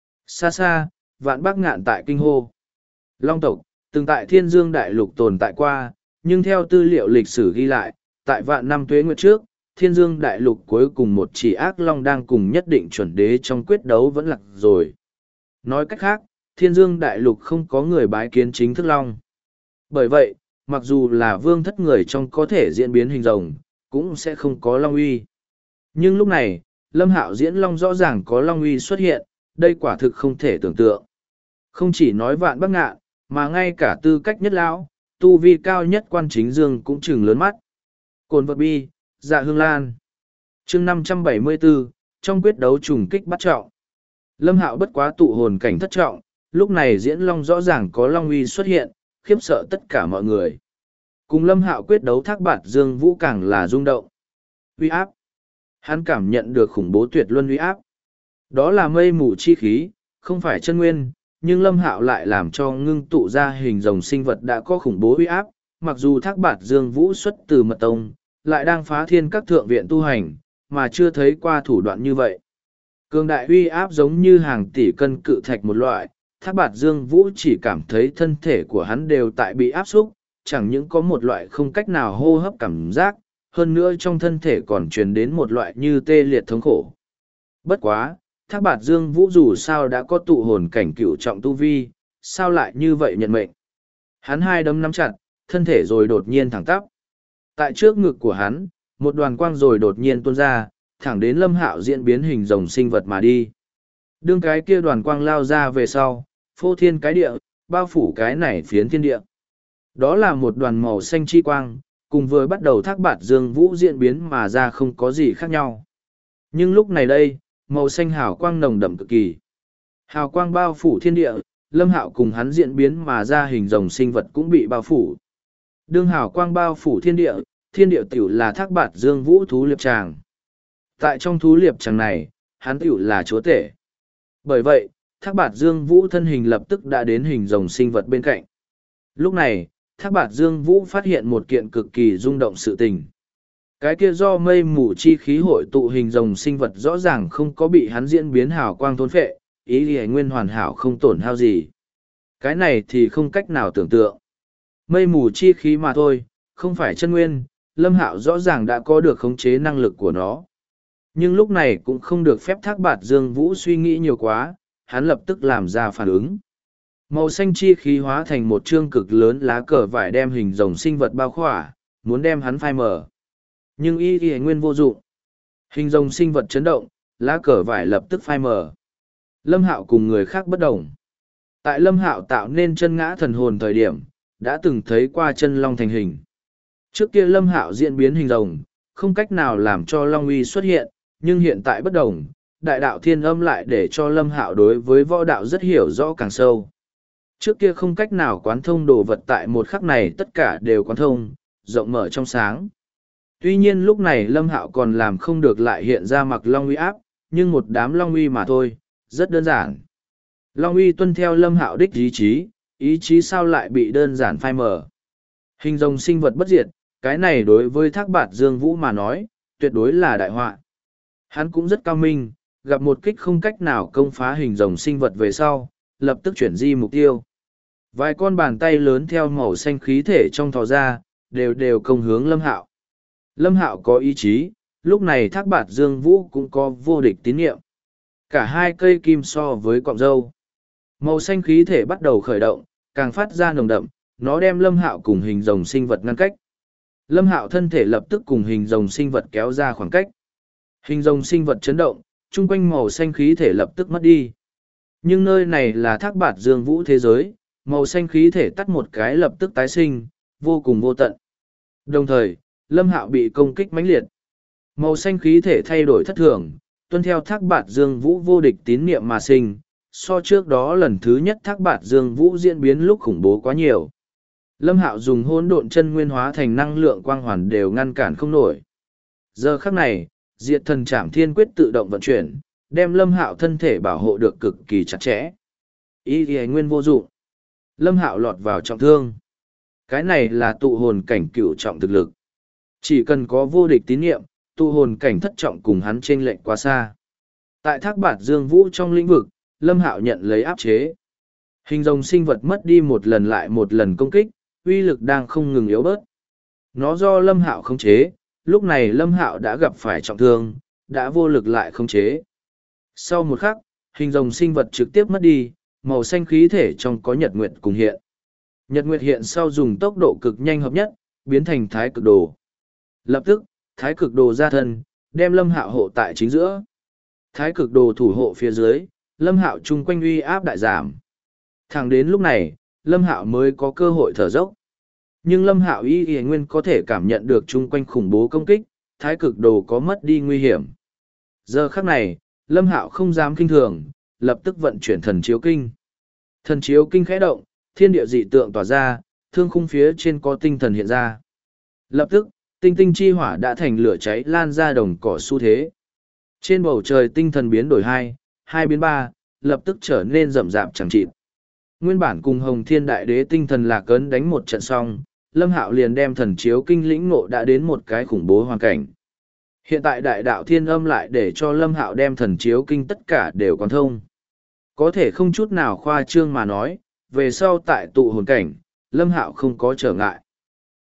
Xa xa, Vạn Bác Ngạn tại kinh hô. Long tộc, từng tại Thiên Dương Đại Lục tồn tại qua, nhưng theo tư liệu lịch sử ghi lại, tại vạn năm tuế nguyệt trước, Thiên Dương Đại Lục cuối cùng một chỉ ác long đang cùng nhất định chuẩn đế trong quyết đấu vẫn lạc rồi. Nói cách khác, Thiên Dương Đại Lục không có người bái kiến chính thức long. Bởi vậy, mặc dù là vương thất người trong có thể diễn biến hình rồng, cũng sẽ không có long uy. Nhưng lúc này, Lâm Hạo diễn long rõ ràng có long uy xuất hiện, đây quả thực không thể tưởng tượng. Không chỉ nói Vạn Bác Ngạn, mà ngay cả tư cách nhất lão, tu vi cao nhất quan chính dương cũng chừng lớn mắt. Cồn vật bi, dạ hương lan. chương 574, trong quyết đấu trùng kích bắt trọng. Lâm Hạo bất quá tụ hồn cảnh thất trọng, lúc này diễn long rõ ràng có long uy xuất hiện, khiếp sợ tất cả mọi người. Cùng Lâm Hạo quyết đấu Thác Bạt Dương Vũ càng là rung động. Uy áp. Hắn cảm nhận được khủng bố tuyệt luân uy áp. Đó là mây mù chi khí, không phải chân nguyên, nhưng Lâm Hạo lại làm cho ngưng tụ ra hình rồng sinh vật đã có khủng bố uy áp, mặc dù Thác Bạt Dương Vũ xuất từ mật tông, lại đang phá thiên các thượng viện tu hành, mà chưa thấy qua thủ đoạn như vậy. Cường đại uy áp giống như hàng tỷ cân cự thạch một loại, Thác Bạt Dương Vũ chỉ cảm thấy thân thể của hắn đều tại bị áp xúc, chẳng những có một loại không cách nào hô hấp cảm giác, hơn nữa trong thân thể còn truyền đến một loại như tê liệt thống khổ. Bất quá, Thác Bạt Dương Vũ dù sao đã có tụ hồn cảnh cửu trọng tu vi, sao lại như vậy nhận mệnh. Hắn hai đấm nắm chặt, thân thể rồi đột nhiên thẳng tắp. Tại trước ngực của hắn, một đoàn quang rồi đột nhiên tuôn ra, thẳng đến Lâm Hạo diễn biến hình rồng sinh vật mà đi. Đương cái kia đoàn quang lao ra về sau, phô thiên cái địa, bao phủ cái này phiến thiên địa. Đó là một đoàn màu xanh chi quang, cùng vừa bắt đầu Thác Bạt Dương Vũ diễn biến mà ra không có gì khác nhau. Nhưng lúc này đây, màu xanh hào quang nồng đậm cực kỳ. Hào quang bao phủ thiên địa, Lâm Hạo cùng hắn diễn biến mà ra hình rồng sinh vật cũng bị bao phủ. Đương hào quang bao phủ thiên địa tiểu là Thác Bạt Dương Vũ thú liệp tràng. Tại trong thú liệp tràng này, hắn tiểu là chúa tể. Bởi vậy, Thác Bạt Dương Vũ thân hình lập tức đã đến hình rồng sinh vật bên cạnh. Lúc này, Thác Bạt Dương Vũ phát hiện một kiện cực kỳ rung động sự tình. Cái kia do mây mù chi khí hội tụ hình rồng sinh vật rõ ràng không có bị hắn diễn biến hào quang thôn phệ, ý lý nguyên hoàn hảo không tổn hao gì. Cái này thì không cách nào tưởng tượng. Mây mù chi khí mà thôi, không phải chân nguyên, Lâm Hạo rõ ràng đã có được khống chế năng lực của nó. Nhưng lúc này cũng không được phép Thác Bạt Dương Vũ suy nghĩ nhiều quá, hắn lập tức làm ra phản ứng. Màu xanh chi khí hóa thành một chương cực lớn lá cờ vải đem hình rồng sinh vật bao khỏa, muốn đem hắn phai mờ. Nhưng y nguyên vô dụng. Hình rồng sinh vật chấn động, lá cờ vải lập tức phai mờ. Lâm Hạo cùng người khác bất đồng. Tại Lâm Hạo tạo nên chân ngã thần hồn thời điểm, đã từng thấy qua chân long thành hình. Trước kia Lâm Hạo diễn biến hình rồng, không cách nào làm cho long uy xuất hiện, nhưng hiện tại bất đồng, đại đạo thiên âm lại để cho Lâm Hạo đối với võ đạo rất hiểu rõ càng sâu. Trước kia không cách nào quán thông đồ vật tại một khắc này tất cả đều quán thông, rộng mở trong sáng. Tuy nhiên lúc này Lâm Hạo còn làm không được lại hiện ra mặc long uy áp, nhưng một đám long uy mà thôi, rất đơn giản. Long uy tuân theo Lâm Hạo đích ý chí sao lại bị đơn giản phai mờ. Hình rồng sinh vật bất diệt, cái này đối với Thác Bạt Dương Vũ mà nói, tuyệt đối là đại họa. Hắn cũng rất cao minh, gặp một kích không cách nào công phá hình rồng sinh vật về sau, lập tức chuyển di mục tiêu. Vài con bàn tay lớn theo màu xanh khí thể trong thò ra, đều công hướng Lâm Hạo. Lâm Hạo có ý chí, lúc này Thác Bạt Dương Vũ cũng có vô địch tín nhiệm. Cả hai cây kim so với cọng râu. Màu xanh khí thể bắt đầu khởi động, càng phát ra nồng đậm, nó đem Lâm Hạo cùng hình rồng sinh vật ngăn cách. Lâm Hạo thân thể lập tức cùng hình rồng sinh vật kéo ra khoảng cách. Hình rồng sinh vật chấn động, chung quanh màu xanh khí thể lập tức mất đi. Nhưng nơi này là Thác Bạt Dương Vũ thế giới, màu xanh khí thể tắt một cái lập tức tái sinh, vô cùng vô tận. Đồng thời, Lâm Hạo bị công kích mãnh liệt. Màu xanh khí thể thay đổi thất thường, tuân theo Thác Bạt Dương Vũ vô địch tín niệm mà sinh, so trước đó lần thứ nhất Thác Bạt Dương Vũ diễn biến lúc khủng bố quá nhiều. Lâm Hạo dùng hỗn độn chân nguyên hóa thành năng lượng quang hoàn đều ngăn cản không nổi. Giờ khắc này, Diệt Thần Trảm Thiên Quyết tự động vận chuyển, đem Lâm Hạo thân thể bảo hộ được cực kỳ chặt chẽ. Y nguyên vô dụng. Lâm Hạo lọt vào trọng thương. Cái này là tụ hồn cảnh cửu trọng thực lực. Chỉ cần có vô địch tín nhiệm, tụ hồn cảnh thất trọng cùng hắn chênh lệch quá xa. Tại Thác Bạt Dương Vũ trong lĩnh vực, Lâm Hạo nhận lấy áp chế. Hình rồng sinh vật mất đi một lần lại một lần công kích, uy lực đang không ngừng yếu bớt. Nó do Lâm Hạo khống chế, lúc này Lâm Hạo đã gặp phải trọng thương, đã vô lực lại khống chế. Sau một khắc, hình rồng sinh vật trực tiếp mất đi, màu xanh khí thể trong có nhật nguyệt cùng hiện. Nhật nguyệt hiện sau dùng tốc độ cực nhanh hợp nhất, biến thành thái cực đồ. Lập tức, thái cực đồ ra thân, đem Lâm Hạo hộ tại chính giữa. Thái cực đồ thủ hộ phía dưới, Lâm Hạo chung quanh uy áp đại giảm. Thẳng đến lúc này, Lâm Hạo mới có cơ hội thở dốc. Nhưng Lâm Hạo y nguyên có thể cảm nhận được chung quanh khủng bố công kích, thái cực đồ có mất đi nguy hiểm. Giờ khắc này, Lâm Hạo không dám kinh thường, lập tức vận chuyển thần chiếu kinh. Thần chiếu kinh khẽ động, thiên địa dị tượng tỏa ra, thương khung phía trên có tinh thần hiện ra. Lập tức, tinh tinh chi hỏa đã thành lửa cháy lan ra đồng cỏ xu thế. Trên bầu trời tinh thần biến đổi hai biến ba, lập tức trở nên rậm rạp chẳng chịt. Nguyên bản cùng Hồng Thiên Đại Đế tinh thần lạc ấn đánh một trận xong, Lâm Hạo liền đem thần chiếu kinh lĩnh ngộ đã đến một cái khủng bố hoàn cảnh. Hiện tại đại đạo thiên âm lại để cho Lâm Hạo đem thần chiếu kinh tất cả đều quán thông. Có thể không chút nào khoa trương mà nói, về sau tại tụ hồn cảnh, Lâm Hạo không có trở ngại.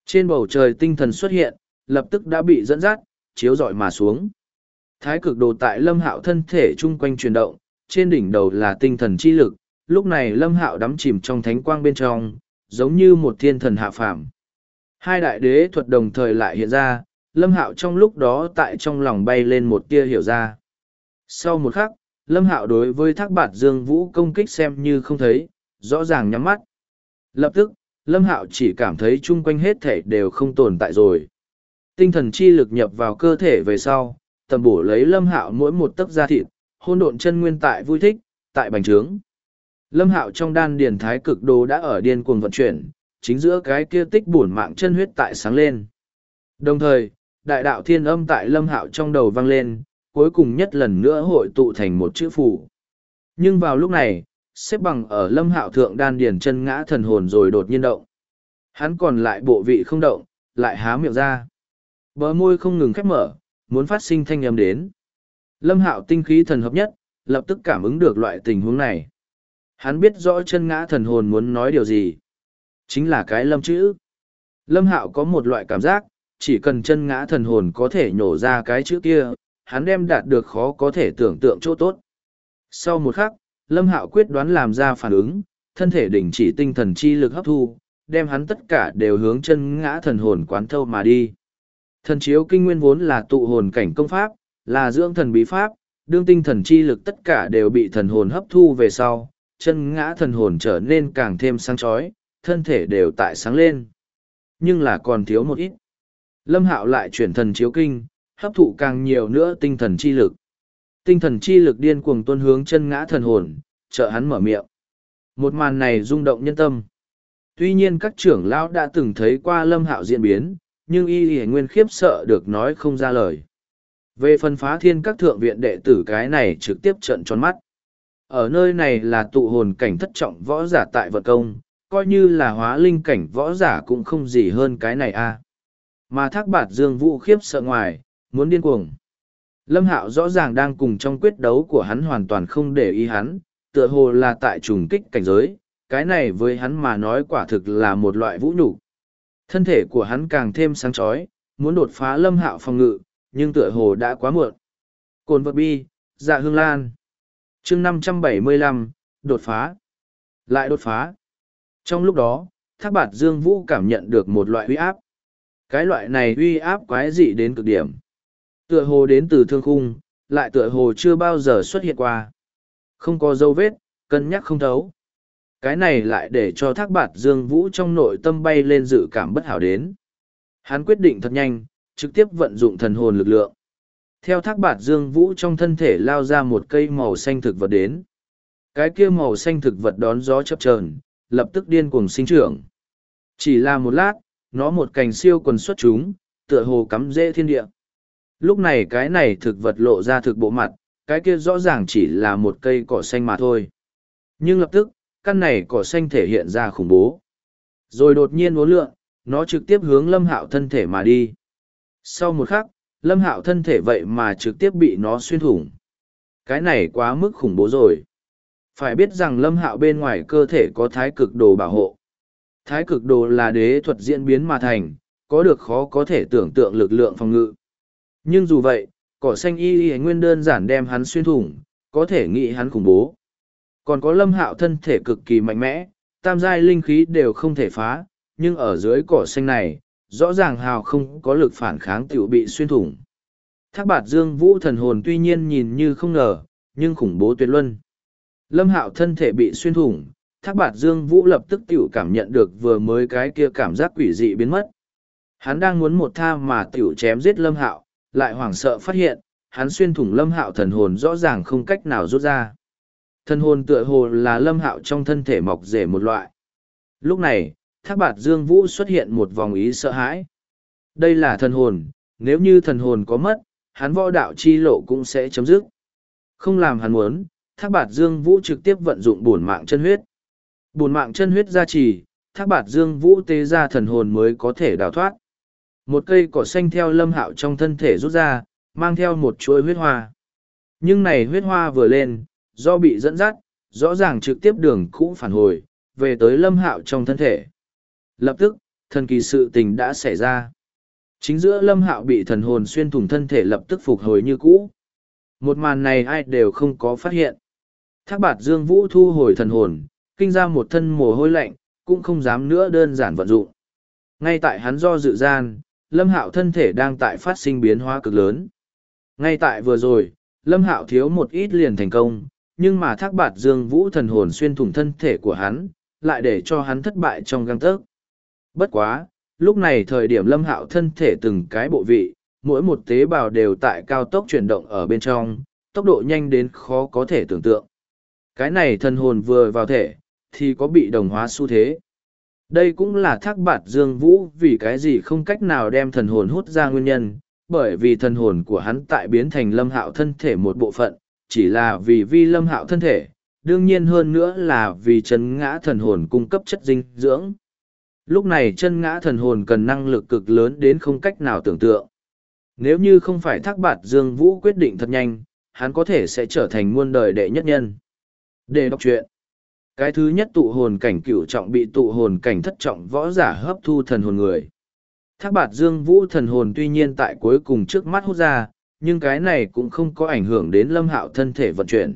Trên bầu trời tinh thần xuất hiện, lập tức đã bị dẫn dắt, chiếu rọi mà xuống. Thái cực đồ tại Lâm Hạo thân thể chung quanh chuyển động, trên đỉnh đầu là tinh thần chi lực, lúc này Lâm Hạo đắm chìm trong thánh quang bên trong, giống như một thiên thần hạ phàm. Hai đại đế thuật đồng thời lại hiện ra, Lâm Hạo trong lúc đó tại trong lòng bay lên một tia hiểu ra. Sau một khắc, Lâm Hạo đối với Thác Bạt Dương Vũ công kích xem như không thấy, rõ ràng nhắm mắt. Lập tức, Lâm Hạo chỉ cảm thấy chung quanh hết thể đều không tồn tại rồi. Tinh thần chi lực nhập vào cơ thể về sau, tầm bổ lấy Lâm Hạo mỗi một tấc da thịt, hôn độn chân nguyên tại vui thích, tại bành trướng. Lâm Hạo trong đan điền thái cực đồ đã ở điên cuồng vận chuyển, chính giữa cái kia tích bổn mạng chân huyết tại sáng lên. Đồng thời, đại đạo thiên âm tại Lâm Hạo trong đầu vang lên, cuối cùng nhất lần nữa hội tụ thành một chữ phù. Nhưng vào lúc này, xếp bằng ở Lâm Hạo thượng đan điền chân ngã thần hồn rồi đột nhiên động. Hắn còn lại bộ vị không động, lại há miệng ra. Bờ môi không ngừng khép mở, muốn phát sinh thanh âm đến. Lâm Hạo tinh khí thần hợp nhất, lập tức cảm ứng được loại tình huống này. Hắn biết rõ chân ngã thần hồn muốn nói điều gì. Chính là cái lâm chữ. Lâm Hạo có một loại cảm giác, chỉ cần chân ngã thần hồn có thể nhổ ra cái chữ kia, hắn đem đạt được khó có thể tưởng tượng chỗ tốt. Sau một khắc, Lâm Hạo quyết đoán làm ra phản ứng, thân thể đình chỉ tinh thần chi lực hấp thu, đem hắn tất cả đều hướng chân ngã thần hồn quán thâu mà đi. Thần chiếu kinh nguyên vốn là tụ hồn cảnh công pháp, là dưỡng thần bí pháp, đương tinh thần chi lực tất cả đều bị thần hồn hấp thu về sau, chân ngã thần hồn trở nên càng thêm sáng chói, thân thể đều tại sáng lên. Nhưng là còn thiếu một ít. Lâm Hạo lại chuyển thần chiếu kinh, hấp thụ càng nhiều nữa tinh thần chi lực. Tinh thần chi lực điên cuồng tuôn hướng chân ngã thần hồn, trợ hắn mở miệng. Một màn này rung động nhân tâm. Tuy nhiên các trưởng lão đã từng thấy qua Lâm Hạo diễn biến, nhưng y nguyên khiếp sợ được nói không ra lời. Về phần Phá Thiên các thượng viện đệ tử cái này trực tiếp trợn tròn mắt. Ở nơi này là tụ hồn cảnh thất trọng võ giả tại vật công, coi như là hóa linh cảnh võ giả cũng không gì hơn cái này a. Mà Thác Bạt Dương Vũ khiếp sợ ngoài, muốn điên cuồng. Lâm Hạo rõ ràng đang cùng trong quyết đấu của hắn hoàn toàn không để ý hắn, tựa hồ là tại trùng kích cảnh giới, cái này với hắn mà nói quả thực là một loại vũ nhục. Thân thể của hắn càng thêm sáng chói, muốn đột phá Lâm Hạo phòng ngự, nhưng tựa hồ đã quá muộn. Cồn vật bi, Dạ Hương Lan. Chương 575, đột phá. Lại đột phá. Trong lúc đó, Thác Bạt Dương Vũ cảm nhận được một loại uy áp. Cái loại này uy áp quái dị đến cực điểm. Tựa hồ đến từ thương khung, lại tựa hồ chưa bao giờ xuất hiện qua. Không có dấu vết, cân nhắc không thấu. Cái này lại để cho Thác Bạt Dương Vũ trong nội tâm bay lên dự cảm bất hảo đến. Hắn quyết định thật nhanh, trực tiếp vận dụng thần hồn lực lượng. Theo Thác Bạt Dương Vũ trong thân thể lao ra một cây màu xanh thực vật đến. Cái kia màu xanh thực vật đón gió chập chờn, lập tức điên cuồng sinh trưởng. Chỉ là một lát, nó một cành siêu quần xuất chúng, tựa hồ cắm rễ thiên địa. Lúc này cái này thực vật lộ ra thực bộ mặt, cái kia rõ ràng chỉ là một cây cỏ xanh mà thôi. Nhưng lập tức, căn này cỏ xanh thể hiện ra khủng bố. Rồi đột nhiên uốn lượn, nó trực tiếp hướng Lâm Hạo thân thể mà đi. Sau một khắc, Lâm Hạo thân thể vậy mà trực tiếp bị nó xuyên thủng. Cái này quá mức khủng bố rồi. Phải biết rằng Lâm Hạo bên ngoài cơ thể có thái cực đồ bảo hộ. Thái cực đồ là đế thuật diễn biến mà thành, có được khó có thể tưởng tượng lực lượng phòng ngự. Nhưng dù vậy, cỏ xanh y nguyên đơn giản đem hắn xuyên thủng, có thể nghĩ hắn khủng bố. Còn có Lâm Hạo thân thể cực kỳ mạnh mẽ, tam giai linh khí đều không thể phá, nhưng ở dưới cỏ xanh này, rõ ràng hào không có lực phản kháng tiểu bị xuyên thủng. Thác Bạt Dương Vũ thần hồn tuy nhiên nhìn như không ngờ, nhưng khủng bố tuyệt luân. Lâm Hạo thân thể bị xuyên thủng, Thác Bạt Dương Vũ lập tức tiểu cảm nhận được vừa mới cái kia cảm giác quỷ dị biến mất. Hắn đang muốn một tha mà tiểu chém giết Lâm Hạo, lại hoảng sợ phát hiện, hắn xuyên thủng Lâm Hạo thần hồn rõ ràng không cách nào rút ra. Thần hồn tựa hồ là Lâm Hạo trong thân thể mọc rễ một loại. Lúc này, Thác Bạt Dương Vũ xuất hiện một vòng ý sợ hãi. Đây là thần hồn, nếu như thần hồn có mất, hắn võ đạo chi lộ cũng sẽ chấm dứt. Không làm hắn muốn, Thác Bạt Dương Vũ trực tiếp vận dụng bổn mạng chân huyết. Bổn mạng chân huyết gia trì, Thác Bạt Dương Vũ tế ra thần hồn mới có thể đào thoát. Một cây cỏ xanh theo Lâm Hạo trong thân thể rút ra, mang theo một chuỗi huyết hoa. Nhưng này huyết hoa vừa lên, do bị dẫn dắt, rõ ràng trực tiếp đường cũ phản hồi, về tới Lâm Hạo trong thân thể. Lập tức, Thần kỳ sự tình đã xảy ra. Chính giữa Lâm Hạo bị thần hồn xuyên thủng thân thể lập tức phục hồi như cũ. Một màn này ai đều không có phát hiện. Thác Bạt Dương Vũ thu hồi thần hồn, kinh ra một thân mồ hôi lạnh, cũng không dám nữa đơn giản vận dụng. Ngay tại hắn do dự gian, Lâm Hạo thân thể đang tại phát sinh biến hóa cực lớn. Ngay tại vừa rồi, Lâm Hạo thiếu một ít liền thành công, nhưng mà Thác Bạt Dương Vũ thần hồn xuyên thủng thân thể của hắn, lại để cho hắn thất bại trong gang tấc. Bất quá, lúc này thời điểm Lâm Hạo thân thể từng cái bộ vị, mỗi một tế bào đều tại cao tốc chuyển động ở bên trong, tốc độ nhanh đến khó có thể tưởng tượng. Cái này thần hồn vừa vào thể, thì có bị đồng hóa xu thế. Đây cũng là Thác Bạt Dương Vũ vì cái gì không cách nào đem thần hồn hút ra nguyên nhân, bởi vì thần hồn của hắn tại biến thành Lâm Hạo thân thể một bộ phận, chỉ là vì vi Lâm Hạo thân thể, đương nhiên hơn nữa là vì chân ngã thần hồn cung cấp chất dinh dưỡng. Lúc này chân ngã thần hồn cần năng lực cực lớn đến không cách nào tưởng tượng. Nếu như không phải Thác Bạt Dương Vũ quyết định thật nhanh, hắn có thể sẽ trở thành muôn đời đệ nhất nhân. Để đọc truyện. Cái thứ nhất tụ hồn cảnh cửu trọng bị tụ hồn cảnh thất trọng võ giả hấp thu thần hồn người. Thác Bạt Dương Vũ thần hồn tuy nhiên tại cuối cùng trước mắt hút ra, nhưng cái này cũng không có ảnh hưởng đến Lâm Hạo thân thể vận chuyển.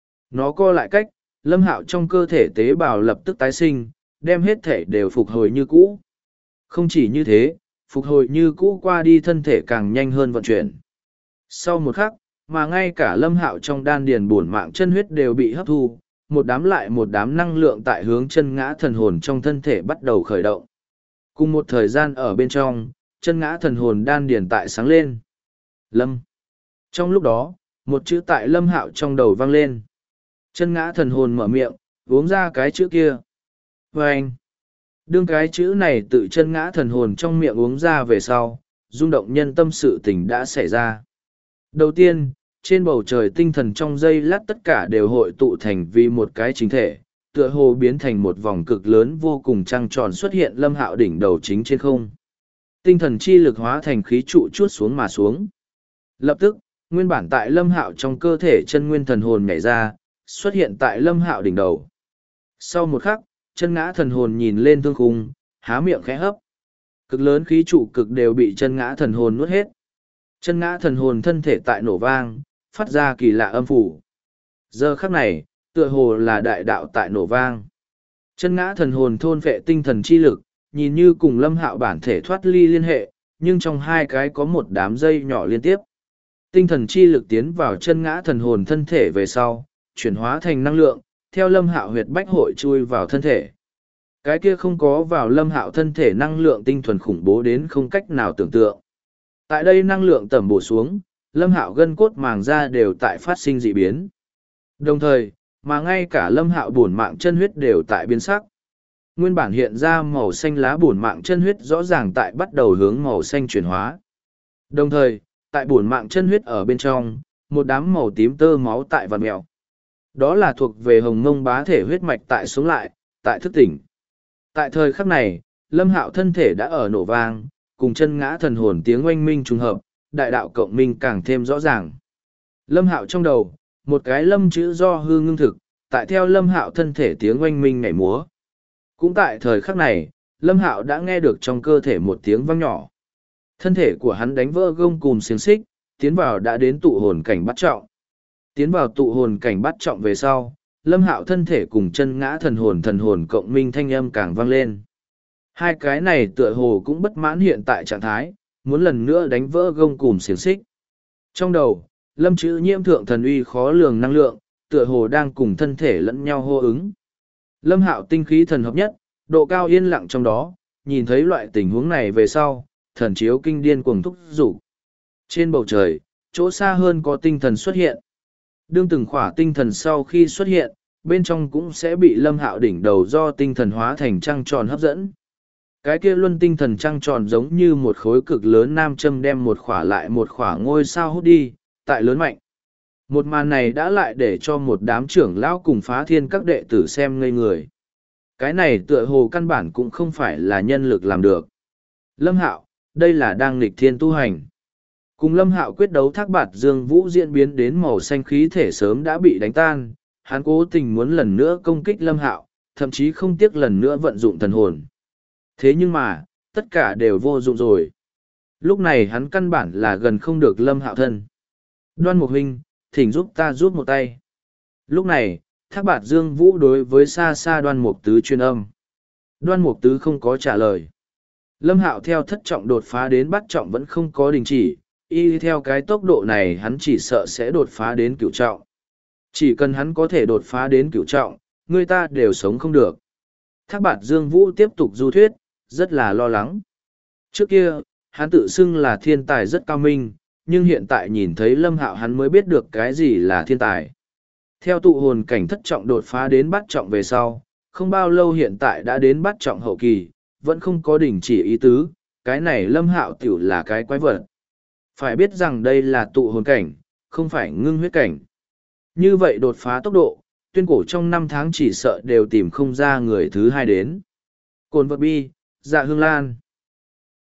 Nó co lại cách, Lâm Hạo trong cơ thể tế bào lập tức tái sinh, đem hết thể đều phục hồi như cũ. Không chỉ như thế, phục hồi như cũ qua đi thân thể càng nhanh hơn vận chuyển. Sau một khắc, mà ngay cả Lâm Hạo trong đan điền bổn mạng chân huyết đều bị hấp thu, một đám lại một đám năng lượng tại hướng chân ngã thần hồn trong thân thể bắt đầu khởi động. Cùng một thời gian ở bên trong, chân ngã thần hồn đan điền tại sáng lên. Lâm. Trong lúc đó, một chữ tại Lâm Hạo trong đầu vang lên. Chân ngã thần hồn mở miệng, uống ra cái chữ kia. Và anh. Đương cái chữ này tự chân ngã thần hồn trong miệng uống ra về sau, rung động nhân tâm sự tình đã xảy ra. Đầu tiên, trên bầu trời tinh thần trong giây lát tất cả đều hội tụ thành vì một cái chính thể, tựa hồ biến thành một vòng cực lớn vô cùng trăng tròn xuất hiện Lâm Hạo đỉnh đầu chính trên không. Tinh thần chi lực hóa thành khí trụ chuốt xuống mà xuống. Lập tức, nguyên bản tại Lâm Hạo trong cơ thể chân nguyên thần hồn nhảy ra, xuất hiện tại Lâm Hạo đỉnh đầu. Sau một khắc, chân ngã thần hồn nhìn lên thương khung, há miệng khẽ hấp. Cực lớn khí trụ cực đều bị chân ngã thần hồn nuốt hết. Chân ngã thần hồn thân thể tại nổ vang, phát ra kỳ lạ âm phủ. Giờ khắc này, tựa hồ là đại đạo tại nổ vang. Chân ngã thần hồn thôn vệ tinh thần chi lực, nhìn như cùng Lâm Hạo bản thể thoát ly liên hệ, nhưng trong hai cái có một đám dây nhỏ liên tiếp. Tinh thần chi lực tiến vào chân ngã thần hồn thân thể về sau, chuyển hóa thành năng lượng, theo Lâm Hạo huyệt bách hội chui vào thân thể. Cái kia không có vào Lâm Hạo thân thể năng lượng tinh thuần khủng bố đến không cách nào tưởng tượng. Tại đây năng lượng tẩm bổ xuống, Lâm Hạo gân cốt màng da đều tại phát sinh dị biến. Đồng thời, mà ngay cả Lâm Hạo bổn mạng chân huyết đều tại biến sắc. Nguyên bản hiện ra màu xanh lá bổn mạng chân huyết rõ ràng tại bắt đầu hướng màu xanh chuyển hóa. Đồng thời, tại bổn mạng chân huyết ở bên trong, một đám màu tím tơ máu tại vằn mèo. Đó là thuộc về hồng mông bá thể huyết mạch tại sống lại, tại thức tỉnh. Tại thời khắc này, Lâm Hạo thân thể đã ở nổ vang, cùng chân ngã thần hồn tiếng oanh minh trùng hợp, đại đạo cộng minh càng thêm rõ ràng. Lâm Hạo trong đầu, một cái lâm chữ do hư ngưng thực, tại theo Lâm Hạo thân thể tiếng oanh minh nhảy múa. Cũng tại thời khắc này, Lâm Hạo đã nghe được trong cơ thể một tiếng vang nhỏ. Thân thể của hắn đánh vỡ gông cùm xiềng xích, tiến vào đã đến tụ hồn cảnh bắt trọng. Tiến vào tụ hồn cảnh bắt trọng về sau, Lâm Hạo thân thể cùng chân ngã thần hồn cộng minh thanh âm càng vang lên. Hai cái này tựa hồ cũng bất mãn hiện tại trạng thái, muốn lần nữa đánh vỡ gông cùm xiềng xích. Trong đầu, Lâm chữ nhiễm thượng thần uy khó lường năng lượng, tựa hồ đang cùng thân thể lẫn nhau hô ứng. Lâm Hạo tinh khí thần hợp nhất, độ cao yên lặng trong đó, nhìn thấy loại tình huống này về sau, thần chiếu kinh điên cuồng thúc giục. Trên bầu trời, chỗ xa hơn có tinh thần xuất hiện. Đương từng khỏa tinh thần sau khi xuất hiện, bên trong cũng sẽ bị Lâm Hạo đỉnh đầu do tinh thần hóa thành trăng tròn hấp dẫn. Cái kia luân tinh thần trăng tròn giống như một khối cực lớn nam châm đem một khỏa lại một khỏa ngôi sao hút đi, tại lớn mạnh. Một màn này đã lại để cho một đám trưởng lão cùng phá thiên các đệ tử xem ngây người. Cái này tựa hồ căn bản cũng không phải là nhân lực làm được. Lâm Hạo, đây là đang nghịch thiên tu hành. Cùng Lâm Hạo quyết đấu Thác Bạt Dương Vũ diễn biến đến màu xanh khí thể sớm đã bị đánh tan, hắn cố tình muốn lần nữa công kích Lâm Hạo, thậm chí không tiếc lần nữa vận dụng thần hồn. Thế nhưng mà, tất cả đều vô dụng rồi. Lúc này hắn căn bản là gần không được Lâm Hạo thân. Đoan Mục huynh, thỉnh giúp ta rút một tay. Lúc này, Thác Bạt Dương Vũ đối với xa xa Đoan Mục Tứ truyền âm. Đoan Mục Tứ không có trả lời. Lâm Hạo theo thất trọng đột phá đến bát trọng vẫn không có đình chỉ, y theo cái tốc độ này hắn chỉ sợ sẽ đột phá đến cửu trọng. Chỉ cần hắn có thể đột phá đến cửu trọng, người ta đều sống không được. Thác Bạt Dương Vũ tiếp tục du thuyết, rất là lo lắng. Trước kia, hắn tự xưng là thiên tài rất cao minh, nhưng hiện tại nhìn thấy Lâm Hạo hắn mới biết được cái gì là thiên tài. Theo tụ hồn cảnh thất trọng đột phá đến bát trọng về sau, không bao lâu hiện tại đã đến bát trọng hậu kỳ, vẫn không có đỉnh chỉ ý tứ, cái này Lâm Hạo tiểu là cái quái vật. Phải biết rằng đây là tụ hồn cảnh, không phải ngưng huyết cảnh. Như vậy đột phá tốc độ, tuyên cổ trong 5 tháng chỉ sợ đều tìm không ra người thứ hai đến. Cồn vật bi, dạ hương lan.